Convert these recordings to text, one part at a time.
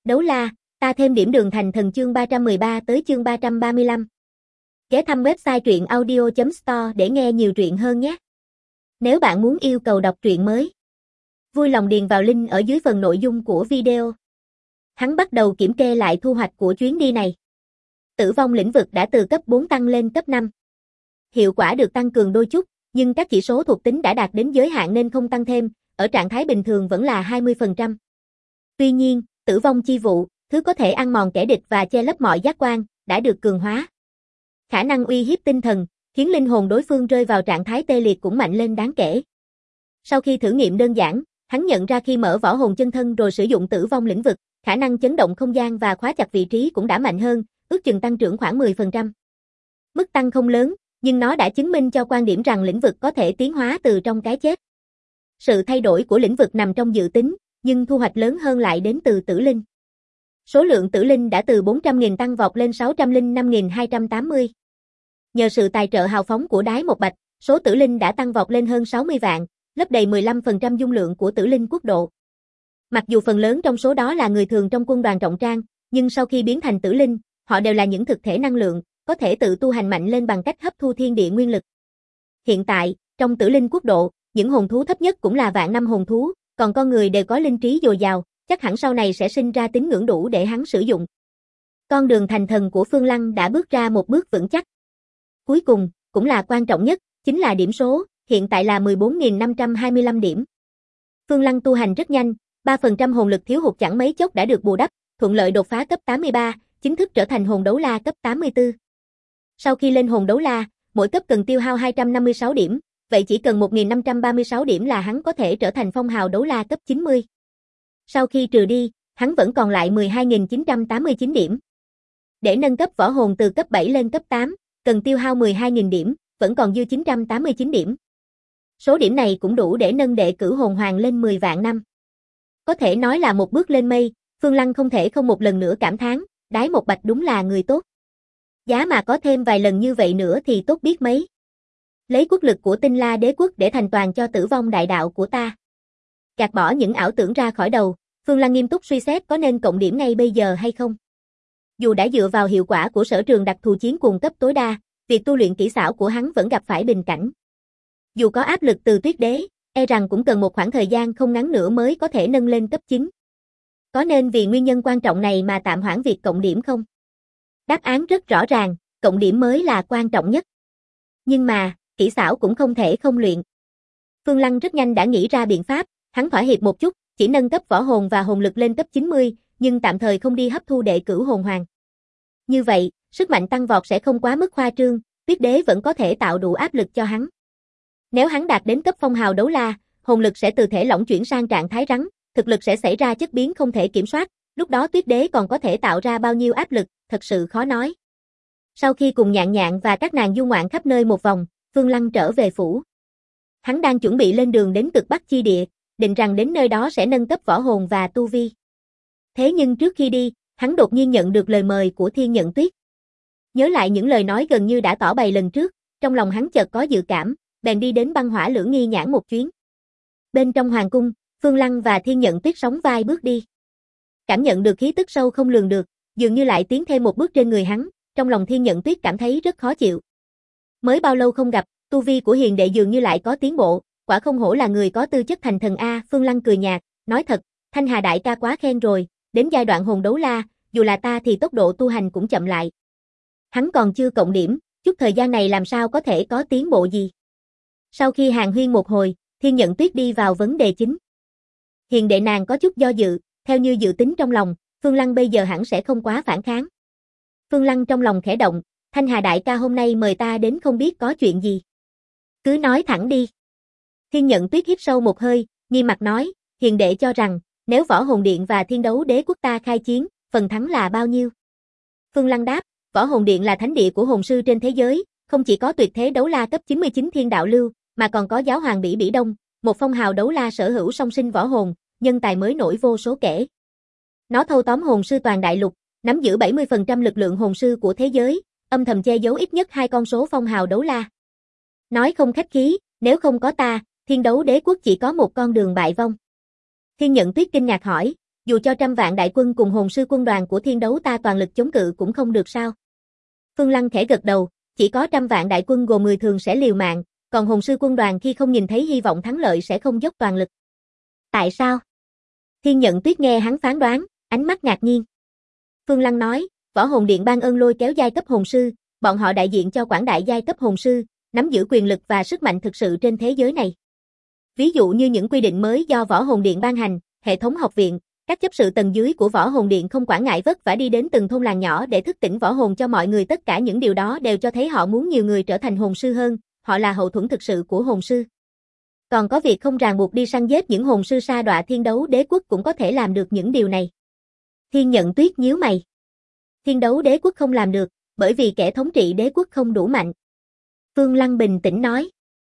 Đấu la, ta thêm điểm đường thành thần chương 313 tới chương 335. Ghé thăm website truyện audio.store để nghe nhiều truyện hơn nhé. Nếu bạn muốn yêu cầu đọc truyện mới, vui lòng điền vào link ở dưới phần nội dung của video. Hắn bắt đầu kiểm kê lại thu hoạch của chuyến đi này. Tử vong lĩnh vực đã từ cấp 4 tăng lên cấp 5. Hiệu quả được tăng cường đôi chút, nhưng các chỉ số thuộc tính đã đạt đến giới hạn nên không tăng thêm, ở trạng thái bình thường vẫn là 20%. Tuy nhiên, tử vong chi vụ, thứ có thể ăn mòn kẻ địch và che lấp mọi giác quan, đã được cường hóa. Khả năng uy hiếp tinh thần, khiến linh hồn đối phương rơi vào trạng thái tê liệt cũng mạnh lên đáng kể. Sau khi thử nghiệm đơn giản, hắn nhận ra khi mở võ hồn chân thân rồi sử dụng tử vong lĩnh vực, khả năng chấn động không gian và khóa chặt vị trí cũng đã mạnh hơn, ước chừng tăng trưởng khoảng 10%. Mức tăng không lớn, nhưng nó đã chứng minh cho quan điểm rằng lĩnh vực có thể tiến hóa từ trong cái chết. Sự thay đổi của lĩnh vực nằm trong dự tính, nhưng thu hoạch lớn hơn lại đến từ tử linh. Số lượng tử linh đã từ 400.000 tăng vọt lên 605.280. Nhờ sự tài trợ hào phóng của Đái Một Bạch, số tử linh đã tăng vọt lên hơn 60 vạn, lấp đầy 15% dung lượng của tử linh quốc độ. Mặc dù phần lớn trong số đó là người thường trong quân đoàn trọng trang, nhưng sau khi biến thành tử linh, họ đều là những thực thể năng lượng, có thể tự tu hành mạnh lên bằng cách hấp thu thiên địa nguyên lực. Hiện tại, trong tử linh quốc độ, những hồn thú thấp nhất cũng là vạn năm hồn thú, còn con người đều có linh trí dồi dào, chắc hẳn sau này sẽ sinh ra tín ngưỡng đủ để hắn sử dụng. Con đường thành thần của Phương Lăng đã bước ra một bước vững chắc. Cuối cùng, cũng là quan trọng nhất, chính là điểm số, hiện tại là 14.525 điểm. Phương Lăng tu hành rất nhanh, 3% hồn lực thiếu hụt chẳng mấy chốc đã được bù đắp, thuận lợi đột phá cấp 83, chính thức trở thành hồn đấu la cấp 84. Sau khi lên hồn đấu la, mỗi cấp cần tiêu hao 256 điểm, vậy chỉ cần 1.536 điểm là hắn có thể trở thành phong hào đấu la cấp 90. Sau khi trừ đi, hắn vẫn còn lại 12.989 điểm. Để nâng cấp võ hồn từ cấp 7 lên cấp 8, cần tiêu hao 12.000 điểm, vẫn còn dư 989 điểm. Số điểm này cũng đủ để nâng đệ cửu hồn hoàng lên 10 vạn năm. Có thể nói là một bước lên mây, Phương Lăng không thể không một lần nữa cảm thán, Đái Một Bạch đúng là người tốt. Giá mà có thêm vài lần như vậy nữa thì tốt biết mấy. Lấy quốc lực của Tinh La Đế quốc để thành toàn cho tử vong đại đạo của ta. Gạt bỏ những ảo tưởng ra khỏi đầu, Phương Lăng nghiêm túc suy xét có nên cộng điểm ngay bây giờ hay không. Dù đã dựa vào hiệu quả của sở trường đặc thù chiến cuồng cấp tối đa, việc tu luyện kỹ xảo của hắn vẫn gặp phải bình cảnh. Dù có áp lực từ Tuyết Đế, e rằng cũng cần một khoảng thời gian không ngắn nữa mới có thể nâng lên cấp 9. Có nên vì nguyên nhân quan trọng này mà tạm hoãn việc cộng điểm không? Đáp án rất rõ ràng, cộng điểm mới là quan trọng nhất. Nhưng mà, kỹ xảo cũng không thể không luyện. Phương Lăng rất nhanh đã nghĩ ra biện pháp, hắn thỏa hiệp một chút, chỉ nâng cấp võ hồn và hồn lực lên cấp 90, nhưng tạm thời không đi hấp thu đệ cửu hồn hoàng. Như vậy, sức mạnh tăng vọt sẽ không quá mức khoa trương, Tuyết Đế vẫn có thể tạo đủ áp lực cho hắn. Nếu hắn đạt đến cấp phong hào đấu la, hồn lực sẽ từ thể lỏng chuyển sang trạng thái rắn, thực lực sẽ xảy ra chất biến không thể kiểm soát, lúc đó Tuyết Đế còn có thể tạo ra bao nhiêu áp lực, thật sự khó nói. Sau khi cùng Nhạn Nhạn và các nàng du ngoạn khắp nơi một vòng, Phương Lăng trở về phủ. Hắn đang chuẩn bị lên đường đến cực Bắc chi địa, định rằng đến nơi đó sẽ nâng cấp võ hồn và tu vi. Thế nhưng trước khi đi, hắn đột nhiên nhận được lời mời của Thiên Nhận Tuyết. Nhớ lại những lời nói gần như đã tỏ bày lần trước, trong lòng hắn chợt có dự cảm, bèn đi đến Băng Hỏa Lưỡng Nghi Nhãn một chuyến. Bên trong hoàng cung, Phương Lăng và Thiên Nhận Tuyết sóng vai bước đi. Cảm nhận được khí tức sâu không lường được, dường như lại tiến thêm một bước trên người hắn, trong lòng Thiên Nhận Tuyết cảm thấy rất khó chịu. Mới bao lâu không gặp, tu vi của hiền đệ dường như lại có tiến bộ, quả không hổ là người có tư chất thành thần a. Phương Lăng cười nhạt, nói thật, Thanh Hà đại ca quá khen rồi, đến giai đoạn hồn đấu la, dù là ta thì tốc độ tu hành cũng chậm lại. Hắn còn chưa cộng điểm, chút thời gian này làm sao có thể có tiến bộ gì. Sau khi hàn huyên một hồi, Thiên Nhận Tuyết đi vào vấn đề chính. Hiền đệ nàng có chút do dự, theo như dự tính trong lòng, Phương Lăng bây giờ hẳn sẽ không quá phản kháng. Phương Lăng trong lòng khẽ động, Thanh Hà đại ca hôm nay mời ta đến không biết có chuyện gì. Cứ nói thẳng đi. Thiên Nhận Tuyết hít sâu một hơi, nghiêm mặt nói, hiền đệ cho rằng, nếu Võ Hồn Điện và Thiên Đấu Đế quốc ta khai chiến, phần thắng là bao nhiêu? Phương Lăng đáp, Võ Hồn Điện là thánh địa của hồn sư trên thế giới, không chỉ có tuyệt thế đấu la cấp 99 thiên đạo lưu, mà còn có giáo hoàng Bỉ Bỉ Đông, một phong hào đấu la sở hữu song sinh võ hồn, nhân tài mới nổi vô số kể. Nó thâu tóm hồn sư toàn đại lục, nắm giữ 70% lực lượng hồn sư của thế giới, âm thầm che giấu ít nhất 2 con số phong hào đấu la. Nói không khách khí, nếu không có ta, Thiên Đấu Đế quốc chỉ có một con đường bại vong. Thiên Nhận Tuyết kinh ngạc hỏi, Dù cho 100 vạn đại quân cùng hồn sư quân đoàn của thiên đấu ta toàn lực chống cự cũng không được sao? Phương Lăng khẽ gật đầu, chỉ có 100 vạn đại quân gồm 10 thường sẽ liều mạng, còn hồn sư quân đoàn khi không nhìn thấy hy vọng thắng lợi sẽ không dốc toàn lực. Tại sao? Thiên Nhận Tuyết nghe hắn phán đoán, ánh mắt ngạc nhiên. Phương Lăng nói, Võ Hồn Điện ban ơn lôi kéo giai cấp hồn sư, bọn họ đại diện cho quảng đại giai cấp hồn sư, nắm giữ quyền lực và sức mạnh thực sự trên thế giới này. Ví dụ như những quy định mới do Võ Hồn Điện ban hành, hệ thống học viện, các chấp sự tầng dưới của Võ Hồn Điện không quản ngại vất vả đi đến từng thôn làng nhỏ để thức tỉnh võ hồn cho mọi người, tất cả những điều đó đều cho thấy họ muốn nhiều người trở thành hồn sư hơn, họ là hậu thuẫn thực sự của hồn sư. Còn có việc không ràng buộc đi săn giết những hồn sư sa đọa thiên đấu đế quốc cũng có thể làm được những điều này. Thiên Nhận Tuyết nhíu mày. Thiên đấu đế quốc không làm được, bởi vì kẻ thống trị đế quốc không đủ mạnh. Phương Lăng bình tĩnh nói.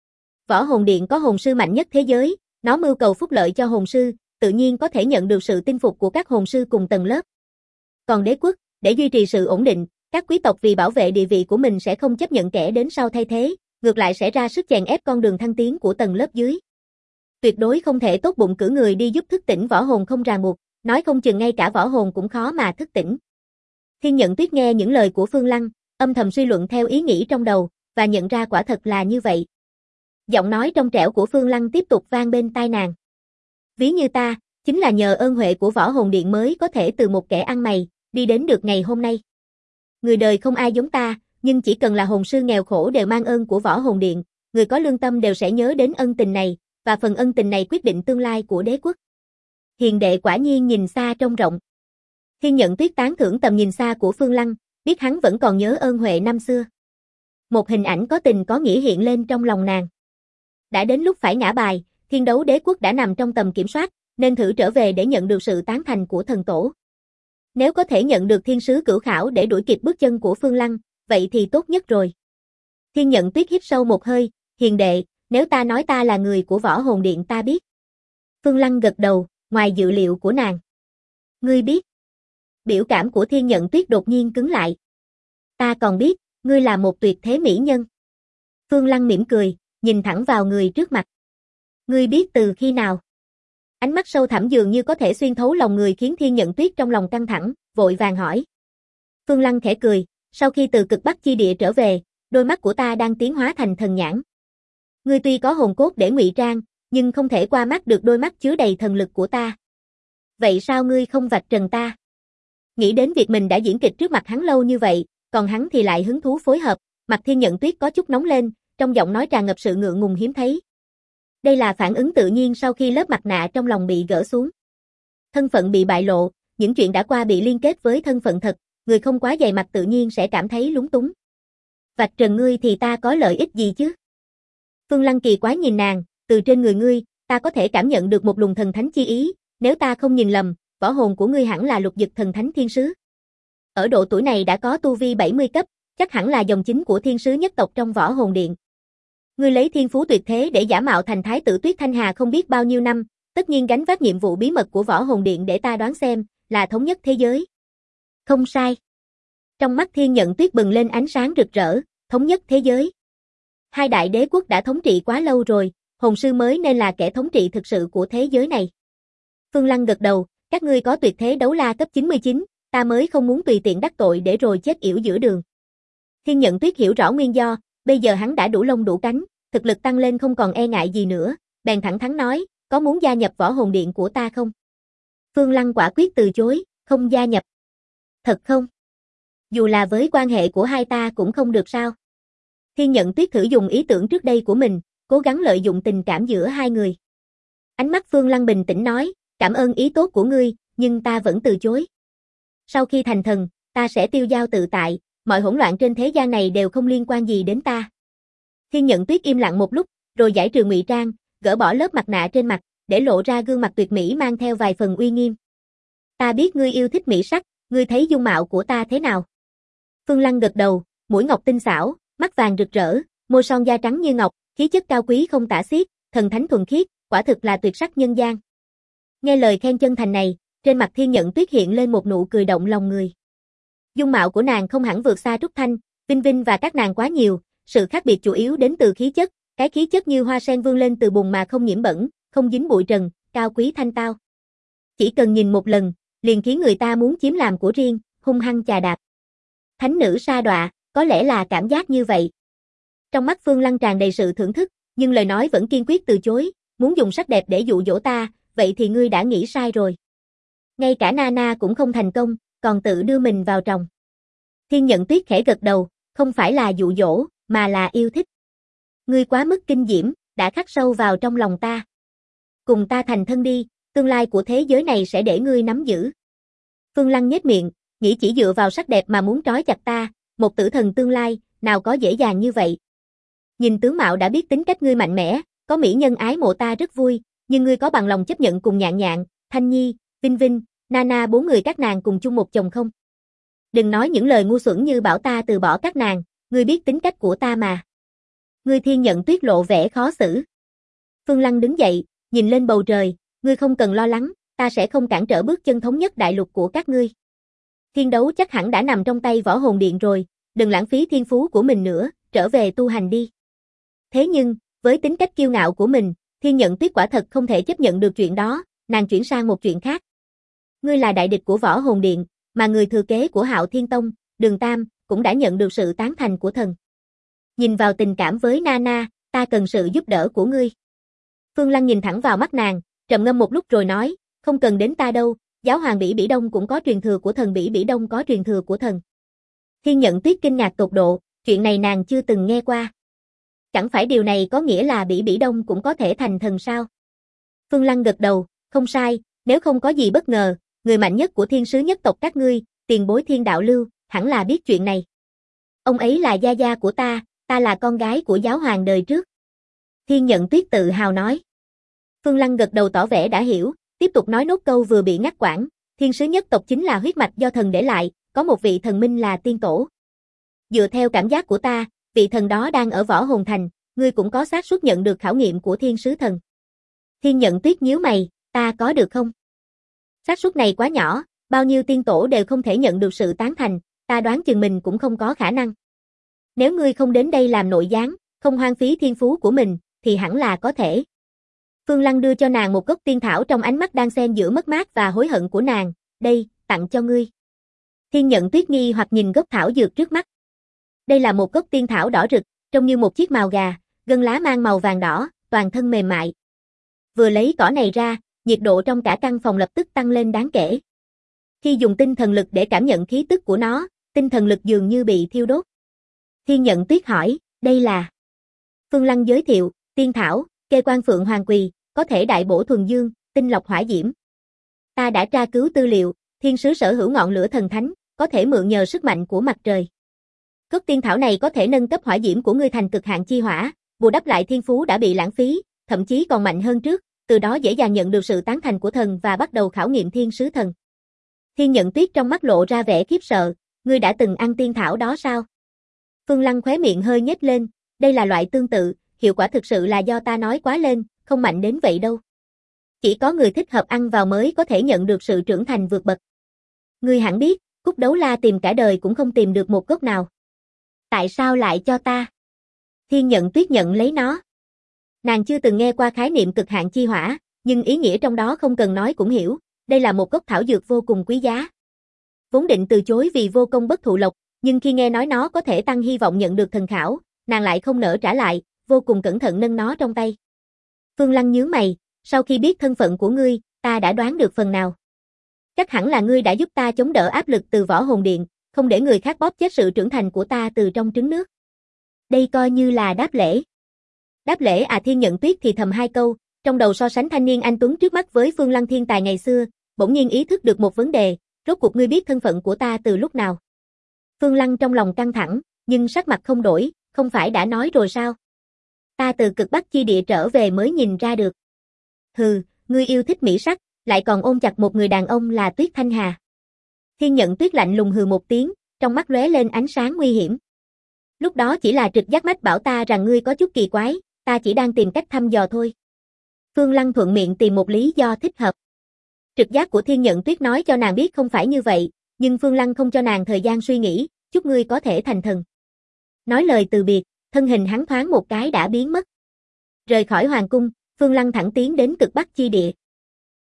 Võ Hồn Điện có hồn sư mạnh nhất thế giới, nó mưu cầu phúc lợi cho hồn sư, tự nhiên có thể nhận được sự tin phục của các hồn sư cùng tầng lớp. Còn đế quốc, để duy trì sự ổn định, các quý tộc vì bảo vệ địa vị của mình sẽ không chấp nhận kẻ đến sau thay thế, ngược lại sẽ ra sức chèn ép con đường thăng tiến của tầng lớp dưới. Tuyệt đối không thể tốt bụng cử người đi giúp thức tỉnh võ hồn không ràng buộc, nói không chừng ngay cả võ hồn cũng khó mà thức tỉnh. Thiên Nhận Tuyết nghe những lời của Phương Lăng, âm thầm suy luận theo ý nghĩ trong đầu, và nhận ra quả thật là như vậy. Giọng nói trong trẻo của Phương Lăng tiếp tục vang bên tai nàng. Ví như ta, chính là nhờ ơn huệ của Võ Hồn Điện mới có thể từ một kẻ ăn mày, đi đến được ngày hôm nay. Người đời không ai giống ta, nhưng chỉ cần là hồn sư nghèo khổ đều mang ơn của Võ Hồn Điện, người có lương tâm đều sẽ nhớ đến ân tình này, và phần ân tình này quyết định tương lai của đế quốc. Hiền đệ quả nhiên nhìn xa trông rộng. Thiên Nhận Tuyết tán thưởng tầm nhìn xa của Phương Lăng, biết hắn vẫn còn nhớ ơn huệ năm xưa. Một hình ảnh có tình có nghĩa hiện lên trong lòng nàng. Đã đến lúc phải ngã bài, thiên đấu đế quốc đã nằm trong tầm kiểm soát, nên thử trở về để nhận được sự tán thành của thần tổ. Nếu có thể nhận được thiên sứ cửu khảo để đuổi kịp bước chân của Phương Lăng, vậy thì tốt nhất rồi. Thiên Nhận Tuyết hít sâu một hơi, hiền đệ, nếu ta nói ta là người của Võ Hồn Điện ta biết. Phương Lăng gật đầu, ngoài dự liệu của nàng. Ngươi biết. Biểu cảm của Thiên Nhận Tuyết đột nhiên cứng lại. Ta còn biết, ngươi là một tuyệt thế mỹ nhân. Phương Lăng mỉm cười, nhìn thẳng vào người trước mặt. Ngươi biết từ khi nào? Ánh mắt sâu thẳm dường như có thể xuyên thấu lòng người khiến Thiên Nhận Tuyết trong lòng căng thẳng, vội vàng hỏi. Phương Lăng khẽ cười, sau khi từ cực Bắc chi địa trở về, đôi mắt của ta đang tiến hóa thành thần nhãn. Ngươi tuy có hồn cốt để ngụy trang, nhưng không thể qua mắt được đôi mắt chứa đầy thần lực của ta. Vậy sao ngươi không vạch trần ta? Nghĩ đến việc mình đã diễn kịch trước mặt hắn lâu như vậy, còn hắn thì lại hứng thú phối hợp, mặt Thiên Nhận Tuyết có chút nóng lên, trong giọng nói tràn ngập sự ngượng ngùng hiếm thấy. Đây là phản ứng tự nhiên sau khi lớp mặt nạ trong lòng bị gỡ xuống. Thân phận bị bại lộ, những chuyện đã qua bị liên kết với thân phận thật, người không quá dày mặt tự nhiên sẽ cảm thấy lúng túng. Vạch trần ngươi thì ta có lợi ích gì chứ? Phương Lăng kỳ quái nhìn nàng, từ trên người ngươi, ta có thể cảm nhận được một luồng thần thánh chi ý, nếu ta không nhìn lầm, võ hồn của ngươi hẳn là lục dực thần thánh thiên sứ. Ở độ tuổi này đã có tu vi 70 cấp, chắc hẳn là dòng chính của thiên sứ nhất tộc trong Võ Hồn Điện. Ngươi lấy thiên phú tuyệt thế để giả mạo thành thái tử Tuyết Thanh Hà không biết bao nhiêu năm, tất nhiên gánh vác nhiệm vụ bí mật của Võ Hồn Điện để ta đoán xem, là thống nhất thế giới. Không sai. Trong mắt Thiên Nhận Tuyết bừng lên ánh sáng rực rỡ, thống nhất thế giới. Hai đại đế quốc đã thống trị quá lâu rồi, hồn sư mới nên là kẻ thống trị thực sự của thế giới này. Phương Lăng gật đầu, các ngươi có tuyệt thế đấu la cấp 99, ta mới không muốn tùy tiện đắc tội để rồi chết yểu giữa đường. Thiên Nhận Tuyết hiểu rõ nguyên do, bây giờ hắn đã đủ lông đủ cánh, thực lực tăng lên không còn e ngại gì nữa, bèn thẳng thắn nói, có muốn gia nhập Võ Hồn Điện của ta không? Phương Lăng quả quyết từ chối, không gia nhập. Thật không? Dù là với quan hệ của hai ta cũng không được sao? Thiên Nhận Tuyết thử dùng ý tưởng trước đây của mình, cố gắng lợi dụng tình cảm giữa hai người. Ánh mắt Phương Lăng bình tĩnh nói, cảm ơn ý tốt của ngươi, nhưng ta vẫn từ chối. Sau khi thành thần, ta sẽ tiêu dao tự tại, mọi hỗn loạn trên thế gian này đều không liên quan gì đến ta. Thiên Nhận Tuyết im lặng một lúc, rồi giải trừ ngụy trang, gỡ bỏ lớp mặt nạ trên mặt, để lộ ra gương mặt tuyệt mỹ mang theo vài phần uy nghiêm. Ta biết ngươi yêu thích mỹ sắc, ngươi thấy dung mạo của ta thế nào? Phương Lăng gật đầu, mũi ngọc tinh xảo, mắt vàng rực rỡ, môi son da trắng như ngọc, khí chất cao quý không tả xiết, thần thánh thuần khiết, quả thực là tuyệt sắc nhân gian. Nghe lời khen chân thành này, trên mặt Thiên Nhận Tuyết hiện lên một nụ cười động lòng người. Dung mạo của nàng không hẳn vượt xa Trúc Thanh, Vinh Vinh và các nàng quá nhiều, sự khác biệt chủ yếu đến từ khí chất, cái khí chất như hoa sen vươn lên từ bùn mà không nhiễm bẩn, không dính bụi trần, cao quý thanh tao. Chỉ cần nhìn một lần, liền khiến người ta muốn chiếm làm của riêng, hung hăng chà đạp. Thánh nữ sa đọa, có lẽ là cảm giác như vậy. Trong mắt Phương Lăng tràn đầy sự thưởng thức, nhưng lời nói vẫn kiên quyết từ chối, muốn dùng sắc đẹp để dụ dỗ ta, vậy thì ngươi đã nghĩ sai rồi. Ngay cả Nana cũng không thành công, còn tự đưa mình vào tròng. Thiên Nhận Tuyết khẽ gật đầu, không phải là dụ dỗ, mà là yêu thích. Ngươi quá mức kinh diễm, đã khắc sâu vào trong lòng ta. Cùng ta thành thân đi, tương lai của thế giới này sẽ để ngươi nắm giữ. Phương Lăng nhếch miệng, nghĩ chỉ dựa vào sắc đẹp mà muốn trói chặt ta, một tử thần tương lai, nào có dễ dàng như vậy. Nhìn tướng mạo đã biết tính cách ngươi mạnh mẽ, có mỹ nhân ái mộ ta rất vui, nhưng ngươi có bằng lòng chấp nhận cùng Nhạn Nhạn, Thanh Nhi, Vinh Vinh, Nana 4 người các nàng cùng chung một chồng không? Đừng nói những lời ngu xuẩn như bảo ta từ bỏ các nàng, ngươi biết tính cách của ta mà. Ngươi Thiên Nhận Tuyết lộ vẻ khó xử. Phương Lăng đứng dậy, nhìn lên bầu trời, ngươi không cần lo lắng, ta sẽ không cản trở bước chân thống nhất đại lục của các ngươi. Thiên đấu chắc hẳn đã nằm trong tay Võ Hồn Điện rồi, đừng lãng phí thiên phú của mình nữa, trở về tu hành đi. Thế nhưng, với tính cách kiêu ngạo của mình, Thiên Nhận Tuyết quả thật không thể chấp nhận được chuyện đó, nàng chuyển sang một chuyện khác. Ngươi là đại địch của Võ Hồn Điện, mà người thừa kế của Hạo Thiên Tông, Đường Tam, cũng đã nhận được sự tán thành của thần. Nhìn vào tình cảm với Nana, ta cần sự giúp đỡ của ngươi. Phương Lăng nhìn thẳng vào mắt nàng, trầm ngâm một lúc rồi nói, không cần đến ta đâu, giáo hoàng Bỉ Bỉ Đông cũng có truyền thừa của thần, Bỉ Bỉ Đông có truyền thừa của thần. Thiên Nhận Tuyết kinh ngạc tột độ, chuyện này nàng chưa từng nghe qua. Chẳng phải điều này có nghĩa là Bỉ Bỉ Đông cũng có thể thành thần sao? Phương Lăng gật đầu, không sai, nếu không có gì bất ngờ, người mạnh nhất của thiên sứ nhất tộc các ngươi, tiền bối Thiên Đạo Lưu, hẳn là biết chuyện này. Ông ấy là gia gia của ta là con gái của giáo hoàng đời trước. Thiên Nhận Tuyết tự hào nói. Phương Lăng gật đầu tỏ vẻ đã hiểu, tiếp tục nói nốt câu vừa bị ngắt quãng, thiên sứ nhất tộc chính là huyết mạch do thần để lại, có một vị thần minh là tiên tổ. Dựa theo cảm giác của ta, vị thần đó đang ở Võ Hồn Thành, ngươi cũng có xác suất nhận được khảo nghiệm của thiên sứ thần. Thiên Nhận Tuyết nhíu mày, ta có được không? Xác suất này quá nhỏ, bao nhiêu tiên tổ đều không thể nhận được sự tán thành, ta đoán chừng mình cũng không có khả năng. Nếu ngươi không đến đây làm nội gián, không hoang phí thiên phú của mình, thì hẳn là có thể. Phương Lăng đưa cho nàng một gốc tiên thảo, trong ánh mắt đang xen giữa mất mát và hối hận của nàng, đây, tặng cho ngươi. Thiên Nhận Tuyết nghi hoặc nhìn gốc thảo dược trước mắt. Đây là một gốc tiên thảo đỏ rực, trông như một chiếc mào gà, gân lá mang màu vàng đỏ, toàn thân mềm mại. Vừa lấy cỏ này ra, nhiệt độ trong cả căn phòng lập tức tăng lên đáng kể. Khi dùng tinh thần lực để cảm nhận khí tức của nó, tinh thần lực dường như bị thiêu đốt. Thiên Nhận Tuyết hỏi, đây là? Phương Lăng giới thiệu, tiên thảo, kê quan phượng hoàng quỳ, có thể đại bổ thuần dương, tinh lọc hỏa diễm. Ta đã tra cứu tư liệu, thiên sứ sở hữu ngọn lửa thần thánh, có thể mượn nhờ sức mạnh của mặt trời. Gốc tiên thảo này có thể nâng cấp hỏa diễm của ngươi thành cực hạn chi hỏa, bù đắp lại thiên phú đã bị lãng phí, thậm chí còn mạnh hơn trước, từ đó dễ dàng nhận được sự tán thành của thần và bắt đầu khảo nghiệm thiên sứ thần. Thiên Nhận Tuyết trong mắt lộ ra vẻ khiếp sợ, ngươi đã từng ăn tiên thảo đó sao? Phương Lăng khóe miệng hơi nhếch lên, đây là loại tương tự, hiệu quả thực sự là do ta nói quá lên, không mạnh đến vậy đâu. Chỉ có người thích hợp ăn vào mới có thể nhận được sự trưởng thành vượt bậc. Ngươi hẳn biết, Cúc Đấu La tìm cả đời cũng không tìm được một gốc nào. Tại sao lại cho ta? Thiên Nhận Tuyết nhận lấy nó. Nàng chưa từng nghe qua khái niệm cực hạn chi hỏa, nhưng ý nghĩa trong đó không cần nói cũng hiểu, đây là một gốc thảo dược vô cùng quý giá. Vốn định từ chối vì vô công bất thụ lộc, nhưng khi nghe nói nó có thể tăng hy vọng nhận được thần khảo, nàng lại không nỡ trả lại, vô cùng cẩn thận nâng nó trong tay. Phương Lăng nhướng mày, sau khi biết thân phận của ngươi, ta đã đoán được phần nào. Chắc hẳn là ngươi đã giúp ta chống đỡ áp lực từ Võ Hồn Điện, không để người khác bóp chết sự trưởng thành của ta từ trong trứng nước. Đây coi như là đáp lễ. Đáp lễ à? Thiên Nhận Tuyết thì thầm hai câu, trong đầu so sánh thanh niên anh tuấn trước mắt với Phương Lăng thiên tài ngày xưa, bỗng nhiên ý thức được một vấn đề, rốt cuộc ngươi biết thân phận của ta từ lúc nào? Phương Lăng trong lòng căng thẳng, nhưng sắc mặt không đổi, không phải đã nói rồi sao? Ta từ cực Bắc chi địa trở về mới nhìn ra được. Hừ, ngươi yêu thích mỹ sắc, lại còn ôm chặt một người đàn ông là Tuyết Thanh Hà. Thiên Nhận Tuyết lạnh lùng hừ một tiếng, trong mắt lóe lên ánh sáng nguy hiểm. Lúc đó chỉ là trực giác mách bảo ta rằng ngươi có chút kỳ quái, ta chỉ đang tìm cách thăm dò thôi. Phương Lăng thuận miệng tìm một lý do thích hợp. Trực giác của Thiên Nhận Tuyết nói cho nàng biết không phải như vậy, nhưng Phương Lăng không cho nàng thời gian suy nghĩ, chúc ngươi có thể thành thần. Nói lời từ biệt, thân hình hắn thoáng một cái đã biến mất. Rời khỏi hoàng cung, Phương Lăng thẳng tiến đến cực Bắc chi địa.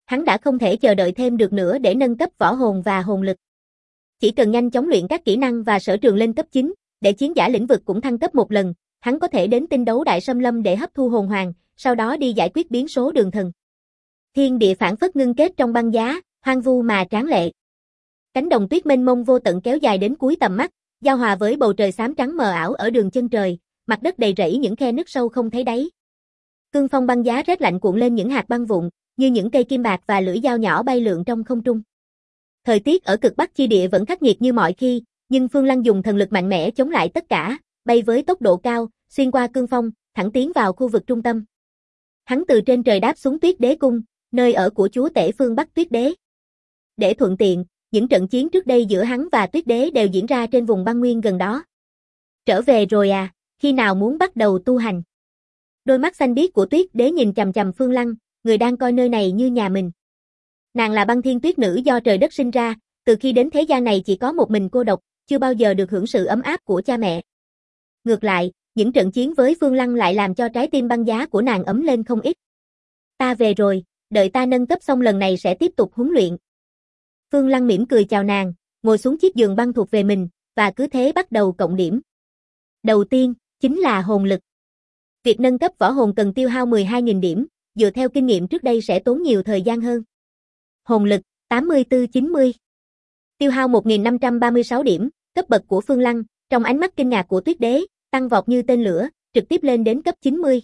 Hắn đã không thể chờ đợi thêm được nữa để nâng cấp võ hồn và hồn lực. Chỉ cần nhanh chóng luyện các kỹ năng và sở trường lên cấp 9, để chiến giả lĩnh vực cũng thăng cấp một lần, hắn có thể đến tinh đấu đại xâm lâm để hấp thu hồn hoàng, sau đó đi giải quyết biến số đường thần. Thiên địa phảng phất ngưng kết trong băng giá, hoang vu mà tráng lệ. Cánh đồng tuyết mênh mông vô tận kéo dài đến cuối tầm mắt, giao hòa với bầu trời xám trắng mờ ảo ở đường chân trời, mặt đất đầy rẫy những khe nứt sâu không thấy đáy. Cương phong băng giá rét lạnh cuộn lên những hạt băng vụn, như những cây kim bạc và lưỡi dao nhỏ bay lượn trong không trung. Thời tiết ở cực Bắc chi địa vẫn khắc nghiệt như mọi khi, nhưng Phương Lăng dùng thần lực mạnh mẽ chống lại tất cả, bay với tốc độ cao, xuyên qua cương phong, thẳng tiến vào khu vực trung tâm. Hắn từ trên trời đáp xuống Tuyết Đế cung, nơi ở của chúa tể phương Bắc Tuyết Đế. Để thuận tiện, những trận chiến trước đây giữa hắn và Tuyết Đế đều diễn ra trên vùng băng nguyên gần đó. Trở về rồi à, khi nào muốn bắt đầu tu hành? Đôi mắt xanh biếc của Tuyết Đế nhìn chằm chằm Phương Lăng, người đang coi nơi này như nhà mình. Nàng là băng thiên tuyết nữ do trời đất sinh ra, từ khi đến thế gian này chỉ có một mình cô độc, chưa bao giờ được hưởng sự ấm áp của cha mẹ. Ngược lại, những trận chiến với Phương Lăng lại làm cho trái tim băng giá của nàng ấm lên không ít. Ta về rồi, đợi ta nâng cấp xong lần này sẽ tiếp tục huấn luyện. Phương Lăng mỉm cười chào nàng, ngồi xuống chiếc giường băng thuộc về mình, và cứ thế bắt đầu cộng điểm. Đầu tiên, chính là hồn lực. Việc nâng cấp võ hồn cần tiêu hao 12.000 điểm, dựa theo kinh nghiệm trước đây sẽ tốn nhiều thời gian hơn. Hồn lực, 84-90. Tiêu hao 1.536 điểm, cấp bậc của Phương Lăng, trong ánh mắt kinh ngạc của Tuyết Đế, tăng vọt như tên lửa, trực tiếp lên đến cấp 90.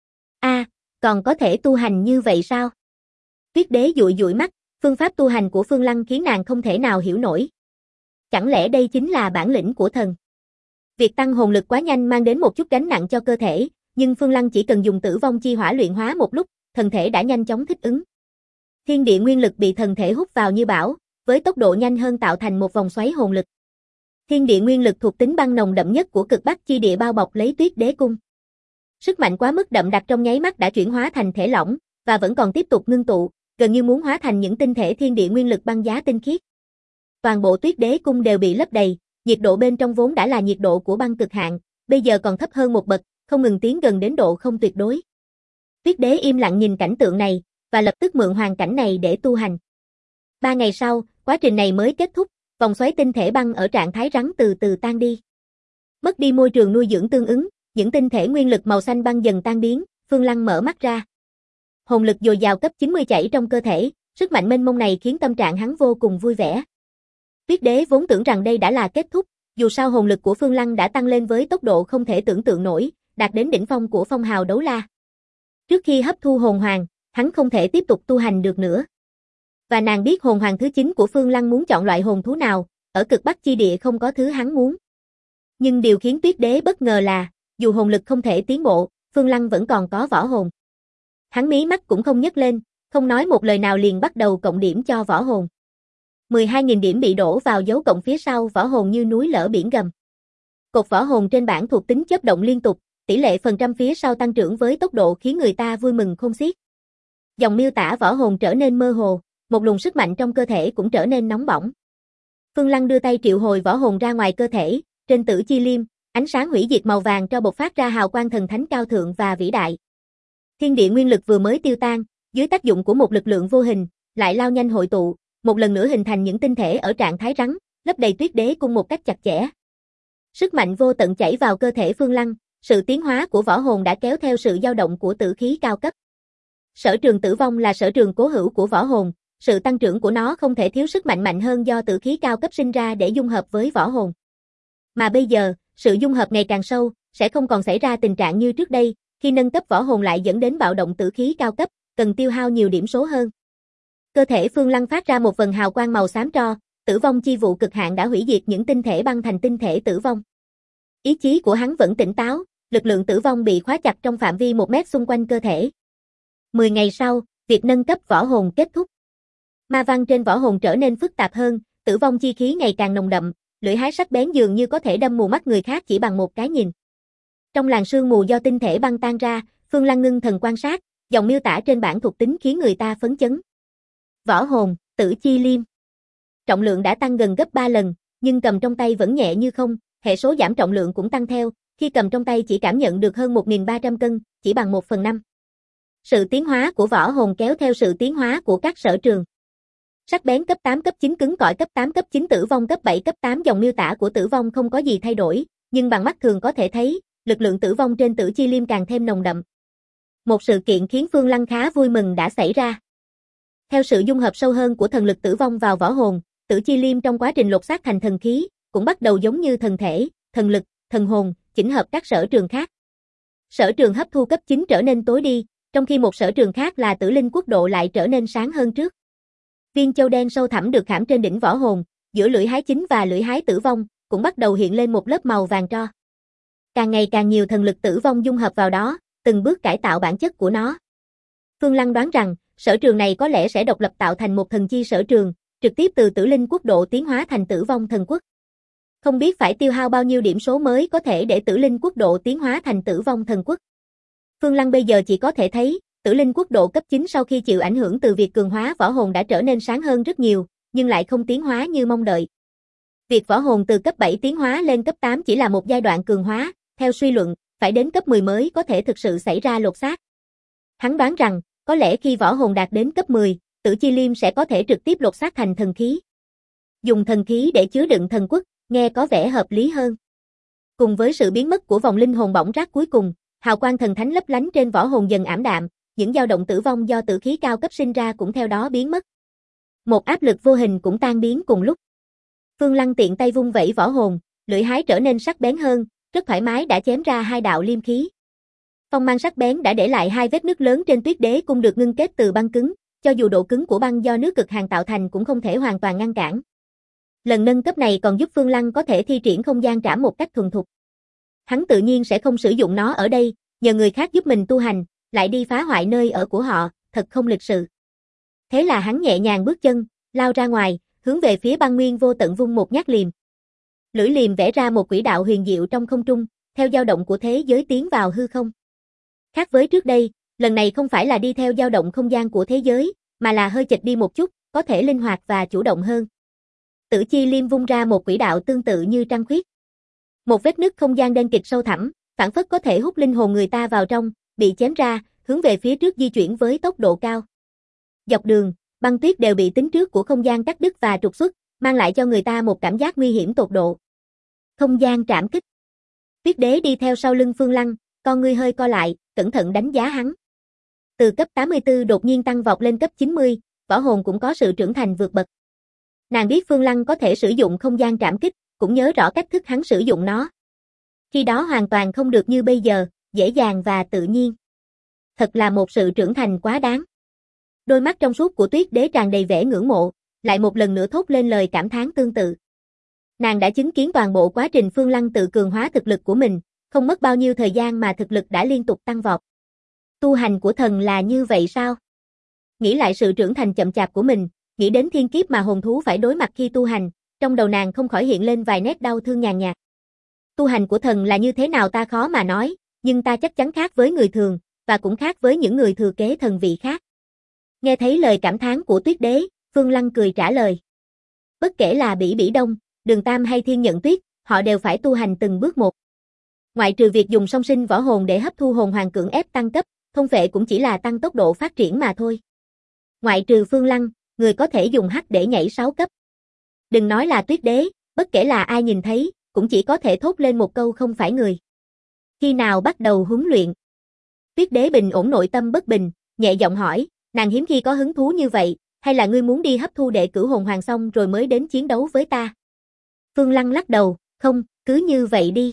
Còn có thể tu hành như vậy sao? Tuyết Đế dụi dụi mắt, phương pháp tu hành của Phương Lăng khiến nàng không thể nào hiểu nổi. Chẳng lẽ đây chính là bản lĩnh của thần? Việc tăng hồn lực quá nhanh mang đến một chút gánh nặng cho cơ thể, nhưng Phương Lăng chỉ cần dùng tử vong chi hỏa luyện hóa một lúc, thần thể đã nhanh chóng thích ứng. Thiên địa nguyên lực bị thần thể hút vào như bão, với tốc độ nhanh hơn tạo thành một vòng xoáy hồn lực. Thiên địa nguyên lực thuộc tính băng nồng đậm nhất của cực Bắc chi địa bao bọc lấy Tuyết Đế cung. Sức mạnh quá mức đậm đặc trong nháy mắt đã chuyển hóa thành thể lỏng, và vẫn còn tiếp tục ngưng tụ, gần như muốn hóa thành những tinh thể thiên địa nguyên lực băng giá tinh khiết. Toàn bộ Tuyết Đế cung đều bị lấp đầy, nhiệt độ bên trong vốn đã là nhiệt độ của băng cực hạn, bây giờ còn thấp hơn một bậc, không ngừng tiến gần đến độ không tuyệt đối. Tuyết Đế im lặng nhìn cảnh tượng này, và lập tức mượn hoàn cảnh này để tu hành. 3 ngày sau, quá trình này mới kết thúc, vòng xoáy tinh thể băng ở trạng thái rắn từ từ tan đi. Mất đi môi trường nuôi dưỡng tương ứng, những tinh thể nguyên lực màu xanh băng dần tan biến, Phương Lăng mở mắt ra. Hồn lực dồi dào cấp 90 chảy trong cơ thể, sức mạnh mênh mông này khiến tâm trạng hắn vô cùng vui vẻ. Tuyết Đế vốn tưởng rằng đây đã là kết thúc, dù sao hồn lực của Phương Lăng đã tăng lên với tốc độ không thể tưởng tượng nổi, đạt đến đỉnh phong của phong hào đấu la. Trước khi hấp thu hồn hoàng, hắn không thể tiếp tục tu hành được nữa. Và nàng biết hồn hoàng thứ 9 của Phương Lăng muốn chọn loại hồn thú nào, ở cực Bắc chi địa không có thứ hắn muốn. Nhưng điều khiến Tuyết Đế bất ngờ là, dù hồn lực không thể tiến bộ, Phương Lăng vẫn còn có võ hồn. Hắn mí mắt cũng không nhấc lên, không nói một lời nào liền bắt đầu cộng điểm cho võ hồn. 12.000 điểm bị đổ vào dấu cộng phía sau võ hồn như núi lở biển gầm. Cột võ hồn trên bảng thuộc tính chớp động liên tục, tỷ lệ phần trăm phía sau tăng trưởng với tốc độ khiến người ta vui mừng khôn xiết. Dòng miêu tả võ hồn trở nên mơ hồ, một luồng sức mạnh trong cơ thể cũng trở nên nóng bỏng. Phương Lăng đưa tay triệu hồi võ hồn ra ngoài cơ thể, trên Tử Chi Liêm, ánh sáng hủy diệt màu vàng cho bộc phát ra hào quang thần thánh cao thượng và vĩ đại. Thiên địa nguyên lực vừa mới tiêu tan, dưới tác dụng của một lực lượng vô hình, lại lao nhanh hội tụ, một lần nữa hình thành những tinh thể ở trạng thái rắn, lấp đầy Tuyết Đế cung một cách chặt chẽ. Sức mạnh vô tận chảy vào cơ thể Phương Lăng, sự tiến hóa của võ hồn đã kéo theo sự dao động của tử khí cao cấp. Sở trường tử vong là sở trường cố hữu của võ hồn, sự tăng trưởng của nó không thể thiếu sức mạnh mạnh hơn do tử khí cao cấp sinh ra để dung hợp với võ hồn. Mà bây giờ, sự dung hợp ngày càng sâu, sẽ không còn xảy ra tình trạng như trước đây, khi nâng cấp võ hồn lại dẫn đến bạo động tử khí cao cấp, cần tiêu hao nhiều điểm số hơn. Cơ thể Phương Lăng phát ra một vần hào quang màu xám tro, tử vong chi vụ cực hạn đã hủy diệt những tinh thể băng thành tinh thể tử vong. Ý chí của hắn vẫn tỉnh táo, lực lượng tử vong bị khóa chặt trong phạm vi 1 mét xung quanh cơ thể. 10 ngày sau, việc nâng cấp võ hồn kết thúc. Ma văn trên võ hồn trở nên phức tạp hơn, tử vong chi khí ngày càng nồng đậm, lưỡi hái sắc bén dường như có thể đâm mù mắt người khác chỉ bằng một cái nhìn. Trong làn sương mù do tinh thể băng tan ra, Phương Lăng ngưng thần quan sát, dòng miêu tả trên bảng thuộc tính khiến người ta phấn chấn. Võ hồn, Tử Chi Liêm. Trọng lượng đã tăng gần gấp 3 lần, nhưng cầm trong tay vẫn nhẹ như không, hệ số giảm trọng lượng cũng tăng theo, khi cầm trong tay chỉ cảm nhận được hơn 1.300 cân, chỉ bằng 1/5. Sự tiến hóa của võ hồn kéo theo sự tiến hóa của các sở trường. Sắc bén cấp 8 cấp 9 cứng cỏi cấp 8 cấp 9 tử vong cấp 7 cấp 8 dòng miêu tả của tử vong không có gì thay đổi, nhưng bằng mắt thường có thể thấy, lực lượng tử vong trên Tử Chi Liêm càng thêm nồng đậm. Một sự kiện khiến Phương Lăng khá vui mừng đã xảy ra. Theo sự dung hợp sâu hơn của thần lực tử vong vào võ hồn, Tử Chi Liêm trong quá trình lột xác thành thần khí, cũng bắt đầu giống như thần thể, thần lực, thần hồn, chỉnh hợp các sở trường khác. Sở trường hấp thu cấp 9 trở nên tối đi, trong khi một sở trường khác là Tử Linh Quốc độ lại trở nên sáng hơn trước. Viên châu đen sâu thẳm được khảm trên đỉnh võ hồn, giữa lưỡi hái chính và lưỡi hái tử vong, cũng bắt đầu hiện lên một lớp màu vàng tro. Càng ngày càng nhiều thần lực tử vong dung hợp vào đó, từng bước cải tạo bản chất của nó. Phương Lăng đoán rằng, sở trường này có lẽ sẽ độc lập tạo thành một thần chi sở trường, trực tiếp từ Tử Linh Quốc độ tiến hóa thành Tử Vong Thần Quốc. Không biết phải tiêu hao bao nhiêu điểm số mới có thể để Tử Linh Quốc độ tiến hóa thành Tử Vong Thần Quốc. Phương Lăng bây giờ chỉ có thể thấy, Tử Linh Quốc độ cấp 9 sau khi chịu ảnh hưởng từ việc cường hóa võ hồn đã trở nên sáng hơn rất nhiều, nhưng lại không tiến hóa như mong đợi. Việc võ hồn từ cấp 7 tiến hóa lên cấp 8 chỉ là một giai đoạn cường hóa, theo suy luận, phải đến cấp 10 mới có thể thực sự xảy ra lột xác. Hắn đoán rằng, có lẽ khi võ hồn đạt đến cấp 10, Tử Chi Liêm sẽ có thể trực tiếp lột xác thành thần khí. Dùng thần khí để chứa đựng thần quốc, nghe có vẻ hợp lý hơn. Cùng với sự biến mất của vòng linh hồn bỏng rác cuối cùng, hào quang thần thánh lấp lánh trên võ hồn dần ảm đạm, những dao động tử vong do tử khí cao cấp sinh ra cũng theo đó biến mất. Một áp lực vô hình cũng tan biến cùng lúc. Phương Lăng tiện tay vung vẩy võ hồn, lưỡi hái trở nên sắc bén hơn, rất thoải mái đã chém ra hai đạo liêm khí. Phong mang sắc bén đã để lại hai vết nứt lớn trên Tuyết Đế cung được ngưng kết từ băng cứng, cho dù độ cứng của băng do nước cực hàn tạo thành cũng không thể hoàn toàn ngăn cản. Lần nâng cấp này còn giúp Phương Lăng có thể thi triển không gian trảm một cách thuần thục. Hắn tự nhiên sẽ không sử dụng nó ở đây, nhờ người khác giúp mình tu hành, lại đi phá hoại nơi ở của họ, thật không lịch sự. Thế là hắn nhẹ nhàng bước chân, lao ra ngoài, hướng về phía băng nguyên vô tận vung một nhát liềm. Lưỡi liềm vẽ ra một quỹ đạo huyền diệu trong không trung, theo dao động của thế giới tiến vào hư không. Khác với trước đây, lần này không phải là đi theo dao động không gian của thế giới, mà là hơi chệch đi một chút, có thể linh hoạt và chủ động hơn. Tử Chi Liêm vung ra một quỹ đạo tương tự như trăng khuyết. Một vết nứt không gian đen kịt sâu thẳm, phảng phất có thể hút linh hồn người ta vào trong, bị chém ra, hướng về phía trước di chuyển với tốc độ cao. Dọc đường, băng tuyết đều bị tính trước của không gian cắt đứt và trục xuất, mang lại cho người ta một cảm giác nguy hiểm tột độ. Không gian trảm kích. Tuyết Đế đi theo sau lưng Phương Lăng, con ngươi hơi co lại, cẩn thận đánh giá hắn. Từ cấp 84 đột nhiên tăng vọt lên cấp 90, võ hồn cũng có sự trưởng thành vượt bậc. Nàng biết Phương Lăng có thể sử dụng không gian trảm kích, cũng nhớ rõ cách thức hắn sử dụng nó. Khi đó hoàn toàn không được như bây giờ, dễ dàng và tự nhiên. Thật là một sự trưởng thành quá đáng. Đôi mắt trong suốt của Tuyết Đế tràn đầy vẻ ngưỡng mộ, lại một lần nữa thốt lên lời cảm thán tương tự. Nàng đã chứng kiến toàn bộ quá trình Phương Lăng tự cường hóa thực lực của mình, không mất bao nhiêu thời gian mà thực lực đã liên tục tăng vọt. Tu hành của thần là như vậy sao? Nghĩ lại sự trưởng thành chậm chạp của mình, nghĩ đến thiên kiếp mà hồn thú phải đối mặt khi tu hành, trong đầu nàng không khỏi hiện lên vài nét đau thương nhàn nhạt. Tu hành của thần là như thế nào ta khó mà nói, nhưng ta chắc chắn khác với người thường, và cũng khác với những người thừa kế thần vị khác. Nghe thấy lời cảm thán của Tuyết Đế, Phương Lăng cười trả lời. Bất kể là Bỉ Bỉ Đông, Đường Tam hay Thiên Nhận Tuyết, họ đều phải tu hành từng bước một. Ngoại trừ việc dùng song sinh võ hồn để hấp thu hồn hoàng cưỡng ép tăng cấp, thôn phệ cũng chỉ là tăng tốc độ phát triển mà thôi. Ngoại trừ Phương Lăng, người có thể dùng hắc để nhảy 6 cấp. Đừng nói là Tuyết Đế, bất kể là ai nhìn thấy, cũng chỉ có thể thốt lên một câu không phải người. Khi nào bắt đầu huấn luyện? Tuyết Đế bình ổn nội tâm bất bình, nhẹ giọng hỏi, nàng hiếm khi có hứng thú như vậy, hay là ngươi muốn đi hấp thu để cửu hồn hoàng xong rồi mới đến chiến đấu với ta? Phương Lăng lắc đầu, không, cứ như vậy đi.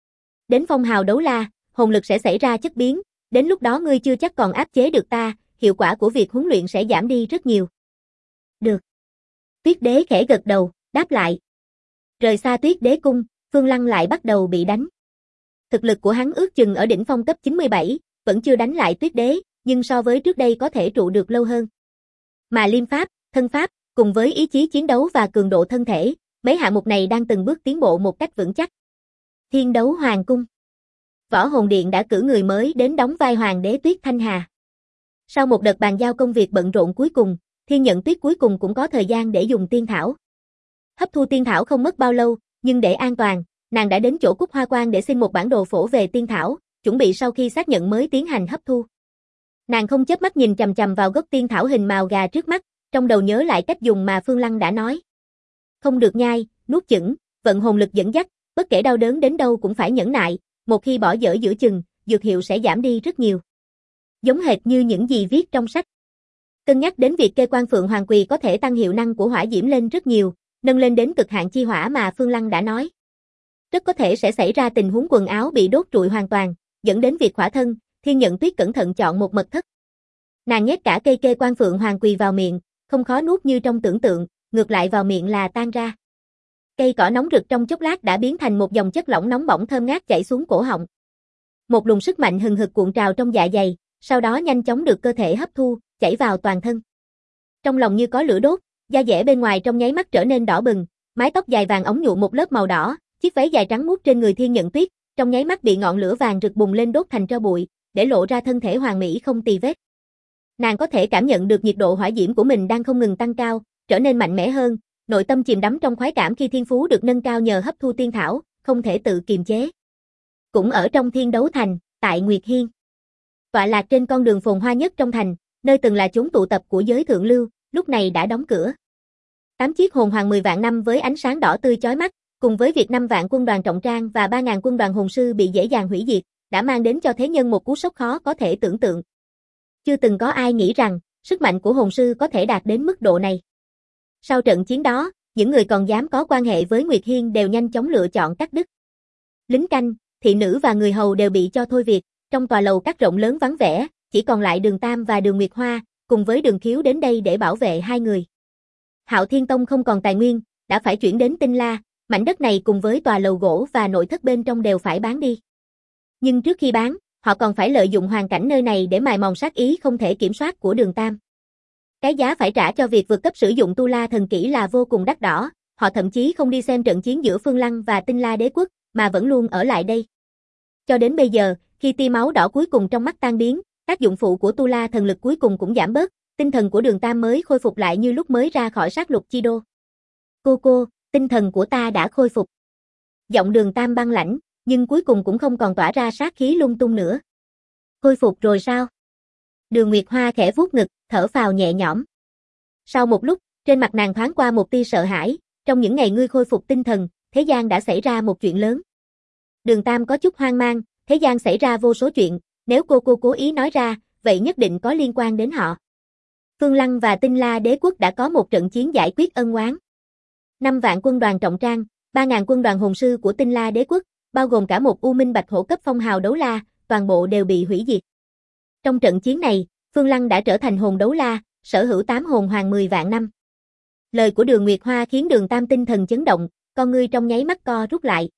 Đến phong hào đấu la, hồn lực sẽ xảy ra chất biến, đến lúc đó ngươi chưa chắc còn áp chế được ta, hiệu quả của việc huấn luyện sẽ giảm đi rất nhiều. Được. Tuyết Đế khẽ gật đầu, đáp lại. Rời xa Tuyết Đế cung, Phương Lăng lại bắt đầu bị đánh. Thực lực của hắn ước chừng ở đỉnh phong cấp 97, vẫn chưa đánh lại Tuyết Đế, nhưng so với trước đây có thể trụ được lâu hơn. Mà liêm pháp, thân pháp, cùng với ý chí chiến đấu và cường độ thân thể, mấy hạng mục này đang từng bước tiến bộ một cách vững chắc. Thiên Đấu Hoàng cung. Võ Hồn Điện đã cử người mới đến đóng vai Hoàng đế Tuyết Thanh Hà. Sau một đợt bàn giao công việc bận rộn cuối cùng, Thiên Nhận Tuyết cuối cùng cũng có thời gian để dùng tiên thảo. Hấp thu tiên thảo không mất bao lâu, nhưng để an toàn, nàng đã đến chỗ Cúc Hoa Quan để xin một bản đồ phổ về tiên thảo, chuẩn bị sau khi xác nhận mới tiến hành hấp thu. Nàng không chớp mắt nhìn chằm chằm vào gốc tiên thảo hình màu gà trước mắt, trong đầu nhớ lại cách dùng mà Phương Lăng đã nói. Không được nhai, nuốt chửng, vận hồn lực dẫn dắt, bất kể đau đớn đến đâu cũng phải nhẫn nại, một khi bỏ dở giữa chừng, dược hiệu sẽ giảm đi rất nhiều. Giống hệt như những gì viết trong sách. Cân nhắc đến việc kê quan Phượng Hoàng Quỳ có thể tăng hiệu năng của hỏa diễm lên rất nhiều, nâng lên đến cực hạn chi hỏa mà Phương Lăng đã nói. Rất có thể sẽ xảy ra tình huống quần áo bị đốt trụi hoàn toàn, dẫn đến việc hỏa thân. Thiên Nhận Tuyết cẩn thận chọn một mật thất. Nàng nhét cả cây kê quan Phượng Hoàng Quỳ vào miệng, không khó nuốt như trong tưởng tượng, ngược lại vào miệng là tan ra. Cây cỏ nóng rực trong chốc lát đã biến thành một dòng chất lỏng nóng bỏng thơm ngát chảy xuống cổ họng. Một luồng sức mạnh hừng hực cuộn trào trong dạ dày, sau đó nhanh chóng được cơ thể hấp thu, chảy vào toàn thân. Trong lòng như có lửa đốt, da dẻ bên ngoài trong nháy mắt trở nên đỏ bừng, mái tóc dài vàng óng nhuộm một lớp màu đỏ, chiếc váy dài trắng muốt trên người Thiên Nhận Tuyết, trong nháy mắt bị ngọn lửa vàng rực bùng lên đốt thành tro bụi, để lộ ra thân thể hoàn mỹ không tì vết. Nàng có thể cảm nhận được nhiệt độ hỏa diễm của mình đang không ngừng tăng cao, trở nên mạnh mẽ hơn, nội tâm chìm đắm trong khoái cảm khi thiên phú được nâng cao nhờ hấp thu tiên thảo, không thể tự kiềm chế. Cũng ở trong Thiên Đấu Thành, tại Nguyệt Hiên, tọa lạc trên con đường phồn hoa nhất trong thành, nơi từng là chốn tụ tập của giới thượng lưu, lúc này đã đóng cửa. 8 chiếc hồn hoàng 10 vạn năm với ánh sáng đỏ tươi chói mắt, cùng với việc 5 vạn quân đoàn trọng trang và 3.000 quân đoàn hồn sư bị dễ dàng hủy diệt, đã mang đến cho thế nhân một cú sốc khó có thể tưởng tượng. Chưa từng có ai nghĩ rằng, sức mạnh của hồn sư có thể đạt đến mức độ này. Sau trận chiến đó, những người còn dám có quan hệ với Nguyệt Hiên đều nhanh chóng lựa chọn cắt đứt. Lính canh, thị nữ và người hầu đều bị cho thôi việc, trong tòa lầu các rộng lớn vắng vẻ, chỉ còn lại Đường Tam và Đường Nguyệt Hoa, cùng với Đường Khiếu đến đây để bảo vệ hai người. Hạo Thiên Tông không còn tài nguyên, đã phải chuyển đến Tinh La, mảnh đất này cùng với tòa lầu gỗ và nội thất bên trong đều phải bán đi. Nhưng trước khi bán, họ còn phải lợi dụng hoàn cảnh nơi này để mài mòn sát ý không thể kiểm soát của Đường Tam. Cái giá phải trả cho việc vượt cấp sử dụng Tu La thần kỹ là vô cùng đắt đỏ, họ thậm chí không đi xem trận chiến giữa Phương Lăng và Tinh La đế quốc, mà vẫn luôn ở lại đây. Cho đến bây giờ, khi tia máu đỏ cuối cùng trong mắt tan biến, tác dụng phụ của Tu La thần lực cuối cùng cũng giảm bớt, tinh thần của Đường Tam mới khôi phục lại như lúc mới ra khỏi sát lục chi đô. Cô, tinh thần của ta đã khôi phục. Giọng Đường Tam băng lãnh, nhưng cuối cùng cũng không còn tỏa ra sát khí lung tung nữa. Khôi phục rồi sao? Đường Nguyệt Hoa khẽ vuốt ngực, thở phào nhẹ nhõm. Sau một lúc, trên mặt nàng thoáng qua một tia sợ hãi, trong những ngày ngươi khôi phục tinh thần, thế gian đã xảy ra một chuyện lớn. Đường Tam có chút hoang mang, thế gian xảy ra vô số chuyện, nếu cô cố ý nói ra, vậy nhất định có liên quan đến họ. Phương Lăng và Tinh La đế quốc đã có một trận chiến giải quyết ân oán. 5 vạn quân đoàn trọng trang, 3.000 quân đoàn hồn sư của Tinh La đế quốc, bao gồm cả một U Minh Bạch Hổ cấp phong hào đấu la, toàn bộ đều bị hủy diệt. Trong trận chiến này, Phương Lăng đã trở thành hồn đấu la, sở hữu 8 hồn hoàng 10 vạn năm. Lời của Đường Nguyệt Hoa khiến Đường Tam tinh thần chấn động, con ngươi trong nháy mắt co rút lại.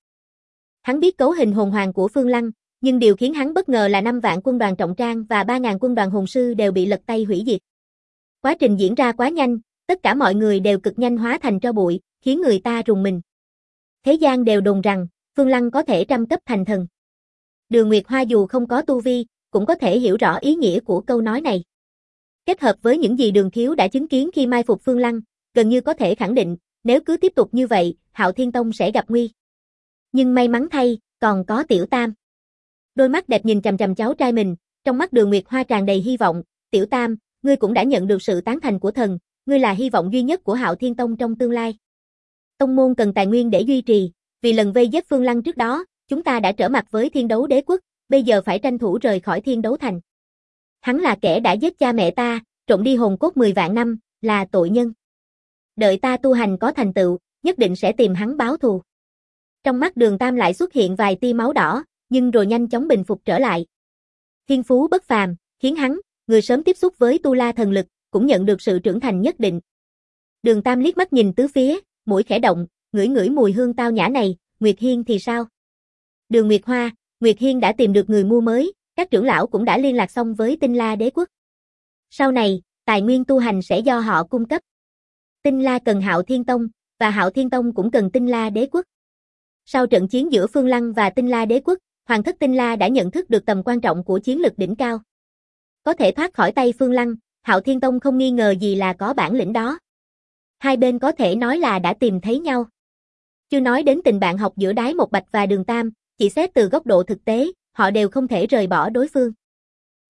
Hắn biết cấu hình hồn hoàng của Phương Lăng, nhưng điều khiến hắn bất ngờ là 5 vạn quân đoàn trọng trang và 3.000 quân đoàn hồn sư đều bị lật tay hủy diệt. Quá trình diễn ra quá nhanh, tất cả mọi người đều cực nhanh hóa thành tro bụi, khiến người ta rùng mình. Thế gian đều đồn rằng, Phương Lăng có thể trăm cấp thành thần. Đường Nguyệt Hoa dù không có tu vi, cũng có thể hiểu rõ ý nghĩa của câu nói này. Kết hợp với những gì Đường Khiếu đã chứng kiến khi mai phục Phương Lăng, gần như có thể khẳng định, nếu cứ tiếp tục như vậy, Hạo Thiên Tông sẽ gặp nguy. Nhưng may mắn thay, còn có Tiểu Tam. Đôi mắt đẹp nhìn chằm chằm cháu trai mình, trong mắt Đường Nguyệt Hoa tràn đầy hy vọng. Tiểu Tam, ngươi cũng đã nhận được sự tán thành của thần, ngươi là hy vọng duy nhất của Hạo Thiên Tông trong tương lai. Tông môn cần tài nguyên để duy trì, vì lần vây giết Phương Lăng trước đó, chúng ta đã trở mặt với Thiên Đấu đế quốc, bây giờ phải tranh thủ rời khỏi Thiên Đấu thành. Hắn là kẻ đã giết cha mẹ ta, trộm đi hồn cốt 10 vạn năm, là tội nhân. Đợi ta tu hành có thành tựu, nhất định sẽ tìm hắn báo thù. Trong mắt Đường Tam lại xuất hiện vài tia máu đỏ, nhưng rồi nhanh chóng bình phục trở lại. Thiên phú bất phàm, khiến hắn, người sớm tiếp xúc với Tu La thần lực, cũng nhận được sự trưởng thành nhất định. Đường Tam liếc mắt nhìn tứ phía, mũi khẽ động, ngửi ngửi mùi hương tao nhã này, Nguyệt Hiên thì sao? Đường Nguyệt Hoa, Nguyệt Hiên đã tìm được người mua mới, các trưởng lão cũng đã liên lạc xong với Tinh La đế quốc. Sau này, tài nguyên tu hành sẽ do họ cung cấp. Tinh La cần Hạo Thiên Tông, và Hạo Thiên Tông cũng cần Tinh La đế quốc. Sau trận chiến giữa Phương Lăng và Tinh La đế quốc, Hoàng thất Tinh La đã nhận thức được tầm quan trọng của chiến lực đỉnh cao. Có thể thoát khỏi tay Phương Lăng, Hạo Thiên Tông không nghi ngờ gì là có bản lĩnh đó. Hai bên có thể nói là đã tìm thấy nhau. Chưa nói đến tình bạn học giữa Đái Một Bạch và Đường Tam, chỉ xét từ góc độ thực tế, họ đều không thể rời bỏ đối phương.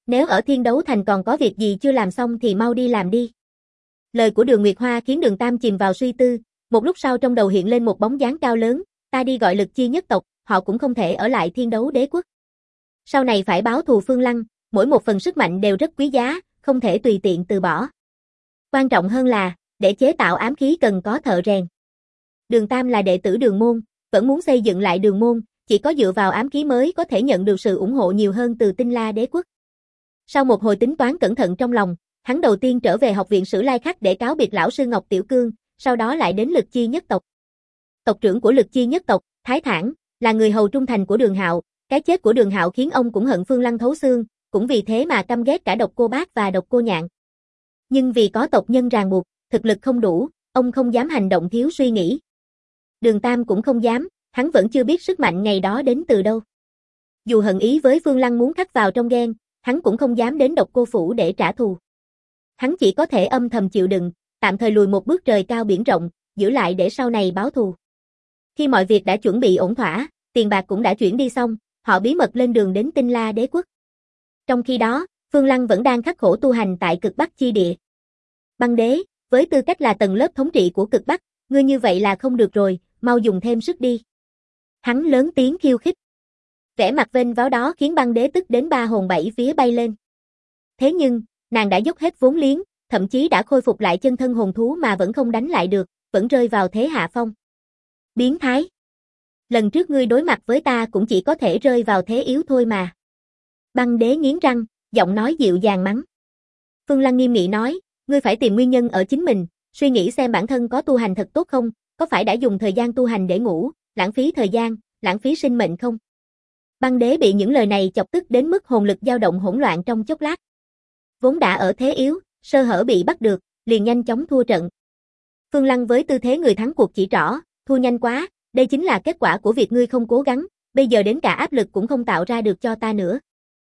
Nếu ở Thiên Đấu Thành còn có việc gì chưa làm xong thì mau đi làm đi. Lời của Đường Nguyệt Hoa khiến Đường Tam chìm vào suy tư, một lúc sau trong đầu hiện lên một bóng dáng cao lớn, ta đi gọi Lực Chi nhất tộc, họ cũng không thể ở lại Thiên Đấu Đế quốc. Sau này phải báo thù Phương Lăng, mỗi một phần sức mạnh đều rất quý giá, không thể tùy tiện từ bỏ. Quan trọng hơn là, để chế tạo ám khí cần có thợ rèn. Đường Tam là đệ tử Đường môn, vẫn muốn xây dựng lại Đường môn, chỉ có dựa vào ám khí mới có thể nhận được sự ủng hộ nhiều hơn từ Tinh La Đế quốc. Sau một hồi tính toán cẩn thận trong lòng, hắn đầu tiên trở về học viện Sử Lai Khắc để cáo biệt lão sư Ngọc Tiểu Cương, sau đó lại đến Lực Chi nhất tộc. Tộc trưởng của Lực Chi nhất tộc, Thái Thản, là người hầu trung thành của Đường Hạo, cái chết của Đường Hạo khiến ông cũng hận Phương Lăng thấu xương, cũng vì thế mà căm ghét cả Độc Cô Bác và Độc Cô Nhạn. Nhưng vì có tộc nhân ràng buộc, thực lực không đủ, ông không dám hành động thiếu suy nghĩ. Đường Tam cũng không dám, hắn vẫn chưa biết sức mạnh ngày đó đến từ đâu. Dù hận ý với Phương Lăng muốn khắc vào trong gen, hắn cũng không dám đến Độc Cô phủ để trả thù. Hắn chỉ có thể âm thầm chịu đựng, tạm thời lùi một bước trời cao biển rộng, giữ lại để sau này báo thù. Khi mọi việc đã chuẩn bị ổn thỏa, tiền bạc cũng đã chuyển đi xong, họ bí mật lên đường đến Tinh La Đế quốc. Trong khi đó, Phương Lăng vẫn đang khắc khổ tu hành tại cực Bắc chi địa. Băng đế, với tư cách là tầng lớp thống trị của cực Bắc, ngươi như vậy là không được rồi, mau dùng thêm sức đi. Hắn lớn tiếng khiêu khích. Vẻ mặt vênh váo đó khiến băng đế tức đến ba hồn bảy vía bay lên. Thế nhưng, nàng đã dốc hết vốn liếng, thậm chí đã khôi phục lại chân thân hồn thú mà vẫn không đánh lại được, vẫn rơi vào thế hạ phong. Biến thái. Lần trước ngươi đối mặt với ta cũng chỉ có thể rơi vào thế yếu thôi mà. Băng đế nghiến răng, giọng nói dịu dàng mắng. Phương Lăng nghiêm nghị nói, ngươi phải tìm nguyên nhân ở chính mình, suy nghĩ xem bản thân có tu hành thật tốt không, có phải đã dùng thời gian tu hành để ngủ, lãng phí thời gian, lãng phí sinh mệnh không? Băng đế bị những lời này chọc tức đến mức hồn lực dao động hỗn loạn trong chốc lát. Vốn đã ở thế yếu, sơ hở bị bắt được, liền nhanh chóng thua trận. Phương Lăng với tư thế người thắng cuộc chỉ trỏ, thua nhanh quá, đây chính là kết quả của việc ngươi không cố gắng, bây giờ đến cả áp lực cũng không tạo ra được cho ta nữa.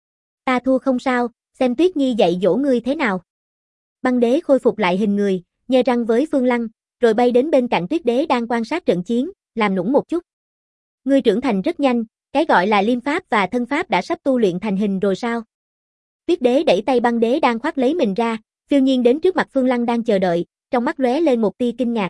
Ta thua không sao, xem Tuyết Nhi dạy dỗ ngươi thế nào. Băng đế khôi phục lại hình người, nhe răng với Phương Lăng, rồi bay đến bên cạnh Tuyết đế đang quan sát trận chiến, làm nũng một chút. Ngươi trưởng thành rất nhanh, cái gọi là liêm pháp và thân pháp đã sắp tu luyện thành hình rồi sao? Tuyết đế đẩy tay băng đế đang khoác lấy mình ra, phiêu nhiên đến trước mặt Phương Lăng đang chờ đợi, trong mắt lóe lên một tia kinh ngạc.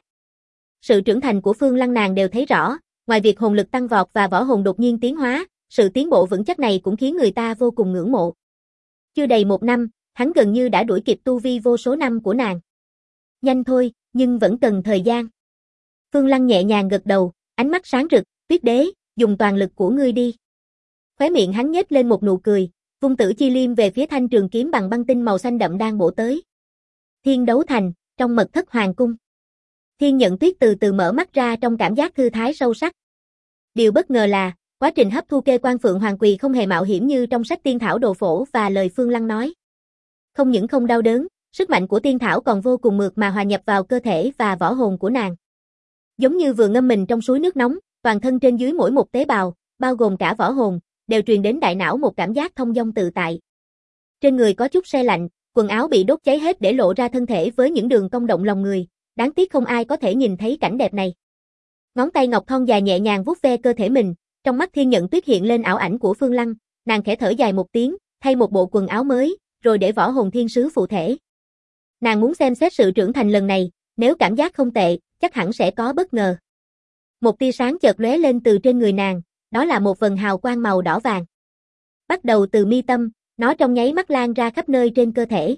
Sự trưởng thành của Phương Lăng nàng đều thấy rõ, ngoài việc hồn lực tăng vọt và võ hồn đột nhiên tiến hóa, sự tiến bộ vững chắc này cũng khiến người ta vô cùng ngưỡng mộ. Chưa đầy một năm, hắn gần như đã đuổi kịp tu vi vô số năm của nàng. Nhanh thôi, nhưng vẫn cần thời gian. Phương Lăng nhẹ nhàng gật đầu, ánh mắt sáng rực, Tuyết đế, dùng toàn lực của ngươi đi. Khóe miệng hắn nhếch lên một nụ cười, vung Tử Chi Liêm về phía thanh trường kiếm bằng băng tinh màu xanh đậm đang bổ tới. Thiên Đấu Thành, trong mật thất hoàng cung. Thiên Nhận Tuyết từ từ mở mắt ra trong cảm giác thư thái sâu sắc. Điều bất ngờ là, quá trình hấp thu kê quan Phượng Hoàng Quỳ không hề mạo hiểm như trong sách tiên thảo đồ phổ và lời Phương Lăng nói. Không những không đau đớn, sức mạnh của tiên thảo còn vô cùng mượt mà hòa nhập vào cơ thể và võ hồn của nàng. Giống như vừa ngâm mình trong suối nước nóng, toàn thân trên dưới mỗi một tế bào, bao gồm cả võ hồn, đều truyền đến đại não một cảm giác thông dong tự tại. Trên người có chút se lạnh, quần áo bị đốt cháy hết để lộ ra thân thể với những đường cong động lòng người, đáng tiếc không ai có thể nhìn thấy cảnh đẹp này. Ngón tay ngọc thon dài nhẹ nhàng vuốt ve cơ thể mình, trong mắt Thiên Nhận Tuyết hiện lên ảo ảnh của Phương Lăng, nàng khẽ thở dài một tiếng, thay một bộ quần áo mới, rồi để võ hồn thiên sứ phụ thể. Nàng muốn xem xét sự trưởng thành lần này, nếu cảm giác không tệ, chắc hẳn sẽ có bất ngờ. Một tia sáng chợt lóe lên từ trên người nàng, đó là một vần hào quang màu đỏ vàng. Bắt đầu từ mi tâm, nó trong nháy mắt lan ra khắp nơi trên cơ thể.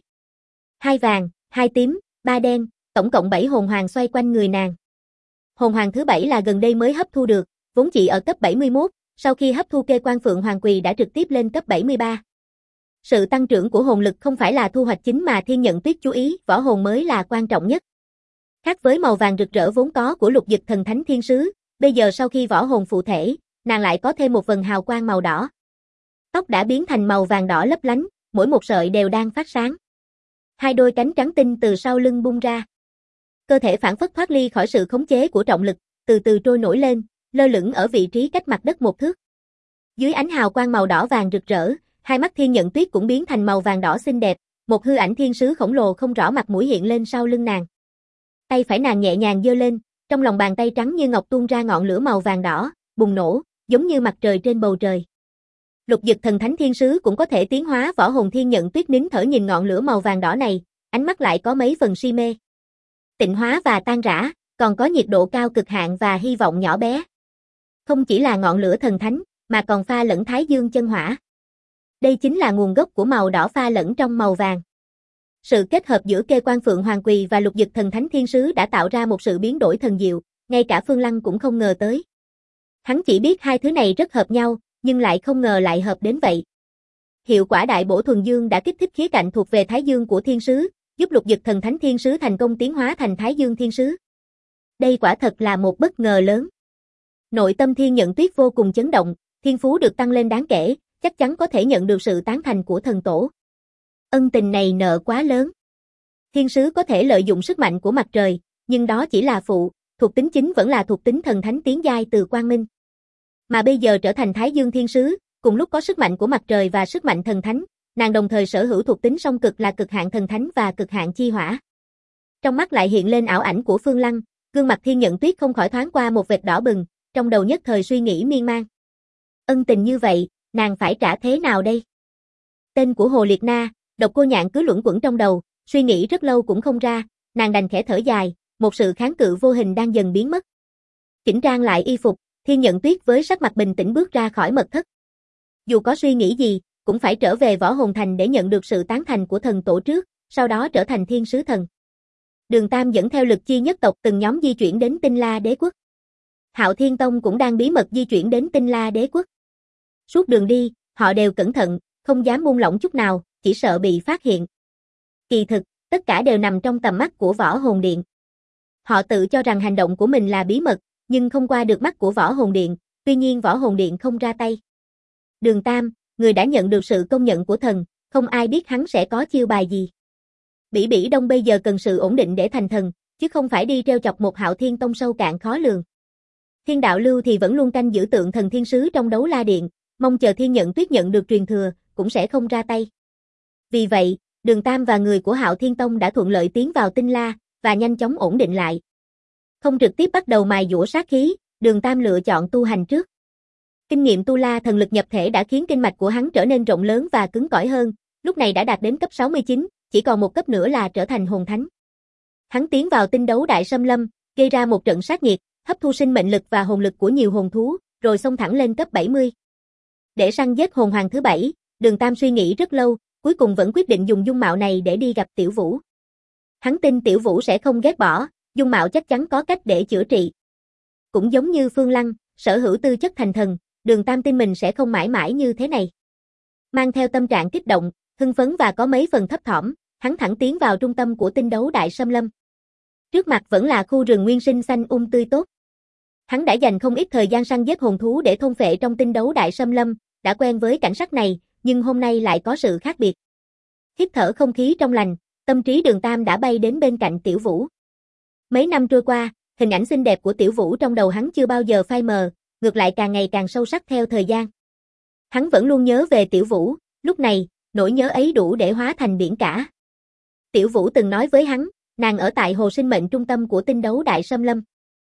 2 vàng, 2 tím, 3 đen, tổng cộng 7 hồn hoàng xoay quanh người nàng. Hồn hoàng thứ 7 là gần đây mới hấp thu được, vốn chỉ ở cấp 71, sau khi hấp thu kê quan Phượng Hoàng Quỳ đã trực tiếp lên cấp 73. Sự tăng trưởng của hồn lực không phải là thu hoạch chính mà Thiên Nhận Tuyết chú ý, võ hồn mới là quan trọng nhất. Khác với màu vàng rực rỡ vốn có của Lục Dực Thần Thánh Thiên Sứ, bây giờ sau khi võ hồn phụ thể, nàng lại có thêm một vần hào quang màu đỏ. Tóc đã biến thành màu vàng đỏ lấp lánh, mỗi một sợi đều đang phát sáng. 2 đôi cánh trắng tinh từ sau lưng bung ra. Cơ thể phản phất thoát ly khỏi sự khống chế của trọng lực, từ từ trôi nổi lên, lơ lửng ở vị trí cách mặt đất 1 thước. Dưới ánh hào quang màu đỏ vàng rực rỡ, hai mắt Thiên Nhận Tuyết cũng biến thành màu vàng đỏ xinh đẹp, một hư ảnh thiên sứ khổng lồ không rõ mặt mũi hiện lên sau lưng nàng. Tay phải nàng nhẹ nhàng giơ lên, trong lòng bàn tay trắng như ngọc tuôn ra ngọn lửa màu vàng đỏ, bùng nổ, giống như mặt trời trên bầu trời. Lục Dực Thần Thánh Thiên Sứ cũng có thể tiến hóa. Võ Hồn Thiên Nhận Tuyết nín thở nhìn ngọn lửa màu vàng đỏ này, ánh mắt lại có mấy phần si mê. Tịnh hóa và tan rã, còn có nhiệt độ cao cực hạn và hy vọng nhỏ bé. Không chỉ là ngọn lửa thần thánh, mà còn pha lẫn Thái Dương chân hỏa. Đây chính là nguồn gốc của màu đỏ pha lẫn trong màu vàng. Sự kết hợp giữa Kê Quan Phượng Hoàng Quỳ và Lục Dực Thần Thánh Thiên Sứ đã tạo ra một sự biến đổi thần diệu, ngay cả Phương Lăng cũng không ngờ tới. Hắn chỉ biết hai thứ này rất hợp nhau, nhưng lại không ngờ lại hợp đến vậy. Hiệu quả đại bổ thuần dương đã kích thích khía cạnh thuộc về Thái Dương của Thiên Sứ, giúp Lục Dực Thần Thánh Thiên Sứ thành công tiến hóa thành Thái Dương Thiên Sứ. Đây quả thật là một bất ngờ lớn. Nội tâm Thiên Nhận Tuyết vô cùng chấn động, thiên phú được tăng lên đáng kể, chắc chắn có thể nhận được sự tán thành của thần tổ. Ân tình này nợ quá lớn. Thiên sứ có thể lợi dụng sức mạnh của mặt trời, nhưng đó chỉ là phụ, thuộc tính chính vẫn là thuộc tính thần thánh tiến giai từ quang minh. Mà bây giờ trở thành Thái Dương Thiên Sứ, cùng lúc có sức mạnh của mặt trời và sức mạnh thần thánh, nàng đồng thời sở hữu thuộc tính song cực là cực hạn thần thánh và cực hạn chi hỏa. Trong mắt lại hiện lên ảo ảnh của Phương Lăng, gương mặt Thiên Nhận Tuyết không khỏi thoáng qua một vệt đỏ bừng, trong đầu nhất thời suy nghĩ miên man. Ân tình như vậy, nàng phải trả thế nào đây? Tên của Hồ Liệt Na, Độc Cô Nhạn cứ luẩn quẩn trong đầu, suy nghĩ rất lâu cũng không ra, nàng đành khẽ thở dài, một sự kháng cự vô hình đang dần biến mất. Chỉnh trang lại y phục, Thiên Nhận Tuyết với sắc mặt bình tĩnh bước ra khỏi mật thất. Dù có suy nghĩ gì, cũng phải trở về Võ Hồn Thành để nhận được sự tán thành của thần tổ trước, sau đó trở thành Thiên Sứ Thần. Đường Tam dẫn theo Lực Chi nhất tộc từng nhóm di chuyển đến Tinh La Đế Quốc. Hạo Thiên Tông cũng đang bí mật di chuyển đến Tinh La Đế Quốc. Suốt đường đi, họ đều cẩn thận, không dám buông lỏng chút nào, chỉ sợ bị phát hiện. Kỳ thực, tất cả đều nằm trong tầm mắt của Võ Hồn Điện. Họ tự cho rằng hành động của mình là bí mật, nhưng không qua được mắt của Võ Hồn Điện, tuy nhiên Võ Hồn Điện không ra tay. Đường Tam, người đã nhận được sự công nhận của thần, không ai biết hắn sẽ có chiêu bài gì. Bỉ Bỉ Đông bây giờ cần sự ổn định để thành thần, chứ không phải đi treo chọc một Hạo Thiên Tông sâu cạn khó lường. Thiên Đạo Lưu thì vẫn luôn canh giữ tượng thần thiên sứ trong Đấu La Điện, mong chờ Thiên Nhận Tuyết nhận được truyền thừa, cũng sẽ không ra tay. Vì vậy, Đường Tam và người của Hạo Thiên Tông đã thuận lợi tiến vào Tinh La, và nhanh chóng ổn định lại. Không trực tiếp bắt đầu mài dũa sát khí, Đường Tam lựa chọn tu hành trước. Kinh nghiệm tu la thần lực nhập thể đã khiến kinh mạch của hắn trở nên rộng lớn và cứng cỏi hơn, lúc này đã đạt đến cấp 69, chỉ còn một cấp nữa là trở thành hồn thánh. Hắn tiến vào tinh đấu đại xâm lâm, gây ra một trận sát nhiệt, hấp thu sinh mệnh lực và hồn lực của nhiều hồn thú, rồi xông thẳng lên cấp 70. Để săn giết hồn hoàng thứ 7, Đường Tam suy nghĩ rất lâu, cuối cùng vẫn quyết định dùng dung mạo này để đi gặp Tiểu Vũ. Hắn tin Tiểu Vũ sẽ không ghét bỏ, dung mạo chắc chắn có cách để chữa trị. Cũng giống như Phương Lăng, sở hữu tư chất thành thần, Đường Tam tin mình sẽ không mãi mãi như thế này. Mang theo tâm trạng kích động, hưng phấn và có mấy phần thấp thỏm, hắn thẳng tiến vào trung tâm của tinh đấu đại xâm lâm. Trước mặt vẫn là khu rừng nguyên sinh xanh tươi tốt. Hắn đã dành không ít thời gian săn giết hồn thú để thôn phệ trong tinh đấu đại xâm lâm, đã quen với cảnh sắc này, nhưng hôm nay lại có sự khác biệt. Hít thở không khí trong lành, tâm trí Đường Tam đã bay đến bên cạnh Tiểu Vũ. Mấy năm trôi qua, hình ảnh xinh đẹp của Tiểu Vũ trong đầu hắn chưa bao giờ phai mờ, ngược lại càng ngày càng sâu sắc theo thời gian. Hắn vẫn luôn nhớ về Tiểu Vũ, lúc này, nỗi nhớ ấy đủ để hóa thành biển cả. Tiểu Vũ từng nói với hắn, nàng ở tại hồ sinh mệnh trung tâm của tinh đấu đại xâm lâm.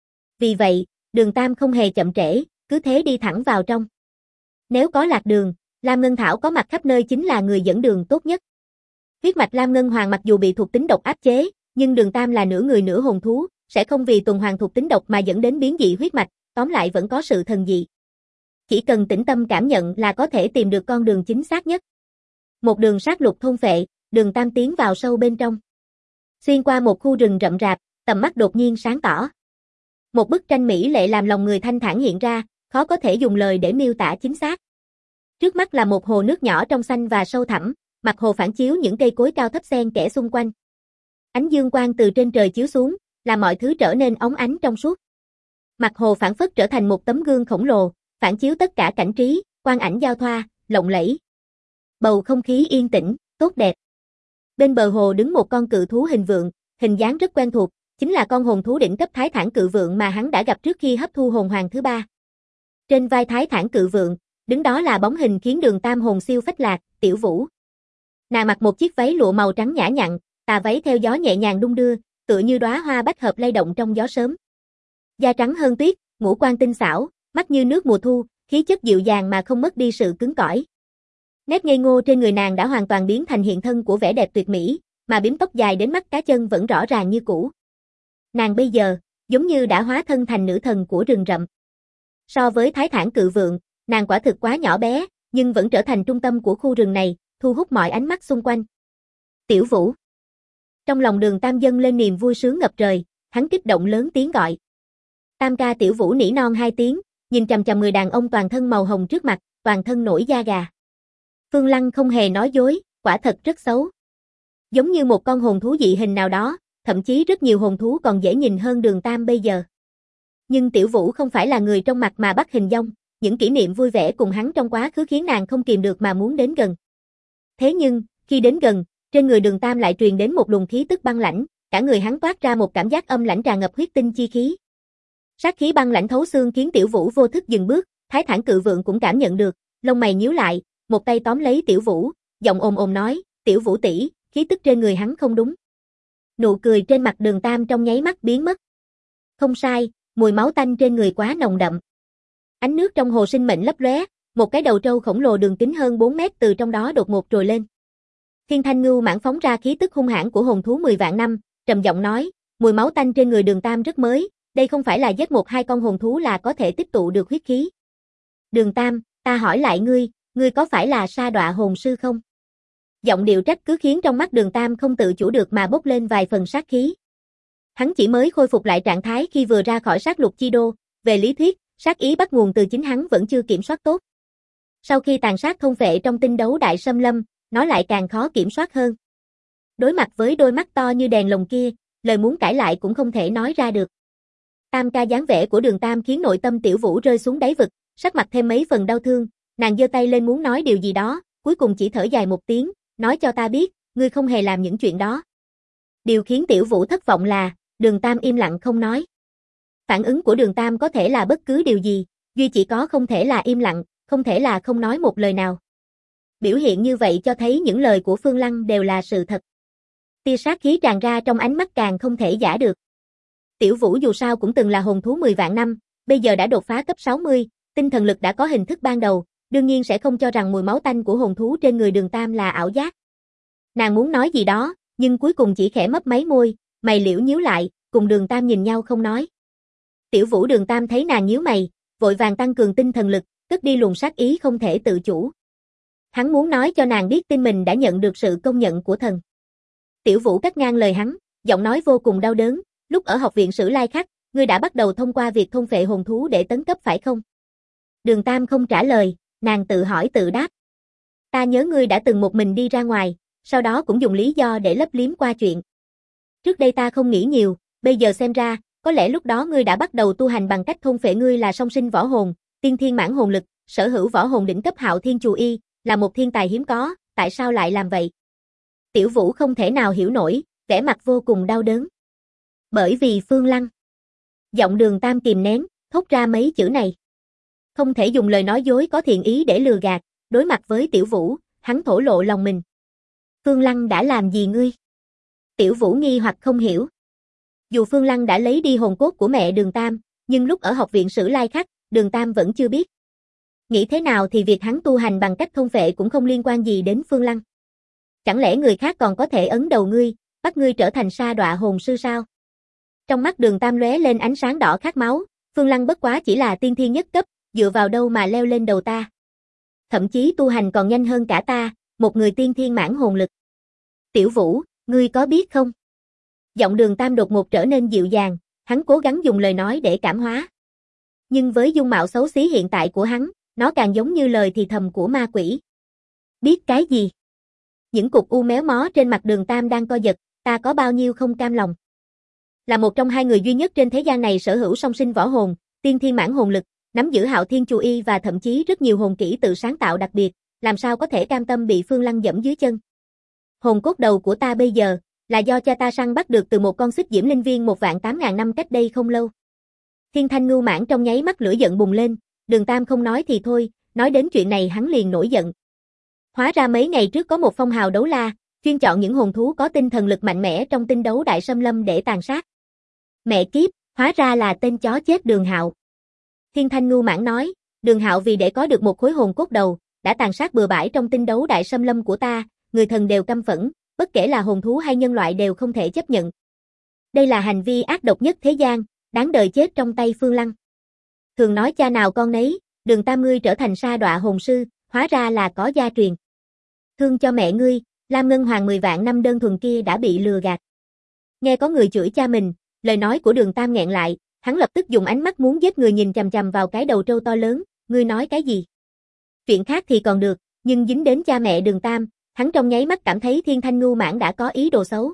Vì vậy, Đường Tam không hề chậm trễ, cứ thế đi thẳng vào trong. Nếu có lạc đường, Lam Ngân Thảo có mặt khắp nơi chính là người dẫn đường tốt nhất. Huyết mạch Lam Ngân Hoàng mặc dù bị thuộc tính độc áp chế, nhưng Đường Tam là nửa người nửa hồn thú, sẽ không vì tuần hoàn thuộc tính độc mà dẫn đến biến dị huyết mạch, tóm lại vẫn có sự thần dị. Chỉ cần tĩnh tâm cảm nhận là có thể tìm được con đường chính xác nhất. Một đường sát lục thôn phệ, Đường Tam tiến vào sâu bên trong. Xuyên qua một khu rừng rậm rạp, tầm mắt đột nhiên sáng tỏ. Một bức tranh mỹ lệ làm lòng người thanh thản hiện ra, khó có thể dùng lời để miêu tả chính xác. Trước mắt là một hồ nước nhỏ trong xanh và sâu thẳm, mặt hồ phản chiếu những cây cối cao thấp xen kẽ xung quanh. Ánh dương quang từ trên trời chiếu xuống, làm mọi thứ trở nên óng ánh trong suốt. Mặt hồ phản phất trở thành một tấm gương khổng lồ, phản chiếu tất cả cảnh trí, quang ảnh giao thoa, lộng lẫy. Bầu không khí yên tĩnh, tốt đẹp. Bên bờ hồ đứng một con cự thú hình vượn, hình dáng rất quen thuộc, chính là con hồn thú đỉnh cấp Thái Thản Cự Vượn mà hắn đã gặp trước khi hấp thu hồn hoàng thứ 3. Trên vai Thái Thản Cự Vượn, đứng đó là bóng hình khiến Đường Tam hồn siêu phách lạc, Tiểu Vũ. Nàng mặc một chiếc váy lụa màu trắng nhã nhặn, tà váy theo gió nhẹ nhàng đung đưa, tựa như đóa hoa bách hợp lay động trong gió sớm. Da trắng hơn tuyết, ngũ quan tinh xảo, mắt như nước mùa thu, khí chất dịu dàng mà không mất đi sự cứng cỏi. Nét ngây ngô trên người nàng đã hoàn toàn biến thành hiện thân của vẻ đẹp tuyệt mỹ, mà bím tóc dài đến mắt cá chân vẫn rõ ràng như cũ. Nàng bây giờ, giống như đã hóa thân thành nữ thần của rừng rậm. So với Thái Thản Cự Vượng, nàng quả thực quá nhỏ bé, nhưng vẫn trở thành trung tâm của khu rừng này, thu hút mọi ánh mắt xung quanh. Tiểu Vũ. Trong lòng Đường Tam dâng lên niềm vui sướng ngập trời, hắn kích động lớn tiếng gọi. Tam ca. Tiểu Vũ nỉ non hai tiếng, nhìn chằm chằm người đàn ông toàn thân màu hồng trước mặt, toàn thân nổi da gà. Phương Lăng không hề nói dối, quả thật rất xấu. Giống như một con hồn thú dị hình nào đó, thậm chí rất nhiều hồn thú còn dễ nhìn hơn Đường Tam bây giờ. Nhưng Tiểu Vũ không phải là người trong mặt mà bắt hình dong, những kỷ niệm vui vẻ cùng hắn trong quá khứ khiến nàng không kìm được mà muốn đến gần. Thế nhưng, khi đến gần, trên người Đường Tam lại truyền đến một luồng khí tức băng lãnh, cả người hắn toát ra một cảm giác âm lãnh tràn ngập huyết tinh chi khí. Sát khí băng lãnh thấu xương khiến Tiểu Vũ vô thức dừng bước, Thái Thản Cự Vượng cũng cảm nhận được, lông mày nhíu lại, một tay tóm lấy Tiểu Vũ, giọng ồm ồm nói, Tiểu Vũ tỷ, khí tức trên người hắn không đúng. Nụ cười trên mặt Đường Tam trong nháy mắt biến mất. Không sai, mùi máu tanh trên người quá nồng đậm. Ánh nước trong hồ sinh mệnh lấp lóe, một cái đầu trâu khổng lồ đường kính hơn 4 mét từ trong đó đột ngột trồi lên. Thiên Thanh Ngưu Mãng phóng ra khí tức hung hãn của hồn thú 10 vạn năm, trầm giọng nói, mùi máu tanh trên người Đường Tam rất mới, đây không phải là giết một hai con hồn thú là có thể tích tụ được huyết khí. Đường Tam, ta hỏi lại ngươi có phải là Sa Đọa hồn sư không? Giọng điệu trách cứ khiến trong mắt Đường Tam không tự chủ được mà bốc lên vài phần sát khí. Hắn chỉ mới khôi phục lại trạng thái khi vừa ra khỏi sát lục chi đô, về lý thuyết, sát ý bắt nguồn từ chính hắn vẫn chưa kiểm soát tốt. Sau khi tàn sát thôn phệ trong tinh đấu đại xâm lâm, nó lại càng khó kiểm soát hơn. Đối mặt với đôi mắt to như đèn lồng kia, lời muốn cãi lại cũng không thể nói ra được. Tam ca dáng vẻ của Đường Tam khiến nội tâm Tiểu Vũ rơi xuống đáy vực, sắc mặt thêm mấy phần đau thương, nàng giơ tay lên muốn nói điều gì đó, cuối cùng chỉ thở dài một tiếng, nói cho ta biết, ngươi không hề làm những chuyện đó. Điều khiến Tiểu Vũ thất vọng là, Đường Tam im lặng không nói. Phản ứng của Đường Tam có thể là bất cứ điều gì, duy chỉ có không thể là im lặng, không thể là không nói một lời nào. Biểu hiện như vậy cho thấy những lời của Phương Lăng đều là sự thật. Tia sát khí tràn ra trong ánh mắt càng không thể giả được. Tiểu Vũ dù sao cũng từng là hồn thú 10 vạn năm, bây giờ đã đột phá cấp 60, tinh thần lực đã có hình thức ban đầu, đương nhiên sẽ không cho rằng mùi máu tanh của hồn thú trên người Đường Tam là ảo giác. Nàng muốn nói gì đó, nhưng cuối cùng chỉ khẽ mấp máy môi, mày liễu nhíu lại, cùng Đường Tam nhìn nhau không nói. Tiểu Vũ Đường Tam thấy nàng nhíu mày, vội vàng tăng cường tinh thần lực, cất đi luồng sát ý không thể tự chủ. Hắn muốn nói cho nàng biết tin mình đã nhận được sự công nhận của thần. Tiểu Vũ cắt ngang lời hắn, giọng nói vô cùng đau đớn, lúc ở học viện Sử Lai Khắc, ngươi đã bắt đầu thông qua việc thôn phệ hồn thú để tấn cấp phải không? Đường Tam không trả lời, nàng tự hỏi tự đáp. Ta nhớ ngươi đã từng một mình đi ra ngoài, sau đó cũng dùng lý do để lấp liếm qua chuyện. Trước đây ta không nghĩ nhiều, bây giờ xem ra, có lẽ lúc đó ngươi đã bắt đầu tu hành bằng cách thôn phệ. Ngươi là song sinh võ hồn, tiên thiên mãn hồn lực, sở hữu võ hồn đỉnh cấp Hạo Thiên Chù Y, là một thiên tài hiếm có, tại sao lại làm vậy? Tiểu Vũ không thể nào hiểu nổi, vẻ mặt vô cùng đau đớn. Bởi vì Phương Lăng. Giọng Đường Tam kìm nén, thốt ra mấy chữ này. Không thể dùng lời nói dối có thiện ý để lừa gạt, đối mặt với Tiểu Vũ, hắn thổ lộ lòng mình. Phương Lăng đã làm gì ngươi? Tiểu Vũ nghi hoặc không hiểu. Dù Phương Lăng đã lấy đi hồn cốt của mẹ Đường Tam, nhưng lúc ở học viện Sử Lai Khắc, Đường Tam vẫn chưa biết. Nghĩ thế nào thì việc hắn tu hành bằng cách thôn phệ cũng không liên quan gì đến Phương Lăng. Chẳng lẽ người khác còn có thể ấn đầu ngươi, bắt ngươi trở thành Sa Đọa hồn sư sao? Trong mắt Đường Tam lóe lên ánh sáng đỏ khát máu, Phương Lăng bất quá chỉ là tiên thiên nhất cấp, dựa vào đâu mà leo lên đầu ta? Thậm chí tu hành còn nhanh hơn cả ta, một người tiên thiên mãn hồn lực. Tiểu Vũ, ngươi có biết không? Giọng Đường Tam đột ngột trở nên dịu dàng, hắn cố gắng dùng lời nói để cảm hóa. Nhưng với dung mạo xấu xí hiện tại của hắn, nó càng giống như lời thì thầm của ma quỷ. Biết cái gì? Những cục u méo mó trên mặt Đường Tam đang co giật, ta có bao nhiêu không cam lòng. Là một trong hai người duy nhất trên thế gian này sở hữu song sinh võ hồn, tiên thiên mãn hồn lực, nắm giữ Hạo Thiên Chù Y và thậm chí rất nhiều hồn kỹ tự sáng tạo đặc biệt, làm sao có thể cam tâm bị Phương Lăng dẫm dưới chân. Hồn cốt đầu của ta bây giờ, là do cha ta săn bắt được từ một con xích diễm linh viên 1.800.000 năm cách đây không lâu. Thiên Thanh Ngưu Mãng trong nháy mắt lửa giận bùng lên, Đường Tam không nói thì thôi, nói đến chuyện này hắn liền nổi giận. Hóa ra mấy ngày trước có một phong hào đấu la, chuyên chọn những hồn thú có tinh thần lực mạnh mẽ trong tinh đấu đại xâm lâm để tàn sát. Mẹ kiếp, hóa ra là tên chó chết Đường Hạo. Thiên Thanh Ngưu Mãng nói, Đường Hạo vì để có được một khối hồn cốt đầu, đã tàn sát bừa bãi trong tinh đấu đại xâm lâm của ta, người thần đều căm phẫn, bất kể là hồn thú hay nhân loại đều không thể chấp nhận. Đây là hành vi ác độc nhất thế gian, đáng đời chết trong tay Phương Lăng. Thường nói cha nào con nấy, Đường Tam ngươi trở thành sa đọa hồn sư, hóa ra là có gia truyền. Thương cho mẹ ngươi, Lam Ngân Hoàng 10 vạn năm đơn thuần kia đã bị lừa gạt. Nghe có người chửi cha mình, lời nói của Đường Tam nghẹn lại, hắn lập tức dùng ánh mắt muốn giết người nhìn chằm chằm vào cái đầu trâu to lớn, ngươi nói cái gì? Chuyện khác thì còn được, nhưng dính đến cha mẹ Đường Tam, hắn trong nháy mắt cảm thấy Thiên Thanh Ngưu Mãng đã có ý đồ xấu.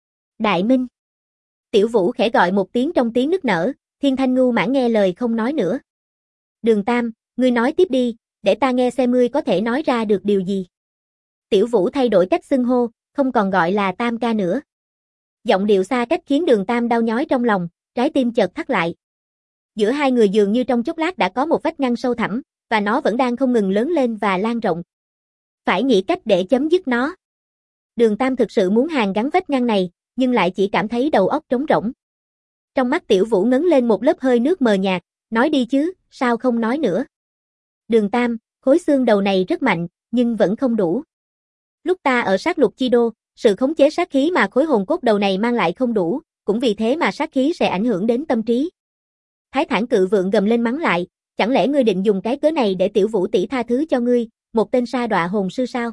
Đại Minh. Tiểu Vũ khẽ gọi một tiếng trong tiếng nức nở, Thiên Thanh Ngưu Mãng nghe lời không nói nữa. Đường Tam, ngươi nói tiếp đi, để ta nghe xem ngươi có thể nói ra được điều gì. Tiểu Vũ thay đổi cách xưng hô, không còn gọi là Tam ca nữa. Giọng điệu xa cách khiến Đường Tam đau nhói trong lòng, trái tim chợt thắt lại. Giữa hai người dường như trong chốc lát đã có một vách ngăn sâu thẳm, và nó vẫn đang không ngừng lớn lên và lan rộng. Phải nghĩ cách để chấm dứt nó. Đường Tam thực sự muốn hàn gắn vách ngăn này, nhưng lại chỉ cảm thấy đầu óc trống rỗng. Trong mắt Tiểu Vũ ngấn lên một lớp hơi nước mờ nhạt, nói đi chứ, sao không nói nữa. Đường Tam, khối xương đầu này rất mạnh, nhưng vẫn không đủ. Lúc ta ở sát lục chi đô, sự khống chế sát khí mà khối hồn cốt đầu này mang lại không đủ, cũng vì thế mà sát khí sẽ ảnh hưởng đến tâm trí. Thái Thản Cự Vượng gầm lên mắng lại, chẳng lẽ ngươi định dùng cái cớ này để Tiểu Vũ tỷ tha thứ cho ngươi, một tên sa đọa hồn sư sao?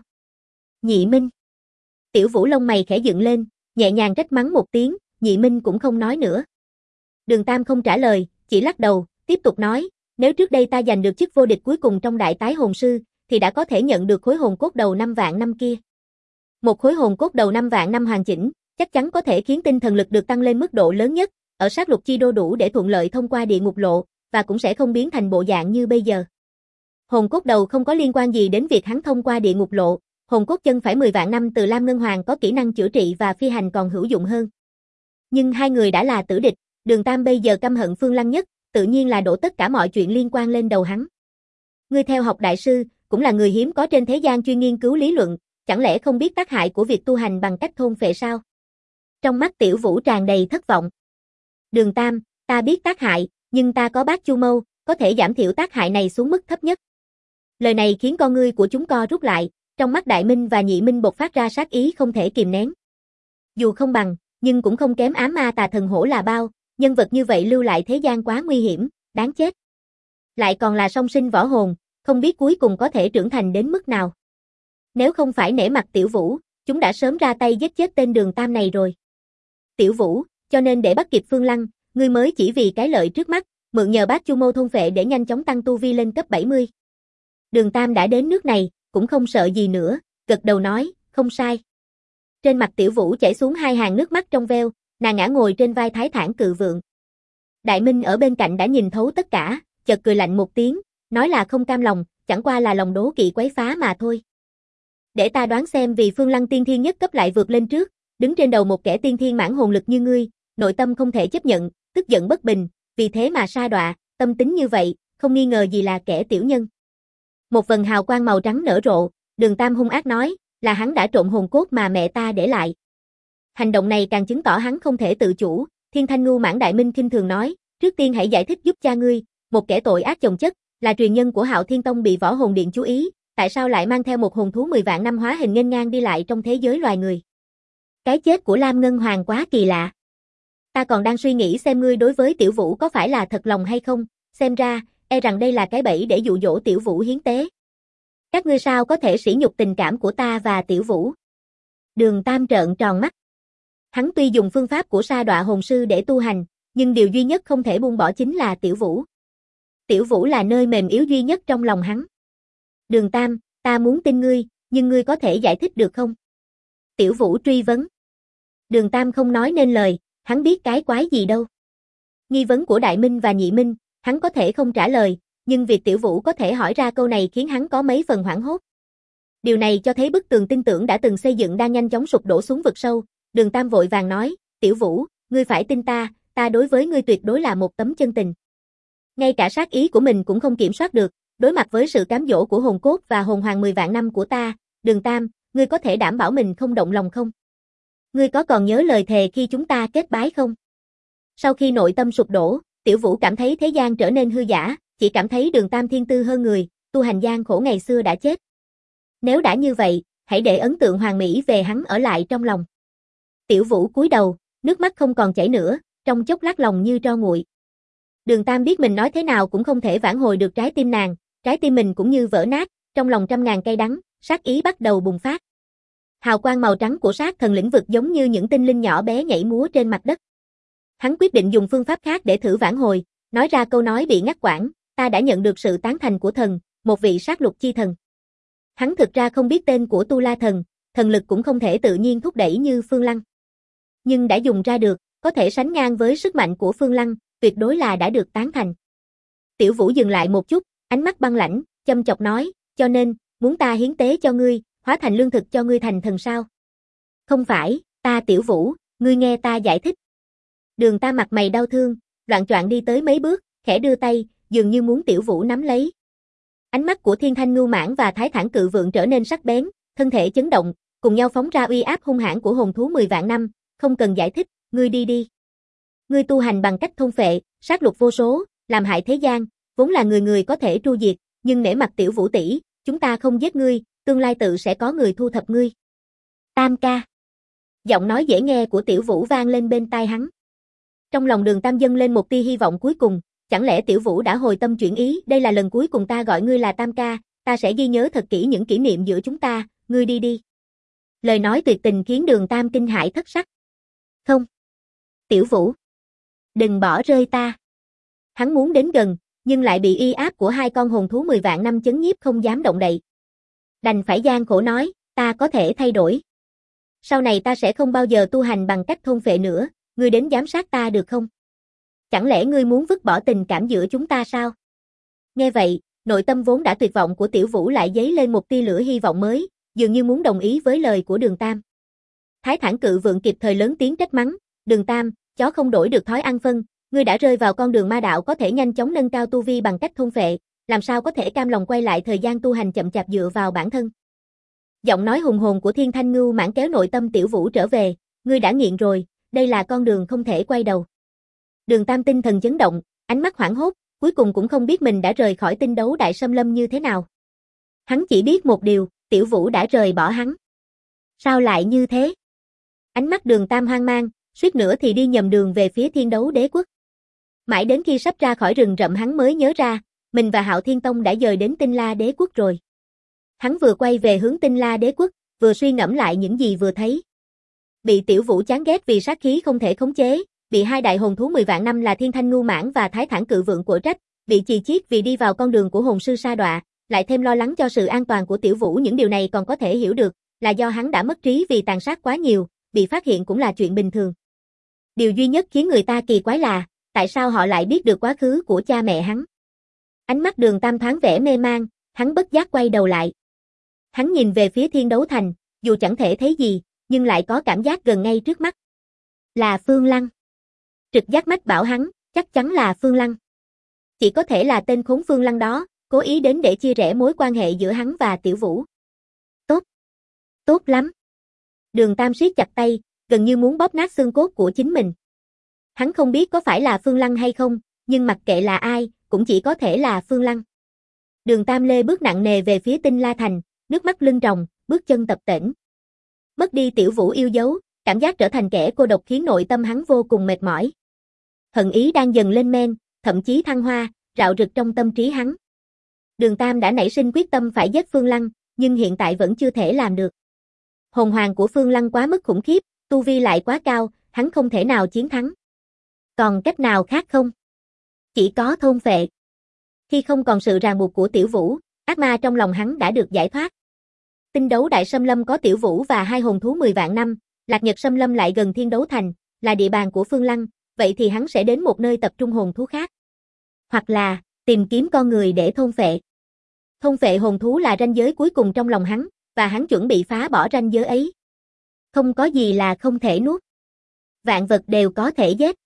Nhị Minh. Tiểu Vũ lông mày khẽ dựng lên, nhẹ nhàng trách mắng một tiếng, Nhị Minh cũng không nói nữa. Đường Tam không trả lời, chỉ lắc đầu, tiếp tục nói, nếu trước đây ta giành được chức vô địch cuối cùng trong đại tái hồn sư, thì đã có thể nhận được khối hồn cốt đầu 5 vạn năm kia. Một khối hồn cốt đầu 5 vạn năm hoàn chỉnh, chắc chắn có thể khiến tinh thần lực được tăng lên mức độ lớn nhất, ở sát lục chi đô đủ để thuận lợi thông qua địa ngục lộ, và cũng sẽ không biến thành bộ dạng như bây giờ. Hồn cốt đầu không có liên quan gì đến việc hắn thông qua địa ngục lộ, hồn cốt chân phải 10 vạn năm từ Lam Ngân Hoàng có kỹ năng chữa trị và phi hành còn hữu dụng hơn. Nhưng hai người đã là tử địch, Đường Tam bây giờ căm hận Phương Lăng nhất, tự nhiên là đổ tất cả mọi chuyện liên quan lên đầu hắn. Ngươi theo học đại sư, cũng là người hiếm có trên thế gian chuyên nghiên cứu lý luận, chẳng lẽ không biết tác hại của việc tu hành bằng cách thôn phệ sao? Trong mắt Tiểu Vũ tràn đầy thất vọng. Đường Tam, ta biết tác hại, nhưng ta có bát chu mâu, có thể giảm thiểu tác hại này xuống mức thấp nhất. Lời này khiến con ngươi của chúng co rút lại, trong mắt Đại Minh và Nhị Minh bộc phát ra sát ý không thể kìm nén. Dù không bằng, nhưng cũng không kém ám ma tà thần hổ là bao, nhân vật như vậy lưu lại thế gian quá nguy hiểm, đáng chết. Lại còn là song sinh võ hồn, không biết cuối cùng có thể trưởng thành đến mức nào. Nếu không phải nể mặt Tiểu Vũ, chúng đã sớm ra tay giết chết tên Đường Tam này rồi. Tiểu Vũ, cho nên để bắt kịp Phương Lăng, ngươi mới chỉ vì cái lợi trước mắt, mượn nhờ bát chu mâu thôn phệ để nhanh chóng tăng tu vi lên cấp 70. Đường Tam đã đến nước này, cũng không sợ gì nữa, gật đầu nói, không sai. Trên mặt Tiểu Vũ chảy xuống hai hàng nước mắt trong veo, nàng ngã ngồi trên vai Thái Thản Cự Vượng. Đại Minh ở bên cạnh đã nhìn thấu tất cả, chợt cười lạnh một tiếng, nói là không cam lòng, chẳng qua là lòng đố kỵ quấy phá mà thôi. Để ta đoán xem vì Phương Lăng tiên thiên nhất cấp lại vượt lên trước, đứng trên đầu một kẻ tiên thiên mãn hồn lực như ngươi, nội tâm không thể chấp nhận, tức giận bất bình, vì thế mà sa đọa, tâm tính như vậy, không nghi ngờ gì là kẻ tiểu nhân. Một vầng hào quang màu trắng nở rộ, Đường Tam hung ác nói, là hắn đã trộm hồn cốt mà mẹ ta để lại. Hành động này càng chứng tỏ hắn không thể tự chủ, Thiên Thanh Ngưu Mãng Đại Minh khinh thường nói, trước tiên hãy giải thích giúp cha ngươi, một kẻ tội ác chồng chất, là truyền nhân của Hạo Thiên Tông bị Võ Hồn Điện chú ý, tại sao lại mang theo một hồn thú 10 vạn năm hóa hình nghênh ngang đi lại trong thế giới loài người. Cái chết của Lam Ngân Hoàng quá kỳ lạ. Ta còn đang suy nghĩ xem ngươi đối với Tiểu Vũ có phải là thật lòng hay không, xem ra, e rằng đây là cái bẫy để dụ dỗ Tiểu Vũ hiến tế. Các ngươi sao có thể sỉ nhục tình cảm của ta và Tiểu Vũ? Đường Tam trợn tròn mắt. Hắn tuy dùng phương pháp của sa đọa hồn sư để tu hành, nhưng điều duy nhất không thể buông bỏ chính là Tiểu Vũ. Tiểu Vũ là nơi mềm yếu duy nhất trong lòng hắn. Đường Tam, ta muốn tin ngươi, nhưng ngươi có thể giải thích được không? Tiểu Vũ truy vấn. Đường Tam không nói nên lời, hắn biết cái quái gì đâu. Nghi vấn của Đại Minh và Nhị Minh, hắn có thể không trả lời, nhưng việc Tiểu Vũ có thể hỏi ra câu này khiến hắn có mấy phần hoảng hốt. Điều này cho thấy bức tường tin tưởng đã từng xây dựng đang nhanh chóng sụp đổ xuống vực sâu. Đường Tam vội vàng nói, Tiểu Vũ, ngươi phải tin ta, ta đối với ngươi tuyệt đối là một tấm chân tình. Ngay cả sát ý của mình cũng không kiểm soát được, đối mặt với sự cám dỗ của hồn cốt và hồn hoàng 10 vạn năm của ta, Đường Tam, ngươi có thể đảm bảo mình không động lòng không? Ngươi có còn nhớ lời thề khi chúng ta kết bái không? Sau khi nội tâm sụp đổ, Tiểu Vũ cảm thấy thế gian trở nên hư giả, chỉ cảm thấy Đường Tam thiên tư hơn người, tu hành gian khổ ngày xưa đã chết. Nếu đã như vậy, hãy để ấn tượng hoàn mỹ về hắn ở lại trong lòng. Tiểu Vũ cúi đầu, nước mắt không còn chảy nữa, trong chốc lát lòng như tro nguội. Đường Tam biết mình nói thế nào cũng không thể vãn hồi được trái tim nàng, trái tim mình cũng như vỡ nát, trong lòng trăm ngàn cay đắng, sát ý bắt đầu bùng phát. Hào quang màu trắng của sát thần lĩnh vực giống như những tinh linh nhỏ bé nhảy múa trên mặt đất. Hắn quyết định dùng phương pháp khác để thử vãn hồi, nói ra câu nói bị ngắt quãng, ta đã nhận được sự tán thành của thần, một vị sát lục chi thần. Hắn thực ra không biết tên của Tu La thần, thần lực cũng không thể tự nhiên thúc đẩy như Phương Lăng. Nhưng đã dùng ra được, có thể sánh ngang với sức mạnh của Phương Lăng, tuyệt đối là đã được tán thành. Tiểu Vũ dừng lại một chút, ánh mắt băng lãnh, châm chọc nói, cho nên, muốn ta hiến tế cho ngươi, hóa thành lương thực cho ngươi thành thần sao? Không phải, ta Tiểu Vũ, ngươi nghe ta giải thích. Đường Tam mặt mày đau thương, loạng choạng đi tới mấy bước, khẽ đưa tay, dường như muốn Tiểu Vũ nắm lấy. Ánh mắt của Thiên Thanh Ngưu Mãng và Thái Thản Cự Vượng trở nên sắc bén, thân thể chấn động, cùng nhau phóng ra uy áp hung hãn của hồn thú 10 vạn năm, không cần giải thích, ngươi đi đi. Ngươi tu hành bằng cách thôn phệ, sát lục vô số, làm hại thế gian, vốn là người người có thể tru diệt, nhưng nể mặt Tiểu Vũ tỷ, chúng ta không giết ngươi, tương lai tự sẽ có người thu thập ngươi. Tam ca. Giọng nói dễ nghe của Tiểu Vũ vang lên bên tai hắn. Trong lòng Đường Tam dâng lên một tia hy vọng cuối cùng, chẳng lẽ Tiểu Vũ đã hồi tâm chuyển ý, đây là lần cuối cùng ta gọi ngươi là Tam ca, ta sẽ ghi nhớ thật kỹ những kỷ niệm giữa chúng ta, ngươi đi đi. Lời nói tuyệt tình khiến Đường Tam kinh hãi thất sắc. Không. Tiểu Vũ. Đừng bỏ rơi ta. Hắn muốn đến gần, nhưng lại bị uy áp của hai con hồn thú 10 vạn năm chấn nhiếp không dám động đậy. Đành phải gian khổ nói, ta có thể thay đổi. Sau này ta sẽ không bao giờ tu hành bằng cách thôn phệ nữa, ngươi đến giám sát ta được không? Chẳng lẽ ngươi muốn vứt bỏ tình cảm giữa chúng ta sao? Nghe vậy, nội tâm vốn đã tuyệt vọng của Tiểu Vũ lại dấy lên một tia lửa hy vọng mới, dường như muốn đồng ý với lời của Đường Tam. Thái Thản Cự Vượng kịp thời lớn tiếng trách mắng, Đường Tam, chó không đổi được thói ăn phân, ngươi đã rơi vào con đường ma đạo có thể nhanh chóng nâng cao tu vi bằng cách thôn phệ, làm sao có thể cam lòng quay lại thời gian tu hành chậm chạp dựa vào bản thân. Giọng nói hùng hồn của Thiên Thanh Ngưu Mãng kéo nội tâm Tiểu Vũ trở về, ngươi đã nghiện rồi, đây là con đường không thể quay đầu. Đường Tam tinh thần chấn động, ánh mắt hoảng hốt, cuối cùng cũng không biết mình đã rời khỏi tinh đấu đại xâm lâm như thế nào. Hắn chỉ biết một điều, Tiểu Vũ đã rời bỏ hắn. Sao lại như thế? Ánh mắt Đường Tam hoang mang, suýt nữa thì đi nhầm đường về phía Thiên Đấu Đế Quốc. Mãi đến khi sắp ra khỏi rừng rậm hắn mới nhớ ra, mình và Hạo Thiên Tông đã dời đến Tinh La Đế Quốc rồi. Hắn vừa quay về hướng Tinh La Đế Quốc, vừa suy ngẫm lại những gì vừa thấy. Bị Tiểu Vũ chán ghét vì sát khí không thể khống chế, bị hai đại hồn thú 10 vạn năm là Thiên Thanh Ngưu Mãng và Thái Thản Cự Vượng của trách, bị chì chiết vì đi vào con đường của hồn sư sa đọa, lại thêm lo lắng cho sự an toàn của Tiểu Vũ, những điều này còn có thể hiểu được, là do hắn đã mất trí vì tàn sát quá nhiều, bị phát hiện cũng là chuyện bình thường. Điều duy nhất khiến người ta kỳ quái là, tại sao họ lại biết được quá khứ của cha mẹ hắn? Ánh mắt Đường Tam thoáng vẻ mê mang, hắn bất giác quay đầu lại. Hắn nhìn về phía Thiên Đấu Thành, dù chẳng thể thấy gì, nhưng lại có cảm giác gần ngay trước mắt. Là Phương Lăng. Trực giác mách bảo hắn, chắc chắn là Phương Lăng. Chỉ có thể là tên khốn Phương Lăng đó, cố ý đến để chia rẽ mối quan hệ giữa hắn và Tiểu Vũ. Tốt. Tốt lắm. Đường Tam siết chặt tay, gần như muốn bóp nát xương cốt của chính mình. Hắn không biết có phải là Phương Lăng hay không, nhưng mặc kệ là ai, cũng chỉ có thể là Phương Lăng. Đường Tam lê bước nặng nề về phía Tinh La Thành, nước mắt lưng tròng, bước chân tập tễnh. Mất đi Tiểu Vũ yêu dấu, cảm giác trở thành kẻ cô độc khiến nội tâm hắn vô cùng mệt mỏi. Hận ý đang dần lên men, thậm chí thăng hoa, rạo rực trong tâm trí hắn. Đường Tam đã nảy sinh quyết tâm phải giết Phương Lăng, nhưng hiện tại vẫn chưa thể làm được. Hồn hoàng của Phương Lăng quá mức khủng khiếp, tu vi lại quá cao, hắn không thể nào chiến thắng. Còn cách nào khác không? Chỉ có thôn phệ. Khi không còn sự ràng buộc của Tiểu Vũ, ác ma trong lòng hắn đã được giải thoát. Tinh đấu đại xâm lâm có Tiểu Vũ và hai hồn thú 10 vạn năm, Lạc Nhật xâm lâm lại gần Thiên Đấu Thành, là địa bàn của Phương Lăng, vậy thì hắn sẽ đến một nơi tập trung hồn thú khác. Hoặc là, tìm kiếm con người để thôn phệ. Thôn phệ hồn thú là ranh giới cuối cùng trong lòng hắn, và hắn chuẩn bị phá bỏ ranh giới ấy. Không có gì là không thể nuốt. Vạn vật đều có thể giết.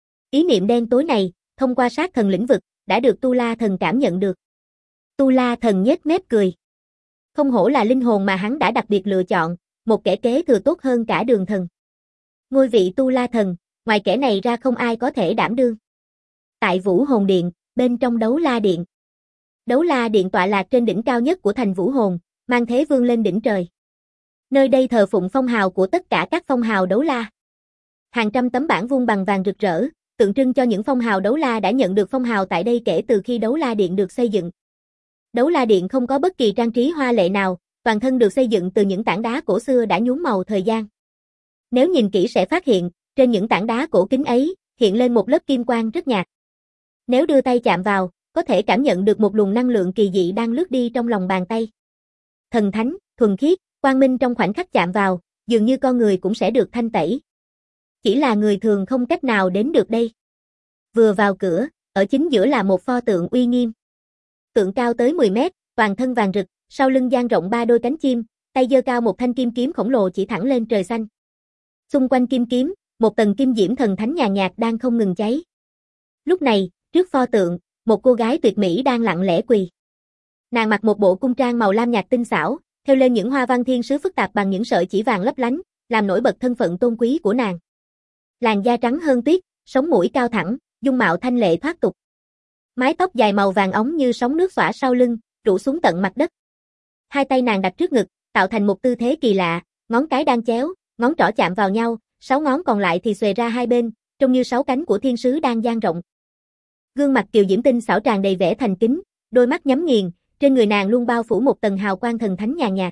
Ý niệm đen tối này, thông qua sát thần lĩnh vực, đã được Tu La Thần cảm nhận được. Tu La Thần nhếch mép cười. Không hổ là linh hồn mà hắn đã đặc biệt lựa chọn, một kẻ kế thừa tốt hơn cả Đường Thần. Ngôi vị Tu La Thần, ngoài kẻ này ra không ai có thể đảm đương. Tại Vũ Hồn Điện, bên trong đấu la điện. Đấu la điện tọa lạc trên đỉnh cao nhất của thành Vũ Hồn, mang thế vươn lên đỉnh trời. Nơi đây thờ phụng phong hào của tất cả các phong hào đấu la. Hàng trăm tấm bảng vuông bằng vàng rực rỡ, tượng trưng cho những phong hào đấu la đã nhận được phong hào tại đây kể từ khi đấu la điện được xây dựng. Đấu la điện không có bất kỳ trang trí hoa lệ nào, toàn thân được xây dựng từ những tảng đá cổ xưa đã nhuốm màu thời gian. Nếu nhìn kỹ sẽ phát hiện, trên những tảng đá cổ kính ấy, hiện lên một lớp kim quang rất nhạt. Nếu đưa tay chạm vào, có thể cảm nhận được một luồng năng lượng kỳ dị đang lướt đi trong lòng bàn tay. Thần thánh, thuần khiết, quang minh trong khoảnh khắc chạm vào, dường như con người cũng sẽ được thanh tẩy. Chỉ là người thường không cách nào đến được đây. Vừa vào cửa, ở chính giữa là một pho tượng uy nghiêm. Tượng cao tới 10 mét, toàn thân vàng rực, sau lưng dang rộng 3 đôi cánh chim, tay giơ cao một thanh kim kiếm khổng lồ chỉ thẳng lên trời xanh. Xung quanh kim kiếm, một tầng kim diễm thần thánh nhàn nhạt đang không ngừng cháy. Lúc này, trước pho tượng, một cô gái tuyệt mỹ đang lặng lẽ quỳ. Nàng mặc một bộ cung trang màu lam nhạt tinh xảo, thêu lên những hoa văn thiên sứ phức tạp bằng những sợi chỉ vàng lấp lánh, làm nổi bật thân phận tôn quý của nàng. Làn da trắng hơn tuyết, sống mũi cao thẳng, dung mạo thanh lệ thoát tục. Mái tóc dài màu vàng óng như sóng nước xõa sau lưng, rủ xuống tận mặt đất. Hai tay nàng đặt trước ngực, tạo thành một tư thế kỳ lạ, ngón cái đang chéo, ngón trỏ chạm vào nhau, 6 ngón còn lại thì xuề ra hai bên, trông như 6 cánh của thiên sứ đang dang rộng. Gương mặt kiều diễm tinh xảo tràn đầy vẻ thành kính, đôi mắt nhắm nghiền, trên người nàng luôn bao phủ một tầng hào quang thần thánh nhàn nhạt.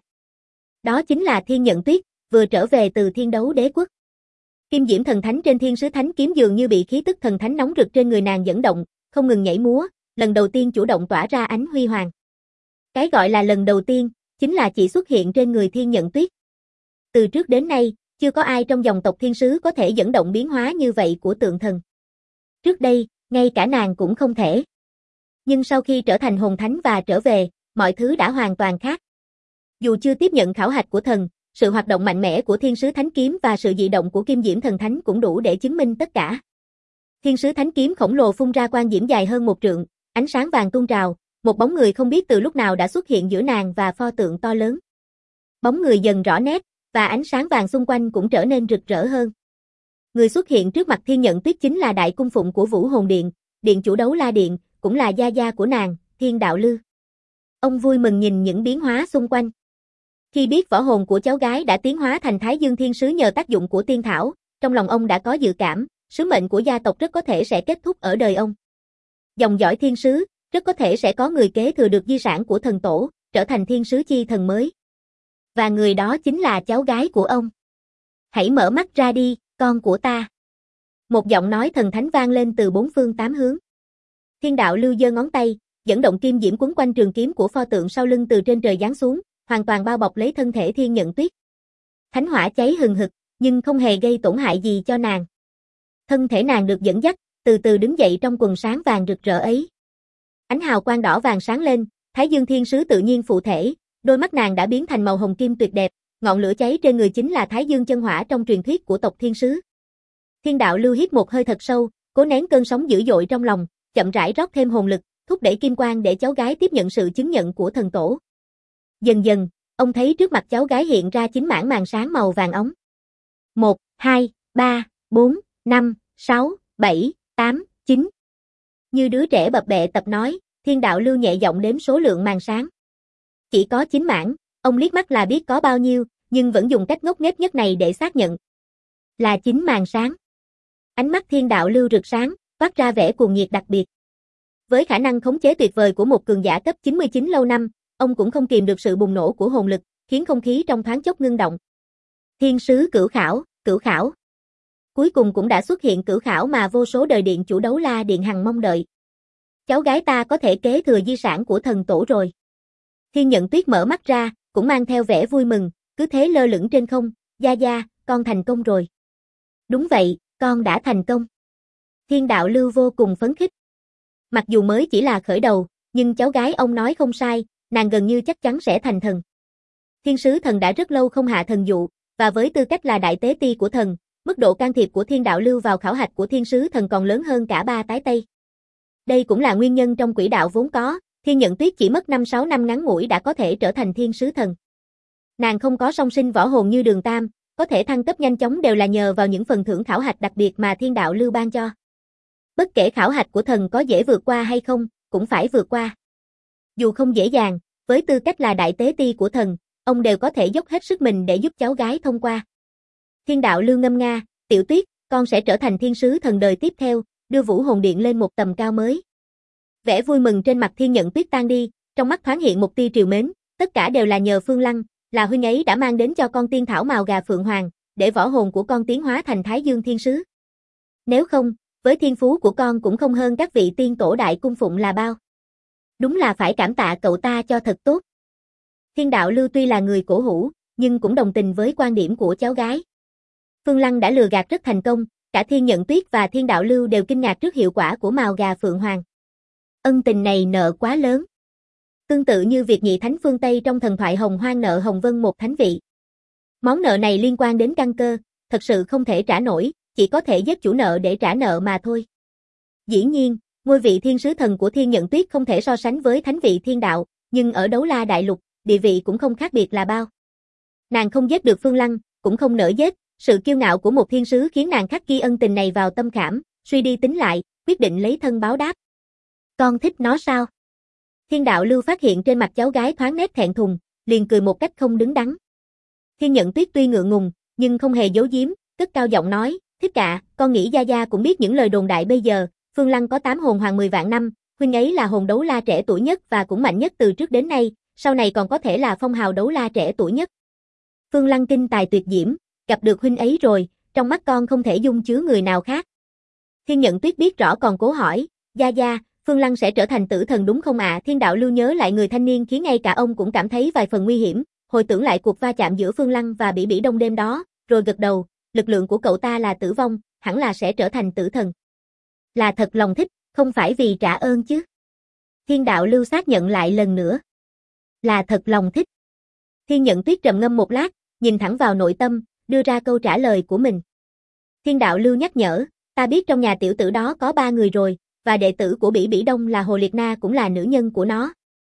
Đó chính là Thiên Nhận Tuyết, vừa trở về từ Thiên Đấu Đế Quốc. Kim diễm thần thánh trên thiên sứ thánh kiếm dường như bị khí tức thần thánh nóng rực trên người nàng dẫn động, không ngừng nhảy múa, lần đầu tiên chủ động tỏa ra ánh huy hoàng. Cái gọi là lần đầu tiên, chính là chỉ xuất hiện trên người Thiên Nhận Tuyết. Từ trước đến nay, chưa có ai trong dòng tộc thiên sứ có thể dẫn động biến hóa như vậy của tượng thần. Trước đây, ngay cả nàng cũng không thể. Nhưng sau khi trở thành hồn thánh và trở về, mọi thứ đã hoàn toàn khác. Dù chưa tiếp nhận khảo hạch của thần, sự hoạt động mạnh mẽ của thiên sứ thánh kiếm và sự dị động của kim diễm thần thánh cũng đủ để chứng minh tất cả. Thiên sứ thánh kiếm khổng lồ phun ra quang diễm dài hơn 1 trượng, ánh sáng vàng tuôn trào, một bóng người không biết từ lúc nào đã xuất hiện giữa nàng và pho tượng to lớn. Bóng người dần rõ nét, và ánh sáng vàng xung quanh cũng trở nên rực rỡ hơn. Người xuất hiện trước mặt Thiên Nhận Tuyết chính là đại cung phụng của Vũ Hồn Điện, điện chủ đấu la điện, cũng là gia gia của nàng, Thiên Đạo Lư. Ông vui mừng nhìn những biến hóa xung quanh. Khi biết võ hồn của cháu gái đã tiến hóa thành Thái Dương Thiên Sứ nhờ tác dụng của tiên thảo, trong lòng ông đã có dự cảm, sứ mệnh của gia tộc rất có thể sẽ kết thúc ở đời ông. Dòng dõi thiên sứ, rất có thể sẽ có người kế thừa được di sản của thần tổ, trở thành thiên sứ chi thần mới. Và người đó chính là cháu gái của ông. Hãy mở mắt ra đi, con của ta. Một giọng nói thần thánh vang lên từ 4 phương 8 hướng. Thiên Đạo Lưu giơ ngón tay, dẫn động kim diễm quấn quanh trường kiếm của pho tượng sau lưng từ trên trời giáng xuống, hoàn toàn bao bọc lấy thân thể Thiên Nhận Tuyết. Thánh hỏa cháy hừng hực, nhưng không hề gây tổn hại gì cho nàng. Thân thể nàng được dẫn dắt, từ từ đứng dậy trong quần sáng vàng rực rỡ ấy. Ánh hào quang đỏ vàng sáng lên, Thái Dương Thiên Sứ tự nhiên phụ thể, đôi mắt nàng đã biến thành màu hồng kim tuyệt đẹp, ngọn lửa cháy trên người chính là Thái Dương chân hỏa trong truyền thuyết của tộc Thiên Sứ. Thiên Đạo Lưu hít một hơi thật sâu, cố nén cơn sóng dữ dội trong lòng, chậm rãi rót thêm hồn lực, thúc đẩy kim quang để cháu gái tiếp nhận sự chứng nhận của thần tổ. Dần dần, ông thấy trước mặt cháu gái hiện ra 9 mảng màn sáng màu vàng óng. 1, 2, 3, 4, 5, 6, 7, 8, 9. Như đứa trẻ bập bẹ tập nói, Thiên Đạo Lưu nhẹ giọng đếm số lượng màn sáng. Chỉ có 9 mảng, ông liếc mắt là biết có bao nhiêu, nhưng vẫn dùng cách ngốc nghếch nhất này để xác nhận. Là 9 màn sáng. Ánh mắt Thiên Đạo Lưu rực sáng, toát ra vẻ cuồng nhiệt đặc biệt. Với khả năng khống chế tuyệt vời của một cường giả cấp 99 lâu năm, ông cũng không kìm được sự bùng nổ của hồn lực, khiến không khí trong thoáng chốc ngưng động. Thiên sứ cửu khảo, cửu khảo. Cuối cùng cũng đã xuất hiện cửu khảo mà vô số đời điện chủ đấu la điện hằng mong đợi. Cháu gái ta có thể kế thừa di sản của thần tổ rồi. Thiên Nhận Tuyết mở mắt ra, cũng mang theo vẻ vui mừng, cứ thế lơ lửng trên không, gia gia, con thành công rồi. Đúng vậy, con đã thành công. Thiên Đạo Lưu vô cùng phấn khích. Mặc dù mới chỉ là khởi đầu, nhưng cháu gái ông nói không sai, nàng gần như chắc chắn sẽ thành thần. Thiên sứ thần đã rất lâu không hạ thần dụ, và với tư cách là đại tế ti của thần, mức độ can thiệp của Thiên Đạo Lưu vào khảo hạch của thiên sứ thần còn lớn hơn cả 3 tái Tây. Đây cũng là nguyên nhân trong quỹ đạo vốn có, Thiên Nhận Tuyết chỉ mất 5-6 năm ngắn ngủi đã có thể trở thành thiên sứ thần. Nàng không có song sinh võ hồn như Đường Tam, có thể thăng cấp nhanh chóng đều là nhờ vào những phần thưởng khảo hạch đặc biệt mà Thiên Đạo Lưu ban cho. Bất kể khảo hạch của thần có dễ vượt qua hay không, cũng phải vượt qua. Dù không dễ dàng, với tư cách là đại tế ti của thần, ông đều có thể dốc hết sức mình để giúp cháu gái thông qua. Thiên đạo Lưu ngâm nga, Tiểu Tuyết, con sẽ trở thành thiên sứ thần đời tiếp theo, đưa Vũ Hồn Điện lên một tầm cao mới. Vẻ vui mừng trên mặt Thiên Nhận Tuyết tan đi, trong mắt thoáng hiện một tia trìu mến, tất cả đều là nhờ Phương Lăng, là huynh ấy đã mang đến cho con tiên thảo màu gà phượng hoàng, để võ hồn của con tiến hóa thành Thái Dương Thiên Sứ. Nếu không, với thiên phú của con cũng không hơn các vị tiên tổ đại cung phụng là bao. Đúng là phải cảm tạ cậu ta cho thật tốt. Thiên đạo Lưu tuy là người cổ hủ, nhưng cũng đồng tình với quan điểm của cháu gái. Phương Lăng đã lừa gạt rất thành công, cả Thiên Nhận Tuyết và Thiên đạo Lưu đều kinh ngạc trước hiệu quả của màu gà phượng hoàng. Ân tình này nợ quá lớn. Tương tự như việc nhị thánh phương Tây trong thần thoại Hồng Hoang nợ Hồng Vân một thánh vị. Món nợ này liên quan đến căn cơ, thật sự không thể trả nổi, chỉ có thể giết chủ nợ để trả nợ mà thôi. Dĩ nhiên, ngôi vị thiên sứ thần của Thiên Nhận Tuyết không thể so sánh với thánh vị thiên đạo, nhưng ở Đấu La Đại Lục, địa vị cũng không khác biệt là bao. Nàng không giết được Phương Lăng, cũng không nỡ giết, sự kiêu ngạo của một thiên sứ khiến nàng khắc ghi ân tình này vào tâm khảm, suy đi tính lại, quyết định lấy thân báo đáp. Con thích nó sao? Thiên đạo Lưu phát hiện trên mặt cháu gái thoáng nét thẹn thùng, liền cười một cách không đứng đắn. Thiên Nhận Tuyết tuy ngượng ngùng, nhưng không hề giấu giếm, cất cao giọng nói, thích ạ, con nghĩ Gia Gia cũng biết những lời đồn đại bây giờ, Phương Lăng có 8 hồn hoàng 10 vạn năm, huynh ấy là hồn đấu la trẻ tuổi nhất và cũng mạnh nhất từ trước đến nay, sau này còn có thể là phong hào đấu la trẻ tuổi nhất. Phương Lăng kinh tài tuyệt diễm, gặp được huynh ấy rồi, trong mắt con không thể dung chứa người nào khác. Thiên Nhận Tuyết biết rõ còn cố hỏi, Gia Gia, Phương Lăng sẽ trở thành tử thần đúng không ạ? Thiên đạo Lưu nhớ lại người thanh niên khiến ngay cả ông cũng cảm thấy vài phần nguy hiểm, hồi tưởng lại cuộc va chạm giữa Phương Lăng và Bỉ Bỉ Đông đêm đó, rồi gật đầu, lực lượng của cậu ta là tử vong, hẳn là sẽ trở thành tử thần. Là thật lòng thích, không phải vì trả ơn chứ. Thiên đạo Lưu xác nhận lại lần nữa. Là thật lòng thích. Thiên Nhận Tuyết trầm ngâm một lát, nhìn thẳng vào nội tâm, đưa ra câu trả lời của mình. Thiên đạo Lưu nhắc nhở, ta biết trong nhà tiểu tử đó có 3 người rồi, và đệ tử của Bỉ Bỉ Đông là Hồ Liệt Na cũng là nữ nhân của nó.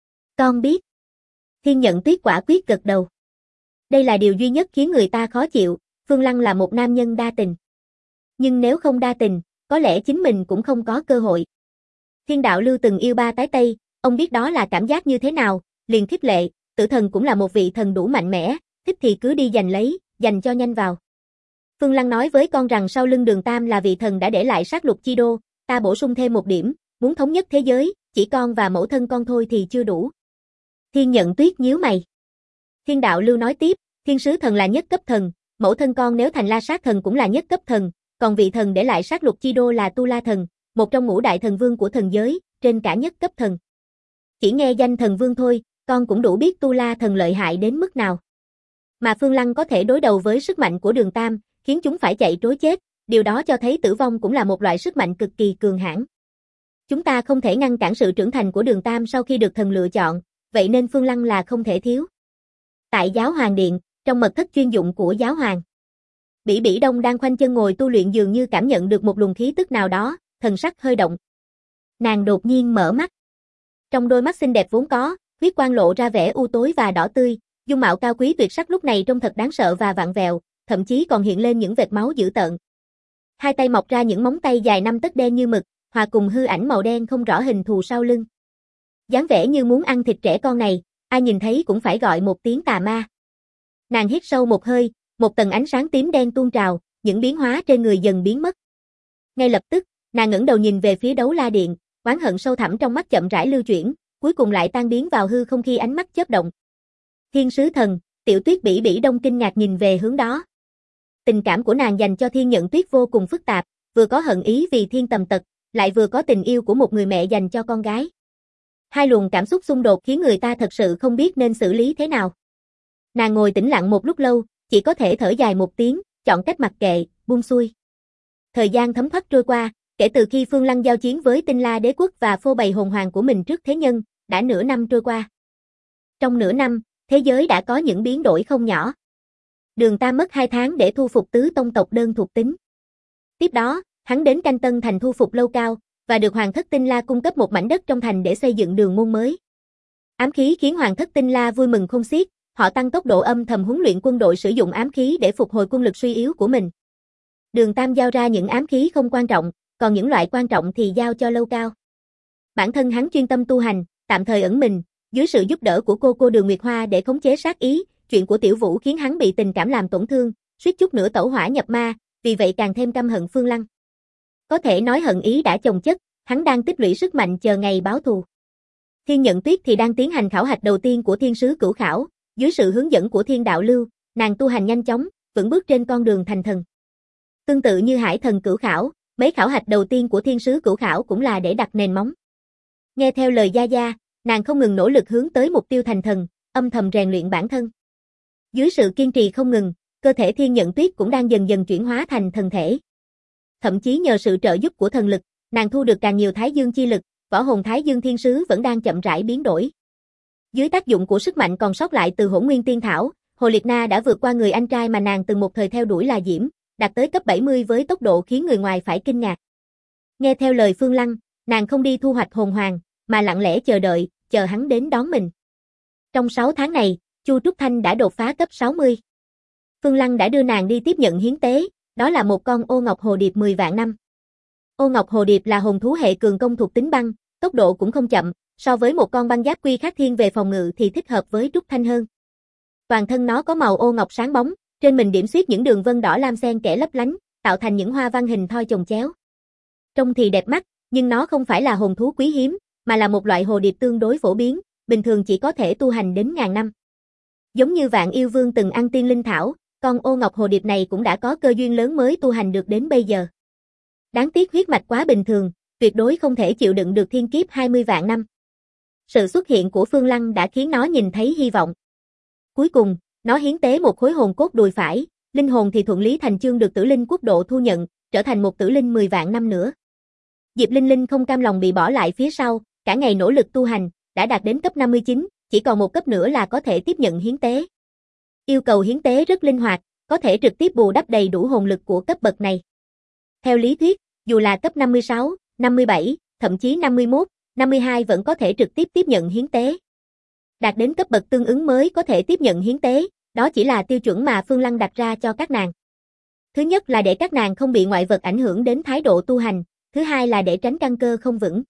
Con biết. Thiên Nhận Tuyết quả quyết gật đầu. Đây là điều duy nhất khiến người ta khó chịu, Phương Lăng là một nam nhân đa tình. Nhưng nếu không đa tình, có lẽ chính mình cũng không có cơ hội. Thiên đạo Lưu từng yêu 3 tái Tây, ông biết đó là cảm giác như thế nào, liền khích lệ, tử thần cũng là một vị thần đủ mạnh mẽ, thích thì cứ đi giành lấy, giành cho nhanh vào. Phương Lăng nói với con rằng sau lưng Đường Tam là vị thần đã để lại sát lục chi đô, ta bổ sung thêm một điểm, muốn thống nhất thế giới, chỉ con và mẫu thân con thôi thì chưa đủ. Thiên Nhận Tuyết nhíu mày. Thiên đạo Lưu nói tiếp, thiên sứ thần là nhất cấp thần, mẫu thân con nếu thành La Sát thần cũng là nhất cấp thần, còn vị thần để lại sát lục chi đô là Tu La thần, một trong ngũ đại thần vương của thần giới, trên cả nhất cấp thần. Chỉ nghe danh thần vương thôi, con cũng đủ biết Tu La thần lợi hại đến mức nào. Mà Phương Lăng có thể đối đầu với sức mạnh của Đường Tam, khiến chúng phải chạy trối chết, điều đó cho thấy tử vong cũng là một loại sức mạnh cực kỳ cường hãn. Chúng ta không thể ngăn cản sự trưởng thành của Đường Tam sau khi được thần lựa chọn, vậy nên Phương Lăng là không thể thiếu. Tại Giáo Hoàng Điện, trong mật thất chuyên dụng của Giáo Hoàng, Bỉ Bỉ Đông đang khoanh chân ngồi tu luyện dường như cảm nhận được một luồng khí tức nào đó, thần sắc hơi động. Nàng đột nhiên mở mắt. Trong đôi mắt xinh đẹp vốn có, huyết quang lộ ra vẻ u tối và đỏ tươi, dung mạo cao quý tuyệt sắc lúc này trông thật đáng sợ và vặn vẹo, thậm chí còn hiện lên những vệt máu dữ tợn. Hai tay mọc ra những móng tay dài 5 tấc đen như mực, hòa cùng hư ảnh màu đen không rõ hình thù sau lưng. Dáng vẻ như muốn ăn thịt trẻ con này, ai nhìn thấy cũng phải gọi một tiếng tà ma. Nàng hít sâu một hơi, một tầng ánh sáng tím đen tuôn trào, những biến hóa trên người dần biến mất. Ngay lập tức, nàng ngẩng đầu nhìn về phía Đấu La Điện, oán hận sâu thẳm trong mắt chậm rãi lưu chuyển, cuối cùng lại tan biến vào hư không khi ánh mắt chớp động. Thiên sứ thần, Tiểu Tuyết Bỉ Bỉ Đông kinh ngạc nhìn về hướng đó. Tình cảm của nàng dành cho Thiên Nhận Tuyết vô cùng phức tạp, vừa có hận ý vì Thiên Tầm Tật, lại vừa có tình yêu của một người mẹ dành cho con gái. Hai luồng cảm xúc xung đột khiến người ta thật sự không biết nên xử lý thế nào. Nàng ngồi tĩnh lặng một lúc lâu, chỉ có thể thở dài một tiếng, chọn cách mặc kệ, buông xuôi. Thời gian thấm thoát trôi qua, kể từ khi Phương Lăng giao chiến với Tinh La Đế Quốc và phô bày hồn hoàng của mình trước thế nhân, đã nửa năm trôi qua. Trong nửa năm, thế giới đã có những biến đổi không nhỏ. Đường Tam mất 2 tháng để thu phục tứ tông tộc đơn thuộc tính. Tiếp đó, hắn đến Canh Tân thành thu phục Lâu Cao, và được Hoàng thất Tinh La cung cấp một mảnh đất trong thành để xây dựng đường môn mới. Ám khí khiến Hoàng thất Tinh La vui mừng không xiết, họ tăng tốc độ âm thầm huấn luyện quân đội sử dụng ám khí để phục hồi quân lực suy yếu của mình. Đường Tam giao ra những ám khí không quan trọng, còn những loại quan trọng thì giao cho Lâu Cao. Bản thân hắn chuyên tâm tu hành, tạm thời ẩn mình, dưới sự giúp đỡ của cô Đường Nguyệt Hoa để khống chế sát ý, chuyện của Tiểu Vũ khiến hắn bị tình cảm làm tổn thương, suýt chút nữa tẩu hỏa nhập ma, vì vậy càng thêm căm hận Phương Lăng. Có thể nói hận ý đã chồng chất, hắn đang tích lũy sức mạnh chờ ngày báo thù. Thiên Nhận Tuyết thì đang tiến hành khảo hạch đầu tiên của Thiên Sứ Cửu Khảo, dưới sự hướng dẫn của Thiên Đạo Lưu, nàng tu hành nhanh chóng, vững bước trên con đường thành thần. Tương tự như Hải Thần Cửu Khảo, mấy khảo hạch đầu tiên của Thiên Sứ Cửu Khảo cũng là để đặt nền móng. Nghe theo lời Gia Gia, nàng không ngừng nỗ lực hướng tới mục tiêu thành thần, âm thầm rèn luyện bản thân. Dưới sự kiên trì không ngừng, cơ thể Thiên Nhận Tuyết cũng đang dần dần chuyển hóa thành thần thể. Thậm chí nhờ sự trợ giúp của thần lực, nàng thu được càng nhiều Thái Dương chi lực, võ hồn Thái Dương Thiên Sứ vẫn đang chậm rãi biến đổi. Dưới tác dụng của sức mạnh còn sót lại từ Hỗn Nguyên Tiên Thảo, Hồ Liệt Na đã vượt qua người anh trai mà nàng từng một thời theo đuổi là Diễm, đạt tới cấp 70 với tốc độ khiến người ngoài phải kinh ngạc. Nghe theo lời Phương Lăng, nàng không đi thu hoạch hồn hoàng, mà lặng lẽ chờ đợi, chờ hắn đến đón mình. Trong 6 tháng này, Chu Trúc Thanh đã đột phá cấp 60. Phương Lăng đã đưa nàng đi tiếp nhận hiến tế, đó là một con ô ngọc hồ điệp 10 vạn năm. Ô ngọc hồ điệp là hồn thú hệ cường công thuộc tính băng, tốc độ cũng không chậm, so với một con băng giáp quy khác thiên về phòng ngự thì thích hợp với Trúc Thanh hơn. Toàn thân nó có màu ô ngọc sáng bóng, trên mình điểm xuyết những đường vân đỏ lam xen kẽ lấp lánh, tạo thành những hoa văn hình thoi chồng chéo. Trông thì đẹp mắt, nhưng nó không phải là hồn thú quý hiếm, mà là một loại hồ điệp tương đối phổ biến, bình thường chỉ có thể tu hành đến ngàn năm. Giống như Vạn Yêu Vương từng ăn tiên linh thảo, con ô ngọc hồ điệp này cũng đã có cơ duyên lớn mới tu hành được đến bây giờ. Đáng tiếc huyết mạch quá bình thường, tuyệt đối không thể chịu đựng được thiên kiếp 20 vạn năm. Sự xuất hiện của Phương Lăng đã khiến nó nhìn thấy hy vọng. Cuối cùng, nó hiến tế một khối hồn cốt đùi phải, linh hồn thì thuận lý thành chương được Tử Linh Quốc độ thu nhận, trở thành một tử linh 10 vạn năm nữa. Diệp Linh Linh không cam lòng bị bỏ lại phía sau, cả ngày nỗ lực tu hành, đã đạt đến cấp 59, chỉ còn một cấp nữa là có thể tiếp nhận hiến tế. Yêu cầu hiến tế rất linh hoạt, có thể trực tiếp bù đắp đầy đủ hồn lực của cấp bậc này. Theo lý thuyết, dù là cấp 56, 57, thậm chí 51, 52 vẫn có thể trực tiếp tiếp nhận hiến tế. Đạt đến cấp bậc tương ứng mới có thể tiếp nhận hiến tế, đó chỉ là tiêu chuẩn mà Phương Lăng đặt ra cho các nàng. Thứ nhất là để các nàng không bị ngoại vật ảnh hưởng đến thái độ tu hành, thứ hai là để tránh căn cơ không vững.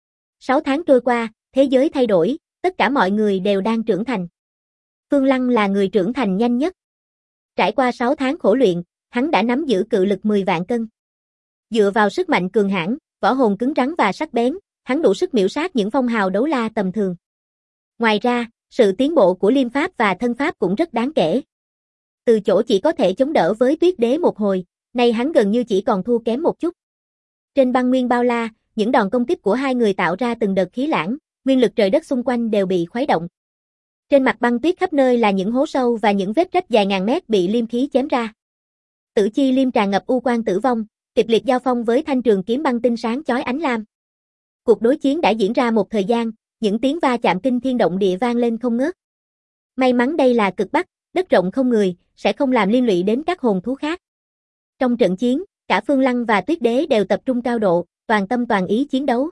6 tháng trôi qua, thế giới thay đổi, tất cả mọi người đều đang trưởng thành. Phương Lăng là người trưởng thành nhanh nhất. Trải qua 6 tháng khổ luyện, hắn đã nắm giữ cự lực 10 vạn cân. Dựa vào sức mạnh cường hãn, võ hồn cứng rắn và sắc bén, hắn đủ sức miểu sát những phong hào đấu la tầm thường. Ngoài ra, sự tiến bộ của liêm pháp và thân pháp cũng rất đáng kể. Từ chỗ chỉ có thể chống đỡ với Tuyết Đế một hồi, nay hắn gần như chỉ còn thua kém một chút. Trên băng nguyên bao la, những đòn công kích của hai người tạo ra từng đợt khí lãng, nguyên lực trời đất xung quanh đều bị khuấy động. Trên mặt băng tuyết khắp nơi là những hố sâu và những vết rách dài ngàn mét bị liêm khí chém ra. Tử chi liêm tràn ngập u quang tử vong, kịch liệt giao phong với thanh trường kiếm băng tinh sáng chói ánh lam. Cuộc đối chiến đã diễn ra một thời gian, những tiếng va chạm kinh thiên động địa vang lên không ngớt. May mắn đây là cực bắc, đất rộng không người, sẽ không làm liên lụy đến các hồn thú khác. Trong trận chiến, cả Phương Lăng và Tuyết Đế đều tập trung cao độ, toàn tâm toàn ý chiến đấu.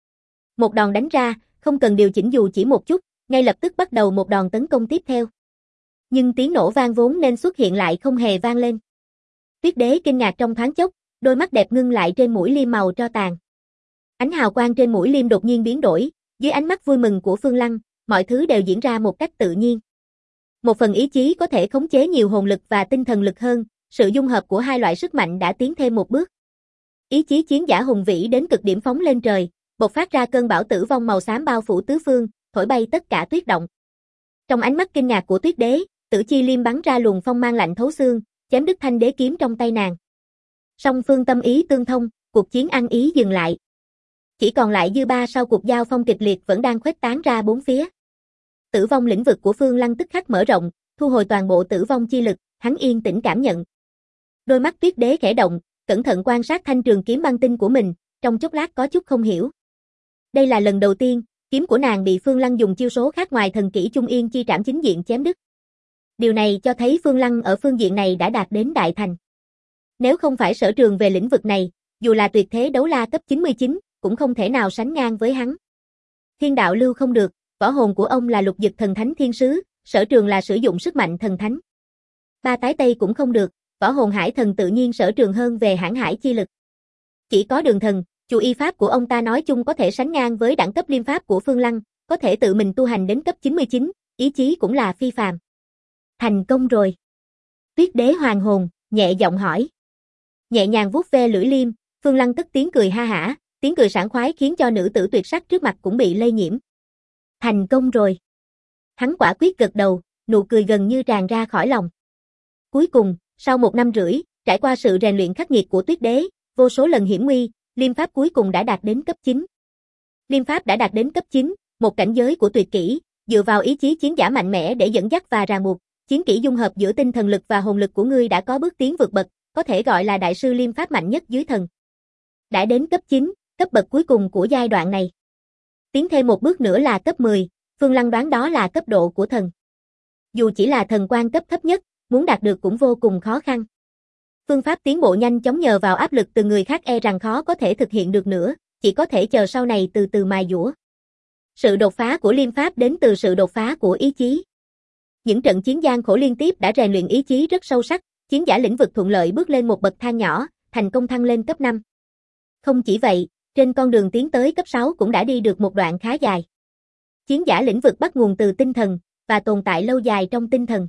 Một đòn đánh ra, không cần điều chỉnh dù chỉ một chút, ngay lập tức bắt đầu một đòn tấn công tiếp theo. Nhưng tiếng nổ vang vốn nên xuất hiện lại không hề vang lên. Tuyết Đế kinh ngạc trong thoáng chốc, đôi mắt đẹp ngưng lại trên mũi liêm màu tro tàn. Ánh hào quang trên mũi liêm đột nhiên biến đổi, dưới ánh mắt vui mừng của Phương Lăng, mọi thứ đều diễn ra một cách tự nhiên. Một phần ý chí có thể khống chế nhiều hồn lực và tinh thần lực hơn, sự dung hợp của hai loại sức mạnh đã tiến thêm một bước. Ý chí chiến giả hùng vĩ đến cực điểm phóng lên trời, bộc phát ra cơn bão tử vong màu xám bao phủ tứ phương, thổi bay tất cả tuyết động. Trong ánh mắt kinh ngạc của Tuyết Đế, Tử Chi Liêm bắn ra luồng phong mang lạnh thấu xương, chém đứt thanh đế kiếm trong tay nàng. Song phương tâm ý tương thông, cuộc chiến ăn ý dừng lại. Chỉ còn lại dư ba sau cuộc giao phong kịch liệt vẫn đang khuếch tán ra bốn phía. Tử vong lĩnh vực của Phương Lăng tức khắc mở rộng, thu hồi toàn bộ tử vong chi lực, hắn yên tĩnh cảm nhận. Đôi mắt Tuyết Đế khẽ động, cẩn thận quan sát thanh trường kiếm băng tinh của mình, trong chốc lát có chút không hiểu. Đây là lần đầu tiên, kiếm của nàng bị Phương Lăng dùng chiêu số khác ngoài thần kỹ Trung Yên chi trảm chính diện chém đứt. Điều này cho thấy Phương Lăng ở phương diện này đã đạt đến đại thành. Nếu không phải sở trường về lĩnh vực này, dù là tuyệt thế đấu la cấp 99, cũng không thể nào sánh ngang với hắn. Thiên đạo lưu không được, võ hồn của ông là lục dực thần thánh thiên sứ, sở trường là sử dụng sức mạnh thần thánh. Ba tái tây cũng không được, võ hồn hải thần tự nhiên sở trường hơn về hãn hải chi lực. Chỉ có Đường Thần, chủ y pháp của ông ta nói chung có thể sánh ngang với đẳng cấp liêm pháp của Phương Lăng, có thể tự mình tu hành đến cấp 99, ý chí cũng là phi phàm. Thành công rồi. Tuyết Đế hoàng hồn, nhẹ giọng hỏi. Nhẹ nhàng vuốt ve lưỡi liêm, Phương Lăng cất tiếng cười ha hả, tiếng cười sảng khoái khiến cho nữ tử tuyệt sắc trước mặt cũng bị lây nhiễm. Thành công rồi. Hắn quả quyết gật đầu, nụ cười gần như tràn ra khỏi lòng. Cuối cùng, sau 1 năm rưỡi, trải qua sự rèn luyện khắc nghiệt của Tuyết Đế, vô số lần hiểm nguy, liêm pháp cuối cùng đã đạt đến cấp 9. Liêm pháp đã đạt đến cấp 9, một cảnh giới của tuyệt kỹ, dựa vào ý chí chiến giả mạnh mẽ để dẫn dắt và ràng buộc, chiến kỹ dung hợp giữa tinh thần lực và hồn lực của ngươi đã có bước tiến vượt bậc, có thể gọi là đại sư liêm pháp mạnh nhất dưới thần. Đã đến cấp 9, cấp bậc cuối cùng của giai đoạn này. Tiến thêm một bước nữa là cấp 10, Phương Lăng đoán đó là cấp độ của thần. Dù chỉ là thần quan cấp thấp nhất, muốn đạt được cũng vô cùng khó khăn. Phương pháp tiến bộ nhanh chóng nhờ vào áp lực từ người khác e rằng khó có thể thực hiện được nữa, chỉ có thể chờ sau này từ từ mài dũa. Sự đột phá của liêm pháp đến từ sự đột phá của ý chí. Những trận chiến gian khổ liên tiếp đã rèn luyện ý chí rất sâu sắc, chiến giả lĩnh vực thuận lợi bước lên một bậc thang nhỏ, thành công thăng lên cấp 5. Không chỉ vậy, trên con đường tiến tới cấp 6 cũng đã đi được một đoạn khá dài. Chiến giả lĩnh vực bắt nguồn từ tinh thần, và tồn tại lâu dài trong tinh thần.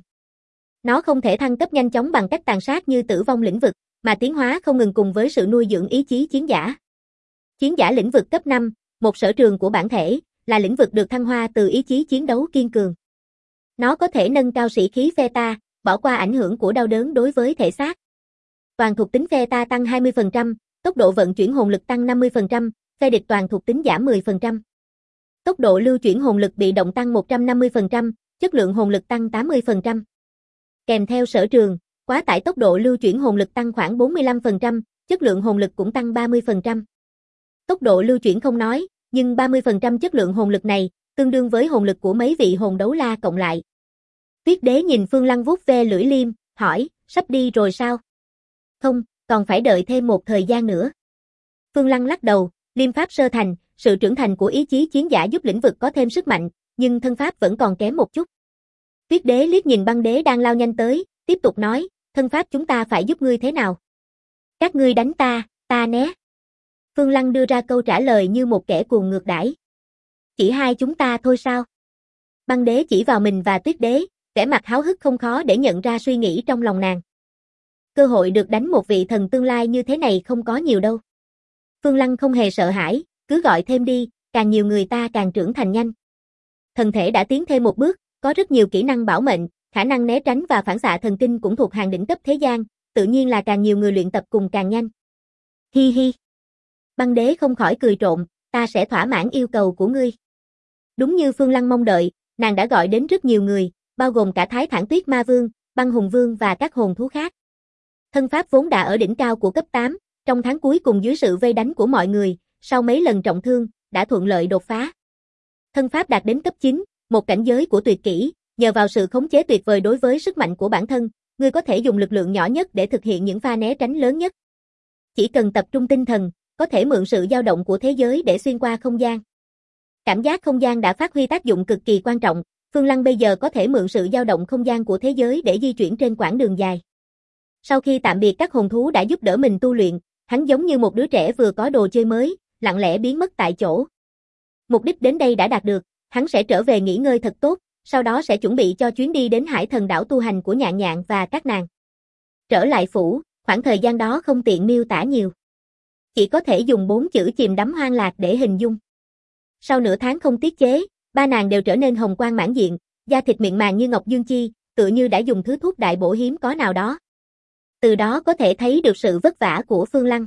Nó không thể thăng cấp nhanh chóng bằng cách tàn sát như tử vong lĩnh vực, mà tiến hóa không ngừng cùng với sự nuôi dưỡng ý chí chiến giả. Chiến giả lĩnh vực cấp 5, một sở trường của bản thể, là lĩnh vực được thăng hoa từ ý chí chiến đấu kiên cường. Nó có thể nâng cao sĩ khí Theta, bỏ qua ảnh hưởng của đau đớn đối với thể xác. Toàn thuộc tính Theta tăng 20%, tốc độ vận chuyển hồn lực tăng 50%, phe địch toàn thuộc tính giảm 10%. Tốc độ lưu chuyển hồn lực bị động tăng 150%, chất lượng hồn lực tăng 80%. Kèm theo sở trường, quá tải tốc độ lưu chuyển hồn lực tăng khoảng 45%, chất lượng hồn lực cũng tăng 30%. Tốc độ lưu chuyển không nói, nhưng 30% chất lượng hồn lực này, tương đương với hồn lực của mấy vị hồn đấu la cộng lại. Tuyết Đế nhìn Phương Lăng vuốt ve lưỡi liêm, hỏi, sắp đi rồi sao? Không, còn phải đợi thêm một thời gian nữa. Phương Lăng lắc đầu, liêm pháp sơ thành, sự trưởng thành của ý chí chiến giả giúp lĩnh vực có thêm sức mạnh, nhưng thân pháp vẫn còn kém một chút. Tuyết Đế liếc nhìn Băng Đế đang lao nhanh tới, tiếp tục nói, thân pháp chúng ta phải giúp ngươi thế nào? Các ngươi đánh ta, ta né. Phương Lăng đưa ra câu trả lời như một kẻ cuồng ngược đãi. Chỉ hai chúng ta thôi sao? Băng Đế chỉ vào mình và Tuyết Đế, vẻ mặt háo hức không khó để nhận ra suy nghĩ trong lòng nàng. Cơ hội được đánh một vị thần tương lai như thế này không có nhiều đâu. Phương Lăng không hề sợ hãi, cứ gọi thêm đi, càng nhiều người ta càng trưởng thành nhanh. Thần thể đã tiến thêm một bước, có rất nhiều kỹ năng bảo mệnh, khả năng né tránh và phản xạ thần kinh cũng thuộc hàng đỉnh cấp thế gian, tự nhiên là càng nhiều người luyện tập cùng càng nhanh. Hi hi. Băng Đế không khỏi cười trộm, ta sẽ thỏa mãn yêu cầu của ngươi. Đúng như Phương Lăng mong đợi, nàng đã gọi đến rất nhiều người, bao gồm cả Thái Thản Tuyết Ma Vương, Băng Hùng Vương và các hồn thú khác. Thân pháp vốn đã ở đỉnh cao của cấp 8, trong tháng cuối cùng dưới sự vây đánh của mọi người, sau mấy lần trọng thương, đã thuận lợi đột phá. Thân pháp đạt đến cấp 9, một cảnh giới của tuyệt kỹ, nhờ vào sự khống chế tuyệt vời đối với sức mạnh của bản thân, ngươi có thể dùng lực lượng nhỏ nhất để thực hiện những pha né tránh lớn nhất. Chỉ cần tập trung tinh thần, có thể mượn sự dao động của thế giới để xuyên qua không gian. Cảm giác không gian đã phát huy tác dụng cực kỳ quan trọng, Phương Lăng bây giờ có thể mượn sự dao động không gian của thế giới để di chuyển trên quãng đường dài. Sau khi tạm biệt các hồn thú đã giúp đỡ mình tu luyện, hắn giống như một đứa trẻ vừa có đồ chơi mới, lặng lẽ biến mất tại chỗ. Mục đích đến đây đã đạt được, hắn sẽ trở về nghỉ ngơi thật tốt, sau đó sẽ chuẩn bị cho chuyến đi đến Hải Thần đảo tu hành của Nhạn Nhạn và các nàng. Trở lại phủ, khoảng thời gian đó không tiện miêu tả nhiều. Chỉ có thể dùng 4 chữ chìm đắm hoang lạc để hình dung. Sau nửa tháng không tiết chế, ba nàng đều trở nên hồng quang mãn diện, da thịt mịn màng như ngọc dương chi, tựa như đã dùng thứ thuốc đại bổ hiếm có nào đó. Từ đó có thể thấy được sự vất vả của Phương Lăng.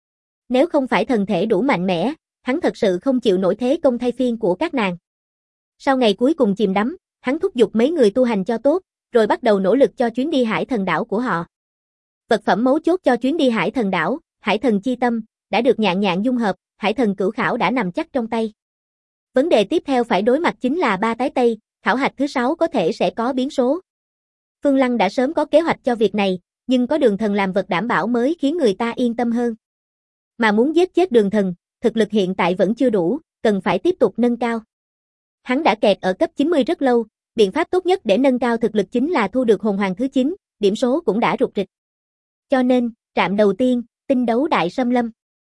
Nếu không phải thần thể đủ mạnh mẽ, hắn thật sự không chịu nổi thế công thay phiên của các nàng. Sau ngày cuối cùng chìm đắm, hắn thúc giục mấy người tu hành cho tốt, rồi bắt đầu nỗ lực cho chuyến đi Hải Thần đảo của họ. Vật phẩm mấu chốt cho chuyến đi Hải Thần đảo, Hải Thần chi tâm, đã được Nhạn Nhạn dung hợp, Hải Thần cửu khảo đã nằm chắc trong tay. Vấn đề tiếp theo phải đối mặt chính là ba tái tây, khảo hạch thứ 6 có thể sẽ có biến số. Phương Lăng đã sớm có kế hoạch cho việc này, nhưng có Đường Thần làm vật đảm bảo mới khiến người ta yên tâm hơn. Mà muốn giết chết Đường Thần, thực lực hiện tại vẫn chưa đủ, cần phải tiếp tục nâng cao. Hắn đã kẹt ở cấp 90 rất lâu, biện pháp tốt nhất để nâng cao thực lực chính là thu được hồn hoàng thứ 9, điểm số cũng đã rục rịch. Cho nên, trạm đầu tiên, tinh đấu đại xâm lâm.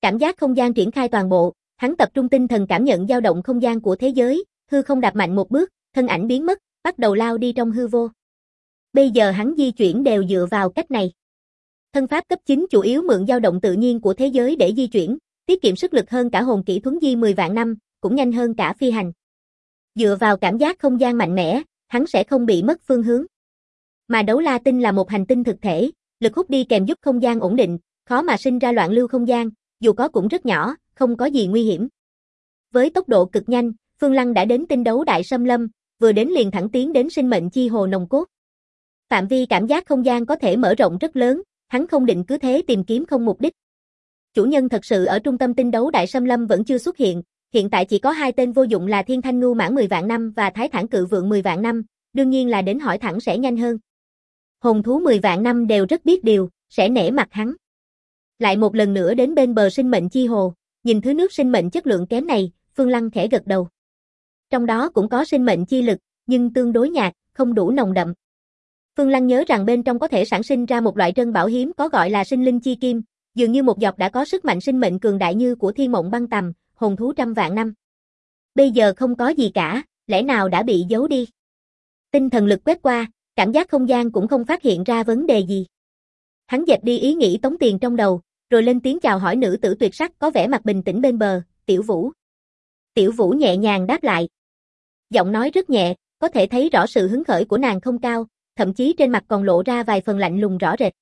Cảm giác không gian triển khai toàn bộ, hắn tập trung tinh thần cảm nhận dao động không gian của thế giới, hư không đạp mạnh một bước, thân ảnh biến mất, bắt đầu lao đi trong hư vô. Bây giờ hắn di chuyển đều dựa vào cách này. Thân pháp cấp 9 chủ yếu mượn dao động tự nhiên của thế giới để di chuyển, tiết kiệm sức lực hơn cả hồn kỹ thuấn di 10 vạn năm, cũng nhanh hơn cả phi hành. Dựa vào cảm giác không gian mạnh mẽ, hắn sẽ không bị mất phương hướng. Mà đấu la tinh là một hành tinh thực thể, lực hút đi kèm giúp không gian ổn định, khó mà sinh ra loạn lưu không gian, dù có cũng rất nhỏ, không có gì nguy hiểm. Với tốc độ cực nhanh, Phương Lăng đã đến tinh đấu đại xâm lâm, vừa đến liền thẳng tiến đến sinh mệnh chi hồ nồng cốt. Phạm vi cảm giác không gian có thể mở rộng rất lớn, hắn không định cứ thế tìm kiếm không mục đích. Chủ nhân thật sự ở trung tâm tinh đấu đại xâm lâm vẫn chưa xuất hiện, hiện tại chỉ có hai tên vô dụng là Thiên Thanh Ngưu Mãng 10 vạn năm và Thái Thản Cự Vượng 10 vạn năm, đương nhiên là đến hỏi thẳng sẽ nhanh hơn. Hồn thú 10 vạn năm đều rất biết điều, sẽ nể mặt hắn. Lại một lần nữa đến bên bờ sinh mệnh chi hồ, nhìn thứ nước sinh mệnh chất lượng kém này, Phương Lăng khẽ gật đầu. Trong đó cũng có sinh mệnh chi lực, nhưng tương đối nhạt, không đủ nồng đậm. Phương Lăng nhớ rằng bên trong có thể sản sinh ra một loại trân bảo hiếm có gọi là sinh linh chi kim, dường như một giọt đã có sức mạnh sinh mệnh cường đại như của Thiên Mộng Băng Tầm, hồn thú trăm vạn năm. Bây giờ không có gì cả, lẽ nào đã bị giấu đi? Tinh thần lực quét qua, cảm giác không gian cũng không phát hiện ra vấn đề gì. Hắn dẹp đi ý nghĩ tống tiền trong đầu, rồi lên tiếng chào hỏi nữ tử tuyệt sắc có vẻ mặt bình tĩnh bên bờ, Tiểu Vũ. Tiểu Vũ nhẹ nhàng đáp lại. Giọng nói rất nhẹ, có thể thấy rõ sự hứng khởi của nàng không cao, thậm chí trên mặt còn lộ ra vài phần lạnh lùng rõ rệt.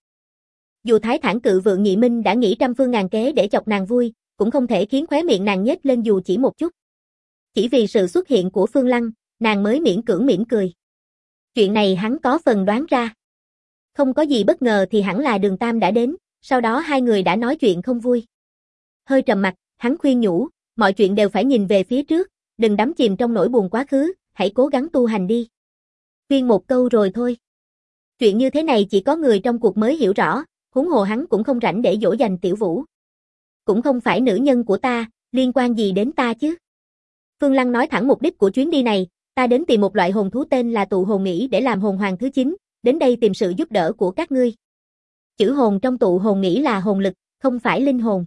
Dù Thái Thản Cự Vượng Nhị Minh đã nghĩ trăm phương ngàn kế để chọc nàng vui, cũng không thể khiến khóe miệng nàng nhếch lên dù chỉ một chút. Chỉ vì sự xuất hiện của Phương Lăng, nàng mới miễn cưỡng mỉm cười. Chuyện này hắn có phần đoán ra. Không có gì bất ngờ thì hẳn là Đường Tam đã đến, sau đó hai người đã nói chuyện không vui. Hơi trầm mặt, hắn khuyên nhủ, mọi chuyện đều phải nhìn về phía trước, đừng đắm chìm trong nỗi buồn quá khứ, hãy cố gắng tu hành đi. Khuyên một câu rồi thôi. Chuyện như thế này chỉ có người trong cuộc mới hiểu rõ, huống hồ hắn cũng không rảnh để dỗ dành Tiểu Vũ. Cũng không phải nữ nhân của ta, liên quan gì đến ta chứ? Phương Lăng nói thẳng mục đích của chuyến đi này, ta đến tìm một loại hồn thú tên là tụ hồn nghĩ để làm hồn hoàng thứ 9, đến đây tìm sự giúp đỡ của các ngươi. Chữ hồn trong tụ hồn nghĩ là hồn lực, không phải linh hồn.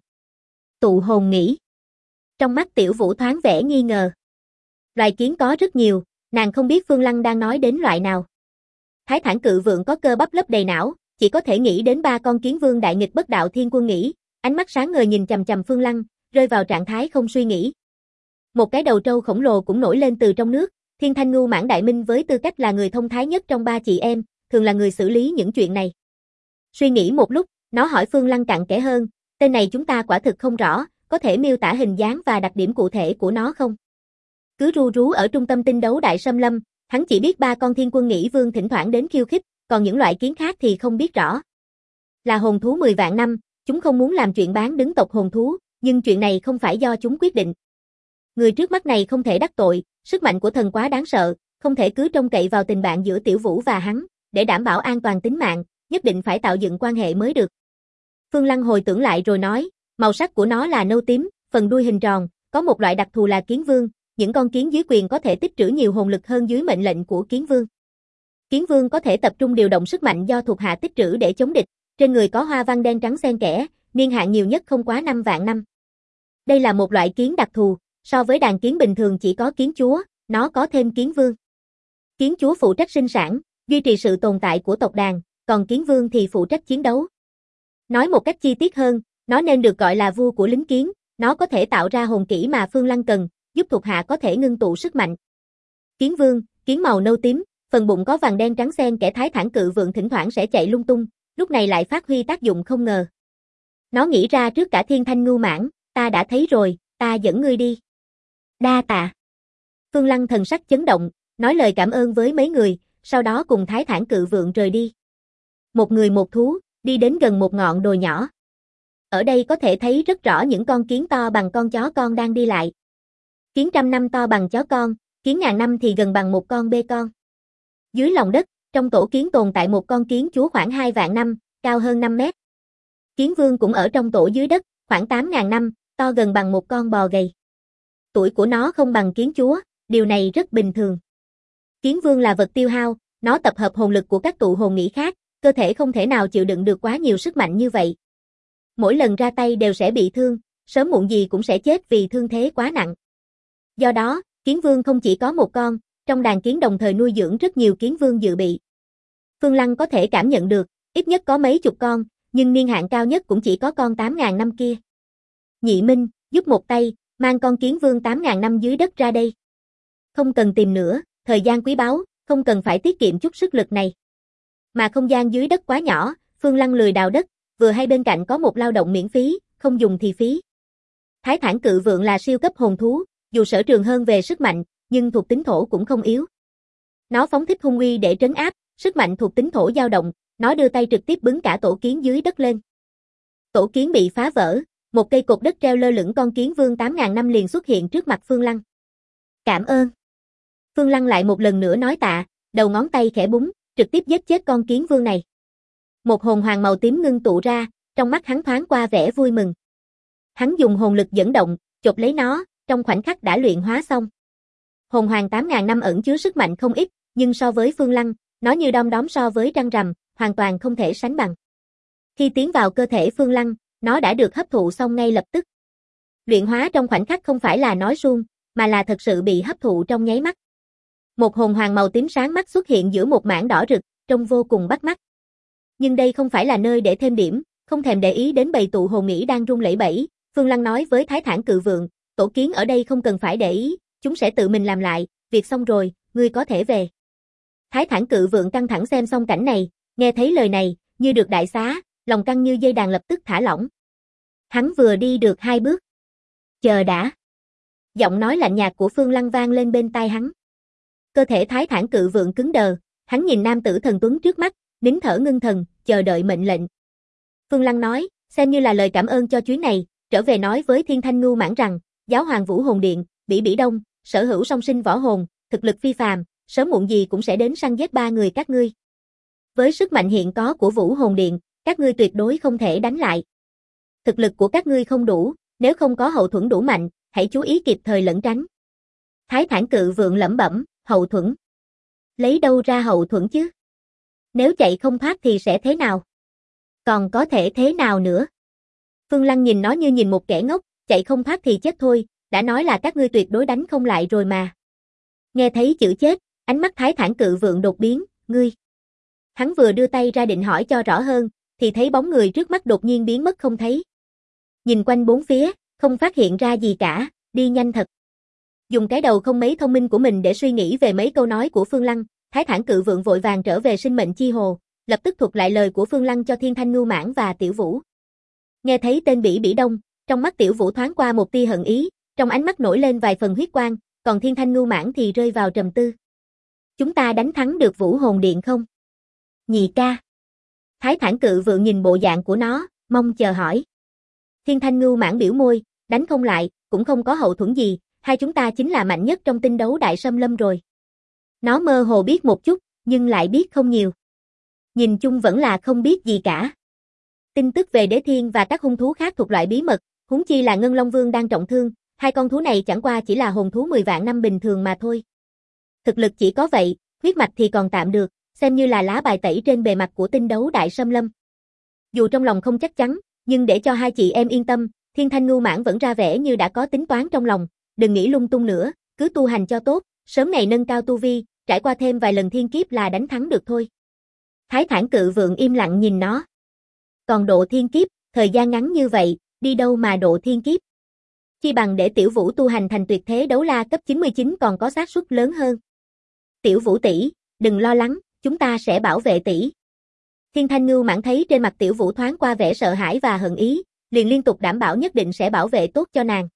Tụ hồn nghĩ. Trong mắt Tiểu Vũ thoáng vẻ nghi ngờ. Loài kiến có rất nhiều, nàng không biết Phương Lăng đang nói đến loại nào. Thái Thản Cự Vượng có cơ bắp lấp đầy não, chỉ có thể nghĩ đến ba con kiến vương đại nghịch bất đạo thiên quân nghĩ, ánh mắt sáng ngời nhìn chằm chằm Phương Lăng, rơi vào trạng thái không suy nghĩ. Một cái đầu trâu khổng lồ cũng nổi lên từ trong nước, Thiên Thanh Ngưu Mãng Đại Minh với tư cách là người thông thái nhất trong ba chị em, thường là người xử lý những chuyện này. Suy nghĩ một lúc, nó hỏi Phương Lăng cặn kẽ hơn, tên này chúng ta quả thực không rõ, có thể miêu tả hình dáng và đặc điểm cụ thể của nó không? Cứ ru rú ở trung tâm tinh đấu đại xâm lâm, hắn chỉ biết ba con thiên quân nghĩ vương thỉnh thoảng đến khiêu khích, còn những loại kiến khác thì không biết rõ. Là hồn thú 10 vạn năm, chúng không muốn làm chuyện bán đứng tộc hồn thú, nhưng chuyện này không phải do chúng quyết định. Người trước mắt này không thể đắc tội, sức mạnh của thần quá đáng sợ, không thể cứ trông cậy vào tình bạn giữa Tiểu Vũ và hắn, để đảm bảo an toàn tính mạng, nhất định phải tạo dựng quan hệ mới được. Phương Lăng hồi tưởng lại rồi nói, màu sắc của nó là nâu tím, phần đuôi hình tròn, có một loại đặc thù là kiến vương, những con kiến dưới quyền có thể tích trữ nhiều hồn lực hơn dưới mệnh lệnh của kiến vương. Kiến vương có thể tập trung điều động sức mạnh do thuộc hạ tích trữ để chống địch, trên người có hoa văn đen trắng xen kẽ, niên hạn nhiều nhất không quá 5 vạn năm. Đây là một loại kiến đặc thù, so với đàn kiến bình thường chỉ có kiến chúa, nó có thêm kiến vương. Kiến chúa phụ trách sinh sản, duy trì sự tồn tại của tộc đàn, còn kiến vương thì phụ trách chiến đấu. Nói một cách chi tiết hơn, nó nên được gọi là vua của lính kiến, nó có thể tạo ra hồn kỹ mà Phương Lăng cần, giúp thuộc hạ có thể ngưng tụ sức mạnh. Kiến vương, kiến màu nâu tím, phần bụng có vàng đen trắng xen kẽ. Thái Thản Cự Vượng thỉnh thoảng sẽ chạy lung tung, lúc này lại phát huy tác dụng không ngờ. Nó nghĩ ra trước cả Thiên Thanh Ngưu Mãng, ta đã thấy rồi, ta dẫn ngươi đi. Đa tạ. Phương Lăng thần sắc chấn động, nói lời cảm ơn với mấy người, sau đó cùng Thái Thản Cự Vượng rời đi. Một người một thú, đi đến gần một ngọn đồi nhỏ. Ở đây có thể thấy rất rõ những con kiến to bằng con chó con đang đi lại. Kiến trăm năm to bằng chó con, kiến ngàn năm thì gần bằng một con bê con. Dưới lòng đất, trong tổ kiến tồn tại một con kiến chúa khoảng 2 vạn năm, cao hơn 5 mét. Kiến vương cũng ở trong tổ dưới đất, khoảng 8.000 năm, to gần bằng một con bò gầy. Tuổi của nó không bằng kiến chúa, điều này rất bình thường. Kiến vương là vật tiêu hao, nó tập hợp hồn lực của các tụ hồn nghĩ khác, cơ thể không thể nào chịu đựng được quá nhiều sức mạnh như vậy. Mỗi lần ra tay đều sẽ bị thương, sớm muộn gì cũng sẽ chết vì thương thế quá nặng. Do đó, kiến vương không chỉ có một con, trong đàn kiến đồng thời nuôi dưỡng rất nhiều kiến vương dự bị. Phương Lăng có thể cảm nhận được, ít nhất có mấy chục con, nhưng niên hạn cao nhất cũng chỉ có con 8.000 năm kia. Nhị Minh, giúp một tay, mang con kiến vương 8.000 năm dưới đất ra đây. Không cần tìm nữa, thời gian quý báu, không cần phải tiết kiệm chút sức lực này. Mà không gian dưới đất quá nhỏ, Phương Lăng lười đào đất, vừa hay bên cạnh có một lao động miễn phí, không dùng thì phí. Thái Thản Cự Vượn là siêu cấp hồn thú, dù sở trường hơn về sức mạnh, nhưng thuộc tính thổ cũng không yếu. Nó phóng thích hung uy để trấn áp, sức mạnh thuộc tính thổ dao động, nó đưa tay trực tiếp bứng cả tổ kiến dưới đất lên. Tổ kiến bị phá vỡ, một cây cột đất treo lơ lửng con kiến vương 8.000 năm liền xuất hiện trước mặt Phương Lăng. Cảm ơn. Phương Lăng lại một lần nữa nói tạ, đầu ngón tay khẽ búng, trực tiếp giết chết con kiến vương này. Một hồn hoàng màu tím ngưng tụ ra, trong mắt hắn thoáng qua vẻ vui mừng. Hắn dùng hồn lực dẫn động, chộp lấy nó, trong khoảnh khắc đã luyện hóa xong. Hồn hoàng 8.000 năm ẩn chứa sức mạnh không ít, nhưng so với Phương Lăng, nó như đom đóm so với trăng rằm, hoàn toàn không thể sánh bằng. Khi tiến vào cơ thể Phương Lăng, nó đã được hấp thụ xong ngay lập tức. Luyện hóa trong khoảnh khắc không phải là nói suông, mà là thật sự bị hấp thụ trong nháy mắt. Một hồn hoàng màu tím sáng mắt xuất hiện giữa một mảng đỏ rực, trông vô cùng bắt mắt. Nhưng đây không phải là nơi để thêm điểm, không thèm để ý đến bầy tụ hồn nghĩ đang rung lẩy bẩy, Phương Lăng nói với Thái Thản Cự Vượn, tổ kiến ở đây không cần phải để ý, chúng sẽ tự mình làm lại, việc xong rồi, ngươi có thể về. Thái Thản Cự Vượn căng thẳng xem xong cảnh này, nghe thấy lời này, như được đại xá, lòng căng như dây đàn lập tức thả lỏng. Hắn vừa đi được 2 bước. Chờ đã. Giọng nói lạnh nhạt của Phương Lăng vang lên bên tai hắn. Cơ thể Thái Thản Cự Vượn cứng đờ, hắn nhìn nam tử thần tuấn trước mắt, nín thở ngưng thần, chờ đợi mệnh lệnh. Phương Lăng nói, xem như là lời cảm ơn cho chuyến này, trở về nói với Thiên Thanh Ngưu Mãn rằng, Giáo Hoàng Vũ Hồn Điện, Bỉ Bỉ Đông, sở hữu song sinh võ hồn, thực lực phi phàm, sớm muộn gì cũng sẽ đến săn giết 3 người các ngươi. Với sức mạnh hiện có của Vũ Hồn Điện, các ngươi tuyệt đối không thể đánh lại. Thực lực của các ngươi không đủ, nếu không có hậu thuẫn đủ mạnh, hãy chú ý kịp thời lẩn tránh. Thái Thản Cự Vượn lẩm bẩm, hậu thuẫn. Lấy đâu ra hậu thuẫn chứ? Nếu chạy không thoát thì sẽ thế nào? Còn có thể thế nào nữa? Phương Lăng nhìn nó như nhìn một kẻ ngốc, chạy không thoát thì chết thôi, đã nói là các ngươi tuyệt đối đánh không lại rồi mà. Nghe thấy chữ chết, ánh mắt Thái Thản Cự Vượn đột biến, ngươi. Hắn vừa đưa tay ra định hỏi cho rõ hơn, thì thấy bóng người trước mắt đột nhiên biến mất không thấy. Nhìn quanh bốn phía, không phát hiện ra gì cả, đi nhanh thật. Dùng cái đầu không mấy thông minh của mình để suy nghĩ về mấy câu nói của Phương Lăng, Thái Thản Cự Vượn vội vàng trở về sinh mệnh chi hồ, lập tức thuật lại lời của Phương Lăng cho Thiên Thanh Ngưu Mãn và Tiểu Vũ. Nghe thấy tên Bỉ Bỉ Đông, trong mắt Tiểu Vũ thoáng qua một tia hận ý, trong ánh mắt nổi lên vài phần huyết quang, còn Thiên Thanh Ngưu Mãn thì rơi vào trầm tư. Chúng ta đánh thắng được Vũ Hồn Điện không? Nhị ca. Thái Thản Cự Vượn nhìn bộ dạng của nó, mong chờ hỏi. Thiên Thanh Ngưu Mãn biểu môi, đánh không lại, cũng không có hậu thuẫn gì, hai chúng ta chính là mạnh nhất trong tinh đấu đại xâm lâm rồi. Nó mơ hồ biết một chút, nhưng lại biết không nhiều. Nhìn chung vẫn là không biết gì cả. Tin tức về Đế Thiên và các hung thú khác thuộc loại bí mật, huống chi là Ngân Long Vương đang trọng thương, hai con thú này chẳng qua chỉ là hồn thú 10 vạn năm bình thường mà thôi. Thực lực chỉ có vậy, huyết mạch thì còn tạm được, xem như là lá bài tẩy trên bề mặt của tinh đấu đại xâm lâm. Dù trong lòng không chắc chắn, nhưng để cho hai chị em yên tâm, Thiên Thanh Ngưu Mãn vẫn ra vẻ như đã có tính toán trong lòng, đừng nghĩ lung tung nữa, cứ tu hành cho tốt, sớm ngày nâng cao tu vi, trải qua thêm vài lần thiên kiếp là đánh thắng được thôi. Thái Thản Cự Vượn im lặng nhìn nó. Còn độ thiên kiếp, thời gian ngắn như vậy, đi đâu mà độ thiên kiếp? Chi bằng để Tiểu Vũ tu hành thành tuyệt thế đấu la cấp 99 còn có xác suất lớn hơn. Tiểu Vũ tỷ, đừng lo lắng, chúng ta sẽ bảo vệ tỷ. Thiên Thanh Ngưu Mãn thấy trên mặt Tiểu Vũ thoáng qua vẻ sợ hãi và hận ý, liền liên tục đảm bảo nhất định sẽ bảo vệ tốt cho nàng.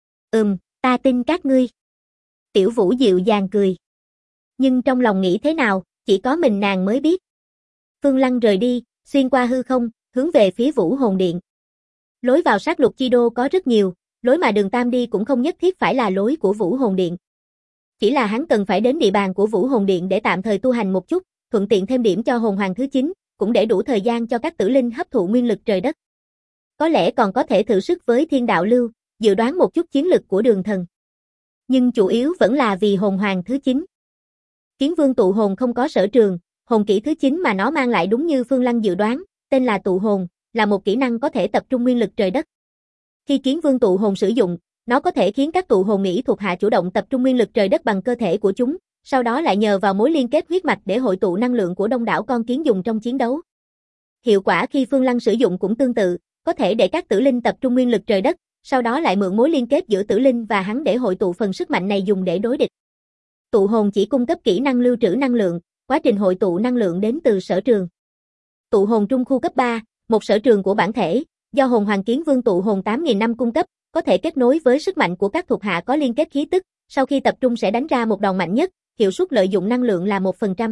Ta tin các ngươi. Tiểu Vũ dịu dàng cười. Nhưng trong lòng nghĩ thế nào, chỉ có mình nàng mới biết. Phương Lăng rời đi, xuyên qua hư không, hướng về phía Vũ Hồn Điện. Lối vào sát lục chi đô có rất nhiều, lối mà Đường Tam đi cũng không nhất thiết phải là lối của Vũ Hồn Điện. Chỉ là hắn cần phải đến địa bàn của Vũ Hồn Điện để tạm thời tu hành một chút, thuận tiện thêm điểm cho hồn hoàng thứ 9, cũng để đủ thời gian cho các tử linh hấp thụ nguyên lực trời đất. Có lẽ còn có thể thử sức với Thiên Đạo Lưu, dự đoán một chút chiến lực của Đường Thần. Nhưng chủ yếu vẫn là vì hồn hoàng thứ 9. Kiến Vương tụ hồn không có sở trường, hồn kỹ thứ 9 mà nó mang lại đúng như Phương Lăng dự đoán, tên là tụ hồn, là một kỹ năng có thể tập trung nguyên lực trời đất. Khi Kiến Vương tụ hồn sử dụng, nó có thể khiến các tụ hồn mỹ thuộc hạ chủ động tập trung nguyên lực trời đất bằng cơ thể của chúng, sau đó lại nhờ vào mối liên kết huyết mạch để hội tụ năng lượng của đông đảo con kiến dùng trong chiến đấu. Hiệu quả khi Phương Lăng sử dụng cũng tương tự, có thể để các tử linh tập trung nguyên lực trời đất, sau đó lại mượn mối liên kết giữa tử linh và hắn để hội tụ phần sức mạnh này dùng để đối địch. Tụ hồn chỉ cung cấp kỹ năng lưu trữ năng lượng, quá trình hội tụ năng lượng đến từ sở trường. Tụ hồn trung khu cấp 3, một sở trường của bản thể, do hồn hoàng Kiến Vương tụ hồn 8.000 năm cung cấp, có thể kết nối với sức mạnh của các thuộc hạ có liên kết khí tức, sau khi tập trung sẽ đánh ra một đòn mạnh nhất, hiệu suất lợi dụng năng lượng là 1%.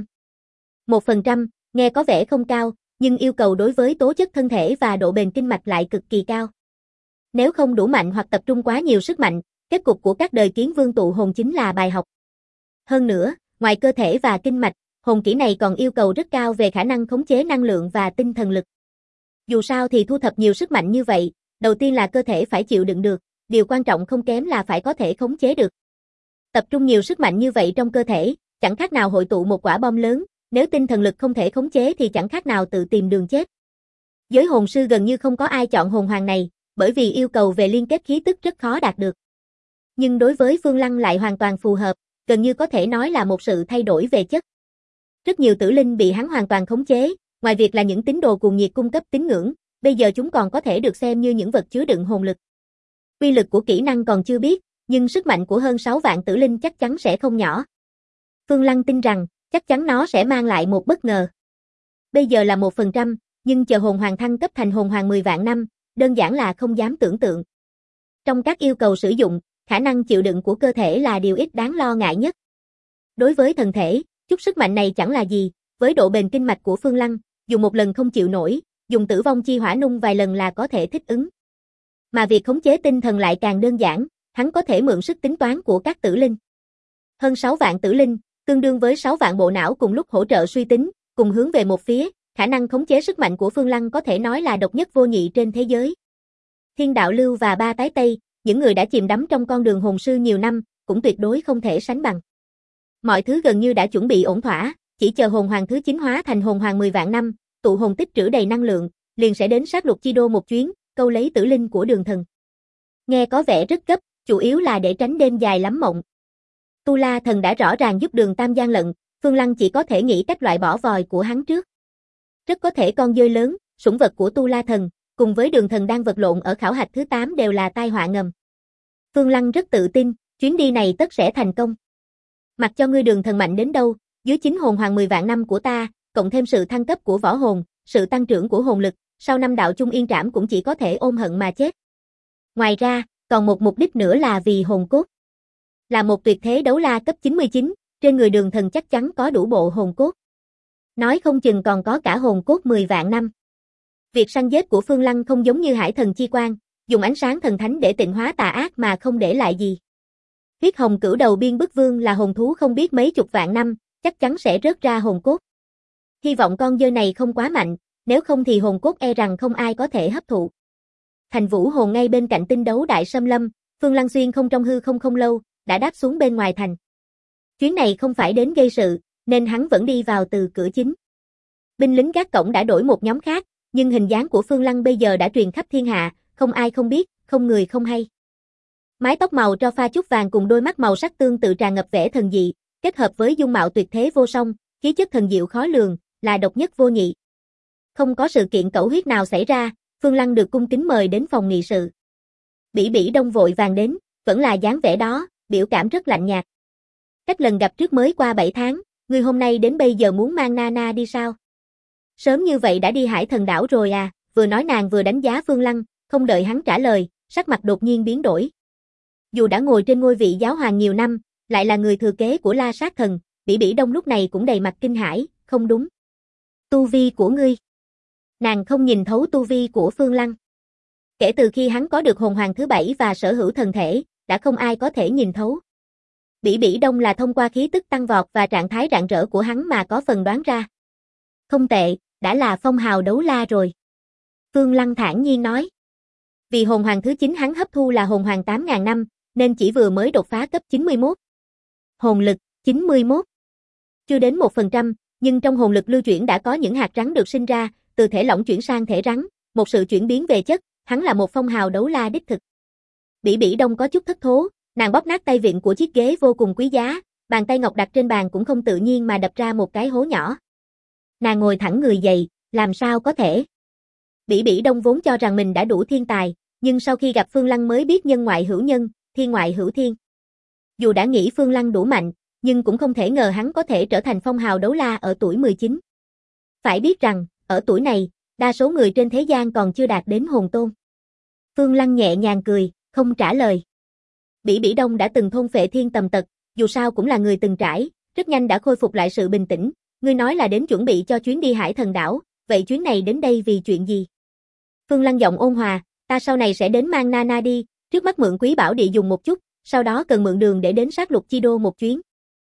1%, nghe có vẻ không cao, nhưng yêu cầu đối với tố chất thân thể và độ bền kinh mạch lại cực kỳ cao. Nếu không đủ mạnh hoặc tập trung quá nhiều sức mạnh, kết cục của các đời Kiến Vương tụ hồn chính là bài học. Hơn nữa, ngoài cơ thể và kinh mạch, hồn kỹ này còn yêu cầu rất cao về khả năng khống chế năng lượng và tinh thần lực. Dù sao thì thu thập nhiều sức mạnh như vậy, đầu tiên là cơ thể phải chịu đựng được, điều quan trọng không kém là phải có thể khống chế được. Tập trung nhiều sức mạnh như vậy trong cơ thể, chẳng khác nào hội tụ một quả bom lớn, nếu tinh thần lực không thể khống chế thì chẳng khác nào tự tìm đường chết. Giới hồn sư gần như không có ai chọn hồn hoàng này, bởi vì yêu cầu về liên kết khí tức rất khó đạt được. Nhưng đối với Phương Lăng lại hoàn toàn phù hợp, gần như có thể nói là một sự thay đổi về chất. Rất nhiều tử linh bị hắn hoàn toàn khống chế, ngoài việc là những tín đồ cuồng nhiệt cung cấp tín ngưỡng, bây giờ chúng còn có thể được xem như những vật chứa đựng hồn lực. Uy lực của kỹ năng còn chưa biết, nhưng sức mạnh của hơn 6 vạn tử linh chắc chắn sẽ không nhỏ. Phương Lăng tin rằng, chắc chắn nó sẽ mang lại một bất ngờ. Bây giờ là 1%, nhưng chờ hồn hoàng thăng cấp thành hồn hoàng 10 vạn năm, đơn giản là không dám tưởng tượng. Trong các yêu cầu sử dụng, khả năng chịu đựng của cơ thể là điều ít đáng lo ngại nhất. Đối với thần thể, chút sức mạnh này chẳng là gì, với độ bền kinh mạch của Phương Lăng, dùng một lần không chịu nổi, dùng tử vong chi hỏa nung vài lần là có thể thích ứng. Mà việc khống chế tinh thần lại càng đơn giản, hắn có thể mượn sức tính toán của các tử linh. Hơn 6 vạn tử linh, tương đương với 6 vạn bộ não cùng lúc hỗ trợ suy tính, cùng hướng về một phía, khả năng khống chế sức mạnh của Phương Lăng có thể nói là độc nhất vô nhị trên thế giới. Thiên Đạo Lưu và Ba Tái Tây, những người đã chìm đắm trong con đường hồn sư nhiều năm, cũng tuyệt đối không thể sánh bằng. Mọi thứ gần như đã chuẩn bị ổn thỏa, chỉ chờ hồn hoàng thứ 9 hóa thành hồn hoàng 10 vạn năm, tụ hồn tích trữ đầy năng lượng, liền sẽ đến sát lục chi đô một chuyến, câu lấy tử linh của Đường Thần. Nghe có vẻ rất gấp, chủ yếu là để tránh đêm dài lắm mộng. Tu La Thần đã rõ ràng giúp Đường Tam gian lận, Phương Lăng chỉ có thể nghĩ cách loại bỏ vòi của hắn trước. Rất có thể con dơi lớn, sủng vật của Tu La Thần, cùng với Đường Thần đang vật lộn ở khảo hạch thứ 8 đều là tai họa ngầm. Phương Lăng rất tự tin, chuyến đi này tất sẽ thành công. Mặc cho ngươi Đường Thần mạnh đến đâu, dưới chính hồn hoàng 10 vạn năm của ta, cộng thêm sự thăng cấp của võ hồn, sự tăng trưởng của hồn lực, sau 5 đạo chung yên trảm cũng chỉ có thể ôm hận mà chết. Ngoài ra, còn một mục đích nữa là vì hồn cốt. Là một tuyệt thế đấu la cấp 99, trên người Đường Thần chắc chắn có đủ bộ hồn cốt. Nói không chừng còn có cả hồn cốt 10 vạn năm. Việc săn giết của Phương Lăng không giống như Hải Thần Chi Quang, dùng ánh sáng thần thánh để tịnh hóa tà ác mà không để lại gì. Huyết hồng cửu đầu biên bức vương là hồn thú không biết mấy chục vạn năm, chắc chắn sẽ rớt ra hồn cốt. Hy vọng con dơi này không quá mạnh, nếu không thì hồn cốt e rằng không ai có thể hấp thụ. Thành Vũ Hồn ngay bên cạnh tinh đấu đại xâm lâm, Phương Lăng xuyên không trong hư không lâu, đã đáp xuống bên ngoài thành. Chuyến này không phải đến gây sự, nên hắn vẫn đi vào từ cửa chính. Binh lính gác cổng đã đổi một nhóm khác, nhưng hình dáng của Phương Lăng bây giờ đã truyền khắp thiên hạ, không ai không biết, không người không hay. Mái tóc màu cho pha chút vàng cùng đôi mắt màu sắc tương tự tràn ngập vẻ thần dị, kết hợp với dung mạo tuyệt thế vô song, khí chất thần diệu khó lường, là độc nhất vô nhị. Không có sự kiện cẩu huyết nào xảy ra, Phương Lăng được cung kính mời đến phòng nghị sự. Bỉ Bỉ Đông vội vàng đến, vẫn là dáng vẻ đó, biểu cảm rất lạnh nhạt. Cách lần gặp trước mới qua 7 tháng, ngươi hôm nay đến bây giờ muốn mang Nana đi sao? Sớm như vậy đã đi Hải Thần đảo rồi à? Vừa nói nàng vừa đánh giá Phương Lăng, không đợi hắn trả lời, sắc mặt đột nhiên biến đổi. Dù đã ngồi trên ngôi vị giáo hoàng nhiều năm, lại là người thừa kế của La Sát Thần, Bỉ Bỉ Đông lúc này cũng đầy mặt kinh hãi, không đúng. Tu vi của ngươi. Nàng không nhìn thấu tu vi của Phương Lăng. Kể từ khi hắn có được hồn hoàng thứ 7 và sở hữu thần thể, đã không ai có thể nhìn thấu. Bỉ Bỉ Đông là thông qua khí tức tăng vọt và trạng thái rạng rỡ của hắn mà có phần đoán ra. Không tệ, đã là phong hào đấu la rồi. Phương Lăng thản nhiên nói. Vì hồn hoàng thứ 9 hắn hấp thu là hồn hoàng 8.000 năm, nên chỉ vừa mới đột phá cấp 91. Hồn lực, 91. Chưa đến 1%, nhưng trong hồn lực lưu chuyển đã có những hạt rắn được sinh ra, từ thể lỏng chuyển sang thể rắn, một sự chuyển biến về chất, hắn là một phong hào đấu la đích thực. Bỉ Bỉ Đông có chút thất thố, nàng bóp nát tay vịn của chiếc ghế vô cùng quý giá, bàn tay ngọc đặt trên bàn cũng không tự nhiên mà đập ra một cái hố nhỏ. Nàng ngồi thẳng người dậy, làm sao có thể? Bỉ Bỉ Đông vốn cho rằng mình đã đủ thiên tài, nhưng sau khi gặp Phương Lăng mới biết nhân ngoại hữu nhân, thiên ngoại hữu thiên. Dù đã nghĩ Phương Lăng đủ mạnh, nhưng cũng không thể ngờ hắn có thể trở thành phong hào đấu la ở tuổi 19. Phải biết rằng, ở tuổi này, đa số người trên thế gian còn chưa đạt đến hồn tôn. Phương Lăng nhẹ nhàng cười, không trả lời. Bỉ Bỉ Đông đã từng thôn phệ thiên tầm tật, dù sao cũng là người từng trải, rất nhanh đã khôi phục lại sự bình tĩnh. Ngươi nói là đến chuẩn bị cho chuyến đi Hải Thần đảo, vậy chuyến này đến đây vì chuyện gì? Phương Lăng giọng ôn hòa, ta sau này sẽ đến mang Nana đi, trước mắt mượn Quý Bảo Địa dùng một chút, sau đó cần mượn đường để đến sát lục chi đô một chuyến.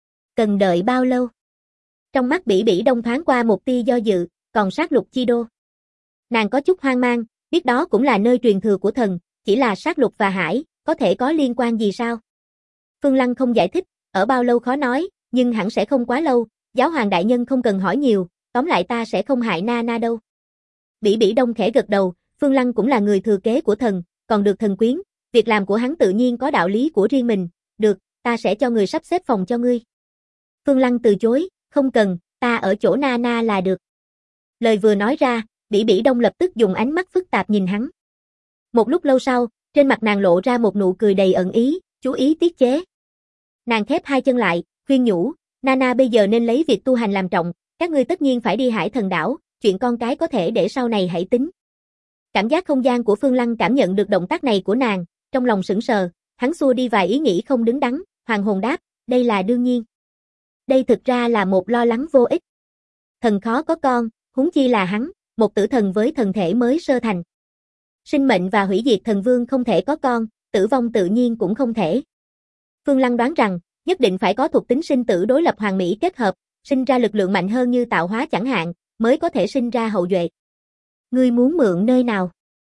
Cần đợi bao lâu? Trong mắt Bỉ Bỉ Đông thoáng qua một tia do dự, còn sát lục chi đô. Nàng có chút hoang mang, biết đó cũng là nơi truyền thừa của thần, chỉ là sát lục và hải, có thể có liên quan gì sao? Phương Lăng không giải thích, ở bao lâu khó nói, nhưng hẳn sẽ không quá lâu, giáo hoàng đại nhân không cần hỏi nhiều, tóm lại ta sẽ không hại Nana đâu. Bỉ Bỉ Đông khẽ gật đầu, Phương Lăng cũng là người thừa kế của thần, còn được thần quyến, việc làm của hắn tự nhiên có đạo lý của riêng mình, được, ta sẽ cho người sắp xếp phòng cho ngươi. Phương Lăng từ chối, không cần, ta ở chỗ Nana là được. Lời vừa nói ra, Bỉ Bỉ Đông lập tức dùng ánh mắt phức tạp nhìn hắn. Một lúc lâu sau, trên mặt nàng lộ ra một nụ cười đầy ẩn ý, chú ý tiết chế. Nàng khép hai chân lại, khuyên nhủ, Nana bây giờ nên lấy việc tu hành làm trọng, các ngươi tất nhiên phải đi Hải Thần đảo, chuyện con cái có thể để sau này hãy tính. Cảm giác không gian của Phương Lăng cảm nhận được động tác này của nàng, trong lòng sững sờ, hắn xua đi vài ý nghĩ không đứng đắn, hoàng hồn đáp, đây là đương nhiên. Đây thực ra là một lo lắng vô ích. Thần khó có con, huống chi là hắn, một tử thần với thần thể mới sơ thành. Sinh mệnh và hủy diệt thần vương không thể có con, tử vong tự nhiên cũng không thể. Phương Lăng đoán rằng, nhất định phải có thuộc tính sinh tử đối lập hoàn mỹ kết hợp, sinh ra lực lượng mạnh hơn như tạo hóa chẳng hạn, mới có thể sinh ra hậu duệ. Ngươi muốn mượn nơi nào?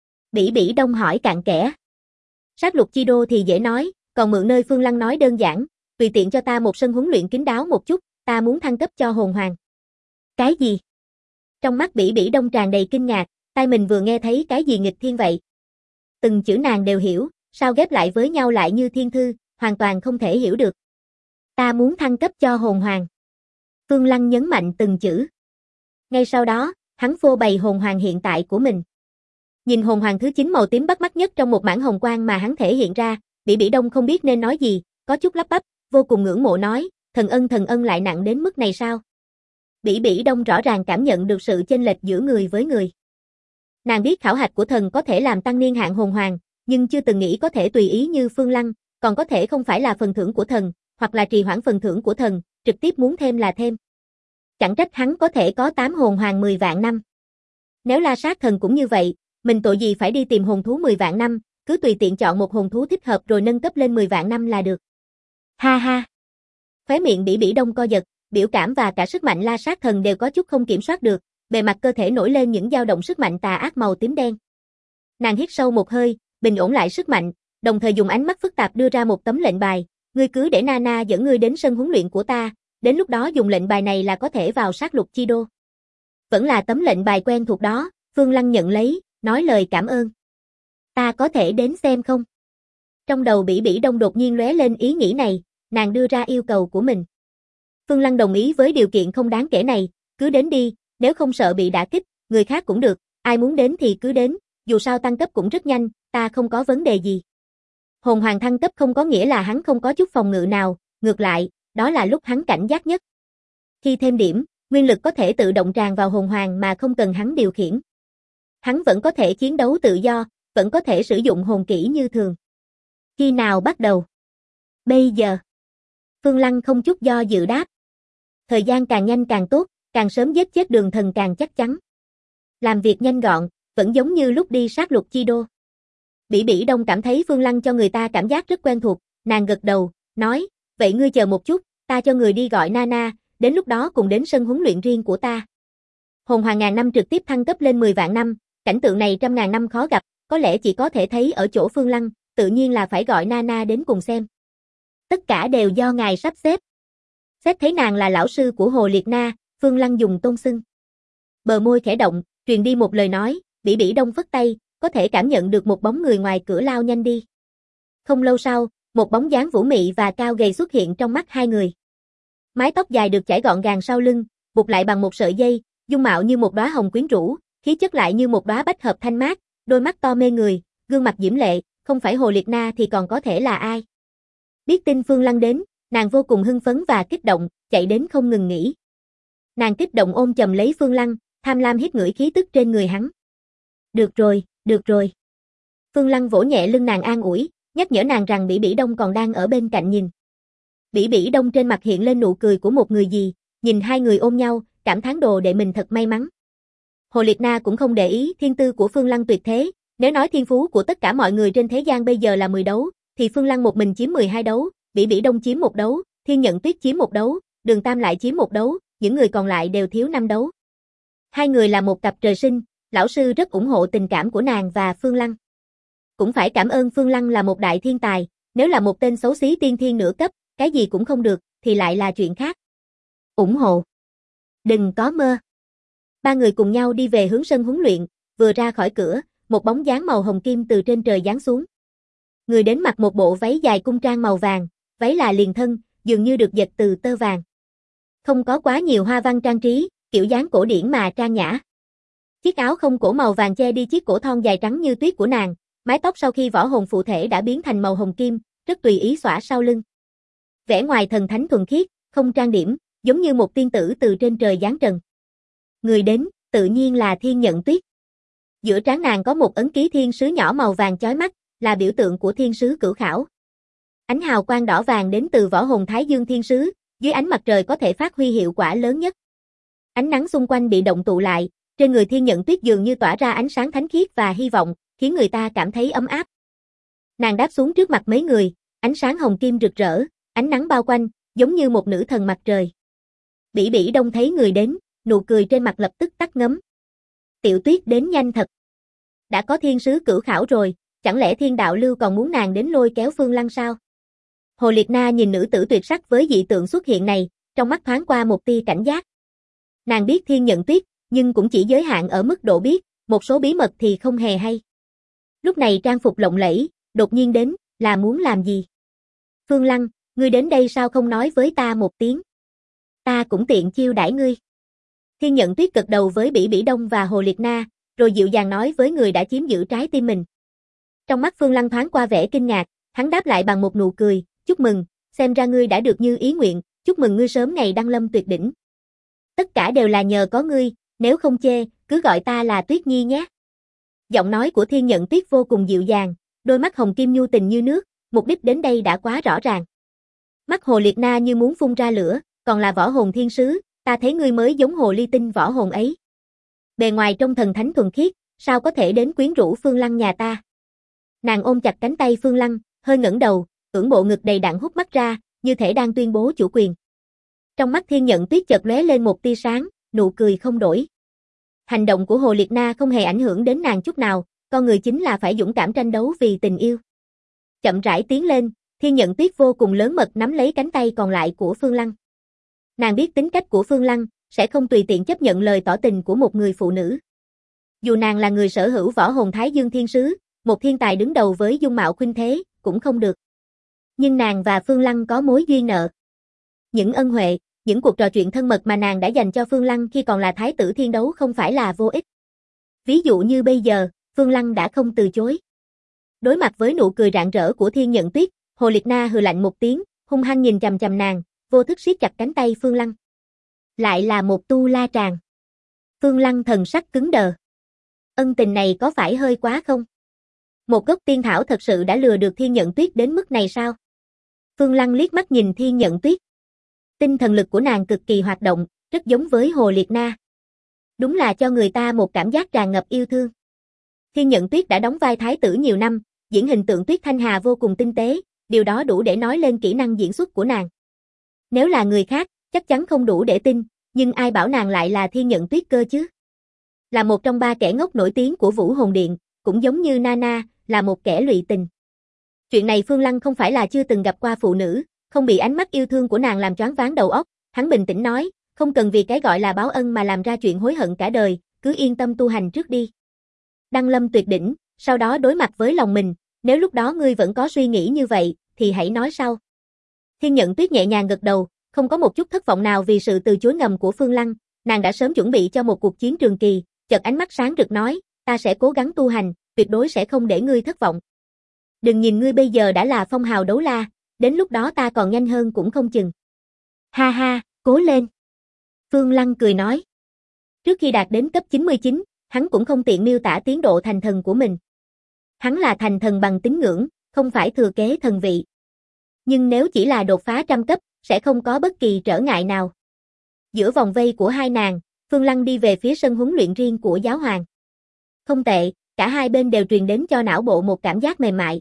Bỉ Bỉ Đông hỏi cặn kẽ. Sát lục chi đô thì dễ nói, còn mượn nơi Phương Lăng nói đơn giản, tùy tiện cho ta một sân huấn luyện kín đáo một chút, ta muốn thăng cấp cho hồn hoàng. Cái gì? Trong mắt Bỉ Bỉ Đông tràn đầy kinh ngạc, tai mình vừa nghe thấy cái gì nghịch thiên vậy. Từng chữ nàng đều hiểu, sao ghép lại với nhau lại như thiên thư, hoàn toàn không thể hiểu được. Ta muốn thăng cấp cho hồn hoàng. Phương Lăng nhấn mạnh từng chữ. Ngay sau đó, hắn phô bày hồn hoàng hiện tại của mình. Nhìn hồn hoàng thứ 9 màu tím bắt mắt nhất trong một mảng hồng quang mà hắn thể hiện ra, Bỉ Bỉ Đông không biết nên nói gì, có chút lắp bắp, vô cùng ngưỡng mộ nói, thần ân lại nặng đến mức này sao? Bỉ Bỉ Đông rõ ràng cảm nhận được sự chênh lệch giữa người với người. Nàng biết khảo hạch của thần có thể làm tăng niên hạn hồn hoàng, nhưng chưa từng nghĩ có thể tùy ý như Phương Lăng, còn có thể không phải là phần thưởng của thần, hoặc là trì hoãn phần thưởng của thần, trực tiếp muốn thêm là thêm. Chẳng trách hắn có thể có 8 hồn hoàng 10 vạn năm. Nếu La Sát thần cũng như vậy, mình tội gì phải đi tìm hồn thú 10 vạn năm, cứ tùy tiện chọn một hồn thú thích hợp rồi nâng cấp lên 10 vạn năm là được. Ha ha. Khóe miệng Bỉ Bỉ Đông co giật, biểu cảm và cả sức mạnh La Sát thần đều có chút không kiểm soát được, bề mặt cơ thể nổi lên những dao động sức mạnh tà ác màu tím đen. Nàng hít sâu một hơi, bình ổn lại sức mạnh, đồng thời dùng ánh mắt phức tạp đưa ra một tấm lệnh bài, ngươi cứ để Nana dẫn ngươi đến sân huấn luyện của ta, đến lúc đó dùng lệnh bài này là có thể vào sát lục chi đô. Vẫn là tấm lệnh bài quen thuộc đó, Phương Lăng nhận lấy, nói lời cảm ơn. Ta có thể đến xem không? Trong đầu Bỉ Bỉ Đông đột nhiên lóe lên ý nghĩ này, nàng đưa ra yêu cầu của mình. Phương Lăng đồng ý với điều kiện không đáng kể này, cứ đến đi, nếu không sợ bị đả kích, người khác cũng được, ai muốn đến thì cứ đến, dù sao tăng cấp cũng rất nhanh, ta không có vấn đề gì. Hồn hoàng thăng cấp không có nghĩa là hắn không có chút phòng ngự nào, ngược lại, đó là lúc hắn cảnh giác nhất. Khi thêm điểm, nguyên lực có thể tự động tràn vào hồn hoàng mà không cần hắn điều khiển. Hắn vẫn có thể chiến đấu tự do, vẫn có thể sử dụng hồn kỹ như thường. Khi nào bắt đầu? Bây giờ. Phương Lăng không chút do dự đáp. Thời gian càng nhanh càng tốt, càng sớm giết chết Đường Thần càng chắc chắn. Làm việc nhanh gọn, vẫn giống như lúc đi sát lục chi đô. Bỉ Bỉ Đông cảm thấy Phương Lăng cho người ta cảm giác rất quen thuộc, nàng gật đầu, nói, vậy ngươi chờ một chút, ta cho người đi gọi Nana, đến lúc đó cùng đến sân huấn luyện riêng của ta. Hồn hoàng ngàn năm trực tiếp thăng cấp lên 10 vạn năm, cảnh tượng này trăm ngàn năm khó gặp, có lẽ chỉ có thể thấy ở chỗ Phương Lăng, tự nhiên là phải gọi Nana đến cùng xem. Tất cả đều do ngài sắp xếp. Xét thấy nàng là lão sư của Hồ Liệt Na, Phương Lăng dùng tôn xưng. Bờ môi khẽ động, truyền đi một lời nói, Bỉ Bỉ Đông phất tay, có thể cảm nhận được một bóng người ngoài cửa lao nhanh đi. Không lâu sau, một bóng dáng vũ mị và cao gầy xuất hiện trong mắt hai người. Mái tóc dài được chải gọn gàng sau lưng, buộc lại bằng một sợi dây, dung mạo như một đóa hồng quyến rũ, khí chất lại như một đóa bách hợp thanh mát, đôi mắt to mê người, gương mặt diễm lệ, không phải Hồ Liệt Na thì còn có thể là ai. Biết tin Phương Lăng đến, nàng vô cùng hưng phấn và kích động, chạy đến không ngừng nghỉ. Nàng kích động ôm chầm lấy Phương Lăng, tham lam hít ngửi khí tức trên người hắn. Được rồi, được rồi. Phương Lăng vỗ nhẹ lưng nàng an ủi, nhắc nhở nàng rằng Bỉ Bỉ Đông còn đang ở bên cạnh nhìn. Bỉ Bỉ Đông trên mặt hiện lên nụ cười của một người gì, nhìn hai người ôm nhau, cảm thán đồ đệ mình thật may mắn. Hồ Liệt Na cũng không để ý thiên tư của Phương Lăng tuyệt thế, nếu nói thiên phú của tất cả mọi người trên thế gian bây giờ là 10 đấu, thì Phương Lăng một mình chiếm 12 đấu, Bỉ Bỉ Đông chiếm 1 đấu, Thiên Nhận Tuyết chiếm 1 đấu, Đường Tam lại chiếm 1 đấu, những người còn lại đều thiếu 5 đấu. Hai người là một cặp trời sinh, lão sư rất ủng hộ tình cảm của nàng và Phương Lăng. Cũng phải cảm ơn Phương Lăng là một đại thiên tài, nếu là một tên xấu xí tiên thiên nửa cấp, cái gì cũng không được, thì lại là chuyện khác. Ủng hộ. Đừng có mơ. Ba người cùng nhau đi về hướng sân huấn luyện, vừa ra khỏi cửa, một bóng dáng màu hồng kim từ trên trời giáng xuống. Người đến mặc một bộ váy dài cung trang màu vàng, váy là liền thân, dường như được dệt từ tơ vàng. Không có quá nhiều hoa văn trang trí, kiểu dáng cổ điển mà trang nhã. Chiếc áo không cổ màu vàng che đi chiếc cổ thon dài trắng như tuyết của nàng, mái tóc sau khi võ hồn phụ thể đã biến thành màu hồng kim, rất tùy ý xõa sau lưng. Vẻ ngoài thần thánh thuần khiết, không trang điểm, giống như một tiên tử từ trên trời giáng trần. Người đến, tự nhiên là Thiên Nhận Tuyết. Giữa trán nàng có một ấn ký thiên sứ nhỏ màu vàng chói mắt, là biểu tượng của thiên sứ Cửu Khảo. Ánh hào quang đỏ vàng đến từ võ hồn Thái Dương thiên sứ, dưới ánh mặt trời có thể phát huy hiệu quả lớn nhất. Ánh nắng xung quanh bị động tụ lại, trên người Thiên Nhận Tuyết dường như tỏa ra ánh sáng thánh khiết và hy vọng, khiến người ta cảm thấy ấm áp. Nàng đáp xuống trước mặt mấy người, ánh sáng hồng kim rực rỡ, ánh nắng bao quanh, giống như một nữ thần mặt trời. Bỉ Bỉ Đông thấy người đến, nụ cười trên mặt lập tức tắt ngấm. Tiểu Tuyết đến nhanh thật. Đã có thiên sứ Cửu Khảo rồi, chẳng lẽ Thiên Đạo Lưu còn muốn nàng đến lôi kéo Phương Lăng sao? Hồ Liệt Na nhìn nữ tử tuyệt sắc với dị tượng xuất hiện này, trong mắt thoáng qua một tia cảnh giác. Nàng biết Thiên Nhận Tuyết, nhưng cũng chỉ giới hạn ở mức độ biết, một số bí mật thì không hề hay. Lúc này trang phục lộng lẫy, đột nhiên đến, là muốn làm gì? Phương Lăng, ngươi đến đây sao không nói với ta một tiếng? Ta cũng tiện chiêu đãi ngươi. Thiên Nhận Tuyết gật đầu với Bỉ Bỉ Đông và Hồ Liệt Na, rồi dịu dàng nói với người đã chiếm giữ trái tim mình. Trong mắt Phương Lăng thoáng qua vẻ kinh ngạc, hắn đáp lại bằng một nụ cười, chúc mừng, xem ra ngươi đã được như ý nguyện, chúc mừng ngươi sớm ngày đăng lâm tuyệt đỉnh. Tất cả đều là nhờ có ngươi, nếu không chê, cứ gọi ta là Tuyết Nhi nhé. Giọng nói của Thiên Nhận Tuyết vô cùng dịu dàng, đôi mắt hồng kim nhu tình như nước, mục đích đến đây đã quá rõ ràng. Mắt Hồ Liệt Na như muốn phun ra lửa, còn là võ hồn thiên sứ, ta thấy ngươi mới giống hồ ly tinh võ hồn ấy. Bề ngoài trong thần thánh thuần khiết, sao có thể đến quyến rũ Phương Lăng nhà ta? Nàng ôm chặt cánh tay Phương Lăng, hơi ngẩng đầu, ưỡn bộ ngực đầy đặn hút mắt ra, như thể đang tuyên bố chủ quyền. Trong mắt Thiên Nhận Tuyết chợt lóe lên một tia sáng, nụ cười không đổi. Hành động của Hồ Liệt Na không hề ảnh hưởng đến nàng chút nào, con người chính là phải dũng cảm tranh đấu vì tình yêu. Chậm rãi tiến lên, Thiên Nhận Tuyết vô cùng lớn mật nắm lấy cánh tay còn lại của Phương Lăng. Nàng biết tính cách của Phương Lăng, sẽ không tùy tiện chấp nhận lời tỏ tình của một người phụ nữ. Dù nàng là người sở hữu võ hồn Thái Dương thiên sứ, một thiên tài đứng đầu với dung mạo khuynh thế, cũng không được. Nhưng nàng và Phương Lăng có mối duyên nợ. Những ân huệ, những cuộc trò chuyện thân mật mà nàng đã dành cho Phương Lăng khi còn là thái tử thiên đấu không phải là vô ích. Ví dụ như bây giờ, Phương Lăng đã không từ chối. Đối mặt với nụ cười rạng rỡ của Thiên Nhận Tuyết, Hồ Liệt Na hừ lạnh một tiếng, hung hăng nhìn chằm chằm nàng, vô thức siết chặt cánh tay Phương Lăng. Lại là một tu la tràng. Phương Lăng thần sắc cứng đờ. Ân tình này có phải hơi quá không? Một gốc tiên thảo thật sự đã lừa được Thiên Nhận Tuyết đến mức này sao? Phương Lăng liếc mắt nhìn Thiên Nhận Tuyết. Tinh thần lực của nàng cực kỳ hoạt động, rất giống với Hồ Liệt Na. Đúng là cho người ta một cảm giác tràn ngập yêu thương. Thiên Nhận Tuyết đã đóng vai thái tử nhiều năm, diễn hình tượng Tuyết Thanh Hà vô cùng tinh tế, điều đó đủ để nói lên kỹ năng diễn xuất của nàng. Nếu là người khác, chắc chắn không đủ để tin, nhưng ai bảo nàng lại là Thiên Nhận Tuyết cơ chứ? Là một trong 3 kẻ ngốc nổi tiếng của Vũ Hồn Điện, cũng giống như Nana, là một kẻ lụy tình. Chuyện này Phương Lăng không phải là chưa từng gặp qua phụ nữ, không bị ánh mắt yêu thương của nàng làm choáng váng đầu óc, hắn bình tĩnh nói, không cần vì cái gọi là báo ân mà làm ra chuyện hối hận cả đời, cứ yên tâm tu hành trước đi. Đăng lâm tuyệt đỉnh, sau đó đối mặt với lòng mình, nếu lúc đó ngươi vẫn có suy nghĩ như vậy, thì hãy nói sau. Thiên Nhận Tuyết nhẹ nhàng gật đầu, không có một chút thất vọng nào vì sự từ chối ngầm của Phương Lăng, nàng đã sớm chuẩn bị cho một cuộc chiến trường kỳ, chợt ánh mắt sáng rực nói, ta sẽ cố gắng tu hành, tuyệt đối sẽ không để ngươi thất vọng. Đừng nhìn ngươi bây giờ đã là phong hào đấu la, đến lúc đó ta còn nhanh hơn cũng không chừng. Ha ha, cố lên. Phương Lăng cười nói. Trước khi đạt đến cấp 99, hắn cũng không tiện miêu tả tiến độ thành thần của mình. Hắn là thành thần bằng tín ngưỡng, không phải thừa kế thần vị. Nhưng nếu chỉ là đột phá trăm cấp, sẽ không có bất kỳ trở ngại nào. Giữa vòng vây của hai nàng, Phương Lăng đi về phía sân huấn luyện riêng của giáo hoàng. Không tệ, cả hai bên đều truyền đến cho não bộ một cảm giác mềm mại.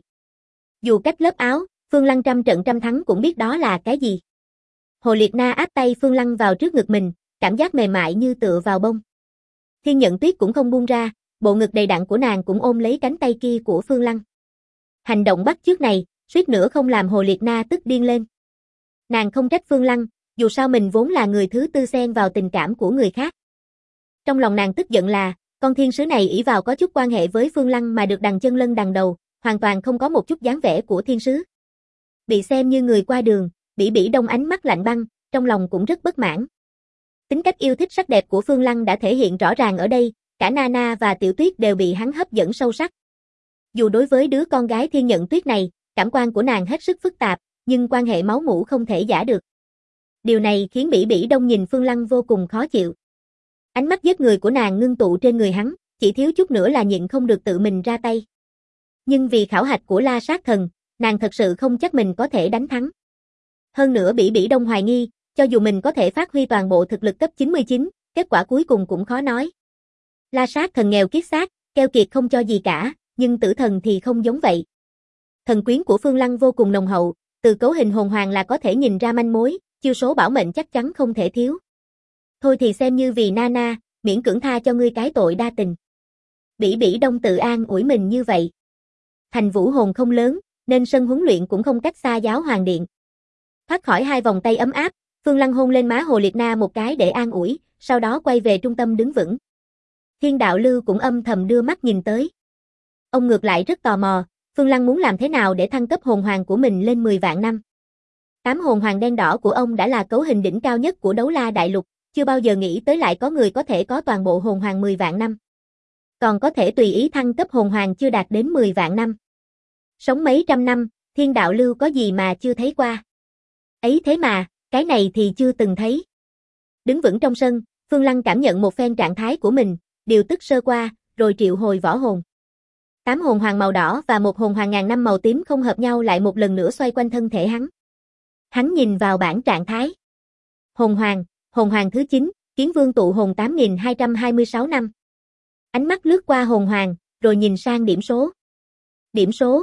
Dù cách lớp áo, Phương Lăng trăm trận trăm thắng cũng biết đó là cái gì. Hồ Liệt Na áp tay Phương Lăng vào trước ngực mình, cảm giác mềm mại như tựa vào bông. Thiên Nhận Tuyết cũng không buông ra, bộ ngực đầy đặn của nàng cũng ôm lấy cánh tay kia của Phương Lăng. Hành động bắt chước này, suýt nữa không làm Hồ Liệt Na tức điên lên. Nàng không trách Phương Lăng, dù sao mình vốn là người thứ tư xen vào tình cảm của người khác. Trong lòng nàng tức giận là, con thiên sứ này ỷ vào có chút quan hệ với Phương Lăng mà được đằng chân lân đằng đầu, hoàn toàn không có một chút dáng vẻ của thiên sứ. Bị xem như người qua đường, Bỉ Bỉ Đông ánh mắt lạnh băng, trong lòng cũng rất bất mãn. Tính cách yêu thích sắc đẹp của Phương Lăng đã thể hiện rõ ràng ở đây, cả Nana và Tiểu Tuyết đều bị hắn hấp dẫn sâu sắc. Dù đối với đứa con gái Thiên Nhận Tuyết này, cảm quan của nàng hết sức phức tạp, nhưng quan hệ máu mủ không thể giả được. Điều này khiến Bỉ Bỉ Đông nhìn Phương Lăng vô cùng khó chịu. Ánh mắt giết người của nàng ngưng tụ trên người hắn, chỉ thiếu chút nữa là nhịn không được tự mình ra tay. Nhưng vì khảo hạch của La Sát Thần, nàng thật sự không chắc mình có thể đánh thắng. Hơn nữa Bỉ Bỉ Đông hoài nghi, cho dù mình có thể phát huy toàn bộ thực lực cấp 99, kết quả cuối cùng cũng khó nói. La Sát Thần nghèo kiết xác, keo kiệt không cho gì cả, nhưng tử thần thì không giống vậy. Thần quyến của Phương Lăng vô cùng nồng hậu, từ cấu hình hồn hoàng là có thể nhìn ra manh mối, chiêu số bảo mệnh chắc chắn không thể thiếu. Thôi thì xem như vì Nana, miễn cưỡng tha cho ngươi cái tội đa tình. Bỉ Bỉ Đông tự an ủi mình như vậy. Thành vũ hồn không lớn, nên sân huấn luyện cũng không cách xa giáo hoàng điện. Thoát khỏi hai vòng tay ấm áp, Phương Lăng hôn lên má Hồ Liệt Na một cái để an ủi, sau đó quay về trung tâm đứng vững. Thiên Đạo Lưu cũng âm thầm đưa mắt nhìn tới. Ông ngược lại rất tò mò, Phương Lăng muốn làm thế nào để thăng cấp hồn hoàng của mình lên 10 vạn năm. 8 hồn hoàng đen đỏ của ông đã là cấu hình đỉnh cao nhất của Đấu La Đại Lục, chưa bao giờ nghĩ tới lại có người có thể có toàn bộ hồn hoàng 10 vạn năm. Còn có thể tùy ý thăng cấp hồn hoàng chưa đạt đến 10 vạn năm. Sống mấy trăm năm, Thiên Đạo Lưu có gì mà chưa thấy qua. Ấy thế mà, cái này thì chưa từng thấy. Đứng vững trong sân, Phương Lăng cảm nhận một phen trạng thái của mình, điều tức sơ qua, rồi triệu hồi võ hồn. 8 hồn hoàng màu đỏ và một hồn hoàng ngàn năm màu tím không hợp nhau lại một lần nữa xoay quanh thân thể hắn. Hắn nhìn vào bảng trạng thái. Hồn hoàng thứ 9, Kiến Vương tụ hồn 8226 năm. Ánh mắt lướt qua hồn hoàng, rồi nhìn sang điểm số. Điểm số,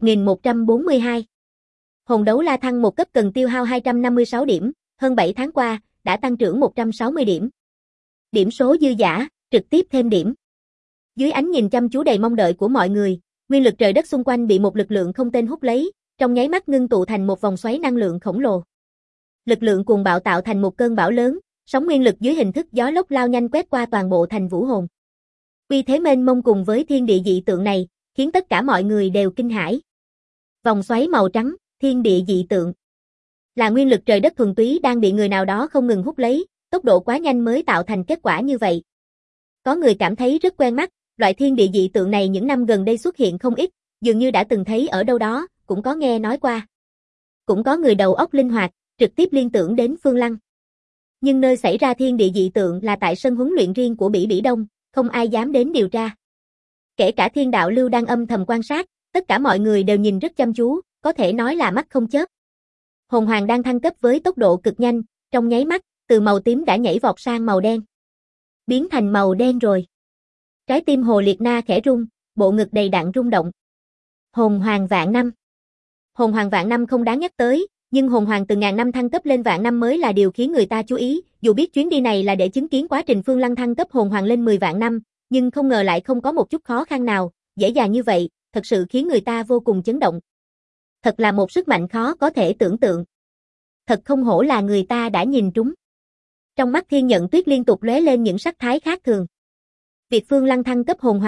1142. Hồn đấu la thăng một cấp cần tiêu hao 256 điểm, hơn 7 tháng qua, đã tăng trưởng 160 điểm. Điểm số dư dả, trực tiếp thêm điểm. Dưới ánh nhìn chăm chú đầy mong đợi của mọi người, nguyên lực trời đất xung quanh bị một lực lượng không tên hút lấy, trong nháy mắt ngưng tụ thành một vòng xoáy năng lượng khổng lồ. Lực lượng cuồng bạo tạo thành một cơn bão lớn, sóng nguyên lực dưới hình thức gió lốc lao nhanh quét qua toàn bộ thành vũ hồn. Uy thế mênh mông cùng với thiên địa dị tượng này, khiến tất cả mọi người đều kinh hãi. Vòng xoáy màu trắng, thiên địa dị tượng. Là nguyên lực trời đất thuần túy đang bị người nào đó không ngừng hút lấy, tốc độ quá nhanh mới tạo thành kết quả như vậy. Có người cảm thấy rất quen mắt, loại thiên địa dị tượng này những năm gần đây xuất hiện không ít, dường như đã từng thấy ở đâu đó, cũng có nghe nói qua. Cũng có người đầu óc linh hoạt, trực tiếp liên tưởng đến Phương Lăng. Nhưng nơi xảy ra thiên địa dị tượng là tại sân huấn luyện riêng của Bỉ Bỉ Đông, không ai dám đến điều tra. Kể cả Thiên Đạo Lưu đang âm thầm quan sát, tất cả mọi người đều nhìn rất chăm chú, có thể nói là mắt không chớp. Hồn hoàng đang thăng cấp với tốc độ cực nhanh, trong nháy mắt, từ màu tím đã nhảy vọt sang màu đen. Biến thành màu đen rồi. Trái tim Hồ Liệt Na khẽ rung, bộ ngực đầy đặn rung động. Hồn hoàng vạn năm. Hồn hoàng vạn năm không đáng nhắc tới, nhưng hồn hoàng từ ngàn năm thăng cấp lên vạn năm mới là điều khiến người ta chú ý, dù biết chuyến đi này là để chứng kiến quá trình Phương Lăng thăng cấp hồn hoàng lên 10 vạn năm, nhưng không ngờ lại không có một chút khó khăn nào, dễ dàng như vậy, thật sự khiến người ta vô cùng chấn động. Thật là một sức mạnh khó có thể tưởng tượng. Thật không hổ là người ta đã nhìn trúng. Trong mắt Thiên Nhận Tuyết liên tục lóe lên những sắc thái khác thường. Việc Phương Lăng thăng cấp hồn hoàng,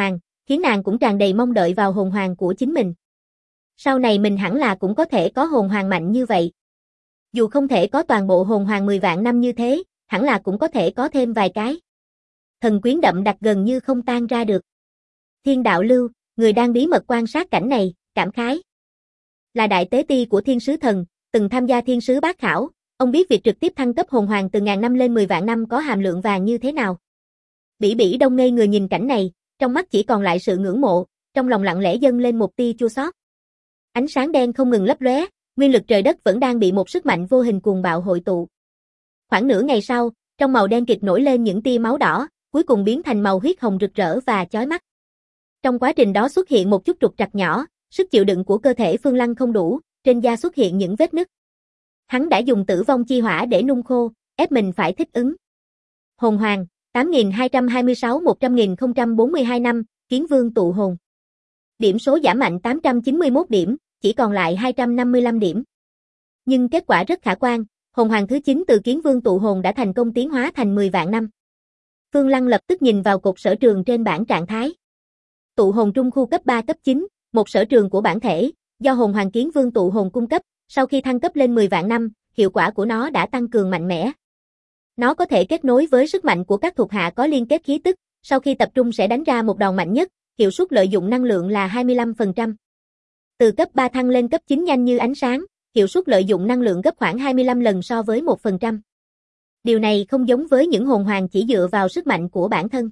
khiến nàng cũng tràn đầy mong đợi vào hồn hoàng của chính mình. Sau này mình hẳn là cũng có thể có hồn hoàng mạnh như vậy. Dù không thể có toàn bộ hồn hoàng 10 vạn năm như thế, hẳn là cũng có thể có thêm vài cái. Thần quyến đậm đặc gần như không tan ra được. Thiên đạo lưu, người đang bí mật quan sát cảnh này, cảm khái. Là đại tế ti của thiên sứ thần, từng tham gia thiên sứ bát khảo, ông biết việc trực tiếp thăng cấp hồn hoàng từ ngàn năm lên 10 vạn năm có hàm lượng vàng như thế nào. Bỉ Bỉ Đông ngây người nhìn cảnh này, trong mắt chỉ còn lại sự ngưỡng mộ, trong lòng lặng lẽ dâng lên một tia chua xót. Ánh sáng đen không ngừng lấp lóe, nguyên lực trời đất vẫn đang bị một sức mạnh vô hình cuồng bạo hội tụ. Khoảng nửa ngày sau, trong màu đen kịt nổi lên những tia máu đỏ, cuối cùng biến thành màu huyết hồng rực rỡ và chói mắt. Trong quá trình đó xuất hiện một chút trục trặc nhỏ, sức chịu đựng của cơ thể Phương Lăng không đủ, trên da xuất hiện những vết nứt. Hắn đã dùng tử vong chi hỏa để nung khô, ép mình phải thích ứng. Hồn hoàng, 8226-100.042 năm, Kiến Vương tụ hồn. Điểm số giảm mạnh 891 điểm, chỉ còn lại 255 điểm. Nhưng kết quả rất khả quan, hồn hoàng thứ 9 từ Kiến Vương tụ hồn đã thành công tiến hóa thành 10 vạn năm. Phương Lăng lập tức nhìn vào cột sở trường trên bảng trạng thái. Tụ hồn trung khu cấp 3 cấp 9, một sở trường của bản thể, do hồn hoàng Kiến Vương tụ hồn cung cấp, sau khi thăng cấp lên 10 vạn năm, hiệu quả của nó đã tăng cường mạnh mẽ. Nó có thể kết nối với sức mạnh của các thuộc hạ có liên kết khí tức, sau khi tập trung sẽ đánh ra một đòn mạnh nhất, hiệu suất lợi dụng năng lượng là 25%. Từ cấp 3 thăng lên cấp 9 nhanh như ánh sáng, hiệu suất lợi dụng năng lượng gấp khoảng 25 lần so với 1%. Điều này không giống với những hồn hoàng chỉ dựa vào sức mạnh của bản thân.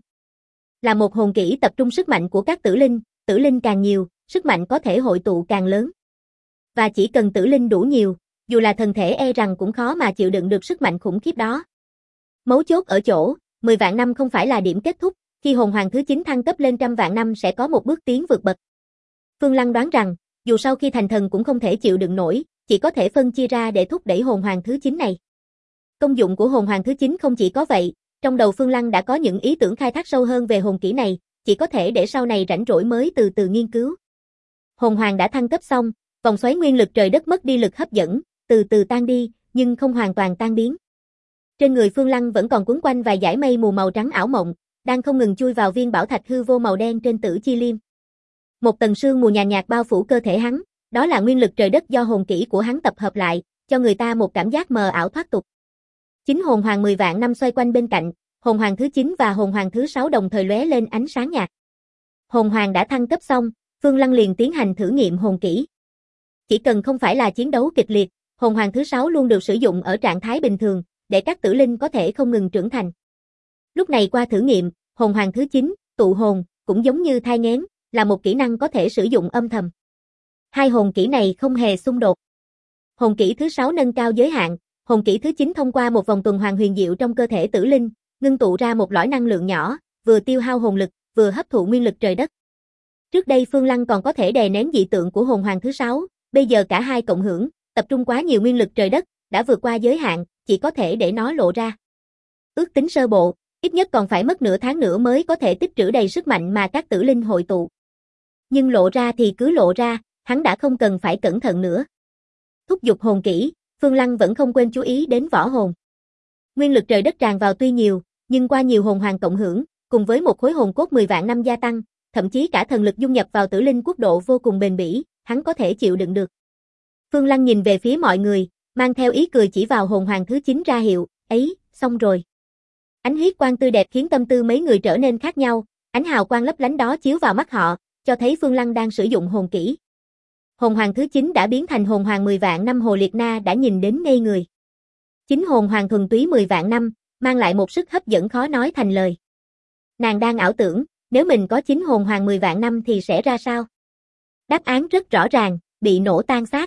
Là một hồn kỹ tập trung sức mạnh của các tử linh càng nhiều, sức mạnh có thể hội tụ càng lớn. Và chỉ cần tử linh đủ nhiều, dù là thần thể e rằng cũng khó mà chịu đựng được sức mạnh khủng khiếp đó. Mấu chốt ở chỗ, 10 vạn năm không phải là điểm kết thúc, khi hồn hoàng thứ 9 thăng cấp lên trăm vạn năm sẽ có một bước tiến vượt bậc. Phương Lăng đoán rằng, dù sau khi thành thần cũng không thể chịu đựng nổi, chỉ có thể phân chia ra để thúc đẩy hồn hoàng thứ 9 này. Công dụng của hồn hoàng thứ 9 không chỉ có vậy, trong đầu Phương Lăng đã có những ý tưởng khai thác sâu hơn về hồn kỹ này, chỉ có thể để sau này rảnh rỗi mới từ từ nghiên cứu. Hồn hoàng đã thăng cấp xong, vòng xoáy nguyên lực trời đất mất đi lực hấp dẫn, từ từ tan đi, nhưng không hoàn toàn tan biến. Trên người Phương Lăng vẫn còn quấn quanh vài dải mây mù màu trắng ảo mộng, đang không ngừng chui vào viên bảo thạch hư vô màu đen trên Tử Chi Liêm. Một tầng sương mù nhàn nhạt bao phủ cơ thể hắn, đó là nguyên lực trời đất do hồn kỹ của hắn tập hợp lại, cho người ta một cảm giác mờ ảo thoát tục. Chính hồn hoàng 10 vạn năm xoay quanh bên cạnh, hồn hoàng thứ 9 và hồn hoàng thứ 6 đồng thời lóe lên ánh sáng nhạt. Hồn hoàng đã thăng cấp xong, Phương Lăng liền tiến hành thử nghiệm hồn kỹ. Chỉ cần không phải là chiến đấu kịch liệt, hồn hoàng thứ 6 luôn được sử dụng ở trạng thái bình thường, để các tử linh có thể không ngừng trưởng thành. Lúc này qua thử nghiệm, hồn hoàng thứ 9, tụ hồn, cũng giống như thai nghén, là một kỹ năng có thể sử dụng âm thầm. Hai hồn kỹ này không hề xung đột. Hồn kỹ thứ 6 nâng cao giới hạn, hồn kỹ thứ 9 thông qua một vòng tuần hoàn huyền diệu trong cơ thể tử linh, ngưng tụ ra một lõi năng lượng nhỏ, vừa tiêu hao hồn lực, vừa hấp thụ nguyên lực trời đất. Trước đây Phương Lăng còn có thể đè nén dị tượng của hồn hoàng thứ 6, bây giờ cả hai cộng hưởng, tập trung quá nhiều nguyên lực trời đất, đã vượt qua giới hạn, chỉ có thể để nó lộ ra. Ước tính sơ bộ, ít nhất còn phải mất nửa tháng nữa mới có thể tích trữ đầy sức mạnh mà các tử linh hội tụ. Nhưng lộ ra thì cứ lộ ra, hắn đã không cần phải cẩn thận nữa. Thúc giục hồn kỹ, Phương Lăng vẫn không quên chú ý đến võ hồn. Nguyên lực trời đất tràn vào tuy nhiều, nhưng qua nhiều hồn hoàng cộng hưởng, cùng với một khối hồn cốt 10 vạn năm gia tăng, thậm chí cả thần lực dung nhập vào tử linh quốc độ vô cùng bền bỉ, hắn có thể chịu đựng được. Phương Lăng nhìn về phía mọi người, mang theo ý cười chỉ vào hồn hoàng thứ 9 ra hiệu, ấy, xong rồi. Ánh huyết quang tươi đẹp khiến tâm tư mấy người trở nên khác nhau, ánh hào quang lấp lánh đó chiếu vào mắt họ, cho thấy Phương Lăng đang sử dụng hồn kỹ. Hồn hoàng thứ 9 đã biến thành hồn hoàng 10 vạn năm Hồ Liệt Na đã nhìn đến ngây người. Chính hồn hoàng thuần túy 10 vạn năm, mang lại một sức hấp dẫn khó nói thành lời. Nàng đang ảo tưởng, nếu mình có chính hồn hoàng 10 vạn năm thì sẽ ra sao? Đáp án rất rõ ràng, bị nổ tan xác.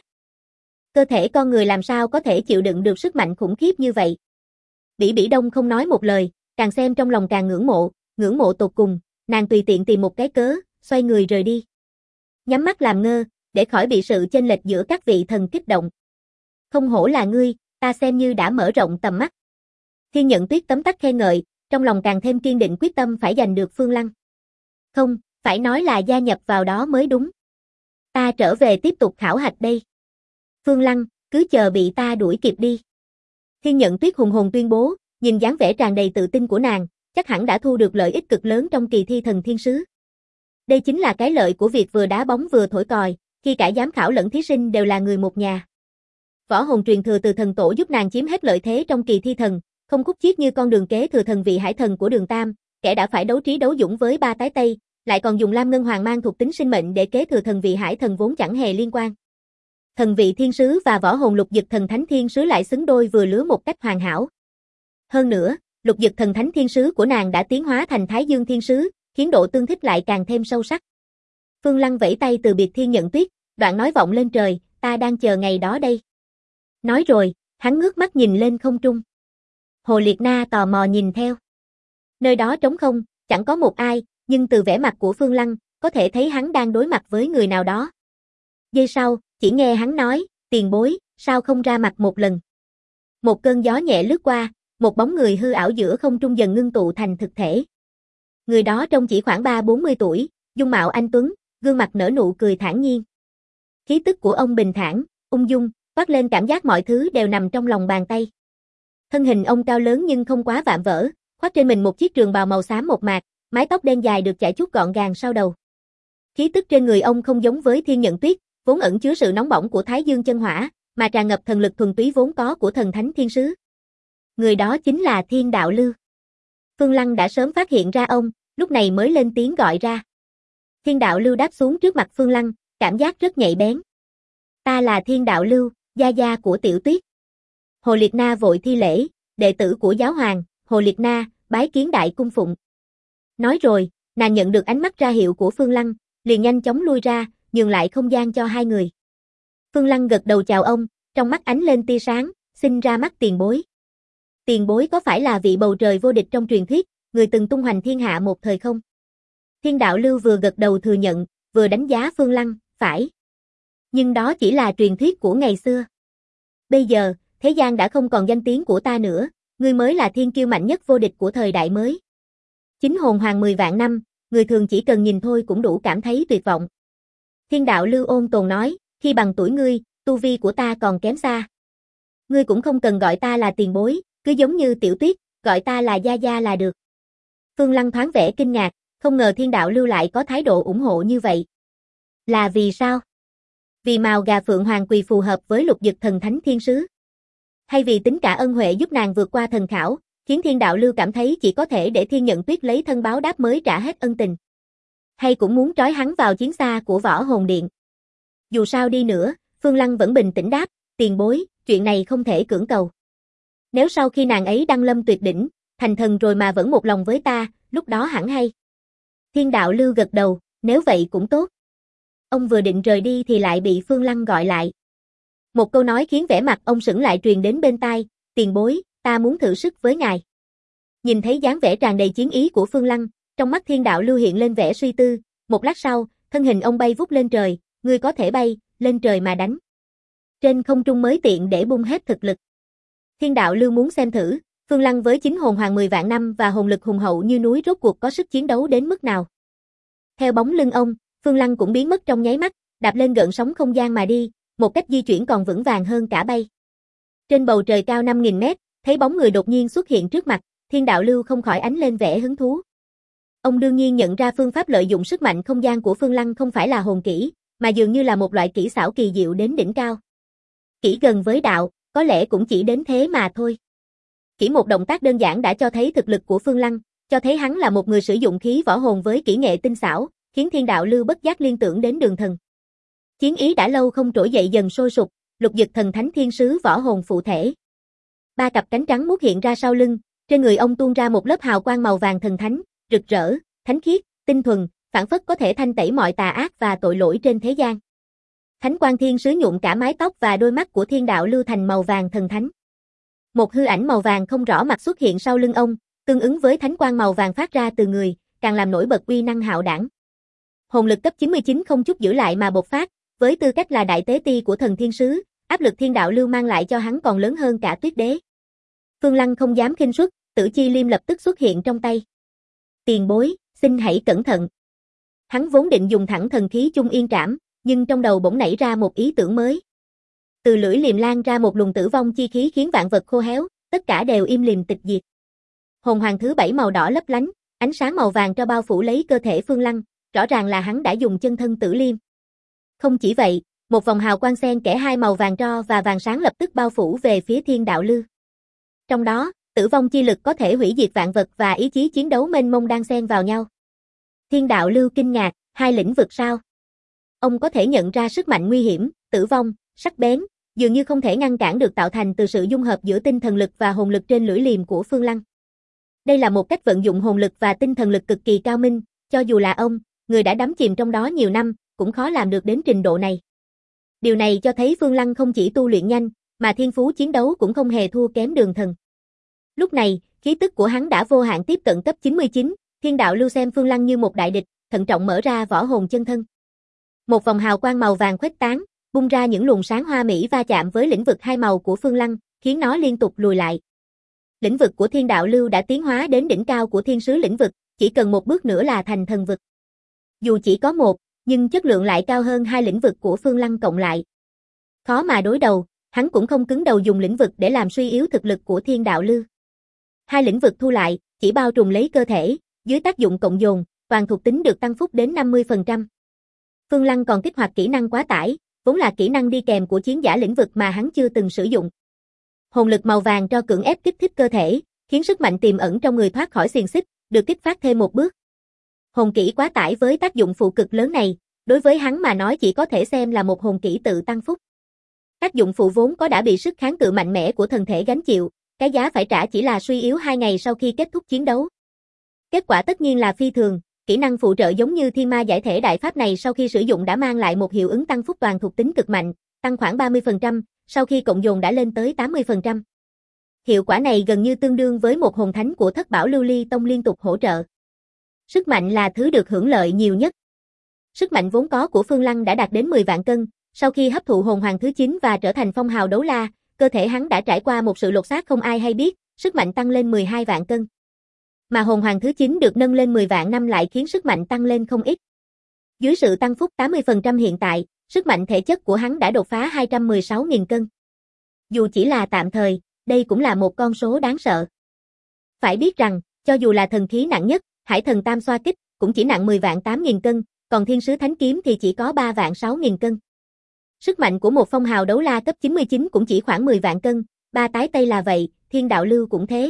Cơ thể con người làm sao có thể chịu đựng được sức mạnh khủng khiếp như vậy? Bỉ Bỉ Đông không nói một lời, càng xem trong lòng càng ngưỡng mộ tột cùng, nàng tùy tiện tìm một cái cớ, xoay người rời đi. Nhắm mắt làm ngơ, để khỏi bị sự chênh lệch giữa các vị thần kích động. Không hổ là ngươi, ta xem như đã mở rộng tầm mắt. Thiên Nhận Tuyết tấm tắc khen ngợi, trong lòng càng thêm kiên định quyết tâm phải giành được Phương Lăng. Không, phải nói là gia nhập vào đó mới đúng. Ta trở về tiếp tục khảo hạch đây. Phương Lăng, cứ chờ bị ta đuổi kịp đi. Thiên Nhận Tuyết hùng hồn tuyên bố, nhìn dáng vẻ tràn đầy tự tin của nàng, chắc hẳn đã thu được lợi ích cực lớn trong kỳ thi thần thiên sứ. Đây chính là cái lợi của việc vừa đá bóng vừa thổi còi, khi cả giám khảo lẫn thí sinh đều là người một nhà. Võ hồn truyền thừa từ thần tổ giúp nàng chiếm hết lợi thế trong kỳ thi thần, không khúc chiết như con đường kế thừa thần vị hải thần của Đường Tam, kẻ đã phải đấu trí đấu dũng với ba tái tây, lại còn dùng lam ngân hoàng mang thuộc tính sinh mệnh để kế thừa thần vị hải thần vốn chẳng hề liên quan. Thần vị thiên sứ và võ hồn lục dực thần thánh thiên sứ lại xứng đôi vừa lứa một cách hoàn hảo. Hơn nữa, lục dực thần thánh thiên sứ của nàng đã tiến hóa thành Thái Dương thiên sứ, khiến độ tương thích lại càng thêm sâu sắc. Phương Lăng vẫy tay từ biệt Thiên Nhận Tuyết, đoạn nói vọng lên trời, ta đang chờ ngày đó đây. Nói rồi, hắn ngước mắt nhìn lên không trung. Hồ Liệt Na tò mò nhìn theo. Nơi đó trống không, chẳng có một ai, nhưng từ vẻ mặt của Phương Lăng, có thể thấy hắn đang đối mặt với người nào đó. Giây sau, chỉ nghe hắn nói, tiền bối, sao không ra mặt một lần. Một cơn gió nhẹ lướt qua, một bóng người hư ảo giữa không trung dần ngưng tụ thành thực thể. Người đó trông chỉ khoảng 30-40 tuổi, dung mạo anh tuấn, gương mặt nở nụ cười thản nhiên. Khí tức của ông bình thản, ung dung, toát lên cảm giác mọi thứ đều nằm trong lòng bàn tay. Thân hình ông cao lớn nhưng không quá vạm vỡ, khoác trên mình một chiếc trường bào màu xám mộc mạc, mái tóc đen dài được chải chuốt gọn gàng sau đầu. Khí tức trên người ông không giống với Thiên Nhận Tuyết, vốn ẩn chứa sự nóng bỏng của Thái Dương chân hỏa, mà tràn ngập thần lực thuần túy vốn có của thần thánh thiên sứ. Người đó chính là Thiên Đạo Lưu. Phương Lăng đã sớm phát hiện ra ông, lúc này mới lên tiếng gọi ra. Thiên Đạo Lưu đáp xuống trước mặt Phương Lăng, cảm giác rất nhạy bén. Ta là Thiên Đạo Lưu, gia gia của Tiểu Tuyết. Hồ Liệt Na vội thi lễ, đệ tử của giáo hoàng, Hồ Liệt Na, bái kiến đại cung phụng. Nói rồi, nàng nhận được ánh mắt ra hiệu của Phương Lăng, liền nhanh chóng lui ra, nhường lại không gian cho hai người. Phương Lăng gật đầu chào ông, trong mắt ánh lên tia sáng, xin ra mắt tiền bối. Tiền bối có phải là vị bầu trời vô địch trong truyền thuyết, người từng tung hoành thiên hạ một thời không? Thiên Đạo Lưu vừa gật đầu thừa nhận, vừa đánh giá Phương Lăng, phải. Nhưng đó chỉ là truyền thuyết của ngày xưa. Bây giờ, thế gian đã không còn danh tiếng của ta nữa, ngươi mới là thiên kiêu mạnh nhất vô địch của thời đại mới. Chính hồn hoàng 10 vạn năm, người thường chỉ cần nhìn thôi cũng đủ cảm thấy tuyệt vọng. Thiên Đạo Lưu ôn tồn nói, khi bằng tuổi ngươi, tu vi của ta còn kém xa. Ngươi cũng không cần gọi ta là tiền bối, cứ giống như Tiểu Tuyết, gọi ta là gia gia là được. Phương Lăng thoáng vẻ kinh ngạc, không ngờ Thiên Đạo Lưu lại có thái độ ủng hộ như vậy. Là vì sao? Vì mào gà phượng hoàng quỳ phù hợp với lục dực thần thánh thiên sứ? Hay vì tính cả ân huệ giúp nàng vượt qua thần khảo, khiến Thiên Đạo Lưu cảm thấy chỉ có thể để Thiên Nhận Tuyết lấy thân báo đáp mới trả hết ân tình? Hay cũng muốn trói hắn vào chiến xa của Võ Hồn Điện? Dù sao đi nữa, Phương Lăng vẫn bình tĩnh đáp, tiền bối, chuyện này không thể cưỡng cầu. Nếu sau khi nàng ấy đăng lâm tuyệt đỉnh, thành thần rồi mà vẫn một lòng với ta, lúc đó hẳn hay. Thiên Đạo Lưu gật đầu, nếu vậy cũng tốt. Ông vừa định rời đi thì lại bị Phương Lăng gọi lại. Một câu nói khiến vẻ mặt ông sững lại truyền đến bên tai, tiền bối, ta muốn thử sức với ngài. Nhìn thấy dáng vẻ tràn đầy chiến ý của Phương Lăng, trong mắt Thiên Đạo Lưu hiện lên vẻ suy tư, một lát sau, thân hình ông bay vút lên trời, ngươi có thể bay, lên trời mà đánh. Trên không trung mới tiện để bung hết thực lực. Thiên Đạo Lưu muốn xem thử, Phương Lăng với chính hồn hoàng 10 vạn năm và hồn lực hùng hậu như núi rốt cuộc có sức chiến đấu đến mức nào. Theo bóng lưng ông, Phương Lăng cũng biến mất trong nháy mắt, đạp lên gợn sóng không gian mà đi, một cách di chuyển còn vững vàng hơn cả bay. Trên bầu trời cao 5.000 mét, thấy bóng người đột nhiên xuất hiện trước mặt, Thiên Đạo Lưu không khỏi ánh lên vẻ hứng thú. Ông đương nhiên nhận ra phương pháp lợi dụng sức mạnh không gian của Phương Lăng không phải là hồn kỹ, mà dường như là một loại kỹ xảo kỳ diệu đến đỉnh cao. Kỹ gần với đạo, có lẽ cũng chỉ đến thế mà thôi. Chỉ một động tác đơn giản đã cho thấy thực lực của Phương Lăng, cho thấy hắn là một người sử dụng khí võ hồn với kỹ nghệ tinh xảo, khiến Thiên Đạo Lưu bất giác liên tưởng đến Đường Thần. Chiến ý đã lâu không trỗi dậy dần sôi sục, lục dực thần thánh thiên sứ võ hồn phụ thể. Ba cặp cánh trắng muốt hiện ra sau lưng, trên người ông tuôn ra một lớp hào quang màu vàng thần thánh, rực rỡ, thánh khiết, tinh thuần, phảng phất có thể thanh tẩy mọi tà ác và tội lỗi trên thế gian. Thánh quang thiên sứ nhuộm cả mái tóc và đôi mắt của Thiên Đạo Lưu thành màu vàng thần thánh. Một hư ảnh màu vàng không rõ mặt xuất hiện sau lưng ông, tương ứng với thánh quang màu vàng phát ra từ người, càng làm nổi bật uy năng hạo đảng. Hồn lực cấp 99 không chút giữ lại mà bộc phát, với tư cách là đại tế ti của thần thiên sứ, áp lực Thiên Đạo Lưu mang lại cho hắn còn lớn hơn cả Tuyết Đế. Phương Lăng không dám khinh suất, Tử Chi Liêm lập tức xuất hiện trong tay. Tiền bối, xin hãy cẩn thận. Hắn vốn định dùng thẳng thần khí Chung Yên Trảm, nhưng trong đầu bỗng nảy ra một ý tưởng mới. Từ lưỡi liềm lan ra một luồng tử vong chi khí khiến vạn vật khô héo, tất cả đều im lìm tịch diệt. Hồn hoàng thứ 7 màu đỏ lấp lánh, ánh sáng màu vàng cho bao phủ lấy cơ thể Phương Lăng, rõ ràng là hắn đã dùng chân thân Tử Liêm. Không chỉ vậy, một vòng hào quang xen kẽ hai màu vàng tro và vàng sáng lập tức bao phủ về phía Thiên Đạo Lưu. Trong đó, tử vong chi lực có thể hủy diệt vạn vật và ý chí chiến đấu mênh mông đang xen vào nhau. Thiên Đạo Lưu kinh ngạc, hai lĩnh vực sao? Ông có thể nhận ra sức mạnh nguy hiểm, tử vong, sắc bén, dường như không thể ngăn cản được tạo thành từ sự dung hợp giữa tinh thần lực và hồn lực trên lưỡi liềm của Phương Lăng. Đây là một cách vận dụng hồn lực và tinh thần lực cực kỳ cao minh, cho dù là ông, người đã đắm chìm trong đó nhiều năm, cũng khó làm được đến trình độ này. Điều này cho thấy Phương Lăng không chỉ tu luyện nhanh, mà thiên phú chiến đấu cũng không hề thua kém Đường Thần. Lúc này, khí tức của hắn đã vô hạn tiếp cận cấp 99, Thiên Đạo Lưu xem Phương Lăng như một đại địch, thận trọng mở ra võ hồn chân thân. Một vòng hào quang màu vàng khuếch tán, bung ra những luồng sáng hoa mỹ va chạm với lĩnh vực hai màu của Phương Lăng, khiến nó liên tục lùi lại. Lĩnh vực của Thiên Đạo Lưu đã tiến hóa đến đỉnh cao của thiên sứ lĩnh vực, chỉ cần một bước nữa là thành thần vực. Dù chỉ có một, nhưng chất lượng lại cao hơn hai lĩnh vực của Phương Lăng cộng lại. Khó mà đối đầu, hắn cũng không cứng đầu dùng lĩnh vực để làm suy yếu thực lực của Thiên Đạo Lưu. Hai lĩnh vực thu lại, chỉ bao trùm lấy cơ thể, dưới tác dụng cộng dồn, toàn thuộc tính được tăng phúc đến 50%. Phương Lăng còn kích hoạt kỹ năng quá tải, vốn là kỹ năng đi kèm của chiến giả lĩnh vực mà hắn chưa từng sử dụng. Hồn lực màu vàng cho cưỡng ép kích thích cơ thể, khiến sức mạnh tiềm ẩn trong người thoát khỏi xiềng xích, được kích phát thêm một bước. Hồn kỹ quá tải với tác dụng phụ cực lớn này, đối với hắn mà nói chỉ có thể xem là một hồn kỹ tự tăng phúc. Tác dụng phụ vốn có đã bị sức kháng cự mạnh mẽ của thân thể gánh chịu, cái giá phải trả chỉ là suy yếu 2 ngày sau khi kết thúc chiến đấu. Kết quả tất nhiên là phi thường, kỹ năng phụ trợ giống như Thiên Ma Giải Thể Đại Pháp này sau khi sử dụng đã mang lại một hiệu ứng tăng phúc toàn thuộc tính cực mạnh, tăng khoảng 30%, sau khi cộng dồn đã lên tới 80%. Hiệu quả này gần như tương đương với một hồn thánh của Thất Bảo Lưu Ly Tông liên tục hỗ trợ. Sức mạnh là thứ được hưởng lợi nhiều nhất. Sức mạnh vốn có của Phương Lăng đã đạt đến 10 vạn cân, sau khi hấp thụ hồn hoàng thứ 9 và trở thành phong hào đấu la, cơ thể hắn đã trải qua một sự lột xác không ai hay biết, sức mạnh tăng lên 12 vạn cân. Mà hồn hoàng thứ 9 được nâng lên 10 vạn năm lại khiến sức mạnh tăng lên không ít. Dưới sự tăng phúc 80% hiện tại, sức mạnh thể chất của hắn đã đột phá 216.000 cân. Dù chỉ là tạm thời, đây cũng là một con số đáng sợ. Phải biết rằng, cho dù là thần khí nặng nhất, Hải Thần Tam Xoa Kích, cũng chỉ nặng 10 vạn 8.000 cân, còn Thiên Sứ Thánh Kiếm thì chỉ có 3 vạn 6.000 cân. Sức mạnh của một phong hào đấu la cấp 99 cũng chỉ khoảng 10 vạn cân, ba tái tây là vậy, Thiên Đạo Lưu cũng thế.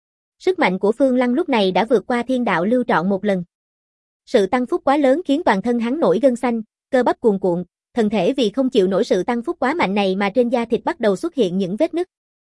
Sức mạnh của Phương Lăng lúc này đã vượt qua Thiên Đạo Lưu trọn một lần. Sự tăng phúc quá lớn khiến toàn thân hắn nổi gân xanh, cơ bắp cuồn cuộn, thân thể vì không chịu nổi sự tăng phúc quá mạnh này mà trên da thịt bắt đầu xuất hiện những vết nứt.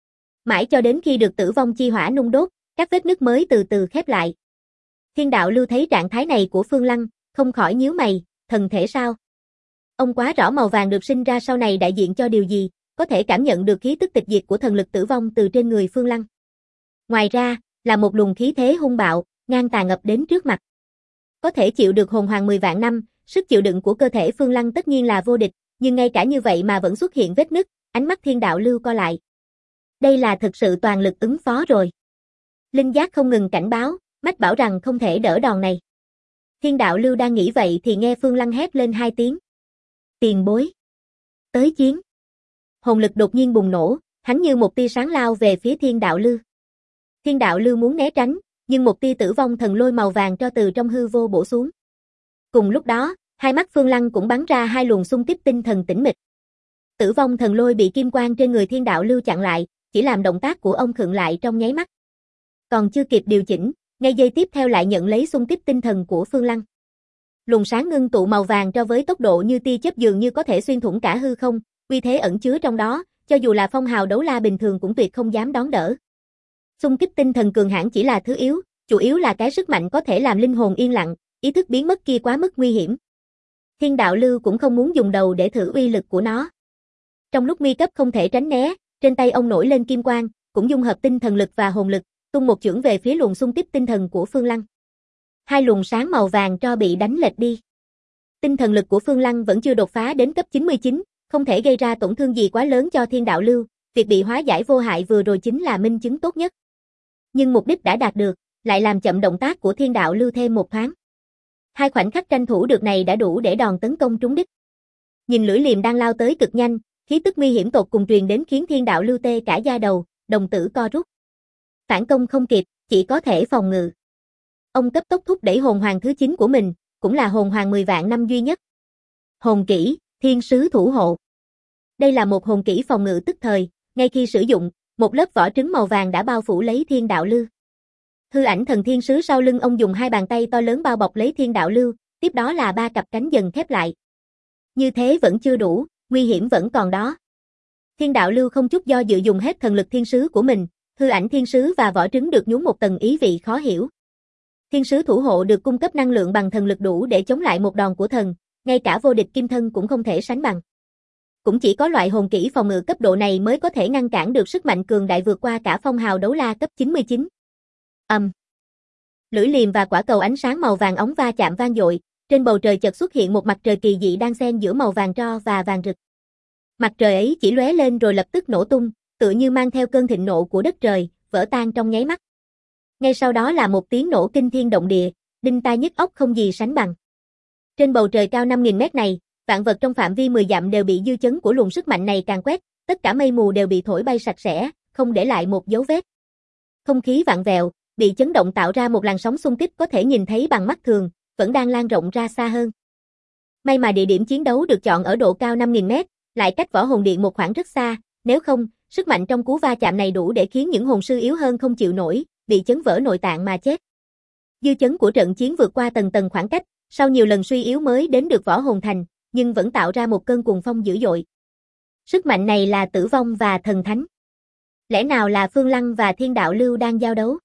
Mãi cho đến khi được tử vong chi hỏa nung đốt, các vết nứt mới từ từ khép lại. Thiên Đạo Lưu thấy trạng thái này của Phương Lăng, không khỏi nhíu mày, thần thể sao? Ông quá rõ màu vàng được sinh ra sau này đại diện cho điều gì, có thể cảm nhận được khí tức tịch diệt của thần lực tử vong từ trên người Phương Lăng. Ngoài ra, là một luồng khí thế hung bạo, ngang tàn ập đến trước mặt. Có thể chịu được hồn hoàng 10 vạn năm, sức chịu đựng của cơ thể Phương Lăng tất nhiên là vô địch, nhưng ngay cả như vậy mà vẫn xuất hiện vết nứt, ánh mắt Thiên Đạo Lưu co lại. Đây là thực sự toàn lực ứng phó rồi. Linh giác không ngừng cảnh báo, mách bảo rằng không thể đỡ đòn này. Thiên Đạo Lưu đang nghĩ vậy thì nghe Phương Lăng hét lên 2 tiếng. Tiền bối. Tới chiến. Hồn lực đột nhiên bùng nổ, hắn như một tia sáng lao về phía Thiên Đạo Lưu. Thiên Đạo Lưu muốn né tránh, nhưng một tia tử vong thần lôi màu vàng cho từ trong hư vô bổ xuống. Cùng lúc đó, hai mắt Phương Lăng cũng bắn ra hai luồng xung kích tinh thần tĩnh mịch. Tử vong thần lôi bị kim quang trên người Thiên Đạo Lưu chặn lại, chỉ làm động tác của ông khựng lại trong nháy mắt. Còn chưa kịp điều chỉnh, ngay giây tiếp theo lại nhận lấy xung kích tinh thần của Phương Lăng. Luồng sáng ngưng tụ màu vàng cho với tốc độ như tia chớp dường như có thể xuyên thủng cả hư không, uy thế ẩn chứa trong đó, cho dù là phong hào đấu la bình thường cũng tuyệt không dám đón đỡ. Xung kích tinh thần cường hãn chỉ là thứ yếu, chủ yếu là cái sức mạnh có thể làm linh hồn yên lặng, ý thức biến mất kia quá mức nguy hiểm. Thiên Đạo Lưu cũng không muốn dùng đầu để thử uy lực của nó. Trong lúc nguy cấp không thể tránh né, trên tay ông nổi lên kim quang, cũng dung hợp tinh thần lực và hồn lực, tung một chưởng về phía luồng xung kích tinh thần của Phương Lăng. Hai luồng sáng màu vàng cho bị đánh lệch đi. Tinh thần lực của Phương Lăng vẫn chưa đột phá đến cấp 99, không thể gây ra tổn thương gì quá lớn cho Thiên Đạo Lưu, việc bị hóa giải vô hại vừa rồi chính là minh chứng tốt nhất. Nhưng mục đích đã đạt được, lại làm chậm động tác của Thiên Đạo Lưu thêm một thoáng. Hai khoảnh khắc tranh thủ được này đã đủ để đòn tấn công trúng đích. Nhìn lưỡi liềm đang lao tới cực nhanh, khí tức nguy hiểm tột cùng truyền đến khiến Thiên Đạo Lưu tê cả da đầu, đồng tử co rút. Phản công không kịp, chỉ có thể phòng ngự. Ông cấp tốc thúc đẩy hồn hoàng thứ 9 của mình, cũng là hồn hoàng 10 vạn năm duy nhất. Hồn kỹ, Thiên sứ thủ hộ. Đây là một hồn kỹ phòng ngự tức thời, ngay khi sử dụng, một lớp vỏ trứng màu vàng đã bao phủ lấy thiên đạo lưu. Hư ảnh thần thiên sứ sau lưng ông dùng hai bàn tay to lớn bao bọc lấy thiên đạo lưu, tiếp đó là ba cặp cánh dần khép lại. Như thế vẫn chưa đủ, nguy hiểm vẫn còn đó. Thiên đạo lưu không chút do dự dùng hết thần lực thiên sứ của mình, hư ảnh thiên sứ và vỏ trứng được nhúng một tầng ý vị khó hiểu. Thiên sứ thủ hộ được cung cấp năng lượng bằng thần lực đủ để chống lại một đòn của thần, ngay cả vô địch kim thân cũng không thể sánh bằng. Cũng chỉ có loại hồn kỹ phòng ngự cấp độ này mới có thể ngăn cản được sức mạnh cường đại vượt qua cả phong hào đấu la cấp 99. Lưỡi liềm và quả cầu ánh sáng màu vàng óng va chạm vang dội, trên bầu trời chợt xuất hiện một mặt trời kỳ dị đang xen giữa màu vàng tro và vàng rực. Mặt trời ấy chỉ lóe lên rồi lập tức nổ tung, tựa như mang theo cơn thịnh nộ của đất trời, vỡ tan trong nháy mắt. Ngay sau đó là một tiếng nổ kinh thiên động địa, đinh tai nhức óc không gì sánh bằng. Trên bầu trời cao 5.000 mét này, vạn vật trong phạm vi 10 dặm đều bị dư chấn của luồng sức mạnh này càn quét, tất cả mây mù đều bị thổi bay sạch sẽ, không để lại một dấu vết. Không khí vặn vẹo, bị chấn động tạo ra một làn sóng xung kích có thể nhìn thấy bằng mắt thường, vẫn đang lan rộng ra xa hơn. May mà địa điểm chiến đấu được chọn ở độ cao 5.000 mét, lại cách võ hồn điện một khoảng rất xa, nếu không, sức mạnh trong cú va chạm này đủ để khiến những hồn sư yếu hơn không chịu nổi, bị chấn vỡ nội tạng mà chết. Dư chấn của trận chiến vượt qua tầng tầng khoảng cách, sau nhiều lần suy yếu mới đến được võ hồn thành, nhưng vẫn tạo ra một cơn cuồng phong dữ dội. Sức mạnh này là tử vong và thần thánh. Lẽ nào là Phương Lăng và Thiên Đạo Lưu đang giao đấu?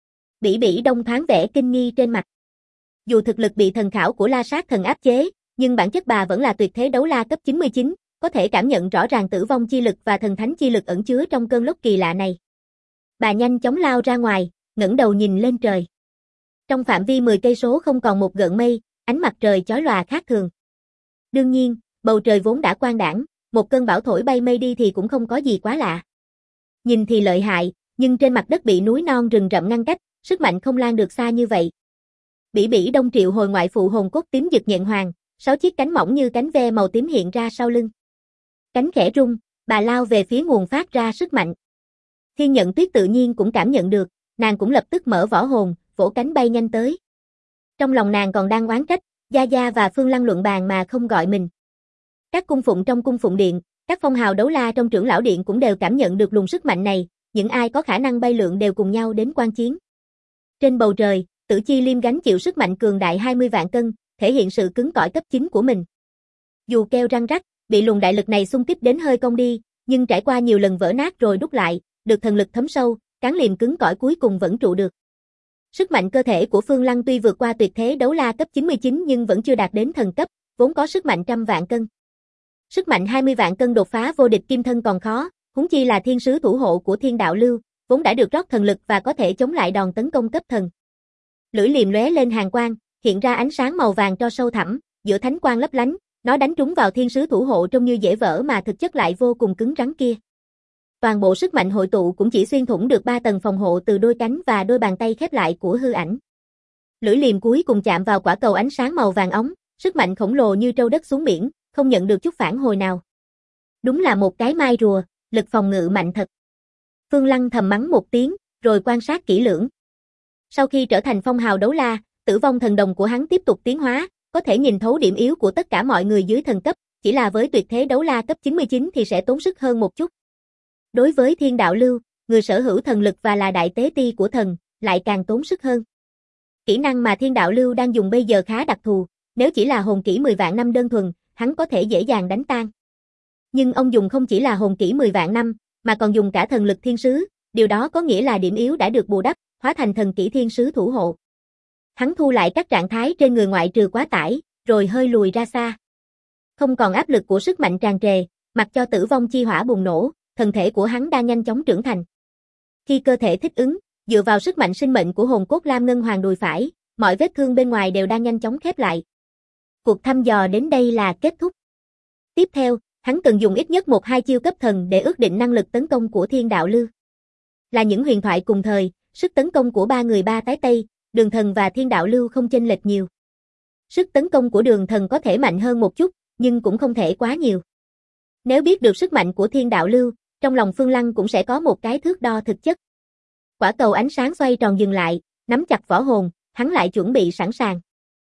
Bỉ Bỉ Đông thoáng vẻ kinh nghi trên mặt. Dù thực lực bị thần khảo của La Sát Thần áp chế, nhưng bản chất bà vẫn là tuyệt thế đấu la cấp 99, có thể cảm nhận rõ ràng tử vong chi lực và thần thánh chi lực ẩn chứa trong cơn lốc kỳ lạ này. Bà nhanh chóng lao ra ngoài, ngẩng đầu nhìn lên trời. Trong phạm vi 10 cây số không còn một gợn mây, ánh mặt trời chói lòa khác thường. Đương nhiên, bầu trời vốn đã quang đãng, một cơn bão thổi bay mây đi thì cũng không có gì quá lạ. Nhìn thì lợi hại, nhưng trên mặt đất bị núi non rừng rậm ngăn cách, sức mạnh không lan được xa như vậy. Bỉ Bỉ Đông triệu hồi ngoại phụ hồn cốt tím dực nhện hoàng, 6 chiếc cánh mỏng như cánh ve màu tím hiện ra sau lưng. Cánh khẽ rung, bà lao về phía nguồn phát ra sức mạnh. Thiên Nhận Tuyết tự nhiên cũng cảm nhận được, nàng cũng lập tức mở võ hồn, vỗ cánh bay nhanh tới. Trong lòng nàng còn đang oán trách, Gia Gia và Phương Lăng luận bàn mà không gọi mình. Các cung phụng trong cung phụng điện, các phong hào đấu la trong trưởng lão điện cũng đều cảm nhận được luồng sức mạnh này, những ai có khả năng bay lượn đều cùng nhau đến quan chiến. Trên bầu trời, Tử Chi Liêm gánh chịu sức mạnh cường đại 20 vạn cân, thể hiện sự cứng cỏi cấp 9 của mình. Dù keo răng rắc, bị luồng đại lực này xung kích đến hơi cong đi, nhưng trải qua nhiều lần vỡ nát rồi đúc lại, được thần lực thấm sâu, cán liềm cứng cỏi cuối cùng vẫn trụ được. Sức mạnh cơ thể của Phương Lăng tuy vượt qua tuyệt thế đấu la cấp 99 nhưng vẫn chưa đạt đến thần cấp, vốn có sức mạnh trăm vạn cân. Sức mạnh 20 vạn cân đột phá vô địch kim thân còn khó, huống chi là thiên sứ thủ hộ của Thiên Đạo Lưu, vốn đã được rót thần lực và có thể chống lại đòn tấn công cấp thần. Lưỡi liềm lóe lên hàn quang, hiện ra ánh sáng màu vàng tro sâu thẳm, giữa thánh quang lấp lánh, nó đánh trúng vào thiên sứ thủ hộ trông như dễ vỡ mà thực chất lại vô cùng cứng rắn kia. Toàn bộ sức mạnh hội tụ cũng chỉ xuyên thủng được 3 tầng phòng hộ từ đôi cánh và đôi bàn tay khép lại của hư ảnh. Lưỡi liềm cuối cùng chạm vào quả cầu ánh sáng màu vàng óng, sức mạnh khổng lồ như trâu đất xuống biển, không nhận được chút phản hồi nào. Đúng là một cái mai rùa, lực phòng ngự mạnh thật. Phương Lăng thầm mắng một tiếng, rồi quan sát kỹ lưỡng. Sau khi trở thành phong hào đấu la, tử vong thần đồng của hắn tiếp tục tiến hóa, có thể nhìn thấu điểm yếu của tất cả mọi người dưới thần cấp, chỉ là với tuyệt thế đấu la cấp 99 thì sẽ tốn sức hơn một chút. Đối với Thiên Đạo Lưu, người sở hữu thần lực và là đại tế ti của thần, lại càng tốn sức hơn. Kỹ năng mà Thiên Đạo Lưu đang dùng bây giờ khá đặc thù, nếu chỉ là hồn kỹ 10 vạn năm đơn thuần, hắn có thể dễ dàng đánh tan. Nhưng ông dùng không chỉ là hồn kỹ 10 vạn năm, mà còn dùng cả thần lực thiên sứ, điều đó có nghĩa là điểm yếu đã được bù đắp, hóa thành thần kỹ thiên sứ thủ hộ. Hắn thu lại các trạng thái trên người ngoại trừ quá tải, rồi hơi lùi ra xa. Không còn áp lực của sức mạnh tràn trề, mặc cho tử vong chi hỏa bùng nổ, thân thể của hắn đang nhanh chóng trưởng thành. Khi cơ thể thích ứng, dựa vào sức mạnh sinh mệnh của hồn cốt lam ngân hoàng đùi phải, mọi vết thương bên ngoài đều đang nhanh chóng khép lại. Cuộc thăm dò đến đây là kết thúc. Tiếp theo, hắn cần dùng ít nhất 1-2 chiêu cấp thần để ước định năng lực tấn công của Thiên Đạo Lưu. Là những huyền thoại cùng thời, sức tấn công của ba người ba tái Tây, Đường Thần và Thiên Đạo Lưu không chênh lệch nhiều. Sức tấn công của Đường Thần có thể mạnh hơn một chút, nhưng cũng không thể quá nhiều. Nếu biết được sức mạnh của Thiên Đạo Lưu, trong lòng Phương Lăng cũng sẽ có một cái thước đo thực chất. Quả cầu ánh sáng xoay tròn dừng lại, nắm chặt võ hồn, hắn lại chuẩn bị sẵn sàng.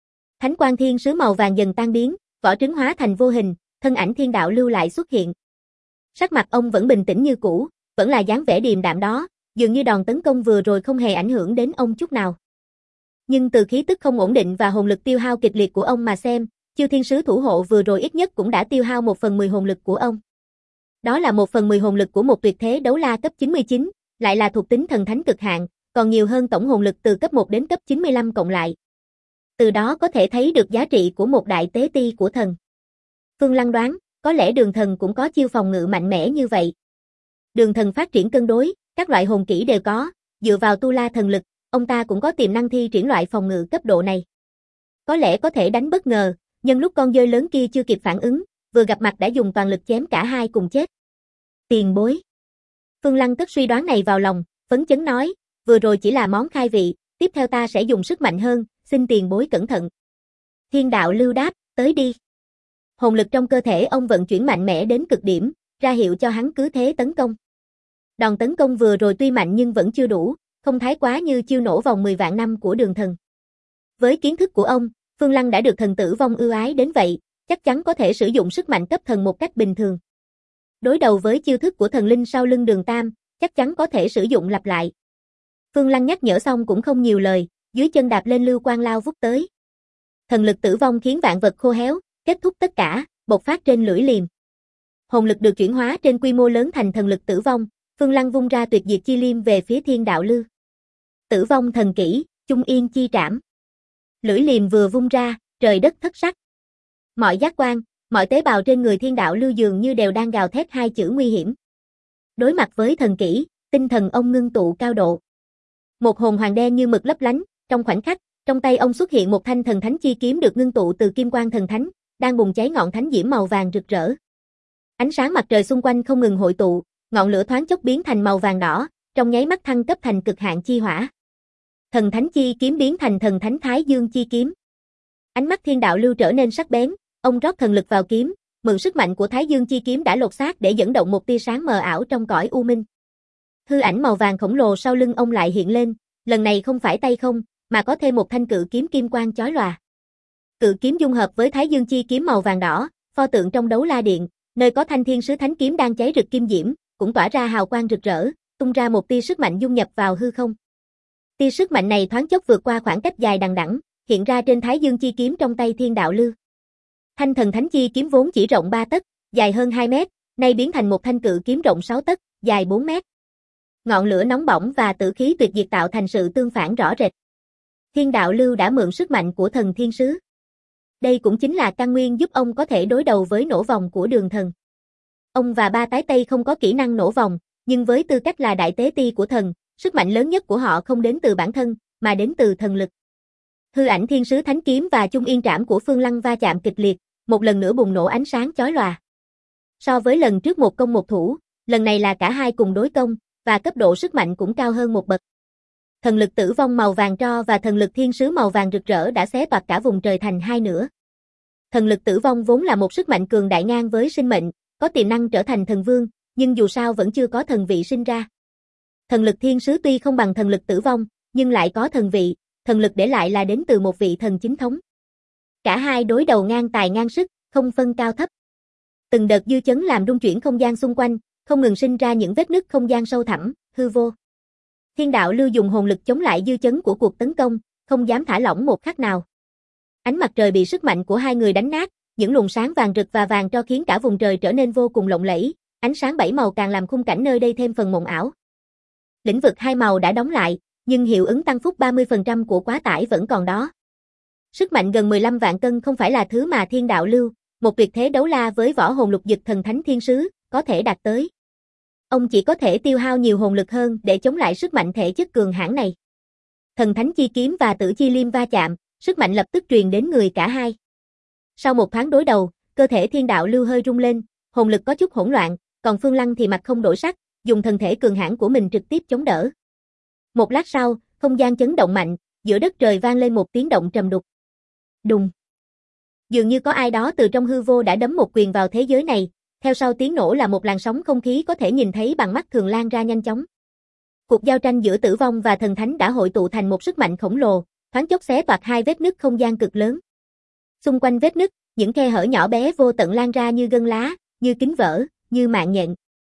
Thánh quang thiên sứ màu vàng dần tan biến, vỏ trứng hóa thành vô hình, thân ảnh thiên đạo lưu lại xuất hiện. Sắc mặt ông vẫn bình tĩnh như cũ, vẫn là dáng vẻ điềm đạm đó, dường như đòn tấn công vừa rồi không hề ảnh hưởng đến ông chút nào. Nhưng từ khí tức không ổn định và hồn lực tiêu hao kịch liệt của ông mà xem, Chiêu thiên sứ thủ hộ vừa rồi ít nhất cũng đã tiêu hao 1/10 hồn lực của ông. Đó là 1/10 hồn lực của một tuyệt thế đấu la cấp 99, lại là thuộc tính thần thánh cực hạn, còn nhiều hơn tổng hồn lực từ cấp 1 đến cấp 95 cộng lại. Từ đó có thể thấy được giá trị của một đại tế ti của thần. Phương Lăng đoán, có lẽ Đường Thần cũng có chiêu phòng ngự mạnh mẽ như vậy. Đường Thần phát triển cân đối, các loại hồn kỹ đều có, dựa vào tu la thần lực, ông ta cũng có tiềm năng thi triển loại phòng ngự cấp độ này. Có lẽ có thể đánh bất ngờ, nhân lúc con dơi lớn kia chưa kịp phản ứng, vừa gặp mặt đã dùng toàn lực chém cả hai cùng chết. Tiền bối. Phương Lăng cất suy đoán này vào lòng, phấn chấn nói, vừa rồi chỉ là món khai vị, tiếp theo ta sẽ dùng sức mạnh hơn, xin tiền bối cẩn thận. Thiên đạo lưu đáp, tới đi. Hồn lực trong cơ thể ông vận chuyển mạnh mẽ đến cực điểm, ra hiệu cho hắn cứ thế tấn công. Đòn tấn công vừa rồi tuy mạnh nhưng vẫn chưa đủ, không thái quá như chiêu nổ vòng 10 vạn năm của Đường Thần. Với kiến thức của ông, Phương Lăng đã được thần tử vong ưu ái đến vậy, chắc chắn có thể sử dụng sức mạnh cấp thần một cách bình thường. Đối đầu với chiêu thức của thần linh sau lưng Đường Tam, chắc chắn có thể sử dụng lặp lại. Phương Lăng nhắc nhở xong cũng không nhiều lời, dưới chân đạp lên lưu quang lao vút tới. Thần lực tử vong khiến vạn vật khô héo, kết thúc tất cả, bộc phát trên lưỡi liềm. Hồn lực được chuyển hóa trên quy mô lớn thành thần lực tử vong, Phương Lăng vung ra tuyệt diệt chi liêm về phía thiên đạo lưu. Tử vong thần kỹ, Trung Yên chi trảm. Lưỡi liềm vừa vung ra, trời đất thất sắc. Mọi giác quan, mọi tế bào trên người thiên đạo lưu dường như đều đang gào thét hai chữ nguy hiểm. Đối mặt với thần kỹ, tinh thần ông ngưng tụ cao độ. Một hồn hoàng đen như mực lấp lánh, trong khoảnh khắc, trong tay ông xuất hiện một thanh thần thánh chi kiếm được ngưng tụ từ kim quang thần thánh, đang bùng cháy ngọn thánh diễm màu vàng rực rỡ. Ánh sáng mặt trời xung quanh không ngừng hội tụ, ngọn lửa thoáng chốc biến thành màu vàng đỏ, trong nháy mắt thăng cấp thành cực hạn chi hỏa. Thần thánh chi kiếm biến thành thần thánh thái dương chi kiếm. Ánh mắt thiên đạo lưu trở nên sắc bén, ông rót thần lực vào kiếm, mượn sức mạnh của thái dương chi kiếm đã lột xác để dẫn động một tia sáng mờ ảo trong cõi u minh. Hư ảnh màu vàng khổng lồ sau lưng ông lại hiện lên, lần này không phải tay không, mà có thêm một thanh cự kiếm kim quang chói lòa. Cự kiếm dung hợp với thái dương chi kiếm màu vàng đỏ, pho tượng trong đấu la điện, nơi có thanh thiên sứ thánh kiếm đang cháy rực kim diễm, cũng tỏa ra hào quang rực rỡ, tung ra một tia sức mạnh dung nhập vào hư không. Tia sức mạnh này thoáng chốc vượt qua khoảng cách dài đằng đẵng, hiện ra trên thái dương chi kiếm trong tay thiên đạo lưu. Thanh thần thánh chi kiếm vốn chỉ rộng 3 tấc, dài hơn 2 mét, nay biến thành một thanh cự kiếm rộng 6 tấc, dài 4 mét. Ngọn lửa nóng bỏng và tử khí tuyệt diệt tạo thành sự tương phản rõ rệt. Thiên đạo lưu đã mượn sức mạnh của thần thiên sứ. Đây cũng chính là căn nguyên giúp ông có thể đối đầu với nổ vòng của Đường Thần. Ông và ba tái Tây không có kỹ năng nổ vòng, nhưng với tư cách là đại tế ti của thần, sức mạnh lớn nhất của họ không đến từ bản thân, mà đến từ thần lực. Hư ảnh thiên sứ thánh kiếm và Trung Yên trảm của Phương Lăng va chạm kịch liệt, một lần nữa bùng nổ ánh sáng chói lòa. So với lần trước một công một thủ, lần này là cả hai cùng đối công, và cấp độ sức mạnh cũng cao hơn một bậc. Thần lực tử vong màu vàng tro và thần lực thiên sứ màu vàng rực rỡ đã xé toạc cả vùng trời thành hai nửa. Thần lực tử vong vốn là một sức mạnh cường đại ngang với sinh mệnh, có tiềm năng trở thành thần vương, nhưng dù sao vẫn chưa có thần vị sinh ra. Thần lực thiên sứ tuy không bằng thần lực tử vong, nhưng lại có thần vị, thần lực để lại là đến từ một vị thần chính thống. Cả hai đối đầu ngang tài ngang sức, không phân cao thấp. Từng đợt dư chấn làm rung chuyển không gian xung quanh, không ngừng sinh ra những vết nứt không gian sâu thẳm, hư vô. Thiên đạo lưu dùng hồn lực chống lại dư chấn của cuộc tấn công, không dám thả lỏng một khắc nào. Ánh mặt trời bị sức mạnh của hai người đánh nát, những luồng sáng vàng rực và vàng tro khiến cả vùng trời trở nên vô cùng lộng lẫy, ánh sáng bảy màu càng làm khung cảnh nơi đây thêm phần mộng ảo. Lĩnh vực hai màu đã đóng lại, nhưng hiệu ứng tăng phúc 30% của quá tải vẫn còn đó. Sức mạnh gần 15 vạn cân không phải là thứ mà thiên đạo lưu, một tuyệt thế đấu la với võ hồn lục dịch thần thánh thiên sứ, có thể đạt tới. Ông chỉ có thể tiêu hao nhiều hồn lực hơn để chống lại sức mạnh thể chất cường hãn này. Thần thánh chi kiếm và tử chi liêm va chạm, sức mạnh lập tức truyền đến người cả hai. Sau một thoáng đối đầu, cơ thể thiên đạo lưu hơi rung lên, hồn lực có chút hỗn loạn, còn Phương Lăng thì mặt không đổi sắc, dùng thần thể cường hãn của mình trực tiếp chống đỡ. Một lát sau, không gian chấn động mạnh, giữa đất trời vang lên một tiếng động trầm đục. Đùng. Dường như có ai đó từ trong hư vô đã đấm một quyền vào thế giới này, theo sau tiếng nổ là một làn sóng không khí có thể nhìn thấy bằng mắt thường lan ra nhanh chóng. Cuộc giao tranh giữa tử vong và thần thánh đã hội tụ thành một sức mạnh khổng lồ, thoáng chốc xé toạc hai vết nứt không gian cực lớn. Xung quanh vết nứt, những khe hở nhỏ bé vô tận lan ra như gân lá, như kính vỡ, như mạng nhện.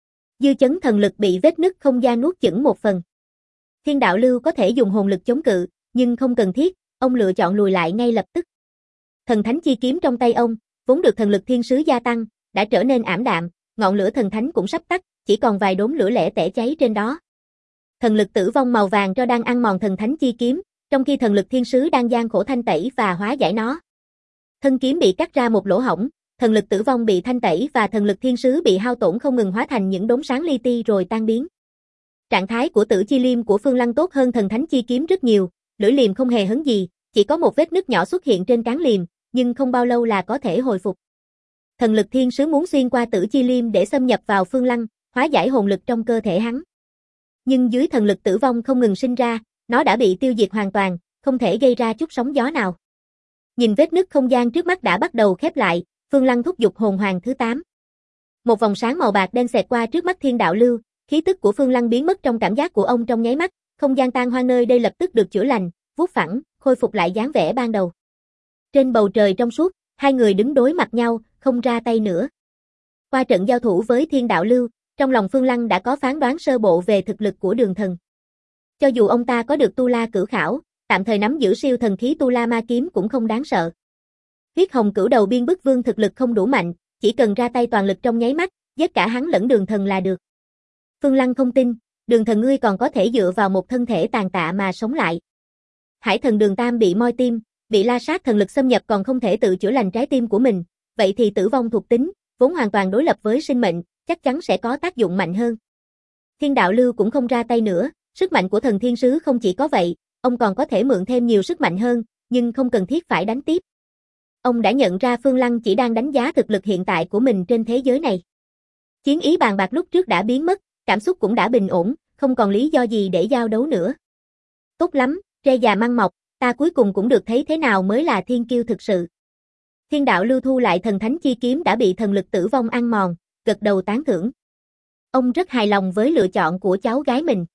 Dư chấn thần lực bị vết nứt không gian nuốt chửng một phần. Thiên đạo lưu có thể dùng hồn lực chống cự, nhưng không cần thiết, ông lựa chọn lùi lại ngay lập tức. Thần thánh chi kiếm trong tay ông, vốn được thần lực thiên sứ gia tăng, đã trở nên ảm đạm, ngọn lửa thần thánh cũng sắp tắt, chỉ còn vài đốm lửa lẻ tẻ cháy trên đó. Thần lực tử vong màu vàng cho đang ăn mòn thần thánh chi kiếm, trong khi thần lực thiên sứ đang gian khổ thanh tẩy và hóa giải nó. Thân kiếm bị cắt ra một lỗ hổng, thần lực tử vong bị thanh tẩy và thần lực thiên sứ bị hao tổn không ngừng hóa thành những đốm sáng li ti rồi tan biến. Trạng thái của tử chi liêm của Phương Lăng tốt hơn thần thánh chi kiếm rất nhiều, lưỡi liềm không hề hấn gì, chỉ có một vết nứt nhỏ xuất hiện trên cán liềm, nhưng không bao lâu là có thể hồi phục. Thần lực thiên sứ muốn xuyên qua tử chi liêm để xâm nhập vào Phương Lăng, hóa giải hồn lực trong cơ thể hắn. Nhưng dưới thần lực tử vong không ngừng sinh ra, nó đã bị tiêu diệt hoàn toàn, không thể gây ra chút sóng gió nào. Nhìn vết nứt không gian trước mắt đã bắt đầu khép lại, Phương Lăng thúc giục hồn hoàng thứ 8. Một vòng sáng màu bạc đen xẹt qua trước mắt thiên đạo lưu, khí tức của Phương Lăng biến mất trong cảm giác của ông trong nháy mắt, không gian tan hoang nơi đây lập tức được chữa lành, vuốt phẳng, khôi phục lại dáng vẻ ban đầu. Trên bầu trời trong suốt, hai người đứng đối mặt nhau, không ra tay nữa. Qua trận giao thủ với thiên đạo lưu, trong lòng Phương Lăng đã có phán đoán sơ bộ về thực lực của Đường Thần. Cho dù ông ta có được Tu La Cửu Khảo, tạm thời nắm giữ siêu thần khí Tu La Ma Kiếm cũng không đáng sợ. Huyết Hồng Cửu Đầu Biên Bức Vương thực lực không đủ mạnh, chỉ cần ra tay toàn lực trong nháy mắt, giết cả hắn lẫn Đường Thần là được. Phương Lăng không tin, Đường Thần ngươi còn có thể dựa vào một thân thể tàn tạ mà sống lại. Hải thần Đường Tam bị moi tim, bị la sát thần lực xâm nhập còn không thể tự chữa lành trái tim của mình, vậy thì tử vong thuộc tính, vốn hoàn toàn đối lập với sinh mệnh, chắc chắn sẽ có tác dụng mạnh hơn. Thiên đạo lưu cũng không ra tay nữa, sức mạnh của thần thiên sứ không chỉ có vậy, ông còn có thể mượn thêm nhiều sức mạnh hơn, nhưng không cần thiết phải đánh tiếp. Ông đã nhận ra Phương Lăng chỉ đang đánh giá thực lực hiện tại của mình trên thế giới này. Chiến ý bàn bạc lúc trước đã biến mất, cảm xúc cũng đã bình ổn, không còn lý do gì để giao đấu nữa. Tốt lắm, tre già măng mọc, ta cuối cùng cũng được thấy thế nào mới là thiên kiêu thực sự. Thiên đạo lưu thu lại thần thánh chi kiếm đã bị thần lực tử vong ăn mòn, gật đầu tán thưởng. Ông rất hài lòng với lựa chọn của cháu gái mình.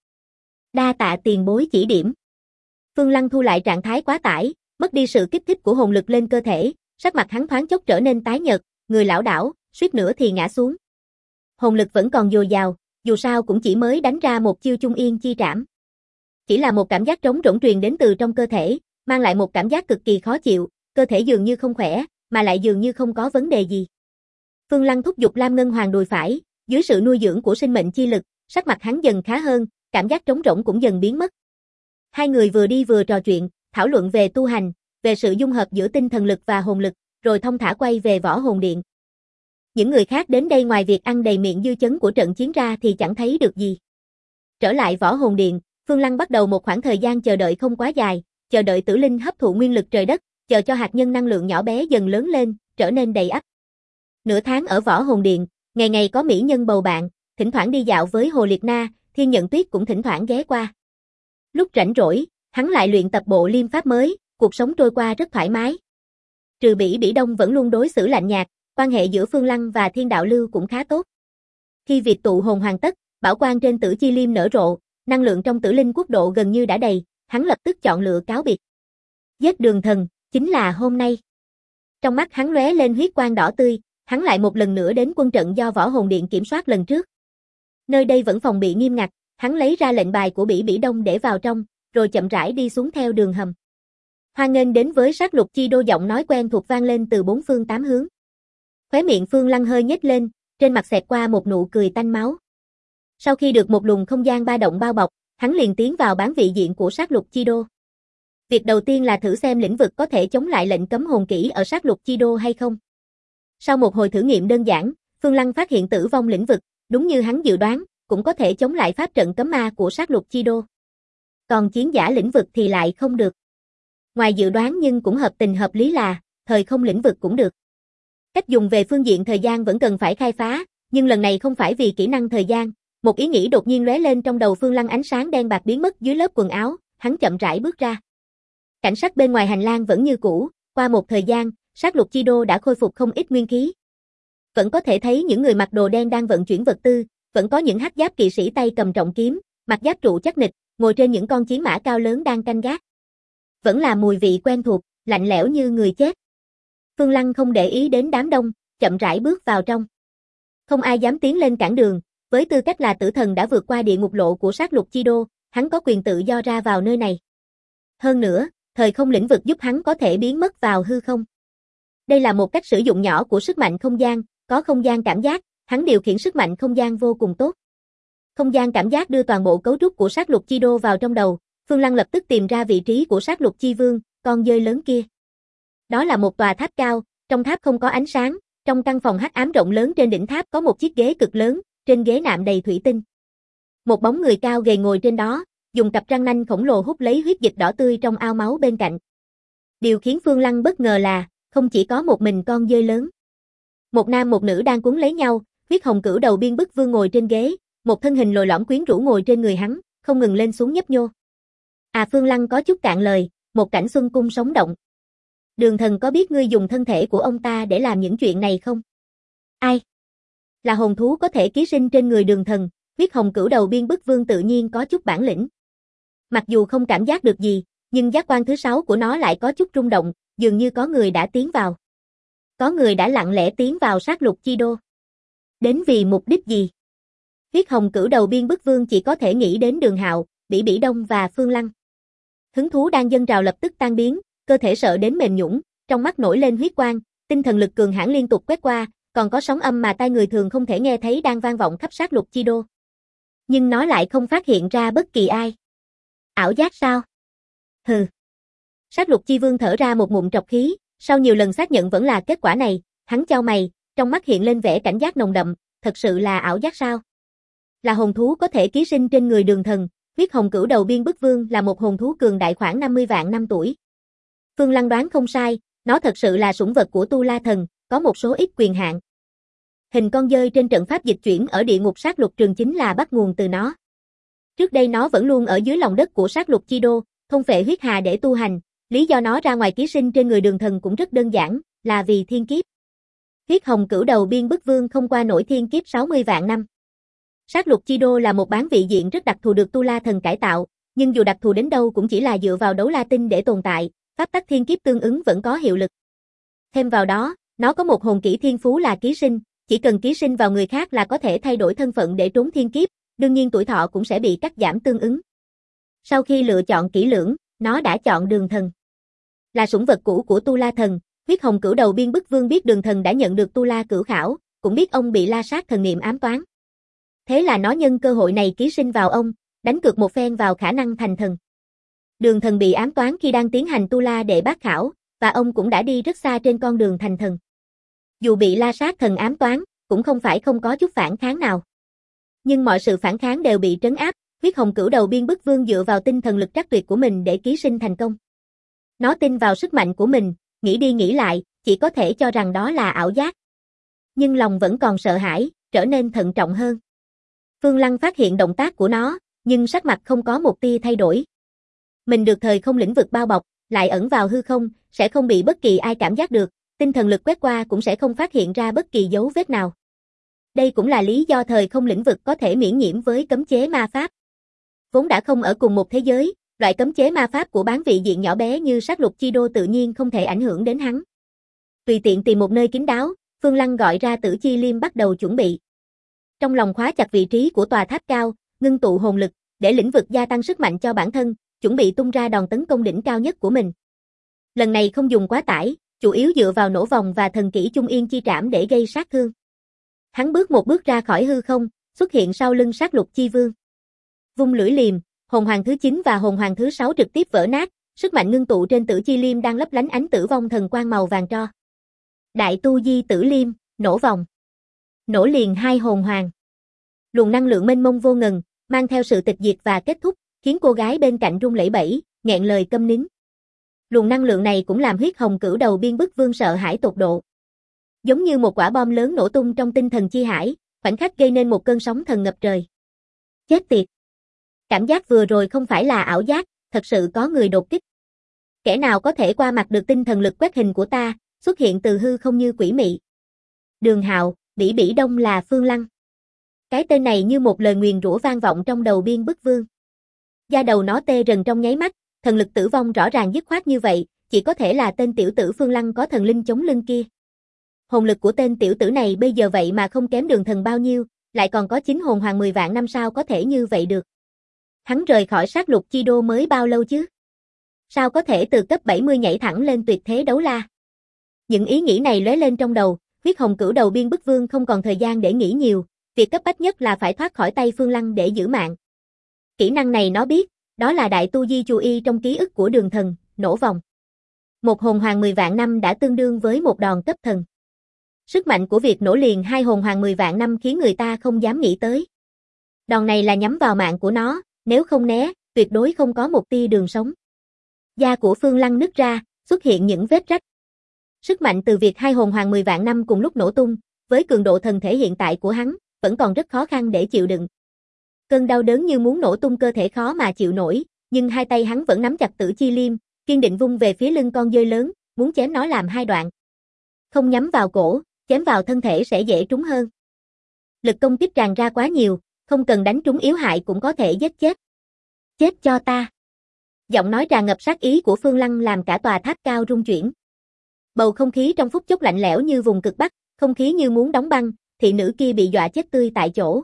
Đa tạ tiền bối chỉ điểm. Phương Lăng thu lại trạng thái quá tải, mất đi sự kích thích của hồn lực lên cơ thể, sắc mặt hắn thoáng chốc trở nên tái nhợt, người lảo đảo, suýt nữa thì ngã xuống. Hồn lực vẫn còn dồi dào, dù sao cũng chỉ mới đánh ra một chiêu Trung Yên Chi Trảm. Chỉ là một cảm giác trống rỗng truyền đến từ trong cơ thể, mang lại một cảm giác cực kỳ khó chịu, cơ thể dường như không khỏe, mà lại dường như không có vấn đề gì. Phương Lăng thúc giục Lam Ngân Hoàng đùi phải, dưới sự nuôi dưỡng của sinh mệnh chi lực, sắc mặt hắn dần khá hơn, cảm giác trống rỗng cũng dần biến mất. Hai người vừa đi vừa trò chuyện, thảo luận về tu hành, về sự dung hợp giữa tinh thần lực và hồn lực, rồi thông thả quay về Võ Hồn Điện. Những người khác đến đây ngoài việc ăn đầy miệng dư chấn của trận chiến ra thì chẳng thấy được gì. Trở lại Võ Hồn Điện, Phương Lăng bắt đầu một khoảng thời gian chờ đợi không quá dài, chờ đợi Tử Linh hấp thụ nguyên lực trời đất, chờ cho hạt nhân năng lượng nhỏ bé dần lớn lên, trở nên đầy ắp. Nửa tháng ở Võ Hồn Điện, ngày ngày có mỹ nhân bầu bạn, thỉnh thoảng đi dạo với Hồ Liệt Na, Thiên Nhận Tuyết cũng thỉnh thoảng ghé qua. Lúc rảnh rỗi, hắn lại luyện tập bộ liêm pháp mới, cuộc sống trôi qua rất thoải mái. Trừ Bỉ Đông vẫn luôn đối xử lạnh nhạt, quan hệ giữa Phương Lăng và Thiên Đạo Lưu cũng khá tốt. Khi việc tụ hồn hoàn tất, bảo quang trên Tử Chi Liêm nở rộ, năng lượng trong Tử Linh quốc độ gần như đã đầy, hắn lập tức chọn lựa cáo biệt. Giết Đường Thần, chính là hôm nay. Trong mắt hắn lóe lên huyết quang đỏ tươi, hắn lại một lần nữa đến quân trận do Võ Hồn Điện kiểm soát lần trước. Nơi đây vẫn phòng bị nghiêm ngặt, hắn lấy ra lệnh bài của Bỉ Đông để vào trong, rồi chậm rãi đi xuống theo đường hầm. Hoan nghênh đến với Sát Lục Chi Đô, giọng nói quen thuộc vang lên từ bốn phương tám hướng. Khóe miệng Phương Lăng hơi nhếch lên, trên mặt xẹt qua một nụ cười tanh máu. Sau khi được một luồng không gian ba động bao bọc, hắn liền tiến vào bán vị diện của Sát Lục Chi Đô. Việc đầu tiên là thử xem lĩnh vực có thể chống lại lệnh cấm hồn kỹ ở Sát Lục Chi Đô hay không. Sau một hồi thử nghiệm đơn giản, Phương Lăng phát hiện tử vong lĩnh vực, đúng như hắn dự đoán, cũng có thể chống lại pháp trận cấm ma của Sát Lục Chi Đô. Còn chiến giả lĩnh vực thì lại không được. Ngoài dự đoán nhưng cũng hợp tình hợp lý là, thời không lĩnh vực cũng được. Cách dùng về phương diện thời gian vẫn cần phải khai phá, nhưng lần này không phải vì kỹ năng thời gian. Một ý nghĩ đột nhiên lóe lên trong đầu Phương Lăng, ánh sáng đen bạc biến mất dưới lớp quần áo, hắn chậm rãi bước ra. Cảnh sắc bên ngoài hành lang vẫn như cũ, qua một thời gian, Sát Lục Chi Đô đã khôi phục không ít nguyên khí. Vẫn có thể thấy những người mặc đồ đen đang vận chuyển vật tư, vẫn có những hắc giáp kỵ sĩ tay cầm trọng kiếm, mặc giáp trụ chắc nịch, ngồi trên những con chiến mã cao lớn đang canh gác. Vẫn là mùi vị quen thuộc, lạnh lẽo như người chết. Phương Lăng không để ý đến đám đông, chậm rãi bước vào trong. Không ai dám tiến lên cản đường, với tư cách là tử thần đã vượt qua địa ngục lộ của sát lục chi đô, hắn có quyền tự do ra vào nơi này. Hơn nữa, thời không lĩnh vực giúp hắn có thể biến mất vào hư không. Đây là một cách sử dụng nhỏ của sức mạnh không gian, có không gian cảm giác, hắn điều khiển sức mạnh không gian vô cùng tốt. Không gian cảm giác đưa toàn bộ cấu trúc của sát lục chi đô vào trong đầu, Phương Lăng lập tức tìm ra vị trí của sát lục chi vương, con dơi lớn kia. Đó là một tòa tháp cao, trong tháp không có ánh sáng, trong căn phòng hắc ám rộng lớn trên đỉnh tháp có một chiếc ghế cực lớn, trên ghế nạm đầy thủy tinh. Một bóng người cao gầy ngồi trên đó, dùng cặp răng nanh khổng lồ hút lấy huyết dịch đỏ tươi trong ao máu bên cạnh. Điều khiến Phương Lăng bất ngờ là, không chỉ có một mình con dơi lớn. Một nam một nữ đang cuốn lấy nhau, huyết hồng cửu đầu biên bức vương ngồi trên ghế, một thân hình lồi lõm quyến rũ ngồi trên người hắn, không ngừng lên xuống nhấp nhô. Phương Lăng có chút cạn lời, một cảnh xuân cung sống động. Đường thần có biết ngươi dùng thân thể của ông ta để làm những chuyện này không? Ai? Là hồn thú có thể ký sinh trên người đường thần, huyết hồng cửu đầu biên bức vương tự nhiên có chút bản lĩnh. Mặc dù không cảm giác được gì, nhưng giác quan thứ 6 của nó lại có chút rung động, dường như có người đã tiến vào. Có người đã lặng lẽ tiến vào sát lục chi đô. Đến vì mục đích gì? Huyết hồng cửu đầu biên bức vương chỉ có thể nghĩ đến Đường Hạo, Bỉ Bỉ Đông và Phương Lăng. Hứng thú đang dâng trào lập tức tan biến, cơ thể sợ đến mềm nhũn, trong mắt nổi lên huyết quang, tinh thần lực cường hãn liên tục quét qua, còn có sóng âm mà tai người thường không thể nghe thấy đang vang vọng khắp sát lục chi đô. Nhưng nó lại không phát hiện ra bất kỳ ai. Ảo giác sao? Hừ. Sát lục chi vương thở ra một ngụm trọc khí, sau nhiều lần xác nhận vẫn là kết quả này, hắn chau mày, trong mắt hiện lên vẻ cảnh giác nồng đậm, thật sự là ảo giác sao? Là hồn thú có thể ký sinh trên người đường thần, huyết hồng cửu đầu biên bức vương là một hồn thú cường đại khoảng 50 vạn năm tuổi. Phương Lăng đoán không sai, nó thật sự là sủng vật của Tu La Thần, có một số ít quyền hạn. Hình con dơi trên trận pháp dịch chuyển ở địa ngục sát lục trường chính là bắt nguồn từ nó. Trước đây nó vẫn luôn ở dưới lòng đất của sát lục chi đô, thôn phệ huyết hà để tu hành, lý do nó ra ngoài ký sinh trên người đường thần cũng rất đơn giản, là vì thiên kiếp. Huyết hồng cửu đầu biên bức vương không qua nổi thiên kiếp 60 vạn năm. Sát lục chi đô là một bán vị diện rất đặc thù được Tu La Thần cải tạo, nhưng dù đặc thù đến đâu cũng chỉ là dựa vào đấu la tinh để tồn tại, pháp tắc thiên kiếp tương ứng vẫn có hiệu lực. Thêm vào đó, nó có một hồn kỹ thiên phú là ký sinh, chỉ cần ký sinh vào người khác là có thể thay đổi thân phận để trốn thiên kiếp, đương nhiên tuổi thọ cũng sẽ bị cắt giảm tương ứng. Sau khi lựa chọn kỹ lưỡng, nó đã chọn đường thần. Là sủng vật cũ của Tu La Thần, huyết hồng cửu đầu biên bức vương biết đường thần đã nhận được Tu La cửu khảo, cũng biết ông bị la sát thần niệm ám toán. Thế là nó nhân cơ hội này ký sinh vào ông, đánh cược một phen vào khả năng thành thần. Đường thần bị ám toán khi đang tiến hành Tu La đệ bát khảo, và ông cũng đã đi rất xa trên con đường thành thần. Dù bị la sát thần ám toán, cũng không phải không có chút phản kháng nào. Nhưng mọi sự phản kháng đều bị trấn áp, huyết hồng cửu đầu biên bức vương dựa vào tinh thần lực trắc tuyệt của mình để ký sinh thành công. Nó tin vào sức mạnh của mình, nghĩ đi nghĩ lại, chỉ có thể cho rằng đó là ảo giác. Nhưng lòng vẫn còn sợ hãi, trở nên thận trọng hơn. Phương Lăng phát hiện động tác của nó, nhưng sắc mặt không có một tia thay đổi. Mình được thời không lĩnh vực bao bọc, lại ẩn vào hư không, sẽ không bị bất kỳ ai cảm giác được, tinh thần lực quét qua cũng sẽ không phát hiện ra bất kỳ dấu vết nào. Đây cũng là lý do thời không lĩnh vực có thể miễn nhiễm với cấm chế ma pháp. Vốn đã không ở cùng một thế giới, loại cấm chế ma pháp của bán vị diện nhỏ bé như sát lục chi đô tự nhiên không thể ảnh hưởng đến hắn. Tùy tiện tìm một nơi kín đáo, Phương Lăng gọi ra Tử Chi Liêm bắt đầu chuẩn bị. Trong lòng khóa chặt vị trí của tòa tháp cao, ngưng tụ hồn lực, để lĩnh vực gia tăng sức mạnh cho bản thân, chuẩn bị tung ra đòn tấn công đỉnh cao nhất của mình. Lần này không dùng quá tải, chủ yếu dựa vào nổ vòng và thần kỹ Trung Yên Chi Trảm để gây sát thương. Hắn bước một bước ra khỏi hư không, xuất hiện sau lưng sát lục chi vương. Vung lưỡi liềm, hồn hoàng thứ 9 và hồn hoàng thứ 6 trực tiếp vỡ nát, sức mạnh ngưng tụ trên Tử Chi Liêm đang lấp lánh ánh tử vong thần quang màu vàng tro. Đại tu di tử liêm, nổ vòng. Nổ liền hai hồn hoàng. Luồng năng lượng mênh mông vô ngần, mang theo sự tịch diệt và kết thúc, khiến cô gái bên cạnh run lẩy bẩy, nghẹn lời câm nín. Luồng năng lượng này cũng làm huyết hồng cửu đầu biên bức vương sợ hãi tột độ. Giống như một quả bom lớn nổ tung trong tinh thần chi hải, khoảnh khắc gây nên một cơn sóng thần ngập trời. Chết tiệt! Cảm giác vừa rồi không phải là ảo giác, thật sự có người đột kích. Kẻ nào có thể qua mặt được tinh thần lực quét hình của ta, xuất hiện từ hư không như quỷ mị. Đường Hạo, Bỉ Bỉ Đông là Phương Lăng. Cái tên này như một lời nguyền rủa vang vọng trong đầu biên bức vương. Da đầu nó tê rần trong nháy mắt, thần lực tử vong rõ ràng dứt khoát như vậy, chỉ có thể là tên tiểu tử Phương Lăng có thần linh chống lưng kia. Hồn lực của tên tiểu tử này bây giờ vậy mà không kém Đường Thần bao nhiêu, lại còn có 9 hồn hoàng 10 vạn năm, sao có thể như vậy được. Hắn rời khỏi sát lục chi đô mới bao lâu chứ? Sao có thể từ cấp 70 nhảy thẳng lên tuyệt thế đấu la? Những ý nghĩ này lóe lên trong đầu, huyết hồng cửu đầu biên bức vương không còn thời gian để nghĩ nhiều, việc cấp bách nhất là phải thoát khỏi tay Phương Lăng để giữ mạng. Kỹ năng này nó biết, đó là đại tu di chú y trong ký ức của Đường Thần, nổ vòng. Một hồn hoàng 10 vạn năm đã tương đương với một đòn cấp thần. Sức mạnh của việc nổ liền 2 hồn hoàng 10 vạn năm khiến người ta không dám nghĩ tới. Đòn này là nhắm vào mạng của nó, nếu không né, tuyệt đối không có một tia đường sống. Da của Phương Lăng nứt ra, xuất hiện những vết rách. Sức mạnh từ việc 2 hồn hoàng 10 vạn năm cùng lúc nổ tung, với cường độ thần thể hiện tại của hắn, vẫn còn rất khó khăn để chịu đựng. Cơn đau đớn như muốn nổ tung cơ thể khó mà chịu nổi, nhưng hai tay hắn vẫn nắm chặt Tử Chi Liêm, kiên định vung về phía lưng con dơi lớn, muốn chém nó làm hai đoạn. Không nhắm vào cổ, chém vào thân thể sẽ dễ trúng hơn. Lực công kích tràn ra quá nhiều, không cần đánh trúng yếu hại cũng có thể giết chết. Chết cho ta. Giọng nói tràn ngập sát ý của Phương Lăng làm cả tòa tháp cao rung chuyển. Bầu không khí trong phút chốc lạnh lẽo như vùng cực Bắc, không khí như muốn đóng băng, thị nữ kia bị dọa chết tươi tại chỗ.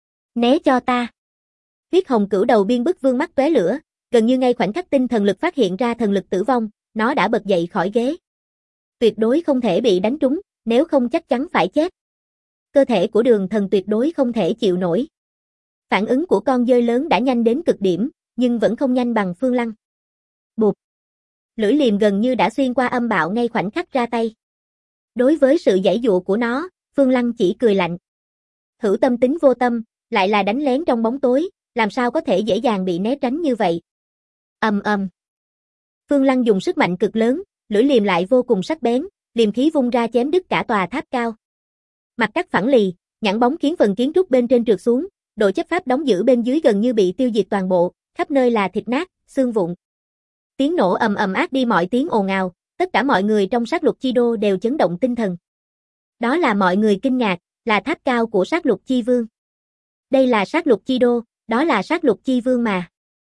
Né cho ta. Huyết hồng cửu đầu biên bức vương mắt tóe lửa, gần như ngay khoảnh khắc tinh thần lực phát hiện ra thần lực tử vong, nó đã bật dậy khỏi ghế. Tuyệt đối không thể bị đánh trúng, nếu không chắc chắn phải chết. Cơ thể của Đường Thần tuyệt đối không thể chịu nổi. Phản ứng của con dơi lớn đã nhanh đến cực điểm, nhưng vẫn không nhanh bằng Phương Lăng. Bụp. Lưỡi liềm gần như đã xuyên qua âm bạo ngay khoảnh khắc ra tay. Đối với sự giãy giụa của nó, Phương Lăng chỉ cười lạnh. Hữu tâm tính vô tâm, lại là đánh lén trong bóng tối, làm sao có thể dễ dàng bị né tránh như vậy. Ầm ầm. Phương Lăng dùng sức mạnh cực lớn, lưỡi liềm lại vô cùng sắc bén, liềm khí vung ra chém đứt cả tòa tháp cao. Mặt cắt phẳng lì, nhẵn bóng khiến phần kiến trúc bên trên trượt xuống, đội chấp pháp đóng giữ bên dưới gần như bị tiêu diệt toàn bộ, khắp nơi là thịt nát, xương vụn. Tiếng nổ ầm ầm át đi mọi tiếng ồn ào, tất cả mọi người trong sát lục chi đô đều chấn động tinh thần. Đó là mọi người kinh ngạc, là tháp cao của sát lục chi vương. Đây là sát lục chi đô, đó là sát lục chi vương mà.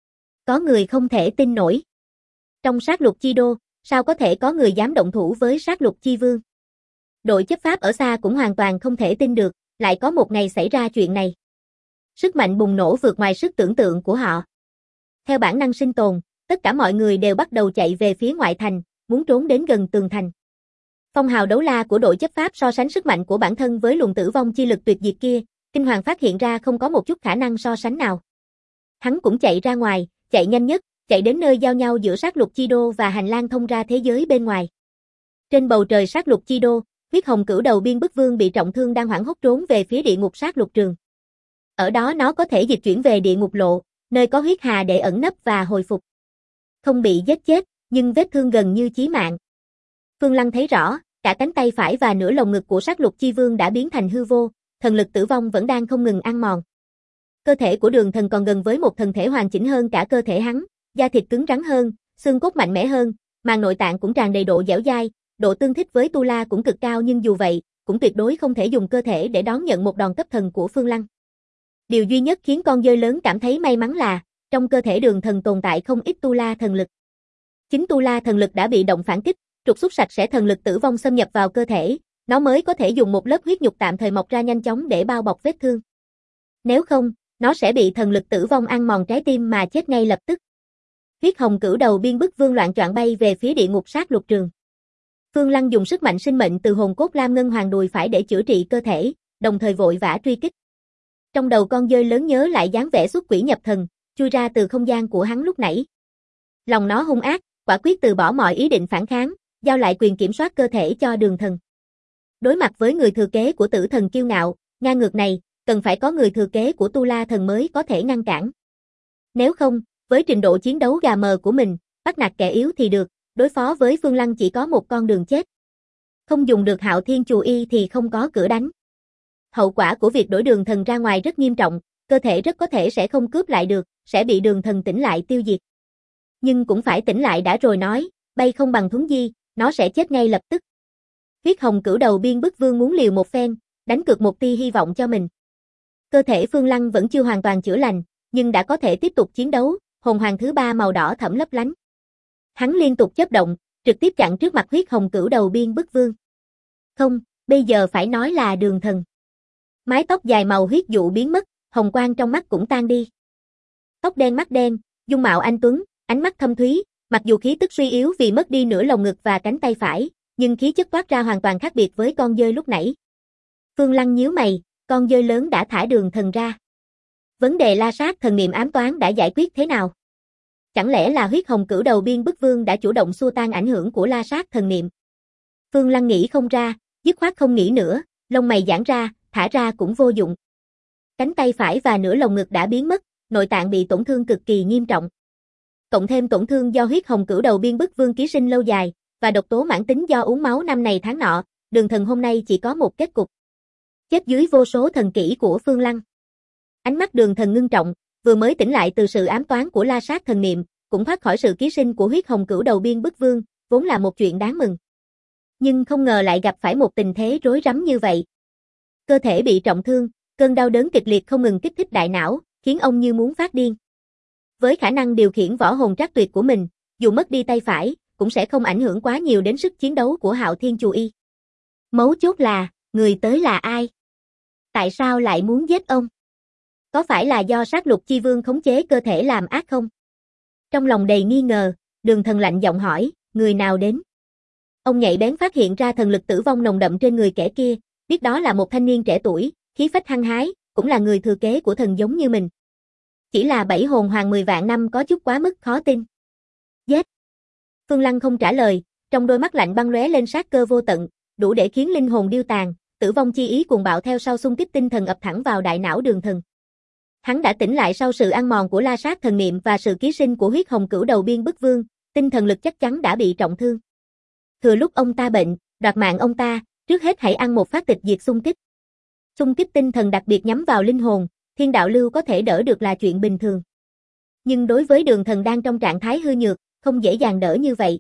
Có người không thể tin nổi. Trong sát lục chi đô, sao có thể có người dám động thủ với sát lục chi vương? Đội chấp pháp ở xa cũng hoàn toàn không thể tin được, lại có một ngày xảy ra chuyện này. Sức mạnh bùng nổ vượt ngoài sức tưởng tượng của họ. Theo bản năng sinh tồn, tất cả mọi người đều bắt đầu chạy về phía ngoại thành, muốn trốn đến gần tường thành. Phong hào đấu la của đội chấp pháp so sánh sức mạnh của bản thân với luồng tử vong chi lực tuyệt diệt kia, kinh hoàng phát hiện ra không có một chút khả năng so sánh nào. Hắn cũng chạy ra ngoài, chạy nhanh nhất, chạy đến nơi giao nhau giữa sát lục chi đô và hành lang thông ra thế giới bên ngoài. Trên bầu trời sát lục chi đô, huyết hồng cửu đầu biên bức vương bị trọng thương đang hoảng hốt trốn về phía địa ngục sát lục trường. Ở đó nó có thể dịch chuyển về địa ngục lộ, nơi có huyết hà để ẩn nấp và hồi phục. Không bị giết chết, nhưng vết thương gần như chí mạng. Phương Lăng thấy rõ, cả cánh tay phải và nửa lồng ngực của sát lục chi vương đã biến thành hư vô, thần lực tử vong vẫn đang không ngừng ăn mòn. Cơ thể của Đường Thần còn gần với một thần thể hoàn chỉnh hơn cả cơ thể hắn, da thịt cứng rắn hơn, xương cốt mạnh mẽ hơn, màng nội tạng cũng tràn đầy độ dẻo dai, độ tương thích với tu la cũng cực cao, nhưng dù vậy, cũng tuyệt đối không thể dùng cơ thể để đón nhận một đòn cấp thần của Phương Lăng. Điều duy nhất khiến con dơi lớn cảm thấy may mắn là, trong cơ thể Đường Thần tồn tại không ít tu la thần lực. Chính tu la thần lực đã bị động phản kích, trục xuất sạch sẽ thần lực tử vong xâm nhập vào cơ thể, nó mới có thể dùng một lớp huyết nhục tạm thời mọc ra nhanh chóng để bao bọc vết thương. Nếu không, nó sẽ bị thần lực tử vong ăn mòn trái tim mà chết ngay lập tức. Huyết hồng cửu đầu biên bức vương loạn choạng bay về phía địa ngục sát lục trường. Phương Lăng dùng sức mạnh sinh mệnh từ hồn cốt lam ngân hoàng đùi phải để chữa trị cơ thể, đồng thời vội vã truy kích. Trong đầu con dơi lớn nhớ lại dáng vẻ xuất quỷ nhập thần, chui ra từ không gian của hắn lúc nãy. Lòng nó hung ác, quả quyết từ bỏ mọi ý định phản kháng, giao lại quyền kiểm soát cơ thể cho Đường Thần. Đối mặt với người thừa kế của tử thần kiêu ngạo, ngang ngược này, cần phải có người thừa kế của tu la thần mới có thể ngăn cản. Nếu không, với trình độ chiến đấu gà mờ của mình, bắt nạt kẻ yếu thì được, đối phó với Phương Lăng chỉ có một con đường chết. Không dùng được Hạo Thiên Chù Y thì không có cửa đánh. Hậu quả của việc đổi Đường Thần ra ngoài rất nghiêm trọng, cơ thể rất có thể sẽ không cướp lại được, sẽ bị Đường Thần tỉnh lại tiêu diệt. Nhưng cũng phải tỉnh lại đã rồi nói, bay không bằng thuấn di, nó sẽ chết ngay lập tức. Huyết hồng cửu đầu biên bức vương muốn liều một phen, đánh cược một tia hy vọng cho mình. Cơ thể Phương Lăng vẫn chưa hoàn toàn chữa lành, nhưng đã có thể tiếp tục chiến đấu, hồn hoàng thứ 3 màu đỏ thẫm lấp lánh. Hắn liên tục chớp động, trực tiếp chặn trước mặt huyết hồng cửu đầu biên bức vương. Không, bây giờ phải nói là Đường Thần. Mái tóc dài màu huyết dụ biến mất, hồng quang trong mắt cũng tan đi. Tóc đen mắt đen, dung mạo anh tuấn, ánh mắt thâm thúy, mặc dù khí tức suy yếu vì mất đi nửa lồng ngực và cánh tay phải, nhưng khí chất toát ra hoàn toàn khác biệt với con dơi lúc nãy. Phương Lăng nhíu mày, con dơi lớn đã thả Đường Thần ra. Vấn đề la sát thần niệm ám toán đã giải quyết thế nào? Chẳng lẽ là huyết hồng cửu đầu biên bức vương đã chủ động xua tan ảnh hưởng của la sát thần niệm? Phương Lăng nghĩ không ra, dứt khoát không nghĩ nữa, lông mày giãn ra, thả ra cũng vô dụng. Cánh tay phải và nửa lồng ngực đã biến mất, nội tạng bị tổn thương cực kỳ nghiêm trọng. Cộng thêm tổn thương do huyết hồng cửu đầu biên bức vương ký sinh lâu dài, và độc tố mãn tính do uống máu năm này tháng nọ, Đường Thần hôm nay chỉ có một kết cục. Chết dưới vô số thần kỹ của Phương Lăng. Ánh mắt Đường Thần ngưng trọng, vừa mới tỉnh lại từ sự ám toán của la sát thần niệm, cũng thoát khỏi sự ký sinh của huyết hồng cửu đầu biên bức vương, vốn là một chuyện đáng mừng. Nhưng không ngờ lại gặp phải một tình thế rối rắm như vậy. Cơ thể bị trọng thương, cơn đau đớn kịch liệt không ngừng kích thích đại não, khiến ông như muốn phát điên. Với khả năng điều khiển võ hồn trác tuyệt của mình, dù mất đi tay phải, cũng sẽ không ảnh hưởng quá nhiều đến sức chiến đấu của Hạo Thiên Chù Y. Mấu chốt là, người tới là ai? Tại sao lại muốn giết ông? Có phải là do sát lục chi vương khống chế cơ thể làm ác không? Trong lòng đầy nghi ngờ, Đường Thần lạnh giọng hỏi, người nào đến? Ông nhạy bén phát hiện ra thần lực tử vong nồng đậm trên người kẻ kia, biết đó là một thanh niên trẻ tuổi, khí phách hăng hái, cũng là người thừa kế của thần giống như mình. Chỉ là 7 hồn hoàng 10 vạn năm có chút quá mức khó tin. Giết! Phương Lăng không trả lời, trong đôi mắt lạnh băng lóe lên sát cơ vô tận, đủ để khiến linh hồn điêu tàn, tử vong chi ý cuồng bạo theo sau xung kích tinh thần ập thẳng vào đại não Đường Thần. Hắn đã tỉnh lại sau sự ăn mòn của la sát thần niệm và sự ký sinh của huyết hồng cửu đầu biên bức vương, tinh thần lực chắc chắn đã bị trọng thương. Thừa lúc ông ta bệnh, đoạt mạng ông ta, trước hết hãy ăn một phát tịch diệt xung kích. Xung kích tinh thần đặc biệt nhắm vào linh hồn, thiên đạo lưu có thể đỡ được là chuyện bình thường. Nhưng đối với Đường Thần đang trong trạng thái hư nhược, không dễ dàng đỡ như vậy.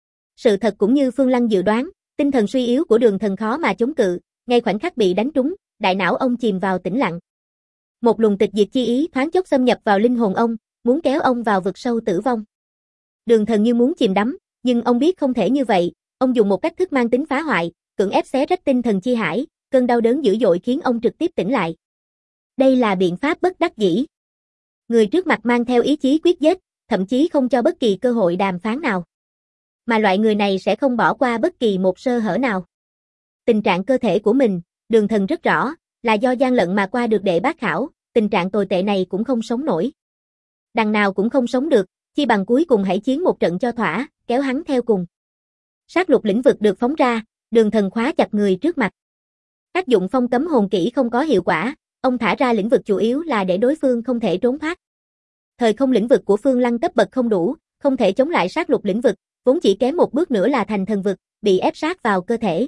Sự thật cũng như Phương Lăng dự đoán, tinh thần suy yếu của Đường Thần khó mà chống cự, ngay khoảnh khắc bị đánh trúng, đại não ông chìm vào tĩnh lặng. Một luồng tịch diệt chi ý thoáng chốc xâm nhập vào linh hồn ông, muốn kéo ông vào vực sâu tử vong. Đường Thần như muốn chìm đắm, nhưng ông biết không thể như vậy, ông dùng một cách thức mang tính phá hoại, cưỡng ép xé rách tinh thần chi hải, cơn đau đớn dữ dội khiến ông trực tiếp tỉnh lại. Đây là biện pháp bất đắc dĩ. Người trước mặt mang theo ý chí quyết giết, thậm chí không cho bất kỳ cơ hội đàm phán nào. Mà loại người này sẽ không bỏ qua bất kỳ một sơ hở nào. Tình trạng cơ thể của mình, Đường Thần rất rõ, là do gian lận mà qua được đệ bát khảo, tình trạng tồi tệ này cũng không sống nổi. Đằng nào cũng không sống được, chi bằng cuối cùng hãy chiến một trận cho thỏa, kéo hắn theo cùng. Sát lục lĩnh vực được phóng ra, Đường Thần khóa chặt người trước mặt. Áp dụng phong cấm hồn kỹ không có hiệu quả, ông thả ra lĩnh vực chủ yếu là để đối phương không thể trốn thoát. Thời không lĩnh vực của Phương Lăng cấp bậc không đủ, không thể chống lại sát lục lĩnh vực, vốn chỉ kém một bước nữa là thành thần vực, bị ép sát vào cơ thể.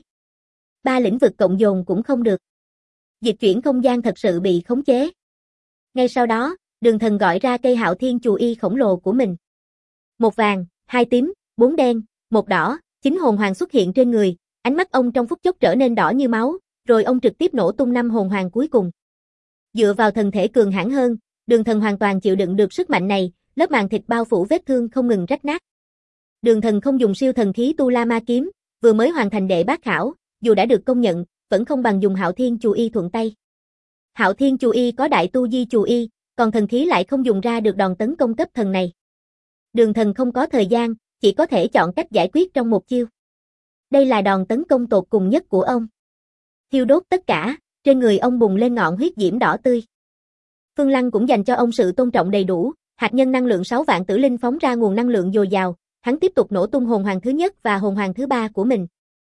3 lĩnh vực cộng dồn cũng không được. Dịch chuyển không gian thật sự bị khống chế. Ngay sau đó, Đường Thần gọi ra cây Hạo Thiên Chù Y khổng lồ của mình. 1 vàng, 2 tím, 4 đen, 1 đỏ, 9 hồn hoàng xuất hiện trên người, ánh mắt ông trong phút chốc trở nên đỏ như máu, rồi ông trực tiếp nổ tung 5 hồn hoàng cuối cùng. Dựa vào thần thể cường hãn hơn, Đường Thần hoàn toàn chịu đựng được sức mạnh này, lớp màng thịt bao phủ vết thương không ngừng rách nát. Đường Thần không dùng siêu thần khí Tu La Ma kiếm, vừa mới hoàn thành đệ bát khảo, dù đã được công nhận, vẫn không bằng dùng Hạo Thiên Chù Y thuận tay. Hạo Thiên Chù Y có đại tu di chù y, còn thần khí lại không dùng ra được đòn tấn công cấp thần này. Đường Thần không có thời gian, chỉ có thể chọn cách giải quyết trong một chiêu. Đây là đòn tấn công tột cùng nhất của ông. Thiêu đốt tất cả, trên người ông bùng lên ngọn huyết diễm đỏ tươi. Phương Lăng cũng dành cho ông sự tôn trọng đầy đủ, hạt nhân năng lượng 6 vạn tử linh phóng ra nguồn năng lượng dồi dào, hắn tiếp tục nổ tung hồn hoàng thứ nhất và hồn hoàng thứ 3 của mình.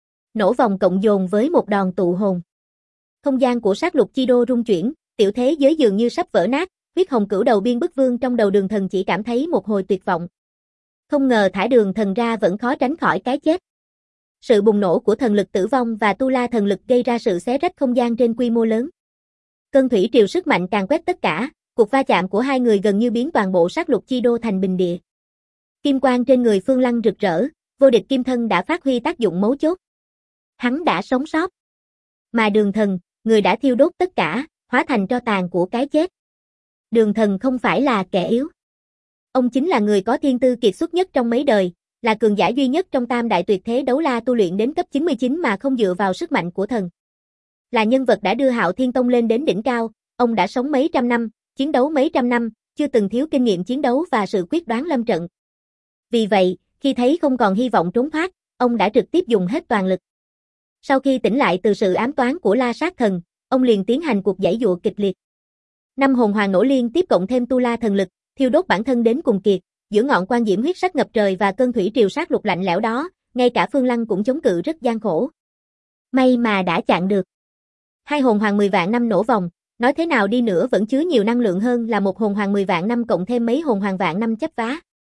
Nổ vòng cộng dồn với một đòn tụ hồn. Không gian của sát lục chi đô rung chuyển, tiểu thế giới dường như sắp vỡ nát, huyết hồng cửu đầu biên bức vương trong đầu Đường Thần chỉ cảm thấy một hồi tuyệt vọng. Không ngờ thả Đường Thần ra vẫn khó tránh khỏi cái chết. Sự bùng nổ của thần lực tử vong và tu la thần lực gây ra sự xé rách không gian trên quy mô lớn. Cơn thủy triều sức mạnh càn quét tất cả, cuộc va chạm của hai người gần như biến toàn bộ sát lục chi đô thành bình địa. Kim quang trên người Phương Lăng rực rỡ, vô địch kim thân đã phát huy tác dụng mấu chốt. Hắn đã sống sót. Mà Đường Thần, người đã thiêu đốt tất cả, hóa thành tro tàn của cái chết. Đường Thần không phải là kẻ yếu. Ông chính là người có thiên tư kiệt xuất nhất trong mấy đời, là cường giả duy nhất trong tam đại tuyệt thế đấu la tu luyện đến cấp 99 mà không dựa vào sức mạnh của thần. Là nhân vật đã đưa Hạo Thiên Tông lên đến đỉnh cao, ông đã sống mấy trăm năm, chiến đấu mấy trăm năm, chưa từng thiếu kinh nghiệm chiến đấu và sự quyết đoán lâm trận. Vì vậy, khi thấy không còn hy vọng trốn thoát, ông đã trực tiếp dùng hết toàn lực. Sau khi tỉnh lại từ sự ám toán của La Sát Thần, ông liền tiến hành cuộc giãy giụa kịch liệt. 5 hồn hoàng nổ liên tiếp cộng thêm tu la thần lực, thiêu đốt bản thân đến cùng kiệt, giữa ngọn quan diễm huyết sắc ngập trời và cơn thủy triều sát lục lạnh lẽo đó, ngay cả Phương Lăng cũng chống cự rất gian khổ. May mà đã chặn được. 2 hồn hoàng 10 vạn năm nổ vòng, nói thế nào đi nữa vẫn chứa nhiều năng lượng hơn là một hồn hoàng 10 vạn năm cộng thêm mấy hồn hoàng vạn năm chấp vá.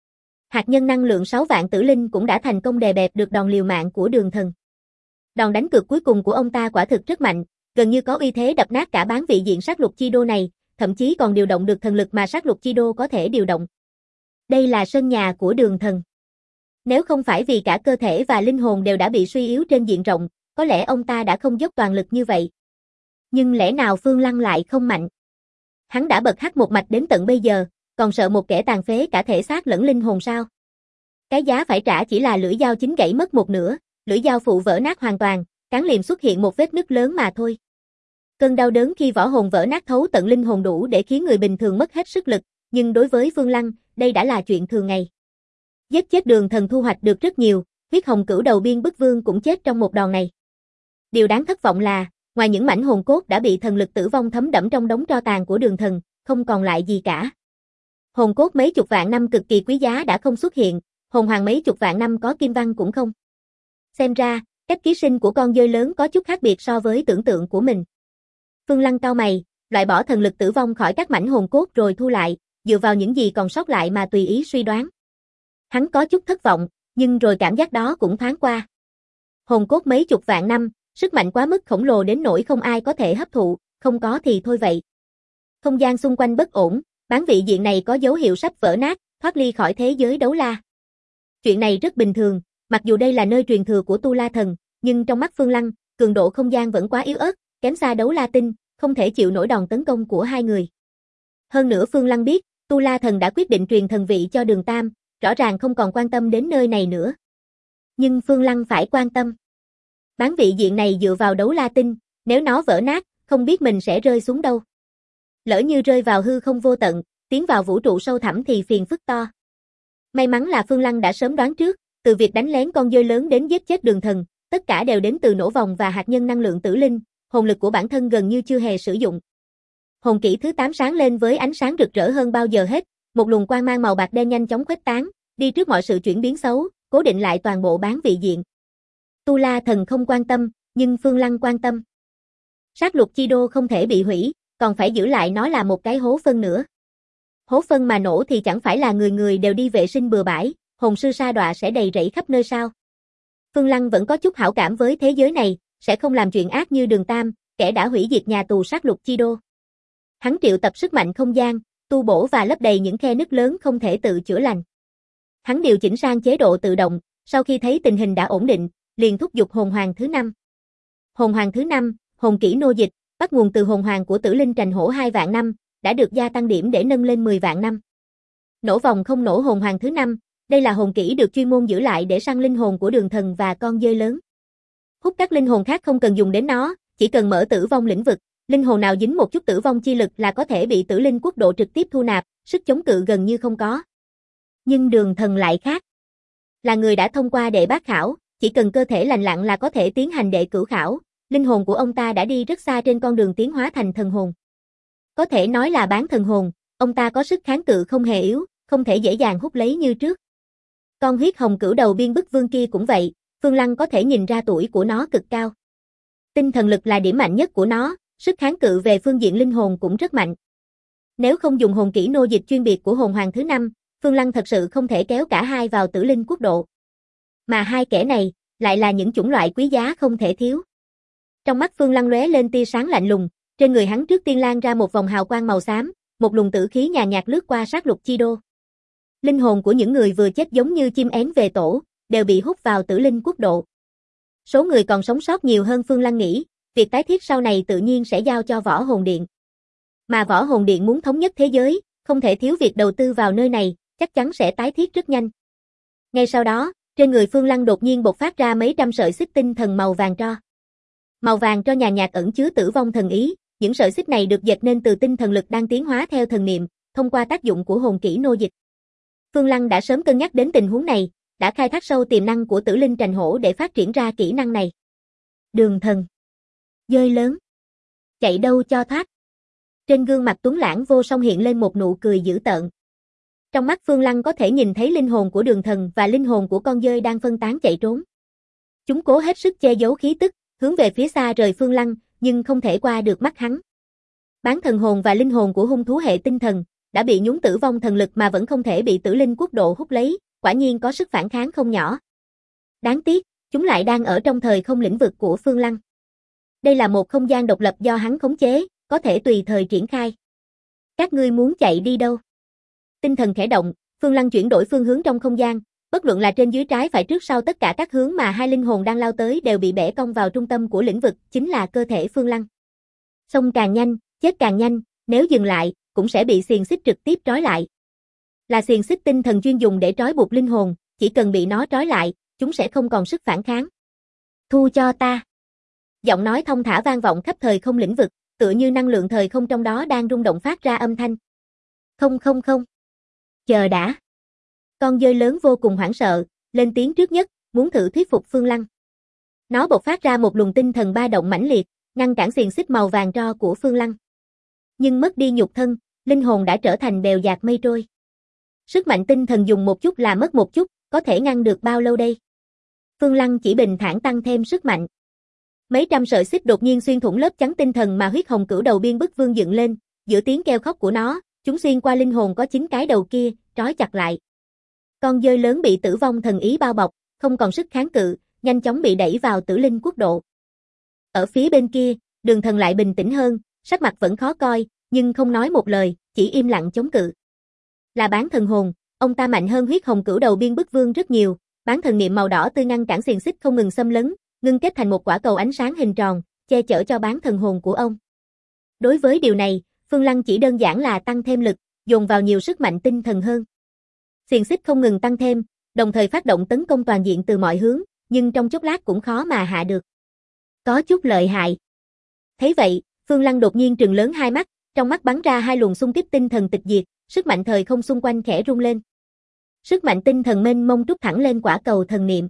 Hạt nhân năng lượng 6 vạn tử linh cũng đã thành công đè bẹp được đòn liều mạng của Đường Thần. Đòn đánh cược cuối cùng của ông ta quả thực rất mạnh, gần như có uy thế đập nát cả bán vị diện sát lục chi đô này, thậm chí còn điều động được thần lực mà sát lục chi đô có thể điều động. Đây là sân nhà của Đường Thần. Nếu không phải vì cả cơ thể và linh hồn đều đã bị suy yếu trên diện rộng, có lẽ ông ta đã không dốc toàn lực như vậy. Nhưng lẽ nào Phương Lăng lại không mạnh? Hắn đã bật hắc một mạch đến tận bây giờ, còn sợ một kẻ tàn phế cả thể xác lẫn linh hồn sao? Cái giá phải trả chỉ là lưỡi dao chính gãy mất một nửa, lưỡi dao phụ vỡ nát hoàn toàn, cán liềm xuất hiện một vết nứt lớn mà thôi. Cơn đau đớn khi võ hồn vỡ nát thấu tận linh hồn đủ để khiến người bình thường mất hết sức lực, nhưng đối với Phương Lăng, đây đã là chuyện thường ngày. Giết chết Đường Thần thu hoạch được rất nhiều, huyết hồng cửu đầu biên bức vương cũng chết trong một đòn này. Điều đáng thất vọng là, ngoài những mảnh hồn cốt đã bị thần lực tử vong thấm đẫm trong đống tro tàn của Đường Thần, không còn lại gì cả. Hồn cốt mấy chục vạn năm cực kỳ quý giá đã không xuất hiện, hồn hoàng mấy chục vạn năm có kim văn cũng không. Xem ra, cách ký sinh của con dơi lớn có chút khác biệt so với tưởng tượng của mình. Phương Lăng cau mày, loại bỏ thần lực tử vong khỏi các mảnh hồn cốt rồi thu lại, dựa vào những gì còn sót lại mà tùy ý suy đoán. Hắn có chút thất vọng, nhưng rồi cảm giác đó cũng thoáng qua. Hồn cốt mấy chục vạn năm, sức mạnh quá mức khổng lồ đến nỗi không ai có thể hấp thụ, không có thì thôi vậy. Không gian xung quanh bất ổn, bán vị diện này có dấu hiệu sắp vỡ nát, thoát ly khỏi thế giới đấu la. Chuyện này rất bình thường, mặc dù đây là nơi truyền thừa của Tu La Thần, nhưng trong mắt Phương Lăng, cường độ không gian vẫn quá yếu ớt, kém xa đấu la tinh, không thể chịu nổi đòn tấn công của hai người. Hơn nữa Phương Lăng biết, Tu La Thần đã quyết định truyền thần vị cho Đường Tam, rõ ràng không còn quan tâm đến nơi này nữa. Nhưng Phương Lăng phải quan tâm. Bán vị diện này dựa vào đấu la tinh, nếu nó vỡ nát, không biết mình sẽ rơi xuống đâu. Lỡ như rơi vào hư không vô tận, tiến vào vũ trụ sâu thẳm thì phiền phức to. May mắn là Phương Lăng đã sớm đoán trước, từ việc đánh lén con dơi lớn đến giết chết Đường Thần, tất cả đều đến từ nổ vòng và hạt nhân năng lượng tử linh, hồn lực của bản thân gần như chưa hề sử dụng. Hồn kỹ thứ 8 sáng lên với ánh sáng rực rỡ hơn bao giờ hết, một luồng quang mang màu bạc đen nhanh chóng khuếch tán, đi trước mọi sự chuyển biến xấu, cố định lại toàn bộ bán vị diện. Tu La Thần không quan tâm, nhưng Phương Lăng quan tâm. Sát lục chi đô không thể bị hủy, còn phải giữ lại nó là một cái hố phân nữa. Hố phân mà nổ thì chẳng phải là người người đều đi vệ sinh bừa bãi, hồn sư sa đọa sẽ đầy rẫy khắp nơi sao. Phương Lăng vẫn có chút hảo cảm với thế giới này, sẽ không làm chuyện ác như Đường Tam, kẻ đã hủy diệt nhà tù sát lục chi đô. Hắn triệu tập sức mạnh không gian, tu bổ và lấp đầy những khe nứt lớn không thể tự chữa lành. Hắn điều chỉnh sang chế độ tự động, sau khi thấy tình hình đã ổn định, liền thúc giục hồn hoàng thứ 5. Hồn hoàng thứ 5, hồn kỹ nô dịch, bắt nguồn từ hồn hoàng của Tử Linh Trành Hổ 2 vạn năm, đã được gia tăng điểm để nâng lên 10 vạn năm. Nổ vòng không nổ hồn hoàng thứ 5, đây là hồn kỹ được chuyên môn giữ lại để săn linh hồn của Đường Thần và con dơi lớn. Hút các linh hồn khác không cần dùng đến nó, chỉ cần mở tử vong lĩnh vực, linh hồn nào dính một chút tử vong chi lực là có thể bị Tử Linh Quốc độ trực tiếp thu nạp, sức chống cự gần như không có. Nhưng Đường Thần lại khác. Là người đã thông qua đệ bát khảo, chỉ cần cơ thể lành lặn là có thể tiến hành đệ cửu khảo, linh hồn của ông ta đã đi rất xa trên con đường tiến hóa thành thần hồn. Có thể nói là bán thần hồn, ông ta có sức kháng cự không hề yếu, không thể dễ dàng hút lấy như trước. Con huyết hồng cửu đầu biên bức vương kia cũng vậy, Phương Lăng có thể nhìn ra tuổi của nó cực cao. Tinh thần lực là điểm mạnh nhất của nó, sức kháng cự về phương diện linh hồn cũng rất mạnh. Nếu không dùng hồn kỹ nô dịch chuyên biệt của hồn hoàng thứ 5, Phương Lăng thật sự không thể kéo cả hai vào Tử Linh Quốc độ. Mà hai kẻ này, lại là những chủng loại quý giá không thể thiếu. Trong mắt Phương Lăng lóe lên tia sáng lạnh lùng, trên người hắn trước tiên lan ra một vòng hào quang màu xám, một luồng tử khí nhàn nhạt lướt qua sát lục chi đô. Linh hồn của những người vừa chết giống như chim én về tổ, đều bị hút vào Tử Linh Quốc độ. Số người còn sống sót nhiều hơn Phương Lăng nghĩ, việc tái thiết sau này tự nhiên sẽ giao cho Võ Hồn Điện. Mà Võ Hồn Điện muốn thống nhất thế giới, không thể thiếu việc đầu tư vào nơi này, chắc chắn sẽ tái thiết rất nhanh. Ngay sau đó, Trên người Phương Lăng đột nhiên bộc phát ra mấy trăm sợi xích tinh thần màu vàng tro. Màu vàng tro nhàn nhạt ẩn chứa tử vong thần ý, những sợi xích này được dệt nên từ tinh thần lực đang tiến hóa theo thần niệm, thông qua tác dụng của hồn kỹ nô dịch. Phương Lăng đã sớm cân nhắc đến tình huống này, đã khai thác sâu tiềm năng của Tử Linh Trành Hổ để phát triển ra kỹ năng này. Đường thần. Dơi lớn. Chạy đâu cho thoát. Trên gương mặt tuấn lãng vô song hiện lên một nụ cười dữ tợn. Trong mắt Phương Lăng có thể nhìn thấy linh hồn của đường thần và linh hồn của con dơi đang phân tán chạy trốn. Chúng cố hết sức che giấu khí tức, hướng về phía xa rời Phương Lăng, nhưng không thể qua được mắt hắn. Bán thần hồn và linh hồn của hung thú hệ tinh thần đã bị nhúng tử vong thần lực mà vẫn không thể bị Tử Linh quốc độ hút lấy, quả nhiên có sức phản kháng không nhỏ. Đáng tiếc, chúng lại đang ở trong thời không lĩnh vực của Phương Lăng. Đây là một không gian độc lập do hắn khống chế, có thể tùy thời triển khai. Các ngươi muốn chạy đi đâu? Tinh thần khẽ động, Phương Lăng chuyển đổi phương hướng trong không gian, bất luận là trên dưới trái phải trước sau tất cả các hướng mà hai linh hồn đang lao tới đều bị bẻ cong vào trung tâm của lĩnh vực, chính là cơ thể Phương Lăng. Xông càng nhanh, chết càng nhanh, nếu dừng lại, cũng sẽ bị xiềng xích trực tiếp trói lại. Là xiềng xích tinh thần chuyên dùng để trói buộc linh hồn, chỉ cần bị nó trói lại, chúng sẽ không còn sức phản kháng. Thu cho ta. Giọng nói thông thả vang vọng khắp thời không lĩnh vực, tựa như năng lượng thời không trong đó đang rung động phát ra âm thanh. Không không không. Chờ đã. Con dơi lớn vô cùng hoảng sợ, lên tiếng trước nhất, muốn thử thuyết phục Phương Lăng. Nó bộc phát ra một luồng tinh thần ba động mãnh liệt, ngăn cản xiềng xích màu vàng tro của Phương Lăng. Nhưng mất đi nhục thân, linh hồn đã trở thành bèo dạt mây trôi. Sức mạnh tinh thần dùng một chút là mất một chút, có thể ngăn được bao lâu đây? Phương Lăng chỉ bình thản tăng thêm sức mạnh. Mấy trăm sợi xích đột nhiên xuyên thủng lớp chắn tinh thần mà huyết hồng cửu đầu biên bức vương dựng lên, giữa tiếng kêu khóc của nó, chúng xuyên qua linh hồn có 9 cái đầu kia, trói chặt lại. Con dơi lớn bị tử vong thần ý bao bọc, không còn sức kháng cự, nhanh chóng bị đẩy vào Tử Linh quốc độ. Ở phía bên kia, đường thần lại bình tĩnh hơn, sắc mặt vẫn khó coi, nhưng không nói một lời, chỉ im lặng chống cự. Là bán thần hồn, ông ta mạnh hơn huyết hồng cửu đầu biên bức vương rất nhiều, bán thần niệm màu đỏ tươi ngăn cản xiềng xích không ngừng xâm lấn, ngưng kết thành một quả cầu ánh sáng hình tròn, che chở cho bán thần hồn của ông. Đối với điều này, Phương Lăng chỉ đơn giản là tăng thêm lực, dồn vào nhiều sức mạnh tinh thần hơn. Xiềng xích không ngừng tăng thêm, đồng thời phát động tấn công toàn diện từ mọi hướng, nhưng trong chốc lát cũng khó mà hạ được. Có chút lợi hại. Thấy vậy, Phương Lăng đột nhiên trừng lớn hai mắt, trong mắt bắn ra hai luồng xung kích tinh thần tịch diệt, sức mạnh thời không xung quanh khẽ rung lên. Sức mạnh tinh thần mênh mông trút thẳng lên quả cầu thần niệm.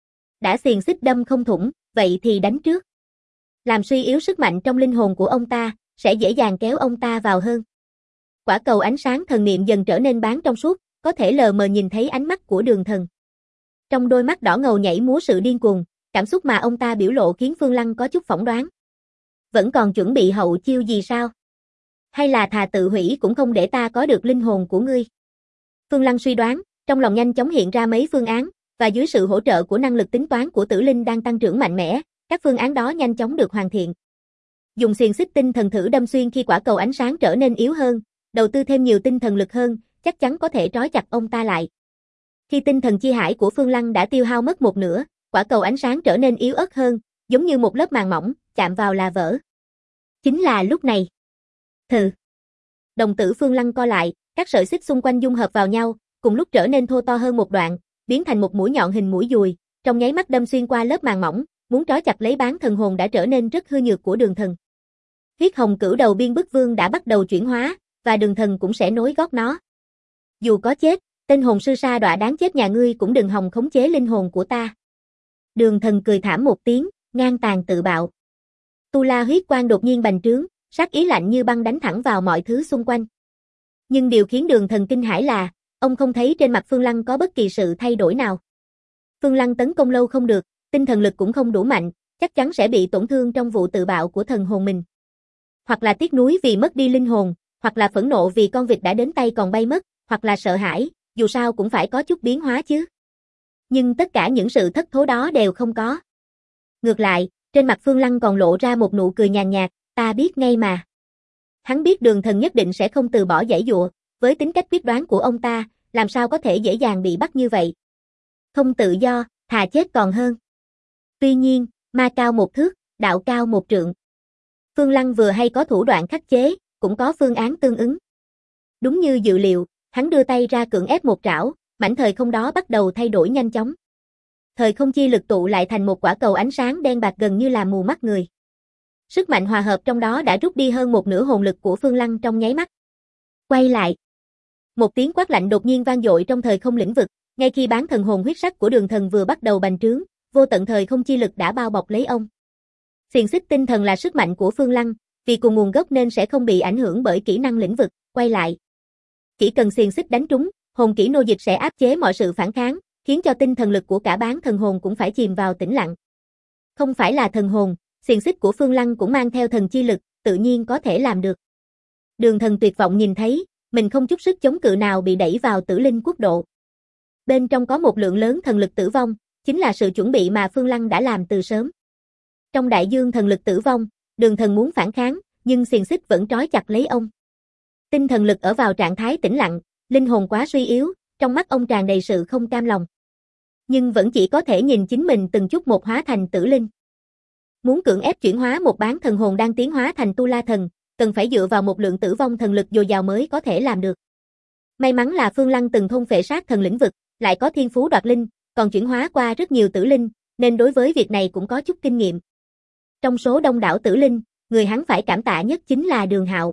Đã xiềng xích đâm không thủng, vậy thì đánh trước. Làm suy yếu sức mạnh trong linh hồn của ông ta, sẽ dễ dàng kéo ông ta vào hơn. Quả cầu ánh sáng thần niệm dần trở nên bán trong suốt, có thể lờ mờ nhìn thấy ánh mắt của đường thần. Trong đôi mắt đỏ ngầu nhảy múa sự điên cuồng, cảm xúc mà ông ta biểu lộ khiến Phương Lăng có chút phỏng đoán. Vẫn còn chuẩn bị hậu chiêu gì sao? Hay là thà tự hủy cũng không để ta có được linh hồn của ngươi? Phương Lăng suy đoán, trong lòng nhanh chóng hiện ra mấy phương án, và dưới sự hỗ trợ của năng lực tính toán của Tử Linh đang tăng trưởng mạnh mẽ, các phương án đó nhanh chóng được hoàn thiện. Dùng xiềng xích tinh thần thử đâm xuyên khi quả cầu ánh sáng trở nên yếu hơn, đầu tư thêm nhiều tinh thần lực hơn, chắc chắn có thể trói chặt ông ta lại. Khi tinh thần chi hải của Phương Lăng đã tiêu hao mất một nửa, quả cầu ánh sáng trở nên yếu ớt hơn, giống như một lớp màng mỏng, chạm vào là vỡ. Chính là lúc này. Thừ. Đồng tử Phương Lăng co lại, các sợi xích xung quanh dung hợp vào nhau, cùng lúc trở nên thô to hơn một đoạn, biến thành một mũi nhọn hình mũi dùi, trong nháy mắt đâm xuyên qua lớp màng mỏng, muốn trói chặt lấy bán thần hồn đã trở nên rất hư nhược của đường thần. Huyết hồng cửu đầu biên bức vương đã bắt đầu chuyển hóa, và đường thần cũng sẽ nối gót nó. Dù có chết, tên hồn sư sa đọa đáng chết nhà ngươi cũng đừng hòng khống chế linh hồn của ta. Đường thần cười thảm một tiếng, ngang tàn tự bạo. Tu La huyết quang đột nhiên bành trướng, sát ý lạnh như băng đánh thẳng vào mọi thứ xung quanh. Nhưng điều khiến đường thần kinh hãi là, ông không thấy trên mặt Phương Lăng có bất kỳ sự thay đổi nào. Phương Lăng tấn công lâu không được, tinh thần lực cũng không đủ mạnh, chắc chắn sẽ bị tổn thương trong vụ tự bạo của thần hồn mình. Hoặc là tiếc nuối vì mất đi linh hồn, hoặc là phẫn nộ vì con vịt đã đến tay còn bay mất, hoặc là sợ hãi, dù sao cũng phải có chút biến hóa chứ. Nhưng tất cả những sự thất thố đó đều không có. Ngược lại, trên mặt Phương Lăng còn lộ ra một nụ cười nhàn nhạt, ta biết ngay mà. Hắn biết đường thần nhất định sẽ không từ bỏ giãy giụa, với tính cách quyết đoán của ông ta, làm sao có thể dễ dàng bị bắt như vậy. Không tự do, thà chết còn hơn. Tuy nhiên, ma cao một thước, đạo cao một trượng. Phương Lăng vừa hay có thủ đoạn khắc chế, cũng có phương án tương ứng. Đúng như dự liệu, hắn đưa tay ra cưỡng ép một trảo, mảnh thời không đó bắt đầu thay đổi nhanh chóng. thời không chi lực tụ lại thành một quả cầu ánh sáng đen bạc gần như là mù mắt người. Sức mạnh hòa hợp trong đó đã rút đi hơn một nửa hồn lực của Phương Lăng trong nháy mắt. Quay lại. Một tiếng quát lạnh đột nhiên vang dội trong thời không lĩnh vực, ngay khi bán thần hồn huyết sắc của Đường Thần vừa bắt đầu bành trướng, vô tận thời không chi lực đã bao bọc lấy ông. Xiềng xích tinh thần là sức mạnh của Phương Lăng, vì cùng nguồn gốc nên sẽ không bị ảnh hưởng bởi kỹ năng lĩnh vực, quay lại. Chỉ cần xiềng xích đánh trúng, hồn kỹ nô dịch sẽ áp chế mọi sự phản kháng, khiến cho tinh thần lực của cả bán thần hồn cũng phải chìm vào tĩnh lặng. Không phải là thần hồn, xiềng xích của Phương Lăng cũng mang theo thần chi lực, tự nhiên có thể làm được. Đường Thần tuyệt vọng nhìn thấy, mình không chút sức chống cự nào bị đẩy vào tử linh quốc độ. Bên trong có một lượng lớn thần lực tử vong, chính là sự chuẩn bị mà Phương Lăng đã làm từ sớm. Trong đại dương thần lực tử vong, Đường Thần muốn phản kháng, nhưng xiềng xích vẫn trói chặt lấy ông. Tinh thần lực ở vào trạng thái tĩnh lặng, linh hồn quá suy yếu, trong mắt ông tràn đầy sự không cam lòng. Nhưng vẫn chỉ có thể nhìn chính mình từng chút một hóa thành tử linh. Muốn cưỡng ép chuyển hóa một bán thần hồn đang tiến hóa thành tu la thần, cần phải dựa vào một lượng tử vong thần lực dồi dào mới có thể làm được. May mắn là Phương Lăng từng thôn phệ sát thần lĩnh vực, lại có thiên phú đoạt linh, còn chuyển hóa qua rất nhiều tử linh, nên đối với việc này cũng có chút kinh nghiệm. Trong số đông đảo tử linh, người hắn phải cảm tạ nhất chính là Đường Hạo.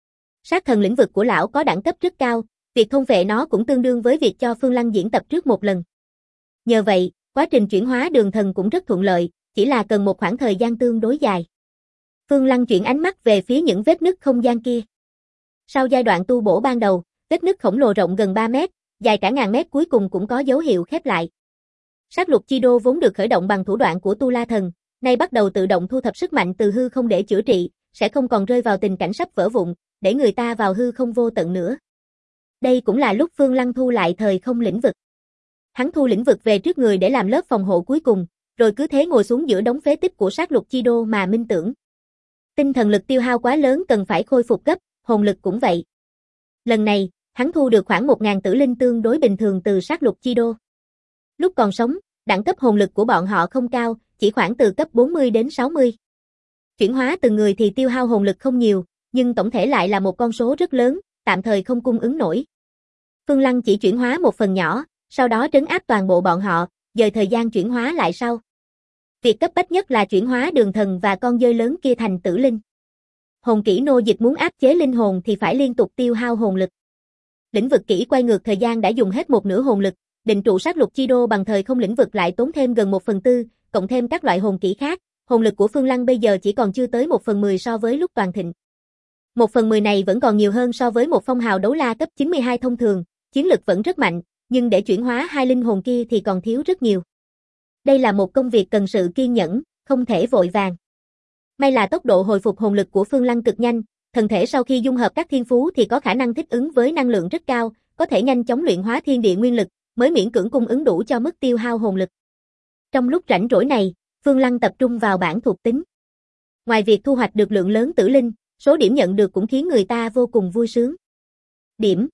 Sát thần lĩnh vực của lão có đẳng cấp rất cao, việc thôn phệ nó cũng tương đương với việc cho Phương Lăng diễn tập trước một lần. Nhờ vậy, quá trình chuyển hóa Đường Thần cũng rất thuận lợi, chỉ là cần một khoảng thời gian tương đối dài. Phương Lăng chuyển ánh mắt về phía những vết nứt không gian kia. Sau giai đoạn tu bổ ban đầu, vết nứt khổng lồ rộng gần 3 mét, dài cả ngàn mét cuối cùng cũng có dấu hiệu khép lại. Sát lục chi đô vốn được khởi động bằng thủ đoạn của Tu La Thần, nay bắt đầu tự động thu thập sức mạnh từ hư không để chữa trị, sẽ không còn rơi vào tình cảnh sắp vỡ vụn, để người ta vào hư không vô tận nữa. Đây cũng là lúc Phương Lăng thu lại thời không lĩnh vực. Hắn thu lĩnh vực về trước người để làm lớp phòng hộ cuối cùng, rồi cứ thế ngồi xuống giữa đống phế tích của sát lục chi đô mà minh tưởng. Tinh thần lực tiêu hao quá lớn cần phải khôi phục gấp, hồn lực cũng vậy. Lần này, hắn thu được khoảng 1000 tử linh tương đối bình thường từ sát lục chi đô. Lúc còn sống, đẳng cấp hồn lực của bọn họ không cao, chỉ khoảng từ cấp 40 đến 60. Chuyển hóa từng người thì tiêu hao hồn lực không nhiều, nhưng tổng thể lại là một con số rất lớn, tạm thời không cung ứng nổi. Phương Lăng chỉ chuyển hóa một phần nhỏ, sau đó trấn áp toàn bộ bọn họ, dời thời gian chuyển hóa lại sau. Việc cấp bách nhất là chuyển hóa Đường Thần và con dơi lớn kia thành tử linh. Hồn kỹ nô dịch muốn áp chế linh hồn thì phải liên tục tiêu hao hồn lực. Lĩnh vực kỹ quay ngược thời gian đã dùng hết một nửa hồn lực, định trụ sát lục chi đô bằng thời không lĩnh vực lại tốn thêm gần 1/4, cộng thêm các loại hồn kỹ khác, hồn lực của Phương Lăng bây giờ chỉ còn chưa tới 1/10 so với lúc toàn thịnh. 1/10 này vẫn còn nhiều hơn so với một phong hào đấu la cấp 92 thông thường, chiến lực vẫn rất mạnh, nhưng để chuyển hóa hai linh hồn kia thì còn thiếu rất nhiều. Đây là một công việc cần sự kiên nhẫn, không thể vội vàng. May là tốc độ hồi phục hồn lực của Phương Lăng cực nhanh, thân thể sau khi dung hợp các thiên phú thì có khả năng thích ứng với năng lượng rất cao, có thể nhanh chóng luyện hóa thiên địa nguyên lực, mới miễn cưỡng cung ứng đủ cho mức tiêu hao hồn lực. Trong lúc rảnh rỗi này, Phương Lăng tập trung vào bảng thuộc tính. Ngoài việc thu hoạch được lượng lớn tử linh, số điểm nhận được cũng khiến người ta vô cùng vui sướng. Điểm,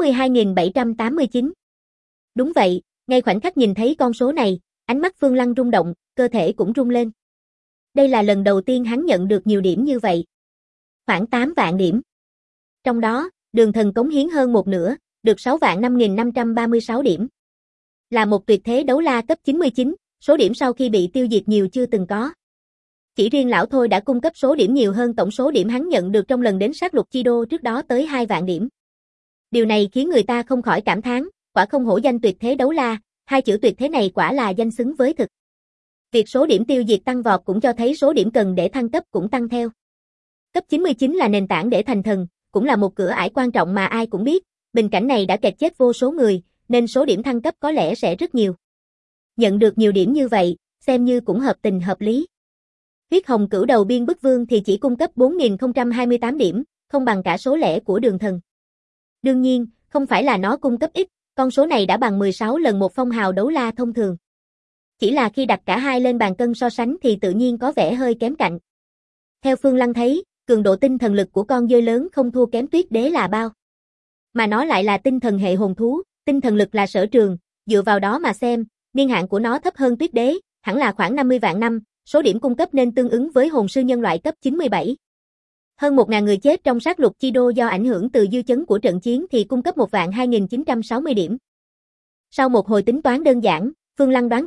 82.789. Đúng vậy, ngay khoảnh khắc nhìn thấy con số này, ánh mắt Phương Lăng rung động, cơ thể cũng rung lên. Đây là lần đầu tiên hắn nhận được nhiều điểm như vậy. Khoảng 8 vạn điểm. Trong đó, Đường Thần cống hiến hơn một nửa, được 6.5536 điểm. Là một tuyệt thế đấu la cấp 99, số điểm sau khi bị tiêu diệt nhiều chưa từng có. Chỉ riêng lão thôi đã cung cấp số điểm nhiều hơn tổng số điểm hắn nhận được trong lần đến sát lục chi đô trước đó tới 2 vạn điểm. Điều này khiến người ta không khỏi cảm thán, quả không hổ danh tuyệt thế đấu la, hai chữ tuyệt thế này quả là danh xứng với thực. Việc số điểm tiêu diệt tăng vọt cũng cho thấy số điểm cần để thăng cấp cũng tăng theo. Cấp 99 là nền tảng để thành thần, cũng là một cửa ải quan trọng mà ai cũng biết, bình cảnh này đã kẹt chết vô số người, nên số điểm thăng cấp có lẽ sẽ rất nhiều. Nhận được nhiều điểm như vậy, xem như cũng hợp tình hợp lý. Huyết Hồng Cửu Đầu Biên Bức Vương thì chỉ cung cấp 4028 điểm, không bằng cả số lẻ của Đường Thần. Đương nhiên, không phải là nó cung cấp ít, con số này đã bằng 16 lần một phong hào đấu la thông thường. Chỉ là khi đặt cả hai lên bàn cân so sánh thì tự nhiên có vẻ hơi kém cạnh. Theo Phương Lăng thấy, cường độ tinh thần lực của con dơi lớn không thua kém Tuyết Đế là bao. Mà nó lại là tinh thần hệ hồn thú, tinh thần lực là sở trường, dựa vào đó mà xem, niên hạn của nó thấp hơn Tuyết Đế, hẳn là khoảng 50 vạn năm, số điểm cung cấp nên tương ứng với hồn sư nhân loại cấp 97. Hơn 1000 người chết trong sát lục chi đô do ảnh hưởng từ dư chấn của trận chiến thì cung cấp 12960 điểm. Sau một hồi tính toán đơn giản, Phương Lăng đoán rằng,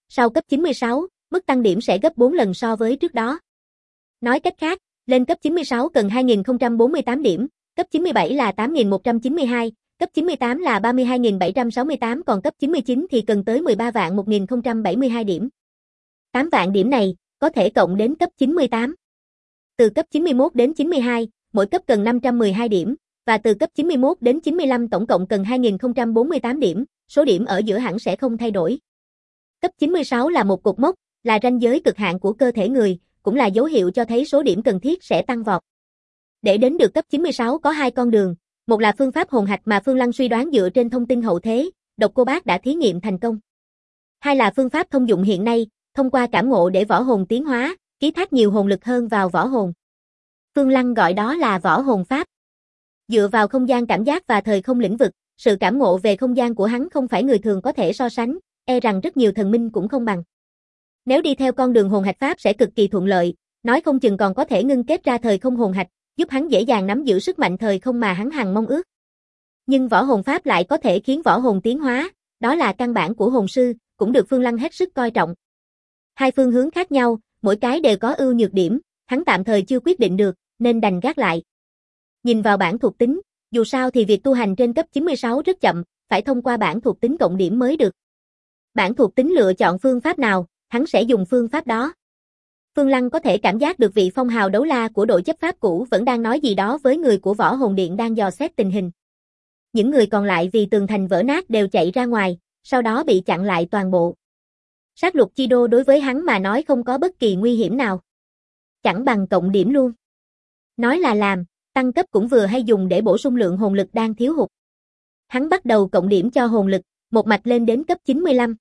Sau cấp 96, mức tăng điểm sẽ gấp 4 lần so với trước đó. Nói cách khác, lên cấp 96 cần 2048 điểm, cấp 97 là 8192, cấp 98 là 32.768 còn cấp 99 thì cần tới 13 vạn 1072 điểm. 8 vạn điểm này có thể cộng đến cấp 98. Từ cấp 91 đến 92, mỗi cấp cần 512 điểm, và từ cấp 91 đến 95 tổng cộng cần 2048 điểm, số điểm ở giữa hẳn sẽ không thay đổi. Cấp 96 là một cột mốc, là ranh giới cực hạn của cơ thể người, cũng là dấu hiệu cho thấy số điểm cần thiết sẽ tăng vọt. Để đến được cấp 96 có hai con đường, một là phương pháp hồn hạch mà Phương Lăng suy đoán dựa trên thông tin hậu thế, Độc Cô Bác đã thí nghiệm thành công. Hai là phương pháp thông dụng hiện nay, thông qua cảm ngộ để võ hồn tiến hóa, ký thác nhiều hồn lực hơn vào võ hồn. Phương Lăng gọi đó là võ hồn pháp. Dựa vào không gian cảm giác và thời không lĩnh vực, sự cảm ngộ về không gian của hắn không phải người thường có thể so sánh, e rằng rất nhiều thần minh cũng không bằng. Nếu đi theo con đường hồn hạch pháp sẽ cực kỳ thuận lợi, nói không chừng còn có thể ngưng kết ra thời không hồn hạch, giúp hắn dễ dàng nắm giữ sức mạnh thời không mà hắn hằng mong ước. Nhưng võ hồn pháp lại có thể khiến võ hồn tiến hóa, đó là căn bản của hồn sư, cũng được Phương Lăng hết sức coi trọng. Hai phương hướng khác nhau, mỗi cái đều có ưu nhược điểm, hắn tạm thời chưa quyết định được, nên đành gác lại. Nhìn vào bảng thuộc tính, dù sao thì việc tu hành trên cấp 96 rất chậm, phải thông qua bảng thuộc tính cộng điểm mới được. Bảng thuộc tính lựa chọn phương pháp nào, hắn sẽ dùng phương pháp đó. Phương Lăng có thể cảm giác được vị phong hào đấu la của đội chấp pháp cũ vẫn đang nói gì đó với người của Võ Hồn Điện đang dò xét tình hình. Những người còn lại vì tường thành vỡ nát đều chạy ra ngoài, sau đó bị chặn lại toàn bộ. Sát lục chi đô đối với hắn mà nói không có bất kỳ nguy hiểm nào. Chẳng bằng cộng điểm luôn. Nói là làm, tăng cấp cũng vừa hay dùng để bổ sung lượng hồn lực đang thiếu hụt. Hắn bắt đầu cộng điểm cho hồn lực, một mạch lên đến cấp 95.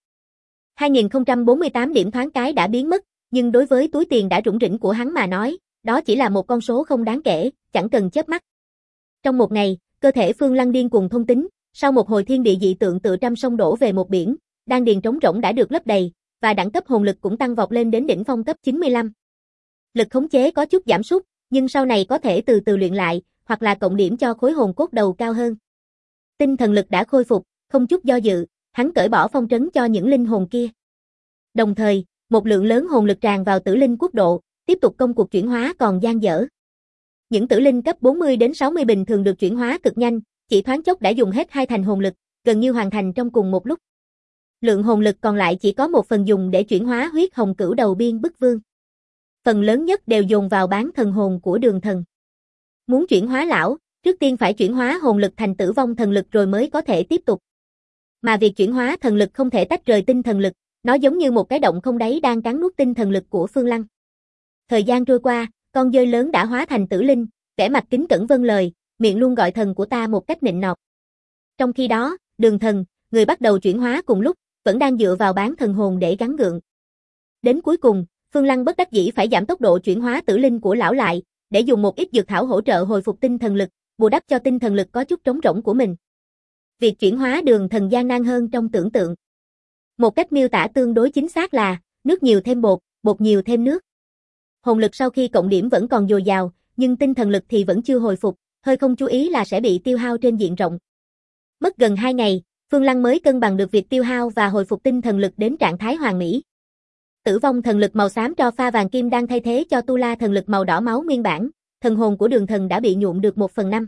2048 điểm thoáng cái đã biến mất, nhưng đối với túi tiền đã rủng rỉnh của hắn mà nói, đó chỉ là một con số không đáng kể, chẳng cần chớp mắt. Trong một ngày, cơ thể Phương Lăng điên cuồng thông tính, sau một hồi thiên địa dị tượng tựa trăm sông đổ về một biển, đan điền trống rỗng đã được lấp đầy, và đẳng cấp hồn lực cũng tăng vọt lên đến đỉnh phong cấp 95. Lực khống chế có chút giảm sút, nhưng sau này có thể từ từ luyện lại, hoặc là cộng điểm cho khối hồn cốt đầu cao hơn. Tinh thần lực đã khôi phục, không chút do dự, hắn cởi bỏ phong trấn cho những linh hồn kia. Đồng thời, một lượng lớn hồn lực tràn vào tử linh quốc độ, tiếp tục công cuộc chuyển hóa còn dang dở. Những tử linh cấp 40 đến 60 bình thường được chuyển hóa cực nhanh, chỉ thoáng chốc đã dùng hết hai thành hồn lực, gần như hoàn thành trong cùng một lúc. Lượng hồn lực còn lại chỉ có một phần dùng để chuyển hóa huyết hồng cửu đầu biên bức vương. Phần lớn nhất đều dồn vào bán thần hồn của Đường Thần. Muốn chuyển hóa lão, trước tiên phải chuyển hóa hồn lực thành tử vong thần lực rồi mới có thể tiếp tục. Mà việc chuyển hóa thần lực không thể tách rời tinh thần lực, nó giống như một cái động không đáy đang cắn nuốt tinh thần lực của Phương Lăng. Thời gian trôi qua, con dơi lớn đã hóa thành tử linh, vẻ mặt kính cẩn vâng lời, miệng luôn gọi thần của ta một cách nịnh nọt. Trong khi đó, Đường Thần, người bắt đầu chuyển hóa cùng lúc, vẫn đang dựa vào bán thần hồn để gắng gượng. Đến cuối cùng, Phương Lăng bất đắc dĩ phải giảm tốc độ chuyển hóa tử linh của lão lại, để dùng một ít dược thảo hỗ trợ hồi phục tinh thần lực, bù đắp cho tinh thần lực có chút trống rỗng của mình. Việc chuyển hóa Đường Thần gian nan hơn trong tưởng tượng. Một cách miêu tả tương đối chính xác là, nước nhiều thêm bột, bột nhiều thêm nước. Hồn lực sau khi cộng điểm vẫn còn dồi dào, nhưng tinh thần lực thì vẫn chưa hồi phục, hơi không chú ý là sẽ bị tiêu hao trên diện rộng. Mất gần 2 ngày, Phương Lăng mới cân bằng được việc tiêu hao và hồi phục tinh thần lực đến trạng thái hoàn mỹ. Tử vong thần lực màu xám tro pha vàng kim đang thay thế cho tu la thần lực màu đỏ máu nguyên bản, thần hồn của Đường Thần đã bị nhuộm được 1/5.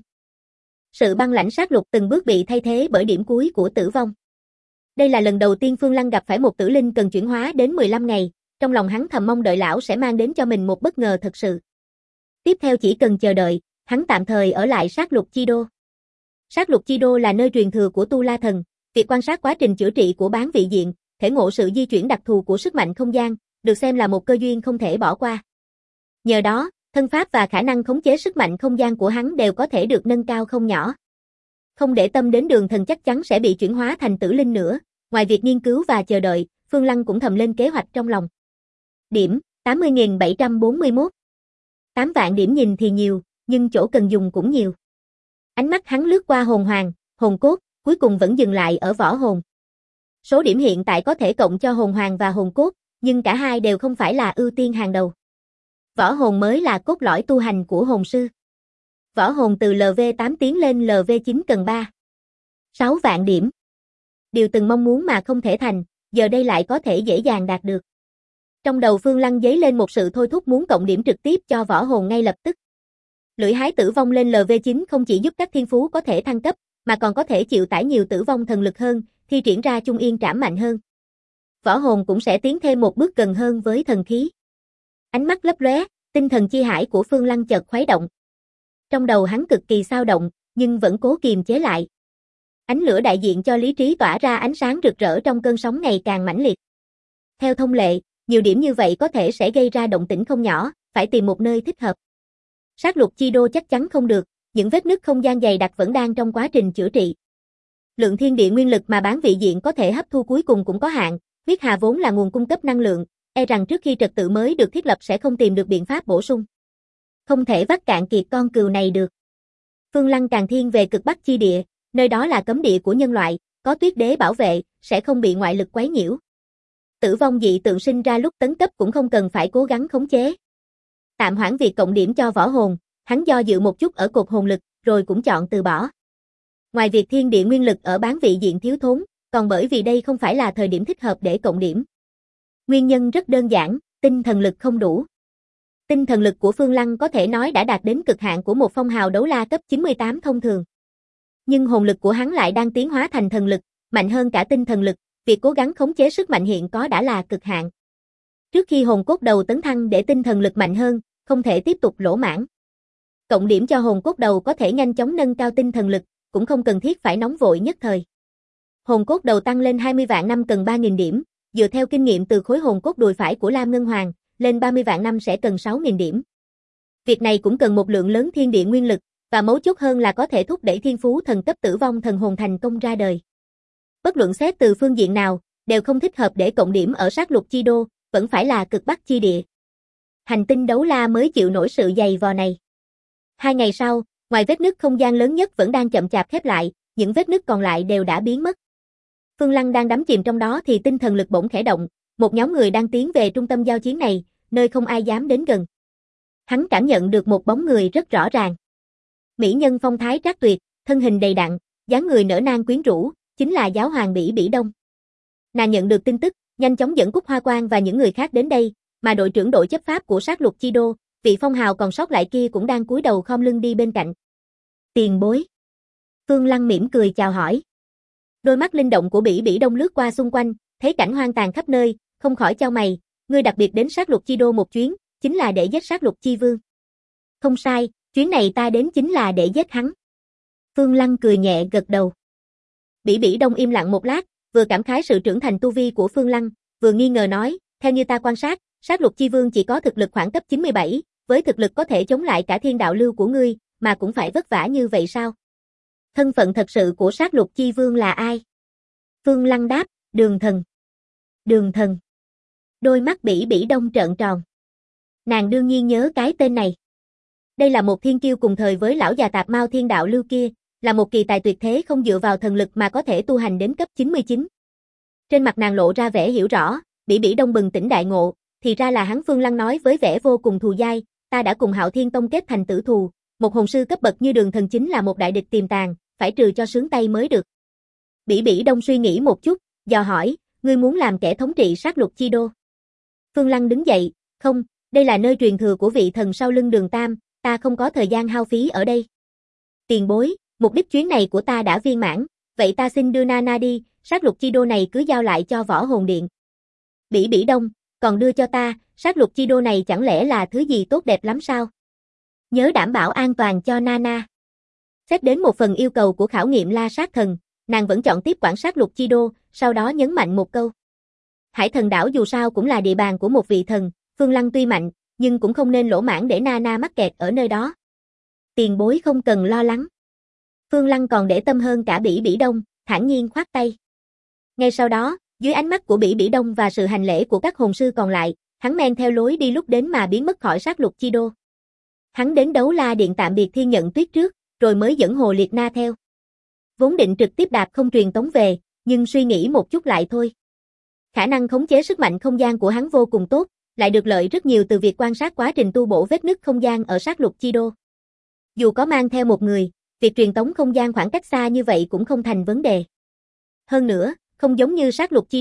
Sự băng lãnh sát lục từng bước bị thay thế bởi điểm cuối của tử vong. Đây là lần đầu tiên Phương Lăng gặp phải một tử linh cần chuyển hóa đến 15 ngày, trong lòng hắn thầm mong đợi lão sẽ mang đến cho mình một bất ngờ thật sự. Tiếp theo chỉ cần chờ đợi, hắn tạm thời ở lại sát lục chi đô. Sát lục chi đô là nơi truyền thừa của tu la thần, việc quan sát quá trình chữa trị của bán vị diện, thể ngộ sự di chuyển đặc thù của sức mạnh không gian, được xem là một cơ duyên không thể bỏ qua. Nhờ đó, thân pháp và khả năng khống chế sức mạnh không gian của hắn đều có thể được nâng cao không nhỏ. Không để tâm đến Đường Thần chắc chắn sẽ bị chuyển hóa thành tử linh nữa, ngoài việc nghiên cứu và chờ đợi, Phương Lăng cũng thầm lên kế hoạch trong lòng. Điểm, 80.741. 8 vạn điểm nhìn thì nhiều, nhưng chỗ cần dùng cũng nhiều. Ánh mắt hắn lướt qua hồn hoàng, hồn cốt, cuối cùng vẫn dừng lại ở võ hồn. Số điểm hiện tại có thể cộng cho hồn hoàng và hồn cốt, nhưng cả hai đều không phải là ưu tiên hàng đầu. Võ hồn mới là cốt lõi tu hành của hồn sư. Võ hồn từ LV8 tiến lên LV9 cần 6 vạn điểm. Điều từng mong muốn mà không thể thành, giờ đây lại có thể dễ dàng đạt được. Trong đầu Phương Lăng dấy lên một sự thôi thúc muốn cộng điểm trực tiếp cho võ hồn ngay lập tức. Lưỡi hái tử vong lên LV9 không chỉ giúp các thiên phú có thể thăng cấp, mà còn có thể chịu tải nhiều tử vong thần lực hơn, thi triển ra Trung Yên Trảm mạnh hơn. Võ hồn cũng sẽ tiến thêm một bước gần hơn với thần khí. Ánh mắt lấp lóe, tinh thần chi hải của Phương Lăng chợt khuấy động. Trong đầu hắn cực kỳ xao động, nhưng vẫn cố kiềm chế lại. Ánh lửa đại diện cho lý trí tỏa ra ánh sáng rực rỡ trong cơn sóng ngày càng mãnh liệt. Theo thông lệ, nhiều điểm như vậy có thể sẽ gây ra động tĩnh không nhỏ, phải tìm một nơi thích hợp. Sát lục chi đô chắc chắn không được, những vết nứt không gian dày đặc vẫn đang trong quá trình chữa trị. Lượng thiên địa nguyên lực mà bán vị diện có thể hấp thu cuối cùng cũng có hạn, huyết hà vốn là nguồn cung cấp năng lượng, e rằng trước khi trật tự mới được thiết lập sẽ không tìm được biện pháp bổ sung. Không thể vắt cạn kiệt con cừu này được. Phương Lăng càng thiên về cực bắc chi địa, nơi đó là cấm địa của nhân loại, có tuyết đế bảo vệ, sẽ không bị ngoại lực quấy nhiễu. Tử vong dị tượng sinh ra lúc tấn cấp cũng không cần phải cố gắng khống chế. Tạm hoãn việc cộng điểm cho võ hồn, hắn do dự một chút ở cột hồn lực, rồi cũng chọn từ bỏ. Ngoài việc thiên địa nguyên lực ở bán vị diện thiếu thốn, còn bởi vì đây không phải là thời điểm thích hợp để cộng điểm. Nguyên nhân rất đơn giản, tinh thần lực không đủ. Tinh thần lực của Phương Lăng có thể nói đã đạt đến cực hạn của một phong hào đấu la cấp 98 thông thường. Nhưng hồn lực của hắn lại đang tiến hóa thành thần lực, mạnh hơn cả tinh thần lực, việc cố gắng khống chế sức mạnh hiện có đã là cực hạn. Trước khi hồn cốt đầu tấn thăng để tinh thần lực mạnh hơn, không thể tiếp tục lỗ mãn. Cộng điểm cho hồn cốt đầu có thể nhanh chóng nâng cao tinh thần lực, cũng không cần thiết phải nóng vội nhất thời. Hồn cốt đầu tăng lên 20 vạn năm cần 3.000 điểm, dựa theo kinh nghiệm từ khối hồn cốt đùi phải của Lam Ngân Hoàng, lên 30 vạn năm sẽ cần 6.000 điểm. Việc này cũng cần một lượng lớn thiên địa nguyên lực, và mấu chốt hơn là có thể thúc đẩy thiên phú thần cấp tử vong thần hồn thành công ra đời. Bất luận xét từ phương diện nào, đều không thích hợp để cộng điểm ở sát lục chi đô, vẫn phải là cực bắc chi địa. Hành tinh đấu la mới chịu nổi sự dày vò này. 2 ngày sau, ngoài vết nứt không gian lớn nhất vẫn đang chậm chạp khép lại, những vết nứt còn lại đều đã biến mất. Phương Lăng đang đắm chìm trong đó thì tinh thần lực bỗng khẽ động, một nhóm người đang tiến về trung tâm giao chiến này, nơi không ai dám đến gần. Hắn cảm nhận được một bóng người rất rõ ràng. Mỹ nhân phong thái trác tuyệt, thân hình đầy đặn, dáng người nở nang quyến rũ, chính là giáo hoàng Bỉ Bỉ Đông. Nàng nhận được tin tức, nhanh chóng dẫn Cúc Hoa Quang và những người khác đến đây, mà đội trưởng đội chấp pháp của sát lục chi đô, vị phong hào còn sót lại kia cũng đang cúi đầu khom lưng đi bên cạnh. Tiền bối. Phương Lăng mỉm cười chào hỏi. Đôi mắt linh động của Bỉ Bỉ Đông lướt qua xung quanh, thấy cảnh hoang tàn khắp nơi, không khỏi chau mày, ngươi đặc biệt đến sát lục chi đô một chuyến, chính là để giết sát lục chi vương. Không sai, chuyến này ta đến chính là để giết hắn. Phương Lăng cười nhẹ gật đầu. Bỉ Bỉ Đông im lặng một lát, vừa cảm khái sự trưởng thành tu vi của Phương Lăng, vừa nghi ngờ nói, theo như ta quan sát, sát lục chi vương chỉ có thực lực khoảng cấp 97, với thực lực có thể chống lại cả thiên đạo lưu của ngươi, mà cũng phải vất vả như vậy sao? Thân phận thật sự của sát lục chi vương là ai? Phương Lăng đáp, Đường Thần. Đường Thần. Đôi mắt Bỉ Bỉ Đông trợn tròn. Nàng đương nhiên nhớ cái tên này. Đây là một thiên kiêu cùng thời với lão già tạp mao thiên đạo lưu kia, là một kỳ tài tuyệt thế không dựa vào thần lực mà có thể tu hành đến cấp 99. Trên mặt nàng lộ ra vẻ hiểu rõ, Bỉ Bỉ Đông bừng tỉnh đại ngộ, thì ra là hắn. Phương Lăng nói với vẻ vô cùng thù dai, ta đã cùng Hạo Thiên Tông kết thành tử thù, một hồn sư cấp bậc như Đường Thần chính là một đại địch tiềm tàng, phải trừ cho sướng tay mới được. Bỉ Bỉ Đông suy nghĩ một chút, dò hỏi, ngươi muốn làm kẻ thống trị sát lục chi đô? Phương Lăng đứng dậy, không, đây là nơi truyền thừa của vị thần sau lưng Đường Tam, ta không có thời gian hao phí ở đây. Tiền bối, mục đích chuyến này của ta đã viên mãn, vậy ta xin đưa Nana đi, sát lục chi đô này cứ giao lại cho Võ Hồn Điện. Bỉ Bỉ Đông, còn đưa cho ta, sát lục chi đô này chẳng lẽ là thứ gì tốt đẹp lắm sao? Nhớ đảm bảo an toàn cho Nana. Xét đến một phần yêu cầu của khảo nghiệm La Sát Thần, nàng vẫn chọn tiếp quản sát lục chi đô, sau đó nhấn mạnh một câu. Hải Thần đảo dù sao cũng là địa bàn của một vị thần, Phương Lăng tuy mạnh, nhưng cũng không nên lỗ mãn để Nana mắc kẹt ở nơi đó. Tiền bối không cần lo lắng. Phương Lăng còn để tâm hơn cả Bỉ Bỉ Đông, thản nhiên khoát tay. Ngay sau đó, dưới ánh mắt của Bỉ Bỉ Đông và sự hành lễ của các hồn sư còn lại, hắn men theo lối đi lúc đến mà biến mất khỏi sát lục chi đô. Hắn đến Đấu La Điện tạm biệt Thiên Nhận Tuyết trước, rồi mới dẫn Hồ Liệt Na theo. Vốn định trực tiếp đạp không truyền tống về, nhưng suy nghĩ một chút lại thôi. Khả năng khống chế sức mạnh không gian của hắn vô cùng tốt, lại được lợi rất nhiều từ việc quan sát quá trình tu bổ vết nứt không gian ở sát lục chi đô. Dù có mang theo một người, việc truyền tống không gian khoảng cách xa như vậy cũng không thành vấn đề. Hơn nữa, không giống như sát lục chi đô,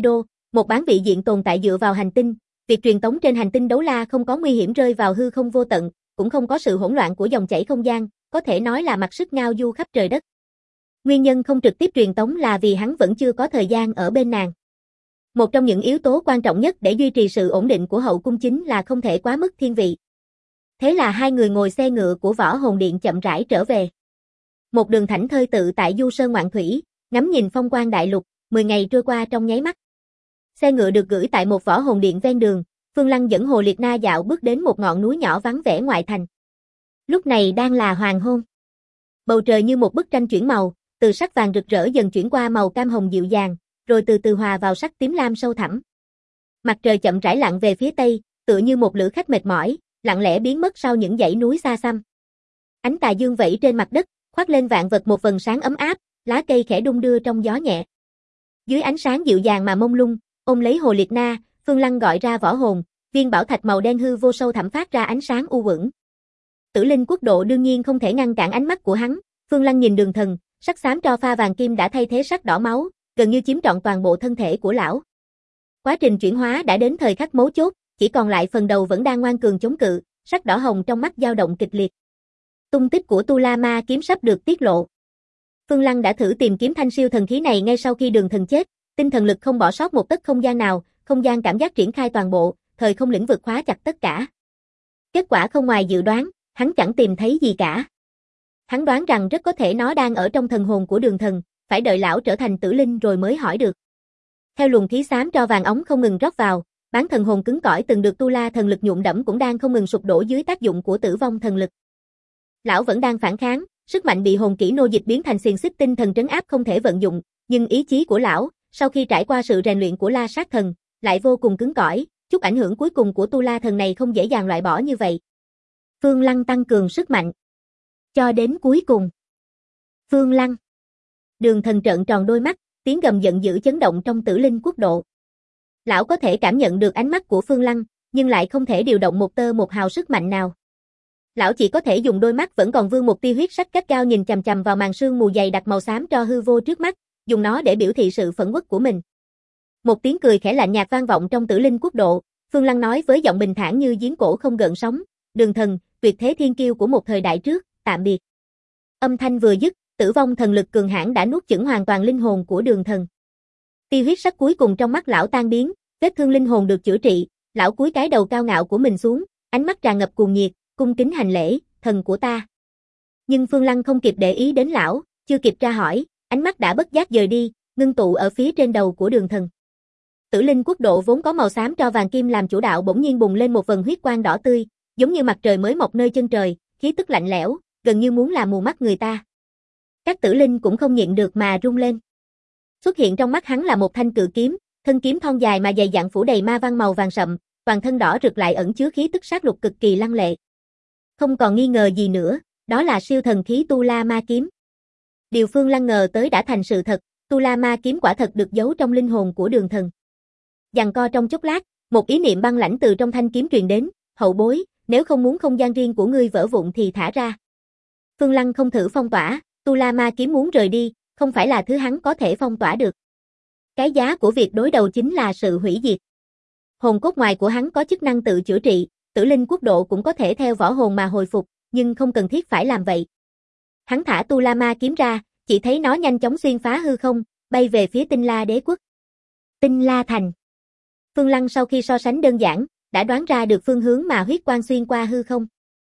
Một bán vị diện tồn tại dựa vào hành tinh, việc truyền tống trên hành tinh đấu la không có nguy hiểm rơi vào hư không vô tận, cũng không có sự hỗn loạn của dòng chảy không gian, có thể nói là mặc sức ngao du khắp trời đất. Nguyên nhân không trực tiếp truyền tống là vì hắn vẫn chưa có thời gian ở bên nàng. Một trong những yếu tố quan trọng nhất để duy trì sự ổn định của hậu cung chính là không thể quá mức thiên vị. Thế là hai người ngồi xe ngựa của Võ Hồn Điện chậm rãi trở về. Một đường thảnh thơi tự tại du sơn ngoạn thủy, ngắm nhìn phong quang đại lục, 10 ngày trôi qua trong nháy mắt. Xe ngựa được gửi tại một Võ Hồn Điện ven đường, Phương Lăng dẫn Hồ Liệt Na dạo bước đến một ngọn núi nhỏ vắng vẻ ngoại thành. Lúc này đang là hoàng hôn. Bầu trời như một bức tranh chuyển màu, từ sắc vàng rực rỡ dần chuyển qua màu cam hồng dịu dàng, rồi từ từ hòa vào sắc tím lam sâu thẳm. Mặt trời chậm rãi lặn về phía tây, tựa như một lữ khách mệt mỏi, lặng lẽ biến mất sau những dãy núi xa xăm. Ánh tà dương vẩy trên mặt đất, khoác lên vạn vật một vầng sáng ấm áp, lá cây khẽ đung đưa trong gió nhẹ. Dưới ánh sáng dịu dàng mà mông lung, ôm lấy Hồ Liệt Na, Phương Lăng gọi ra võ hồn, viên bảo thạch màu đen hư vô sâu thẳm phát ra ánh sáng u uẩn. Tử linh quốc độ đương nhiên không thể ngăn cản ánh mắt của hắn, Phương Lăng nhìn Đường Thần, sắc xám tro pha vàng kim đã thay thế sắc đỏ máu, gần như chiếm trọn toàn bộ thân thể của lão. Quá trình chuyển hóa đã đến thời khắc mấu chốt, chỉ còn lại phần đầu vẫn đang ngoan cường chống cự, sắc đỏ hồng trong mắt dao động kịch liệt. Tung tích của Tu La Ma kiếm sắp được tiết lộ. Phương Lăng đã thử tìm kiếm thanh siêu thần khí này ngay sau khi Đường Thần chết, tinh thần lực không bỏ sót một tấc không gian nào, không gian cảm giác triển khai toàn bộ, thời không lĩnh vực khóa chặt tất cả. Kết quả không ngoài dự đoán, hắn chẳng tìm thấy gì cả. Hắn đoán rằng rất có thể nó đang ở trong thần hồn của Đường Thần, phải đợi lão trở thành tử linh rồi mới hỏi được. Theo luồng khí xám tro vàng ống không ngừng rót vào, bán thần hồn cứng cỏi từng được Tu La thần lực nhuộm đẫm cũng đang không ngừng sụp đổ dưới tác dụng của tử vong thần lực. Lão vẫn đang phản kháng, sức mạnh bị hồn kỹ nô dịch biến thành xiềng xích tinh thần trấn áp không thể vận dụng, nhưng ý chí của lão, sau khi trải qua sự rèn luyện của La Sát thần, lại vô cùng cứng cỏi, chút ảnh hưởng cuối cùng của Tu La thần này không dễ dàng loại bỏ như vậy. Phương Lăng tăng cường sức mạnh. Cho đến cuối cùng. Phương Lăng. Đường Thần trợn tròn đôi mắt, tiếng gầm giận dữ chấn động trong Tử Linh quốc độ. Lão có thể cảm nhận được ánh mắt của Phương Lăng, nhưng lại không thể điều động một tơ một hào sức mạnh nào. Lão chỉ có thể dùng đôi mắt vẫn còn vương một tia huyết sắc gắt gao nhìn chằm chằm vào màn sương mù dày đặc màu xám tro hư vô trước mắt, dùng nó để biểu thị sự phẫn uất của mình. Một tiếng cười khẽ lạnh nhạt vang vọng trong Tử Linh quốc độ, Phương Lăng nói với giọng bình thản như giếng cổ không gợn sóng, "Đường Thần, tuyệt thế thiên kiêu của một thời đại trước, tạm biệt." Âm thanh vừa dứt, tử vong thần lực cường hãn đã nuốt chửng hoàn toàn linh hồn của Đường Thần. Tia huyết sắc cuối cùng trong mắt lão tan biến, vết thương linh hồn được chữa trị, lão cúi cái đầu cao ngạo của mình xuống, ánh mắt tràn ngập cuồng nhiệt, cung kính hành lễ, "Thần của ta." Nhưng Phương Lăng không kịp để ý đến lão, chưa kịp tra hỏi, ánh mắt đã bất giác dời đi, ngưng tụ ở phía trên đầu của Đường Thần. Tử Linh quốc độ vốn có màu xám tro vàng kim làm chủ đạo bỗng nhiên bùng lên một vầng huyết quang đỏ tươi, giống như mặt trời mới mọc nơi chân trời, khí tức lạnh lẽo, gần như muốn làm mù mắt người ta. Các tử linh cũng không nhịn được mà rung lên. Xuất hiện trong mắt hắn là một thanh cự kiếm, thân kiếm thon dài mà dày dặn phủ đầy ma văn màu vàng sậm, toàn thân đỏ rực lại ẩn chứa khí tức sát lục cực kỳ lăng lệ. Không còn nghi ngờ gì nữa, đó là siêu thần khí Tu La Ma kiếm. Điều Phương Lăng ngờ tới đã thành sự thật, Tu La Ma kiếm quả thật được giấu trong linh hồn của Đường Thần. Giằng co trong chốc lát, một ý niệm băng lãnh từ trong thanh kiếm truyền đến, "Hậu bối, nếu không muốn không gian riêng của ngươi vỡ vụn thì thả ra." Phương Lăng không thử phong tỏa, Tu La Ma kiếm muốn rời đi, không phải là thứ hắn có thể phong tỏa được. Cái giá của việc đối đầu chính là sự hủy diệt. Hồn cốt ngoài của hắn có chức năng tự chữa trị, Tử Linh quốc độ cũng có thể theo võ hồn mà hồi phục, nhưng không cần thiết phải làm vậy. Hắn thả Tu La Ma kiếm ra, chỉ thấy nó nhanh chóng xuyên phá hư không, bay về phía Tinh La đế quốc. Tinh La thành. Phương Lăng sau khi so sánh đơn giản, đã đoán ra được phương hướng mà huyết quang xuyên qua hư không.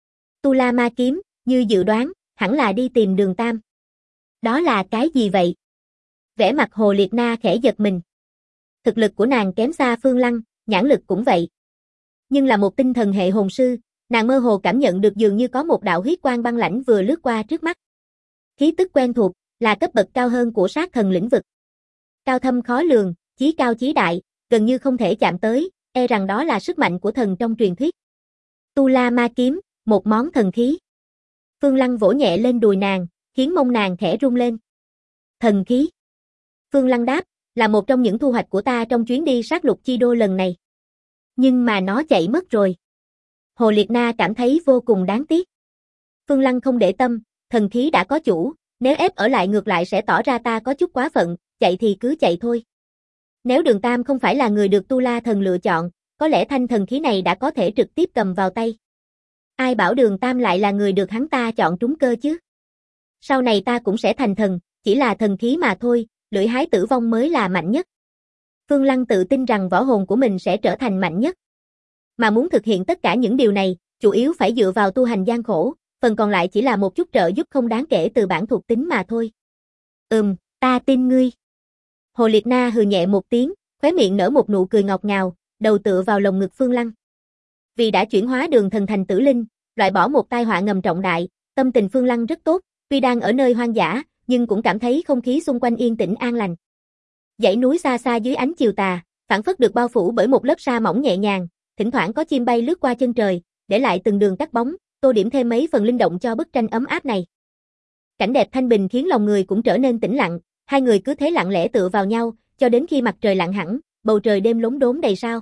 Tu La Ma kiếm, như dự đoán, hẳn là đi tìm Đường Tam. Đó là cái gì vậy? Vẻ mặt Hồ Liệt Na khẽ giật mình. Thực lực của nàng kém xa Phương Lăng, nhãn lực cũng vậy. Nhưng là một tinh thần hệ hồn sư, nàng mơ hồ cảm nhận được dường như có một đạo huyết quang băng lãnh vừa lướt qua trước mắt. Khí tức quen thuộc, là cấp bậc cao hơn của sát thần lĩnh vực. Cao thâm khó lường, chí cao chí đại, gần như không thể chạm tới, e rằng đó là sức mạnh của thần trong truyền thuyết. Tu La Ma kiếm, một món thần khí. Phương Lăng vỗ nhẹ lên đùi nàng, khiến mông nàng khẽ rung lên. Thần khí. Phương Lăng đáp, là một trong những thu hoạch của ta trong chuyến đi sát lục chi đô lần này. Nhưng mà nó chạy mất rồi. Hồ Liệt Na cảm thấy vô cùng đáng tiếc. Phương Lăng không để tâm, thần khí đã có chủ, nếu ép ở lại ngược lại sẽ tỏ ra ta có chút quá phận, chạy thì cứ chạy thôi. Nếu Đường Tam không phải là người được Tu La Thần lựa chọn, có lẽ thanh thần khí này đã có thể trực tiếp cầm vào tay. Ai bảo Đường Tam lại là người được hắn ta chọn trúng cơ chứ? Sau này ta cũng sẽ thành thần, chỉ là thần khí mà thôi, lưỡi hái tử vong mới là mạnh nhất. Phương Lăng tự tin rằng võ hồn của mình sẽ trở thành mạnh nhất. Mà muốn thực hiện tất cả những điều này, chủ yếu phải dựa vào tu hành gian khổ, phần còn lại chỉ là một chút trợ giúp không đáng kể từ bản thuộc tính mà thôi. Ta tin ngươi. Hồ Liệt Na hừ nhẹ một tiếng, khóe miệng nở một nụ cười ngọt ngào, đầu tựa vào lồng ngực Phương Lăng. Vì đã chuyển hóa Đường Thần thành tử linh, loại bỏ một tai họa ngầm trọng đại, tâm tình Phương Lăng rất tốt, tuy đang ở nơi hoang dã, nhưng cũng cảm thấy không khí xung quanh yên tĩnh an lành. Dãy núi xa xa dưới ánh chiều tà, phảng phất được bao phủ bởi một lớp sa mỏng nhẹ nhàng, thỉnh thoảng có chim bay lướt qua chân trời, để lại từng đường cắt bóng, tô điểm thêm mấy phần linh động cho bức tranh ấm áp này. Cảnh đẹp thanh bình khiến lòng người cũng trở nên tĩnh lặng, hai người cứ thế lặng lẽ tựa vào nhau, cho đến khi mặt trời lặn hẳn, bầu trời đêm lốm đốm đầy sao.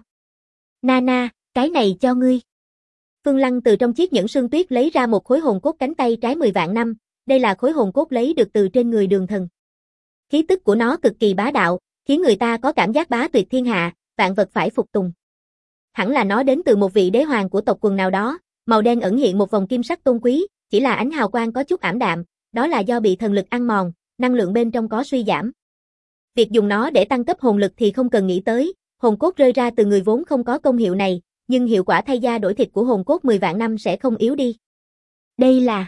Nana, cái này cho ngươi. Phương Lăng từ trong chiếc nhẫn sương tuyết lấy ra một khối hồn cốt cánh tay trái 10 vạn năm, đây là khối hồn cốt lấy được từ trên người Đường Thần. Khí tức của nó cực kỳ bá đạo, khiến người ta có cảm giác bá tuyệt thiên hạ, vạn vật phải phục tùng. Hẳn là nó đến từ một vị đế hoàng của tộc quần nào đó, màu đen ẩn hiện một vòng kim sắc tôn quý, chỉ là ánh hào quang có chút ảm đạm, đó là do bị thần lực ăn mòn, năng lượng bên trong có suy giảm. Việc dùng nó để tăng cấp hồn lực thì không cần nghĩ tới, hồn cốt rơi ra từ người vốn không có công hiệu này, nhưng hiệu quả thay da đổi thịt của hồn cốt 10 vạn năm sẽ không yếu đi. Đây là...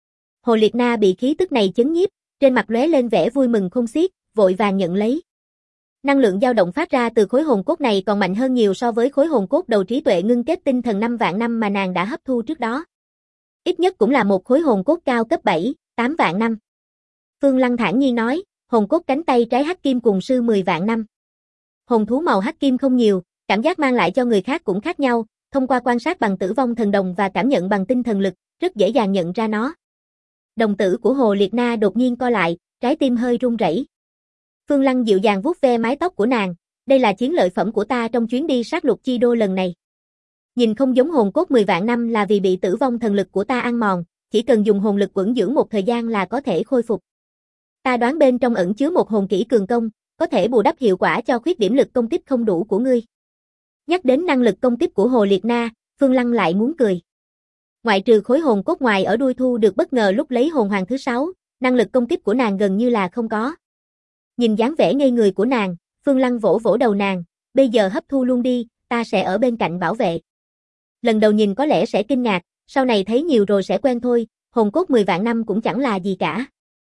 Hồ Liệt Na bị khí tức này chấn nhiếp, trên mặt lóe lên vẻ vui mừng không xiết, vội vàng nhận lấy. Năng lượng dao động phát ra từ khối hồn cốt này còn mạnh hơn nhiều so với khối hồn cốt đầu trí tuệ ngưng kết tinh thần 5 vạn năm mà nàng đã hấp thu trước đó. Ít nhất cũng là một khối hồn cốt cao cấp 7, 8 vạn năm. Phương Lăng thản nhiên nói, hồn cốt cánh tay trái hắc kim cùng sư 10 vạn năm. Hồn thú màu hắc kim không nhiều, cảm giác mang lại cho người khác cũng khác nhau, thông qua quan sát bằng tử vong thần đồng và cảm nhận bằng tinh thần lực, rất dễ dàng nhận ra nó. Đồng tử của Hồ Liệt Na đột nhiên co lại, trái tim hơi run rẩy. Phương Lăng dịu dàng vuốt ve mái tóc của nàng, đây là chiến lợi phẩm của ta trong chuyến đi sát lục chi đô lần này. Nhìn không giống hồn cốt 10 vạn năm là vì bị tử vong thần lực của ta ăn mòn, chỉ cần dùng hồn lực vững dưỡng một thời gian là có thể khôi phục. Ta đoán bên trong ẩn chứa một hồn kỹ cường công, có thể bù đắp hiệu quả cho khuyết điểm lực công kích không đủ của ngươi. Nhắc đến năng lực công kích của Hồ Liệt Na, Phương Lăng lại muốn cười. Ngoại trừ khối hồn cốt ngoài ở đuôi thu được bất ngờ lúc lấy hồn hoàng thứ 6, năng lực công kích của nàng gần như là không có. Nhìn dáng vẻ ngây người của nàng, Phương Lăng vỗ vỗ đầu nàng, bây giờ hấp thu luôn đi, ta sẽ ở bên cạnh bảo vệ. Lần đầu nhìn có lẽ sẽ kinh ngạc, sau này thấy nhiều rồi sẽ quen thôi, hồn cốt 10 vạn năm cũng chẳng là gì cả.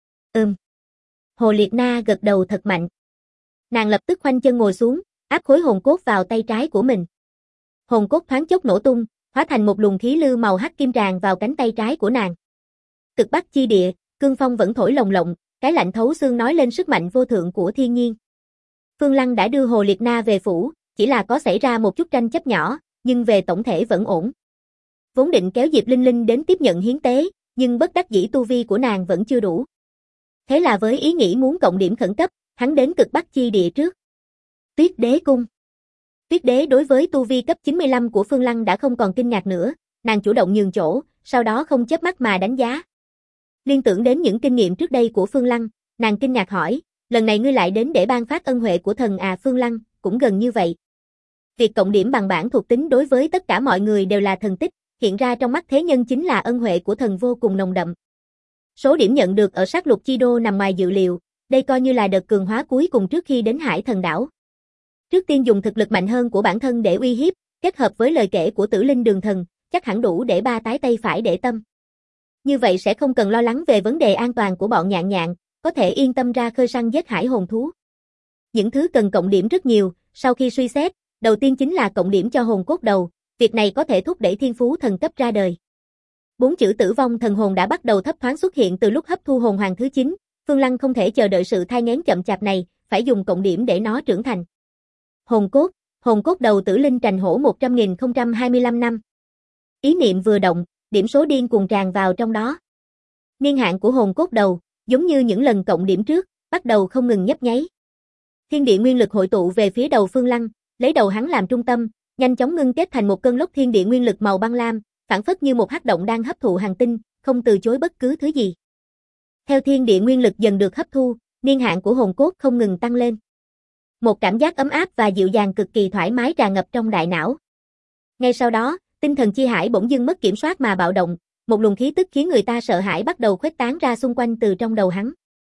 Hồ Liệt Na gật đầu thật mạnh. Nàng lập tức khoanh chân ngồi xuống, áp khối hồn cốt vào tay trái của mình. Hồn cốt thoáng chốc nổ tung, hóa thành một luồng khí lưu màu hắc kim tràn vào cánh tay trái của nàng. Cực Bắc chi địa, cương phong vẫn thổi lồng lộng, cái lạnh thấu xương nói lên sức mạnh vô thượng của thiên nhiên. Phương Lăng đã đưa Hồ Liệt Na về phủ, chỉ là có xảy ra một chút tranh chấp nhỏ, nhưng về tổng thể vẫn ổn. Vốn định kéo Diệp Linh Linh đến tiếp nhận hiến tế, nhưng bất đắc dĩ tu vi của nàng vẫn chưa đủ. Thế là với ý nghĩ muốn cộng điểm khẩn cấp, hắn đến Cực Bắc chi địa trước. Tuyết Đế cung. Tuyết Đế đối với tu vi cấp 95 của Phương Lăng đã không còn kinh ngạc nữa, nàng chủ động nhường chỗ, sau đó không chớp mắt mà đánh giá. Liên tưởng đến những kinh nghiệm trước đây của Phương Lăng, nàng kinh ngạc hỏi, lần này ngươi lại đến để ban phát ân huệ của thần à? Phương Lăng, cũng gần như vậy. Việc cộng điểm bằng bảng thuộc tính đối với tất cả mọi người đều là thần tích, hiện ra trong mắt thế nhân chính là ân huệ của thần vô cùng nồng đậm. Số điểm nhận được ở sát lục chi đô nằm ngoài dự liệu, đây coi như là đợt cường hóa cuối cùng trước khi đến Hải Thần đảo. Trước tiên dùng thực lực mạnh hơn của bản thân để uy hiếp, kết hợp với lời kể của Tử Linh Đường Thần, chắc hẳn đủ để ba tái tay phải để tâm. Như vậy sẽ không cần lo lắng về vấn đề an toàn của bọn nhạn nhạn, có thể yên tâm ra khơi săn giết hải hồn thú. Những thứ cần cộng điểm rất nhiều, sau khi suy xét, đầu tiên chính là cộng điểm cho hồn cốt đầu, việc này có thể thúc đẩy thiên phú thần cấp ra đời. 4 chữ tử vong thần hồn đã bắt đầu thấp thoáng xuất hiện từ lúc hấp thu hồn hoàng thứ 9, Phương Lăng không thể chờ đợi sự thai nghén chậm chạp này, phải dùng cộng điểm để nó trưởng thành. Hồn cốt đầu tử linh trành hổ 100.025 năm. Ý niệm vừa động, điểm số điên cuồng tràn vào trong đó. Niên hạn của hồn cốt đầu, giống như những lần cộng điểm trước, bắt đầu không ngừng nhấp nháy. Thiên địa nguyên lực hội tụ về phía đầu Phương Lăng, lấy đầu hắn làm trung tâm, nhanh chóng ngưng kết thành một cơn lốc thiên địa nguyên lực màu băng lam, phảng phất như một hắc động đang hấp thụ hành tinh, không từ chối bất cứ thứ gì. Theo thiên địa nguyên lực dần được hấp thu, niên hạn của hồn cốt không ngừng tăng lên. Một cảm giác ấm áp và dịu dàng cực kỳ thoải mái tràn ngập trong đại não. Ngay sau đó, tinh thần Chi Hải bỗng dưng mất kiểm soát mà bạo động, một luồng khí tức khiến người ta sợ hãi bắt đầu khuếch tán ra xung quanh từ trong đầu hắn.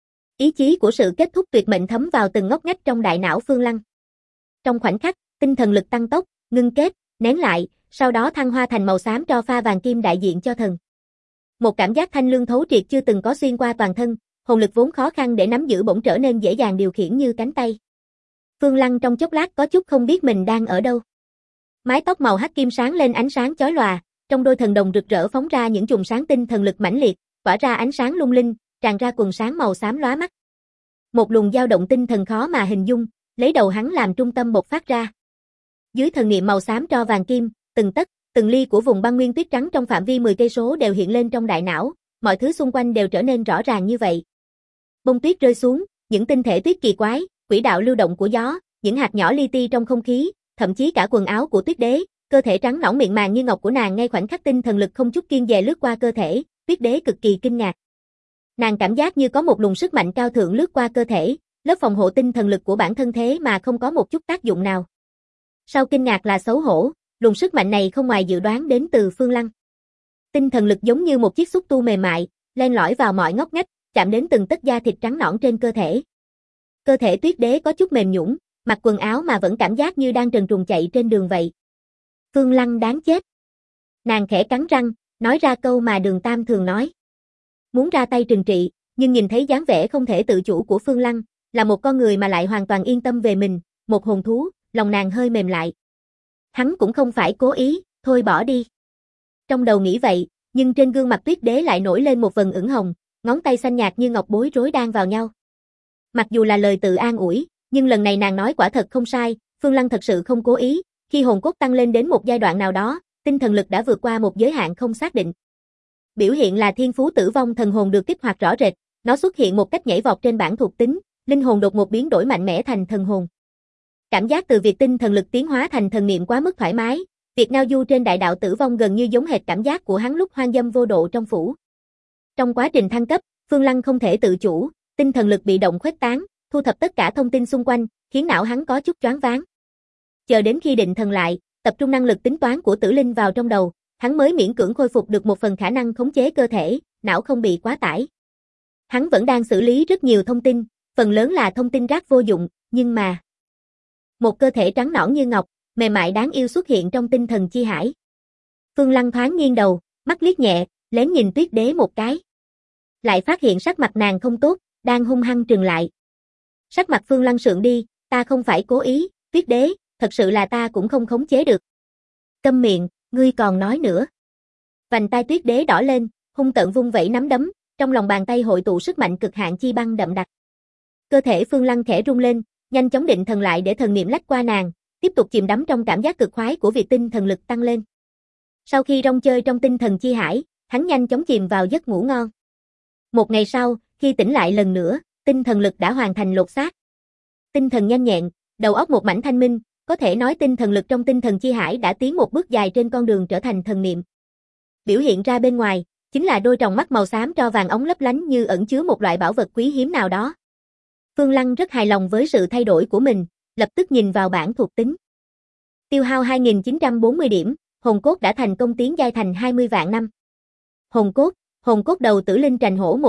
Ý chí của sự kết thúc tuyệt mệnh thấm vào từng ngóc ngách trong đại não Phương Lăng. Trong khoảnh khắc, tinh thần lực tăng tốc, ngưng kết, nén lại, sau đó thăng hoa thành màu xám tro pha vàng kim đại diện cho thần. Một cảm giác thanh lương thấu triệt chưa từng có xuyên qua toàn thân, hồn lực vốn khó khăn để nắm giữ bỗng trở nên dễ dàng điều khiển như cánh tay. Phương Lăng trong chốc lát có chút không biết mình đang ở đâu. Mái tóc màu hắc kim sáng lên ánh sáng chói lòa, trong đôi thần đồng rực rỡ phóng ra những chùm sáng tinh thần lực mãnh liệt, tỏa ra ánh sáng lung linh, tràn ra quần sáng màu xám lóa mắt. Một luồng dao động tinh thần khó mà hình dung, lấy đầu hắn làm trung tâm bộc phát ra. Dưới thần niệm màu xám tro vàng kim, từng tấc, từng ly của vùng băng nguyên tuyết trắng trong phạm vi 10 cây số đều hiện lên trong đại não, mọi thứ xung quanh đều trở nên rõ ràng như vậy. Bông tuyết rơi xuống, những tinh thể tuyết kỳ quái, quỹ đạo lưu động của gió, những hạt nhỏ li ti trong không khí, thậm chí cả quần áo của Tuyết Đế, cơ thể trắng nõn mịn màng như ngọc của nàng ngay khoảnh khắc tinh thần lực không chút kiêng dè lướt qua cơ thể, Tuyết Đế cực kỳ kinh ngạc. Nàng cảm giác như có một luồng sức mạnh cao thượng lướt qua cơ thể, lớp phòng hộ tinh thần lực của bản thân thế mà không có một chút tác dụng nào. Sau kinh ngạc là xấu hổ, luồng sức mạnh này không ngoài dự đoán đến từ Phương Lăng. Tinh thần lực giống như một chiếc xúc tu mềm mại, len lỏi vào mọi ngóc ngách, chạm đến từng tấc da thịt trắng nõn trên cơ thể. Cơ thể Tuyết Đế có chút mềm nhũn, mặc quần áo mà vẫn cảm giác như đang trần truồng chạy trên đường vậy. Phương Lăng đáng chết. Nàng khẽ cắn răng, nói ra câu mà Đường Tam thường nói. Muốn ra tay trừng trị, nhưng nhìn thấy dáng vẻ không thể tự chủ của Phương Lăng, là một con người mà lại hoàn toàn yên tâm về mình, một hồn thú, lòng nàng hơi mềm lại. Hắn cũng không phải cố ý, thôi bỏ đi. Trong đầu nghĩ vậy, nhưng trên gương mặt Tuyết Đế lại nổi lên một vầng ửng hồng, ngón tay xanh nhạt như ngọc bối rối đan vào nhau. Mặc dù là lời tự an ủi, nhưng lần này nàng nói quả thật không sai, Phương Lăng thật sự không cố ý, khi hồn cốt tăng lên đến một giai đoạn nào đó, tinh thần lực đã vượt qua một giới hạn không xác định. Biểu hiện là thiên phú tử vong thần hồn được kích hoạt rõ rệt, nó xuất hiện một cách nhảy vọt trên bảng thuộc tính, linh hồn đột ngột biến đổi mạnh mẽ thành thần hồn. Cảm giác từ việc tinh thần lực tiến hóa thành thần niệm quá mức thoải mái, việc ngao du trên đại đạo tử vong gần như giống hệt cảm giác của hắn lúc hoang dâm vô độ trong phủ. Trong quá trình thăng cấp, Phương Lăng không thể tự chủ, tinh thần lực bị động khuếch tán, thu thập tất cả thông tin xung quanh, khiến não hắn có chút choáng váng. Chờ đến khi định thần lại, tập trung năng lực tính toán của Tử Linh vào trong đầu, hắn mới miễn cưỡng khôi phục được một phần khả năng khống chế cơ thể, não không bị quá tải. Hắn vẫn đang xử lý rất nhiều thông tin, phần lớn là thông tin rác vô dụng, nhưng mà một cơ thể trắng nõn như ngọc, mềm mại đáng yêu xuất hiện trong tinh thần chi hải. Phương Lăng thoáng nghiêng đầu, mắt liếc nhẹ, lén nhìn Tuyết Đế một cái. Lại phát hiện sắc mặt nàng không tốt, đang hung hăng trừng lại. Sắc mặt Phương Lăng sượng đi, ta không phải cố ý, Tuyết Đế, thật sự là ta cũng không khống chế được. Câm miệng, ngươi còn nói nữa. Vành tai Tuyết Đế đỏ lên, hung tợn vung vẩy nắm đấm, trong lòng bàn tay hội tụ sức mạnh cực hạn chi băng đậm đặc. Cơ thể Phương Lăng khẽ rung lên, nhanh chóng định thần lại để thần niệm lách qua nàng, tiếp tục chìm đắm trong cảm giác cực khoái của việc tinh thần lực tăng lên. Sau khi rong chơi trong tinh thần chi hải, hắn nhanh chóng chìm vào giấc ngủ ngon. Một ngày sau, khi tỉnh lại lần nữa, tinh thần lực đã hoàn thành lột xác. Tinh thần nhanh nhẹn, đầu óc một mảnh thanh minh, có thể nói tinh thần lực trong tinh thần chi hải đã tiến một bước dài trên con đường trở thành thần niệm. Biểu hiện ra bên ngoài, chính là đôi tròng mắt màu xám tro vàng óng lấp lánh như ẩn chứa một loại bảo vật quý hiếm nào đó. Phương Lăng rất hài lòng với sự thay đổi của mình, lập tức nhìn vào bảng thuộc tính. Tiêu hao 2.940 điểm, hồn cốt đã thành công tiến giai thành 20 vạn năm. Hồn cốt đầu Tử Linh Trành Hổ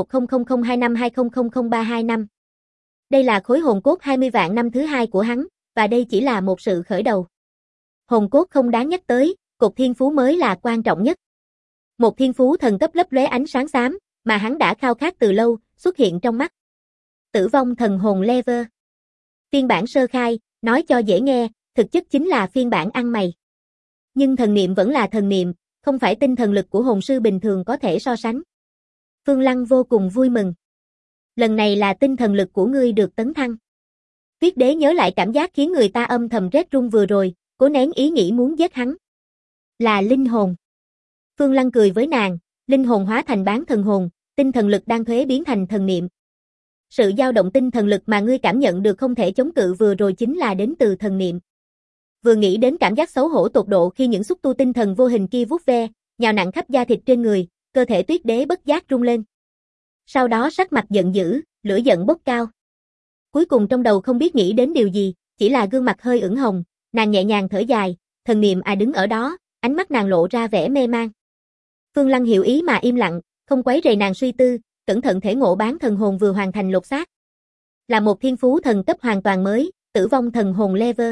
100025200032 Đây là khối hồn cốt 20 vạn năm thứ hai của hắn, và đây chỉ là một sự khởi đầu. Hồn cốt không đáng nhắc tới, cột thiên phú mới là quan trọng nhất. Một thiên phú thần cấp lấp lóe ánh sáng xám, mà hắn đã khao khát từ lâu, xuất hiện trong mắt. Tử vong thần hồn level. Phiên bản sơ khai, nói cho dễ nghe, thực chất chính là phiên bản ăn mày. Nhưng thần niệm vẫn là thần niệm, không phải tinh thần lực của hồn sư bình thường có thể so sánh. Phương Lăng vô cùng vui mừng. Lần này là tinh thần lực của ngươi được tấn thăng. Tuyết Đế nhớ lại cảm giác khiến người ta âm thầm rét run vừa rồi, cố nén ý nghĩ muốn giết hắn. Là linh hồn. Phương Lăng cười với nàng, linh hồn hóa thành bán thần hồn, tinh thần lực đang thuế biến thành thần niệm. Sự dao động tinh thần lực mà ngươi cảm nhận được không thể chống cự vừa rồi chính là đến từ thần niệm. Vừa nghĩ đến cảm giác xấu hổ tột độ khi những xúc tu tinh thần vô hình kia vuốt ve, nhào nặn khắp da thịt trên người, cơ thể Tuyết Đế bất giác rung lên. Sau đó sắc mặt giận dữ, lửa giận bốc cao. Cuối cùng trong đầu không biết nghĩ đến điều gì, Chỉ là gương mặt hơi ửng hồng, nàng nhẹ nhàng thở dài, thần niệm đứng ở đó, ánh mắt nàng lộ ra vẻ mê man. Phương Lăng hiểu ý mà im lặng, không quấy rầy nàng suy tư, cẩn thận thể ngộ bán thần hồn vừa hoàn thành lột xác. Là một thiên phú thần cấp hoàn toàn mới, tử vong thần hồn level.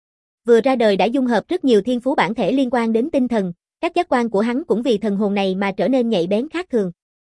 Vừa ra đời đã dung hợp rất nhiều thiên phú bản thể liên quan đến tinh thần, các giác quan của hắn cũng vì thần hồn này mà trở nên nhạy bén khác thường.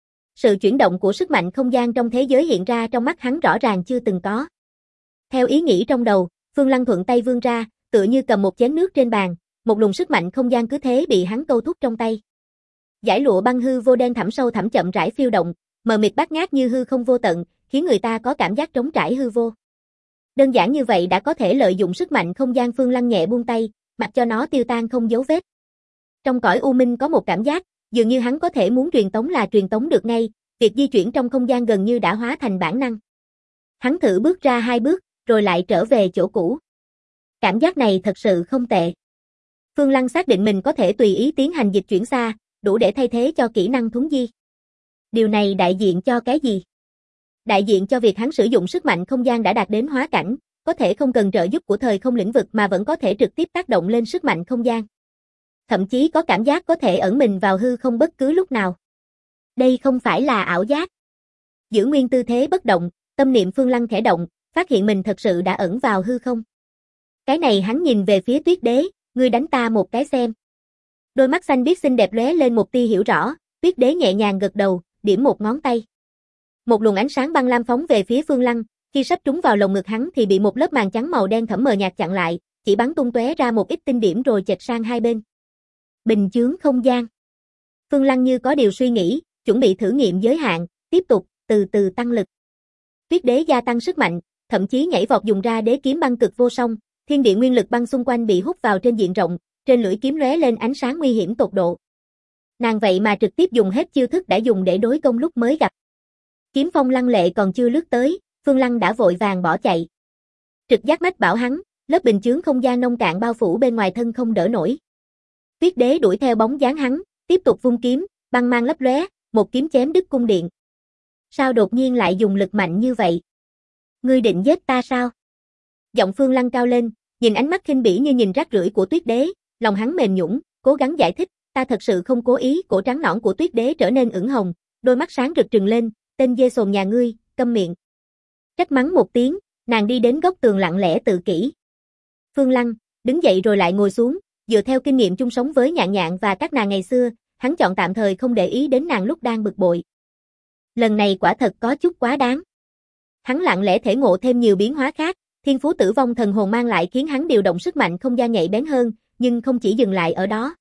Sự chuyển động của sức mạnh không gian trong thế giới hiện ra trong mắt hắn rõ ràng chưa từng có. Theo ý nghĩ trong đầu, Phương Lăng thuận tay vươn ra, tựa như cầm một chén nước trên bàn, một luồng sức mạnh không gian cứ thế bị hắn câu thúc trong tay. Dải lụa băng hư vô đen thẳm sâu thẳm chậm rãi phiêu động, mờ mịt bát ngát như hư không vô tận, khiến người ta có cảm giác trống trải hư vô. Đơn giản như vậy đã có thể lợi dụng sức mạnh không gian. Phương Lăng nhẹ buông tay, mặc cho nó tiêu tan không dấu vết. Trong cõi u minh có một cảm giác, dường như hắn có thể muốn truyền tống là truyền tống được ngay, việc di chuyển trong không gian gần như đã hóa thành bản năng. Hắn thử bước ra 2 bước, rồi lại trở về chỗ cũ. Cảm giác này thật sự không tệ. Phương Lăng xác định mình có thể tùy ý tiến hành dịch chuyển xa, đủ để thay thế cho kỹ năng thuấn di. Điều này đại diện cho cái gì? Đại diện cho việc hắn sử dụng sức mạnh không gian đã đạt đến hóa cảnh, có thể không cần trợ giúp của thời không lĩnh vực mà vẫn có thể trực tiếp tác động lên sức mạnh không gian. Thậm chí có cảm giác có thể ẩn mình vào hư không bất cứ lúc nào. Đây không phải là ảo giác. Giữ nguyên tư thế bất động, tâm niệm Phương Lăng khẽ động, phát hiện mình thật sự đã ẩn vào hư không. Cái này hắn nhìn về phía Tuyết Đế, ngươi đánh ta một cái xem. Đôi mắt xanh biếc xinh đẹp lóe lên một tia hiểu rõ, Tuyết Đế nhẹ nhàng gật đầu, điểm một ngón tay. Một luồng ánh sáng băng lam phóng về phía Phương Lăng, khi sắp trúng vào lồng ngực hắn thì bị một lớp màn trắng màu đen thẫm mờ nhạt chặn lại, chỉ bắn tung tóe ra một ít tinh điểm rồi chệch sang hai bên. Bình chướng không gian. Phương Lăng như có điều suy nghĩ, chuẩn bị thử nghiệm giới hạn, tiếp tục, từ từ tăng lực. Tuyết Đế gia tăng sức mạnh, thậm chí nhảy vọt dùng ra đế kiếm băng cực vô song, thiên địa nguyên lực băng xung quanh bị hút vào trên diện rộng, trên lưỡi kiếm lóe lên ánh sáng nguy hiểm tột độ. Nàng vậy mà trực tiếp dùng hết chiêu thức đã dùng để đối công lúc mới gặp. Kiếm phong lăng lệ còn chưa lướt tới, Phương Lăng đã vội vàng bỏ chạy. Trực giác mách bảo hắn, lớp bình chướng không gian nông cạn bao phủ bên ngoài thân không đỡ nổi. Tuyết Đế đuổi theo bóng dáng hắn, tiếp tục vung kiếm, băng mang lấp lóe, một kiếm chém đứt cung điện. Sao đột nhiên lại dùng lực mạnh như vậy? Ngươi định giết ta sao? Giọng Phương Lăng cao lên, nhìn ánh mắt khinh bỉ như nhìn rác rưởi của Tuyết Đế, lòng hắn mềm nhũn, cố gắng giải thích, ta thật sự không cố ý. Cổ trắng nõn của Tuyết Đế trở nên ửng hồng, đôi mắt sáng rực trừng lên, tên dê sồn nhà ngươi, câm miệng. Trách mắng một tiếng, nàng đi đến góc tường lặng lẽ tự kỷ. Phương Lăng đứng dậy rồi lại ngồi xuống, dựa theo kinh nghiệm chung sống với Nhạn Nhạn và các nàng ngày xưa, hắn chọn tạm thời không để ý đến nàng lúc đang bực bội. Lần này quả thật có chút quá đáng. Hắn lặng lẽ thể ngộ thêm nhiều biến hóa khác, thiên phú tử vong thần hồn mang lại khiến hắn điều động sức mạnh không gian nhạy bén hơn, nhưng không chỉ dừng lại ở đó.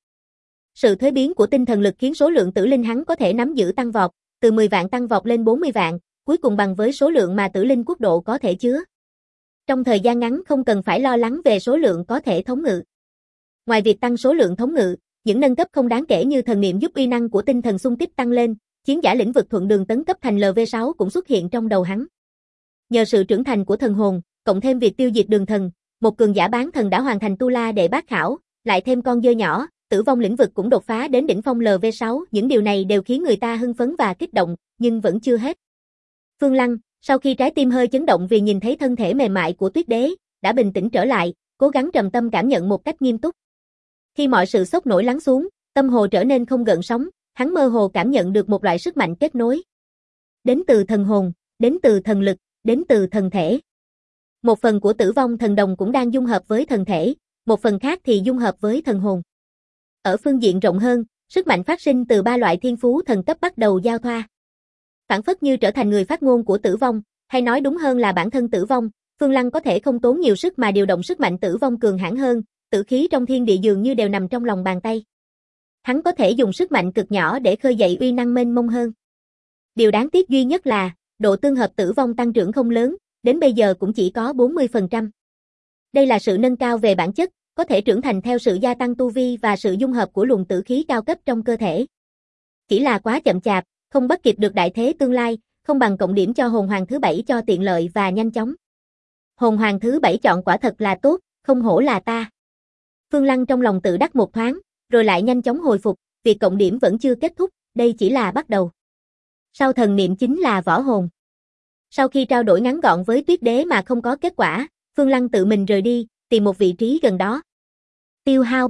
Sự thuế biến của tinh thần lực khiến số lượng tử linh hắn có thể nắm giữ tăng vọt, từ 10 vạn tăng vọt lên 40 vạn, cuối cùng bằng với số lượng mà tử linh quốc độ có thể chứa. Trong thời gian ngắn không cần phải lo lắng về số lượng có thể thống ngự. Ngoài việc tăng số lượng thống ngự, những nâng cấp không đáng kể như thần niệm giúp uy năng của tinh thần xung kích tăng lên, chiến giả lĩnh vực thuận đường tấn cấp thành LV6 cũng xuất hiện trong đầu hắn. Nhờ sự trưởng thành của thần hồn, cộng thêm việc tiêu diệt đường thần, một cường giả bán thần đã hoàn thành tu la đệ bát khảo, lại thêm con dơi nhỏ, tử vong lĩnh vực cũng đột phá đến đỉnh phong LV6, những điều này đều khiến người ta hưng phấn và kích động, nhưng vẫn chưa hết. Phương Lăng, sau khi trái tim hơi chấn động vì nhìn thấy thân thể mềm mại của Tuyết Đế, đã bình tĩnh trở lại, cố gắng trầm tâm cảm nhận một cách nghiêm túc. Khi mọi sự sốc nổi lắng xuống, tâm hồ trở nên không gợn sóng, hắn mơ hồ cảm nhận được một loại sức mạnh kết nối. Đến từ thần hồn, đến từ thần lực, đến từ thần thể. Một phần của tử vong thần đồng cũng đang dung hợp với thần thể, một phần khác thì dung hợp với thần hồn. Ở phương diện rộng hơn, sức mạnh phát sinh từ 3 loại thiên phú thần cấp bắt đầu giao thoa. Phản phất như trở thành người phát ngôn của tử vong, hay nói đúng hơn là bản thân tử vong, Phương Lăng có thể không tốn nhiều sức mà điều động sức mạnh tử vong cường hãn hơn, tử khí trong thiên địa dường như đều nằm trong lòng bàn tay. Hắn có thể dùng sức mạnh cực nhỏ để khơi dậy uy năng mênh mông hơn. Điều đáng tiếc duy nhất là, độ tương hợp tử vong tăng trưởng không lớn, đến bây giờ cũng chỉ có 40%. Đây là sự nâng cao về bản chất, có thể trưởng thành theo sự gia tăng tu vi và sự dung hợp của luồng tử khí cao cấp trong cơ thể. Chỉ là quá chậm chạp, không bắt kịp được đại thế tương lai, không bằng cộng điểm cho hồn hoàng thứ 7 cho tiện lợi và nhanh chóng. Hồn hoàng thứ 7 chọn quả thật là tốt, không hổ là ta. Phương Lăng trong lòng tự đắc một thoáng, rồi lại nhanh chóng hồi phục, việc cộng điểm vẫn chưa kết thúc, đây chỉ là bắt đầu. Sau thần niệm chính là võ hồn. Sau khi trao đổi ngắn gọn với Tuyết Đế mà không có kết quả, Phương Lăng tự mình rời đi, tìm một vị trí gần đó. Tiêu hao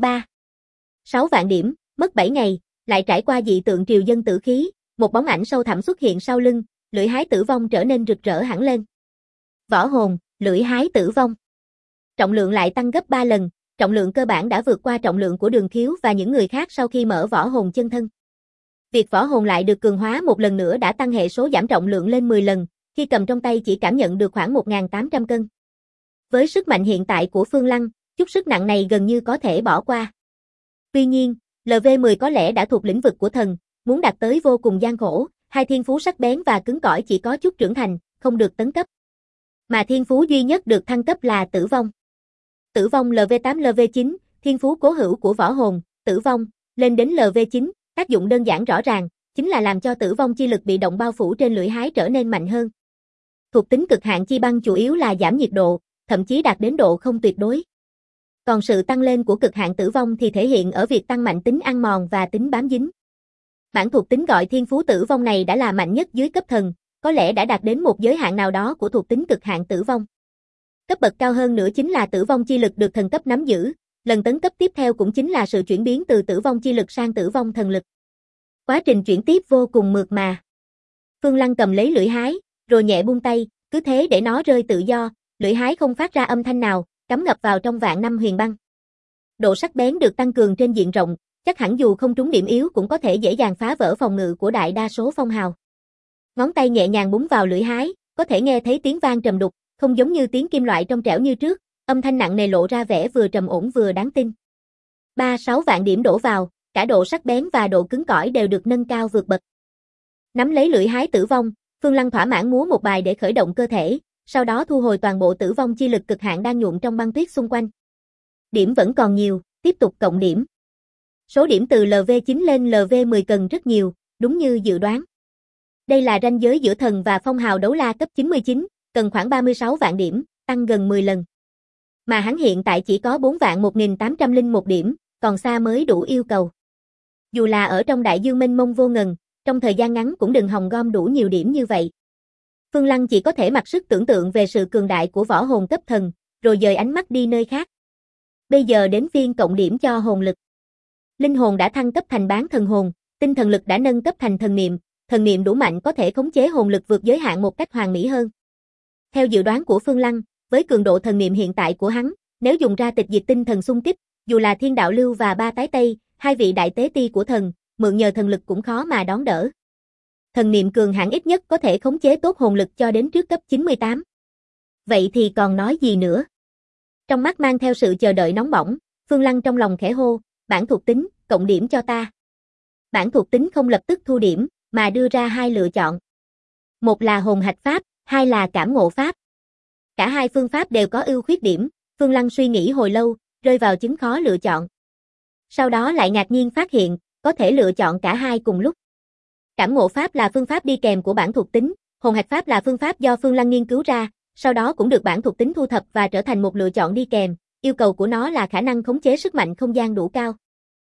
6 vạn điểm, mất 7 ngày, lại trải qua dị tượng triều dân tử khí, một bóng ảnh sâu thẳm xuất hiện sau lưng, lưỡi hái tử vong trở nên rực rỡ hẳn lên. Võ hồn, lưỡi hái tử vong. Trọng lượng lại tăng gấp 3 lần, trọng lượng cơ bản đã vượt qua trọng lượng của Đường Khiếu và những người khác sau khi mở võ hồn chân thân. Việc võ hồn lại được cường hóa một lần nữa đã tăng hệ số giảm trọng lượng lên 10 lần, khi cầm trong tay chỉ cảm nhận được khoảng 1.800 cân. Với sức mạnh hiện tại của Phương Lăng, chút sức nặng này gần như có thể bỏ qua. Tuy nhiên, LV10 có lẽ đã thuộc lĩnh vực của thần, muốn đạt tới vô cùng gian khổ, hai thiên phú sắc bén và cứng cỏi chỉ có chút trưởng thành, không được tấn cấp. Mà thiên phú duy nhất được thăng cấp là tử vong. Tử vong LV8 LV9, thiên phú cố hữu của võ hồn, tử vong, lên đến LV9, tác dụng đơn giản rõ ràng, chính là làm cho tử vong chi lực bị động bao phủ trên lưỡi hái trở nên mạnh hơn. Thuộc tính cực hạn chi băng chủ yếu là giảm nhiệt độ, thậm chí đạt đến độ không tuyệt đối. Còn sự tăng lên của cực hạn tử vong thì thể hiện ở việc tăng mạnh tính ăn mòn và tính bám dính. Bản thuộc tính gọi thiên phú tử vong này đã là mạnh nhất dưới cấp thần, có lẽ đã đạt đến một giới hạn nào đó của thuộc tính cực hạn tử vong. Cấp bậc cao hơn nữa chính là tử vong chi lực được thần cấp nắm giữ, lần tấn cấp tiếp theo cũng chính là sự chuyển biến từ tử vong chi lực sang tử vong thần lực. Quá trình chuyển tiếp vô cùng mượt mà. Phương Lăng cầm lấy lưỡi hái, rồi nhẹ buông tay, cứ thế để nó rơi tự do, lưỡi hái không phát ra âm thanh nào, cắm ngập vào trong vạn năm huyền băng. Độ sắc bén được tăng cường trên diện rộng, chắc hẳn dù không trúng điểm yếu cũng có thể dễ dàng phá vỡ phòng ngự của đại đa số phong hào. Ngón tay nhẹ nhàng búng vào lưỡi hái, có thể nghe thấy tiếng vang trầm đục, không giống như tiếng kim loại trong trẻo như trước, âm thanh nặng nề lộ ra vẻ vừa trầm ổn vừa đáng tin. 6 vạn điểm đổ vào, cả độ sắc bén và độ cứng cỏi đều được nâng cao vượt bậc. Nắm lấy lưỡi hái tử vong, Phương Lăng thỏa mãn múa một bài để khởi động cơ thể, sau đó thu hồi toàn bộ tử vong chi lực cực hạn đang nhuộm trong băng tuyết xung quanh. Điểm vẫn còn nhiều, tiếp tục cộng điểm. Số điểm từ LV9 lên LV10 cần rất nhiều, đúng như dự đoán. Đây là ranh giới giữa thần và phong hào đấu la cấp 99, cần khoảng 36 vạn điểm, tăng gần 10 lần. Mà hắn hiện tại chỉ có 4 vạn 1.801 điểm, còn xa mới đủ yêu cầu. Dù là ở trong đại dương mênh mông vô ngần, trong thời gian ngắn cũng đừng hòng gom đủ nhiều điểm như vậy. Phương Lăng chỉ có thể mặc sức tưởng tượng về sự cường đại của võ hồn cấp thần, rồi dời ánh mắt đi nơi khác. Bây giờ đến phiên cộng điểm cho hồn lực. Linh hồn đã thăng cấp thành bán thần hồn, tinh thần lực đã nâng cấp thành thần niệm đủ mạnh có thể khống chế hồn lực vượt giới hạn một cách hoàn mỹ hơn. Theo dự đoán của Phương Lăng, với cường độ thần niệm hiện tại của hắn, nếu dùng ra tịch diệt tinh thần xung kích, dù là Thiên Đạo Lưu và Ba Tái Tây, hai vị đại tế ti của thần, mượn nhờ thần lực cũng khó mà đón đỡ. Thần niệm cường hãn ít nhất có thể khống chế tốt hồn lực cho đến trước cấp 98. Vậy thì còn nói gì nữa? Trong mắt mang theo sự chờ đợi nóng bỏng, Phương Lăng trong lòng khẽ hô, bản thuộc tính, cộng điểm cho ta. Bản thuộc tính không lập tức thu điểm, mà đưa ra hai lựa chọn. Một là hồn hạch pháp, hai là cảm ngộ pháp. Cả hai phương pháp đều có ưu khuyết điểm, Phương Lăng suy nghĩ hồi lâu, rơi vào chứng khó lựa chọn. Sau đó lại ngạc nhiên phát hiện, có thể lựa chọn cả hai cùng lúc. Cảm ngộ pháp là phương pháp đi kèm của bản thuộc tính, hồn hạch pháp là phương pháp do Phương Lăng nghiên cứu ra, sau đó cũng được bản thuộc tính thu thập và trở thành một lựa chọn đi kèm, yêu cầu của nó là khả năng khống chế sức mạnh không gian đủ cao.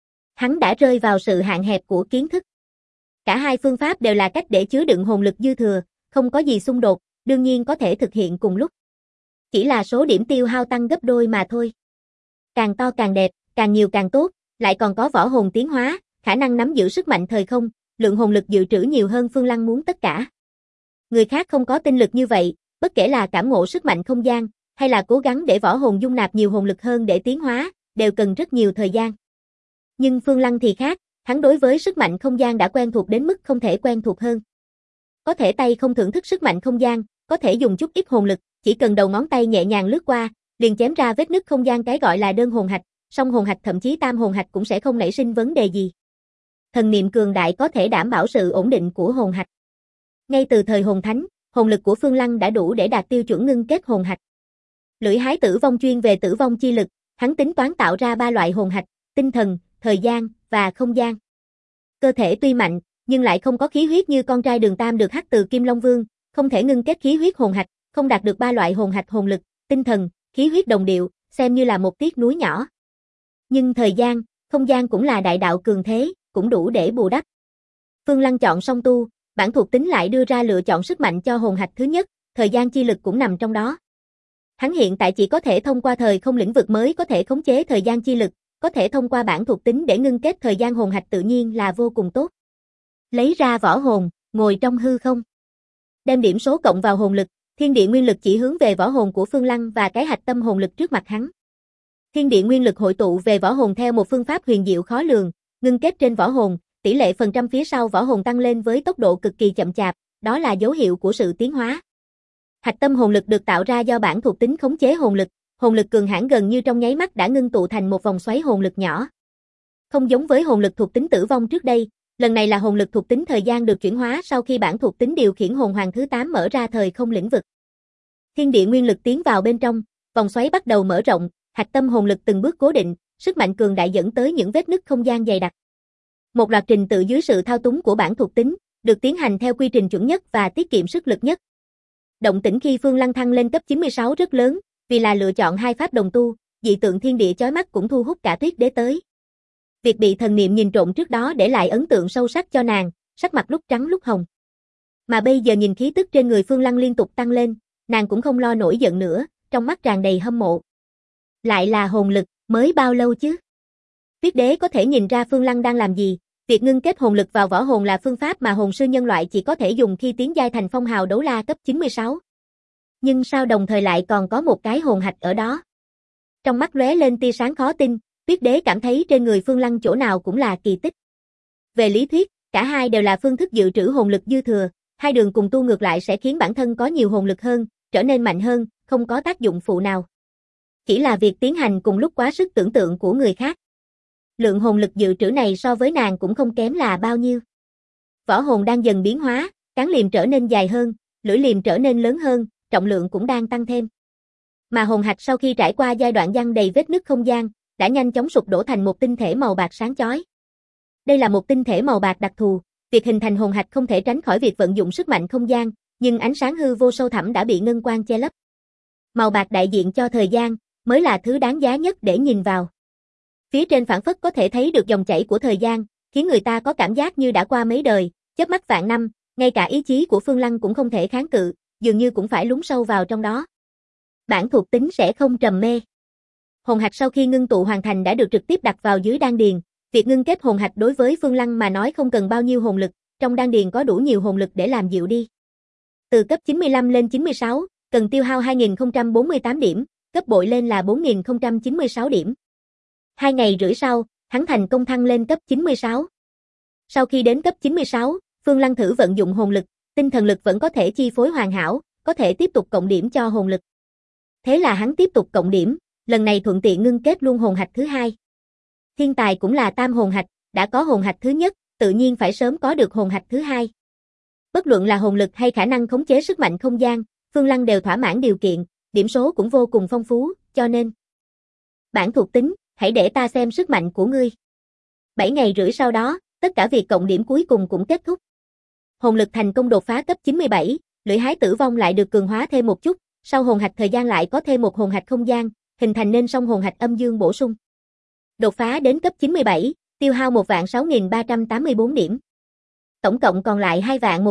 Hắn đã rơi vào sự hạn hẹp của kiến thức. Cả hai phương pháp đều là cách để chứa đựng hồn lực dư thừa, không có gì xung đột, đương nhiên có thể thực hiện cùng lúc. Chỉ là số điểm tiêu hao tăng gấp đôi mà thôi. Càng to càng đẹp, càng nhiều càng tốt, lại còn có võ hồn tiến hóa, khả năng nắm giữ sức mạnh thời không, lượng hồn lực dự trữ nhiều hơn Phương Lăng muốn tất cả. Người khác không có tinh lực như vậy, bất kể là cảm ngộ sức mạnh không gian, hay là cố gắng để võ hồn dung nạp nhiều hồn lực hơn để tiến hóa, đều cần rất nhiều thời gian. Nhưng Phương Lăng thì khác, hắn đối với sức mạnh không gian đã quen thuộc đến mức không thể quen thuộc hơn. Có thể tay không thưởng thức sức mạnh không gian, có thể dùng chút ít hồn lực, chỉ cần đầu ngón tay nhẹ nhàng lướt qua, liền chém ra vết nứt không gian, cái gọi là đơn hồn hạch, song hồn hạch thậm chí tam hồn hạch cũng sẽ không nảy sinh vấn đề gì. Thần niệm cường đại có thể đảm bảo sự ổn định của hồn hạch. Ngay từ thời hồn thánh, hồn lực của Phương Lăng đã đủ để đạt tiêu chuẩn ngưng kết hồn hạch. Lưỡi hái tử vong chuyên về tử vong chi lực, hắn tính toán tạo ra 3 loại hồn hạch, tinh thần, thời gian và không gian. Cơ thể tuy mạnh, nhưng lại không có khí huyết như con trai Đường Tam được hắc từ Kim Long Vương, không thể ngưng kết khí huyết hồn hạch, không đạt được 3 loại hồn hạch hồn lực, tinh thần, khí huyết đồng điệu, xem như là một tiếc núi nhỏ. Nhưng thời gian, không gian cũng là đại đạo cường thế, cũng đủ để bù đắp. Phương Lăng chọn song tu, bản thuộc tính lại đưa ra lựa chọn sức mạnh cho hồn hạch thứ nhất, thời gian chi lực cũng nằm trong đó. Hắn hiện tại chỉ có thể thông qua thời không lĩnh vực mới có thể khống chế thời gian chi lực, có thể thông qua bản thuộc tính để ngưng kết thời gian hồn hạch tự nhiên là vô cùng tốt. Lấy ra võ hồn, ngồi trong hư không. Đem điểm số cộng vào hồn lực, thiên địa nguyên lực chỉ hướng về võ hồn của Phương Lăng và cái hạch tâm hồn lực trước mặt hắn. Thiên địa nguyên lực hội tụ về võ hồn theo một phương pháp huyền diệu khó lường, ngưng kết trên võ hồn, tỷ lệ phần trăm phía sau võ hồn tăng lên với tốc độ cực kỳ chậm chạp, đó là dấu hiệu của sự tiến hóa. Hạch tâm hồn lực được tạo ra do bản thuộc tính khống chế hồn lực cường hãn gần như trong nháy mắt đã ngưng tụ thành một vòng xoáy hồn lực nhỏ. Không giống với hồn lực thuộc tính tử vong trước đây, lần này là hồn lực thuộc tính thời gian được chuyển hóa sau khi bản thuộc tính điều khiển hồn hoàng thứ 8 mở ra thời không lĩnh vực. Thiên địa nguyên lực tiến vào bên trong, vòng xoáy bắt đầu mở rộng, hạch tâm hồn lực từng bước cố định, sức mạnh cường đại dẫn tới những vết nứt không gian dày đặc. Một loạt trình tự dưới sự thao túng của bản thuộc tính, được tiến hành theo quy trình chuẩn nhất và tiết kiệm sức lực nhất. Động tĩnh khi Phương Lăng thăng lên cấp 96 rất lớn, vì là lựa chọn hai pháp đồng tu, dị tượng thiên địa chói mắt cũng thu hút cả Tuyết Đế tới. Việc bị thần niệm nhìn trộm trước đó để lại ấn tượng sâu sắc cho nàng, sắc mặt lúc trắng lúc hồng. Mà bây giờ nhìn khí tức trên người Phương Lăng liên tục tăng lên, nàng cũng không lo nổi giận nữa, trong mắt tràn đầy hâm mộ. Lại là hồn lực, mới bao lâu chứ? Tuyết Đế có thể nhìn ra Phương Lăng đang làm gì, việc ngưng kết hồn lực vào võ hồn là phương pháp mà hồn sư nhân loại chỉ có thể dùng khi tiến giai thành phong hào đấu la cấp 96. Nhưng sao đồng thời lại còn có một cái hồn hạch ở đó? Trong mắt lóe lên tia sáng khó tin, Tuyết Đế cảm thấy trên người Phương Lăng chỗ nào cũng là kỳ tích. Về lý thuyết, cả hai đều là phương thức dự trữ hồn lực dư thừa, hai đường cùng tu ngược lại sẽ khiến bản thân có nhiều hồn lực hơn, trở nên mạnh hơn, không có tác dụng phụ nào. Chỉ là việc tiến hành cùng lúc quá sức tưởng tượng của người khác. Lượng hồn lực dự trữ này so với nàng cũng không kém là bao nhiêu. Võ hồn đang dần biến hóa, cán liềm trở nên dài hơn, lưỡi liềm trở nên lớn hơn, trọng lượng cũng đang tăng thêm. Mà hồn hạch sau khi trải qua giai đoạn giăng đầy vết nứt không gian, đã nhanh chóng sụp đổ thành một tinh thể màu bạc sáng chói. Đây là một tinh thể màu bạc đặc thù, việc hình thành hồn hạch không thể tránh khỏi việc vận dụng sức mạnh không gian, nhưng ánh sáng hư vô sâu thẳm đã bị ngân quang che lấp. Màu bạc đại diện cho thời gian, mới là thứ đáng giá nhất để nhìn vào. Phía trên phảng phất có thể thấy được dòng chảy của thời gian, khiến người ta có cảm giác như đã qua mấy đời, chớp mắt vạn năm, ngay cả ý chí của Phương Lăng cũng không thể kháng cự, dường như cũng phải lún sâu vào trong đó. Bản thuộc tính sẽ không trầm mê. Hồn hạch sau khi ngưng tụ hoàn thành đã được trực tiếp đặt vào dưới đan điền, việc ngưng kết hồn hạch đối với Phương Lăng mà nói không cần bao nhiêu hồn lực, trong đan điền có đủ nhiều hồn lực để làm dịu đi. Từ cấp 95 lên 96, cần tiêu hao 2048 điểm, gấp bội lên là 4096 điểm. 2 ngày rưỡi sau, hắn thành công thăng lên cấp 96. Sau khi đến cấp 96, Phương Lăng thử vận dụng hồn lực, tinh thần lực vẫn có thể chi phối hoàn hảo, có thể tiếp tục cộng điểm cho hồn lực. Thế là hắn tiếp tục cộng điểm, lần này thuận tiện ngưng kết luôn hồn hạch thứ hai. Thiên tài cũng là tam hồn hạch, đã có hồn hạch thứ nhất, tự nhiên phải sớm có được hồn hạch thứ hai. Bất luận là hồn lực hay khả năng khống chế sức mạnh không gian, Phương Lăng đều thỏa mãn điều kiện, điểm số cũng vô cùng phong phú, cho nên bản thuộc tính, hãy để ta xem sức mạnh của ngươi. 7 ngày rưỡi sau đó, tất cả việc cộng điểm cuối cùng cũng kết thúc. Hồn lực thành công đột phá cấp 97, lưỡi hái tử vong lại được cường hóa thêm một chút, sau hồn hạch thời gian lại có thêm một hồn hạch không gian, hình thành nên song hồn hạch âm dương bổ sung. Đột phá đến cấp 97, tiêu hao 1.6384 điểm. Tổng cộng còn lại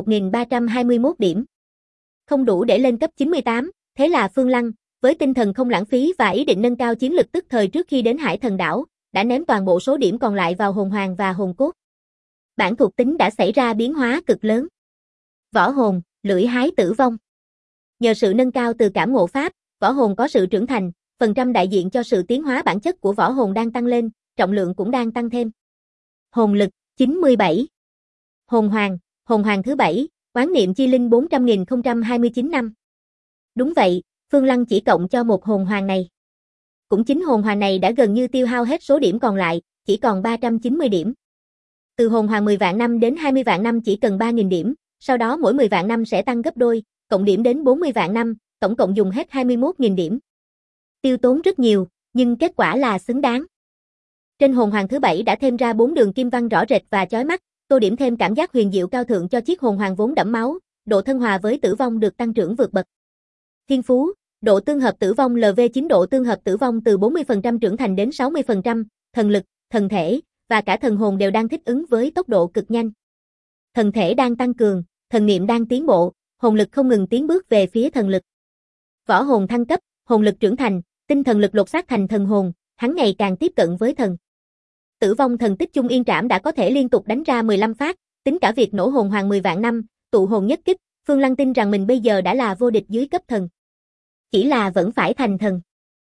2.1321 điểm. Không đủ để lên cấp 98, thế là Phương Lăng, với tinh thần không lãng phí và ý định nâng cao chiến lực tức thời trước khi đến Hải Thần Đảo, đã ném toàn bộ số điểm còn lại vào hồn hoàng và hồn cốt. Bản thuộc tính đã xảy ra biến hóa cực lớn. Võ hồn, lưỡi hái tử vong. Nhờ sự nâng cao từ cảm ngộ pháp, võ hồn có sự trưởng thành, phần trăm đại diện cho sự tiến hóa bản chất của võ hồn đang tăng lên, trọng lượng cũng đang tăng thêm. Hồn lực, 97. Hồn hoàng thứ 7, oán niệm chi linh 400.029 năm. Đúng vậy, Phương Lăng chỉ cộng cho một hồn hoàng này. Cũng chính hồn hoàng này đã gần như tiêu hao hết số điểm còn lại, chỉ còn 390 điểm. Từ hồn hoàng 10 vạn năm đến 20 vạn năm chỉ cần 3.000 điểm, sau đó mỗi 10 vạn năm sẽ tăng gấp đôi, cộng điểm đến 40 vạn năm, tổng cộng dùng hết 21.000 điểm. Tiêu tốn rất nhiều, nhưng kết quả là xứng đáng. Trên hồn hoàng thứ 7 đã thêm ra 4 đường kim văn rõ rệt và chói mắt, tô điểm thêm cảm giác huyền diệu cao thượng cho chiếc hồn hoàng vốn đẫm máu, độ thân hòa với tử vong được tăng trưởng vượt bậc. Thiên phú, độ tương hợp tử vong LV9, độ tương hợp tử vong từ 40% trưởng thành đến 60%, thần lực, thần thể và cả thần hồn đều đang thích ứng với tốc độ cực nhanh. Thần thể đang tăng cường, thần niệm đang tiến bộ, hồn lực không ngừng tiến bước về phía thần lực. Võ hồn thăng cấp, hồn lực trưởng thành, tinh thần lực lột xác thành thần hồn, hắn ngày càng tiếp cận với thần. Tử vong thần tích Chung Yên Trảm đã có thể liên tục đánh ra 15 phát, tính cả việc nổ hồn hoàng 10 vạn năm, tụ hồn nhất kích, Phương Lăng tin rằng mình bây giờ đã là vô địch dưới cấp thần. Chỉ là vẫn phải thành thần.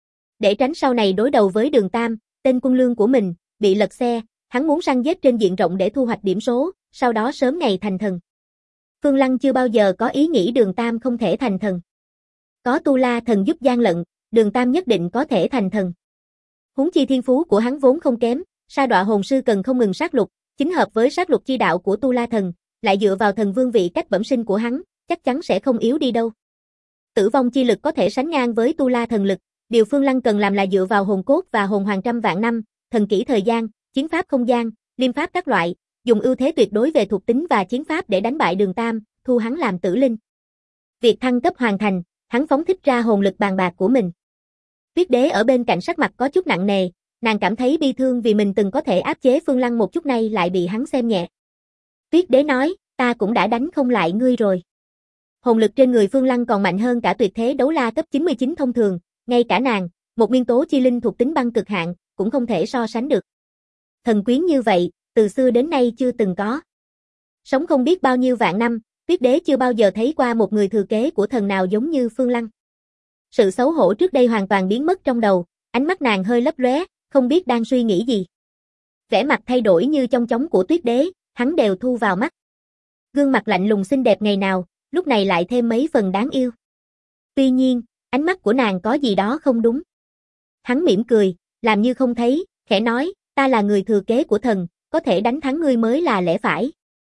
Để tránh sau này đối đầu với Đường Tam, tên quân lương của mình, bị lật xe, hắn muốn săn giết trên diện rộng để thu hoạch điểm số, sau đó sớm ngày thành thần. Phương Lăng chưa bao giờ có ý nghĩ Đường Tam không thể thành thần. Có Tu La thần giúp gian lận, Đường Tam nhất định có thể thành thần. Huống chi thiên phú của hắn vốn không kém, sa đọa hồn sư cần không ngừng sát lục, chính hợp với sát lục chi đạo của Tu La thần, lại dựa vào thần vương vị cách bẩm sinh của hắn, chắc chắn sẽ không yếu đi đâu. Tử vong chi lực có thể sánh ngang với Tu La thần lực, điều Phương Lăng cần làm là dựa vào hồn cốt và hồn hoàng trăm vạn năm, thần kỹ thời gian, chiến pháp không gian, liêm pháp các loại, dùng ưu thế tuyệt đối về thuộc tính và chiến pháp để đánh bại Đường Tam, thu hắn làm tử linh. Việc thăng cấp hoàn thành, hắn phóng thích ra hồn lực bàn bạc của mình. Tuyết Đế ở bên cạnh sắc mặt có chút nặng nề, nàng cảm thấy bi thương vì mình từng có thể áp chế Phương Lăng một chút nay lại bị hắn xem nhẹ. Tuyết Đế nói, ta cũng đã đánh không lại ngươi rồi. Hồn lực trên người Phương Lăng còn mạnh hơn cả tuyệt thế đấu la cấp 99 thông thường, ngay cả nàng, một nguyên tố chi linh thuộc tính băng cực hạn, cũng không thể so sánh được. Thần quyến như vậy, từ xưa đến nay chưa từng có. Sống không biết bao nhiêu vạn năm, Tuyết Đế chưa bao giờ thấy qua một người thừa kế của thần nào giống như Phương Lăng. Sự xấu hổ trước đây hoàn toàn biến mất trong đầu, ánh mắt nàng hơi lấp lóe, không biết đang suy nghĩ gì. Vẻ mặt thay đổi như chong chóng của Tuyết Đế, hắn đều thu vào mắt. Gương mặt lạnh lùng xinh đẹp ngày nào, lúc này lại thêm mấy phần đáng yêu. Tuy nhiên, ánh mắt của nàng có gì đó không đúng. Hắn mỉm cười, làm như không thấy, khẽ nói, ta là người thừa kế của thần, có thể đánh thắng ngươi mới là lẽ phải.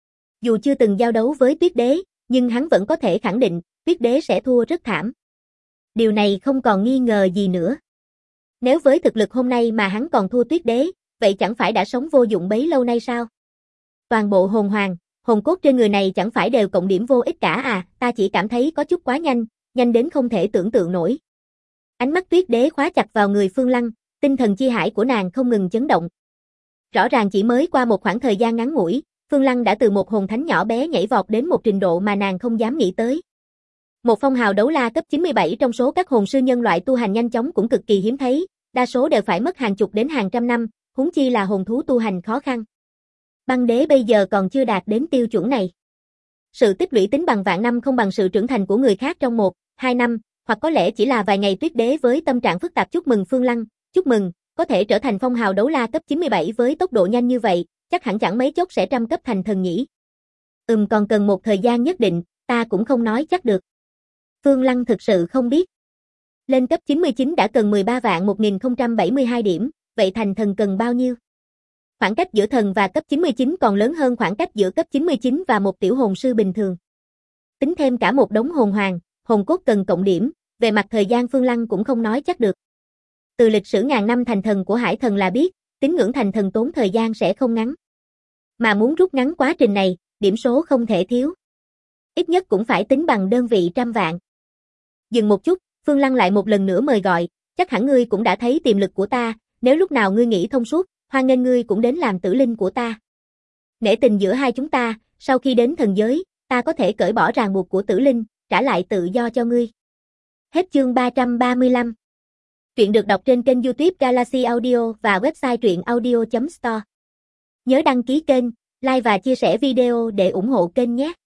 Dù chưa từng giao đấu với Tuyết Đế, nhưng hắn vẫn có thể khẳng định, Tuyết Đế sẽ thua rất thảm. Điều này không còn nghi ngờ gì nữa. Nếu với thực lực hôm nay mà hắn còn thua Tuyết Đế, vậy chẳng phải đã sống vô dụng bấy lâu nay sao? Toàn bộ hồn hoàng, hồn cốt trên người này chẳng phải đều cộng điểm vô ích cả à, ta chỉ cảm thấy có chút quá nhanh, nhanh đến không thể tưởng tượng nổi. Ánh mắt Tuyết Đế khóa chặt vào người Phương Lăng, tinh thần chi hải của nàng không ngừng chấn động. Rõ ràng chỉ mới qua một khoảng thời gian ngắn ngủi, Phương Lăng đã từ một hồn thánh nhỏ bé nhảy vọt đến một trình độ mà nàng không dám nghĩ tới. Một phong hào đấu la cấp 97 trong số các hồn sư nhân loại tu hành nhanh chóng cũng cực kỳ hiếm thấy, đa số đều phải mất hàng chục đến hàng trăm năm, huống chi là hồn thú tu hành khó khăn. Băng đế bây giờ còn chưa đạt đến tiêu chuẩn này. Sự tích lũy tính bằng vạn năm không bằng sự trưởng thành của người khác trong 1-2 năm, hoặc có lẽ chỉ là vài ngày. Tuyết Đế với tâm trạng phức tạp chúc mừng Phương Lăng, chúc mừng, có thể trở thành phong hào đấu la cấp 97 với tốc độ nhanh như vậy, chắc hẳn chẳng mấy chốc sẽ trăm cấp thành thần nhỉ. Còn cần một thời gian nhất định, ta cũng không nói chắc được. Phương Lăng thực sự không biết. Lên cấp 99 đã cần 13 vạn 1072 điểm, vậy thành thần cần bao nhiêu? Khoảng cách giữa thần và cấp 99 còn lớn hơn khoảng cách giữa cấp 99 và một tiểu hồn sư bình thường. Tính thêm cả một đống hồn hoàng, hồn cốt cần cộng điểm, về mặt thời gian Phương Lăng cũng không nói chắc được. Từ lịch sử ngàn năm thành thần của Hải Thần là biết, tín ngưỡng thành thần tốn thời gian sẽ không ngắn. Mà muốn rút ngắn quá trình này, điểm số không thể thiếu. Ít nhất cũng phải tính bằng đơn vị trăm vạn. Dừng một chút, Phương Lăng lại một lần nữa mời gọi, chắc hẳn ngươi cũng đã thấy tiềm lực của ta, nếu lúc nào ngươi nghĩ thông suốt, hoan nghênh ngươi cũng đến làm tử linh của ta. Nể tình giữa hai chúng ta, sau khi đến thần giới, ta có thể cởi bỏ ràng buộc của tử linh, trả lại tự do cho ngươi. Hết chương 335. Truyện được đọc trên kênh YouTube Galaxy Audio và website truyệnaudio.store. Nhớ đăng ký kênh, like và chia sẻ video để ủng hộ kênh nhé.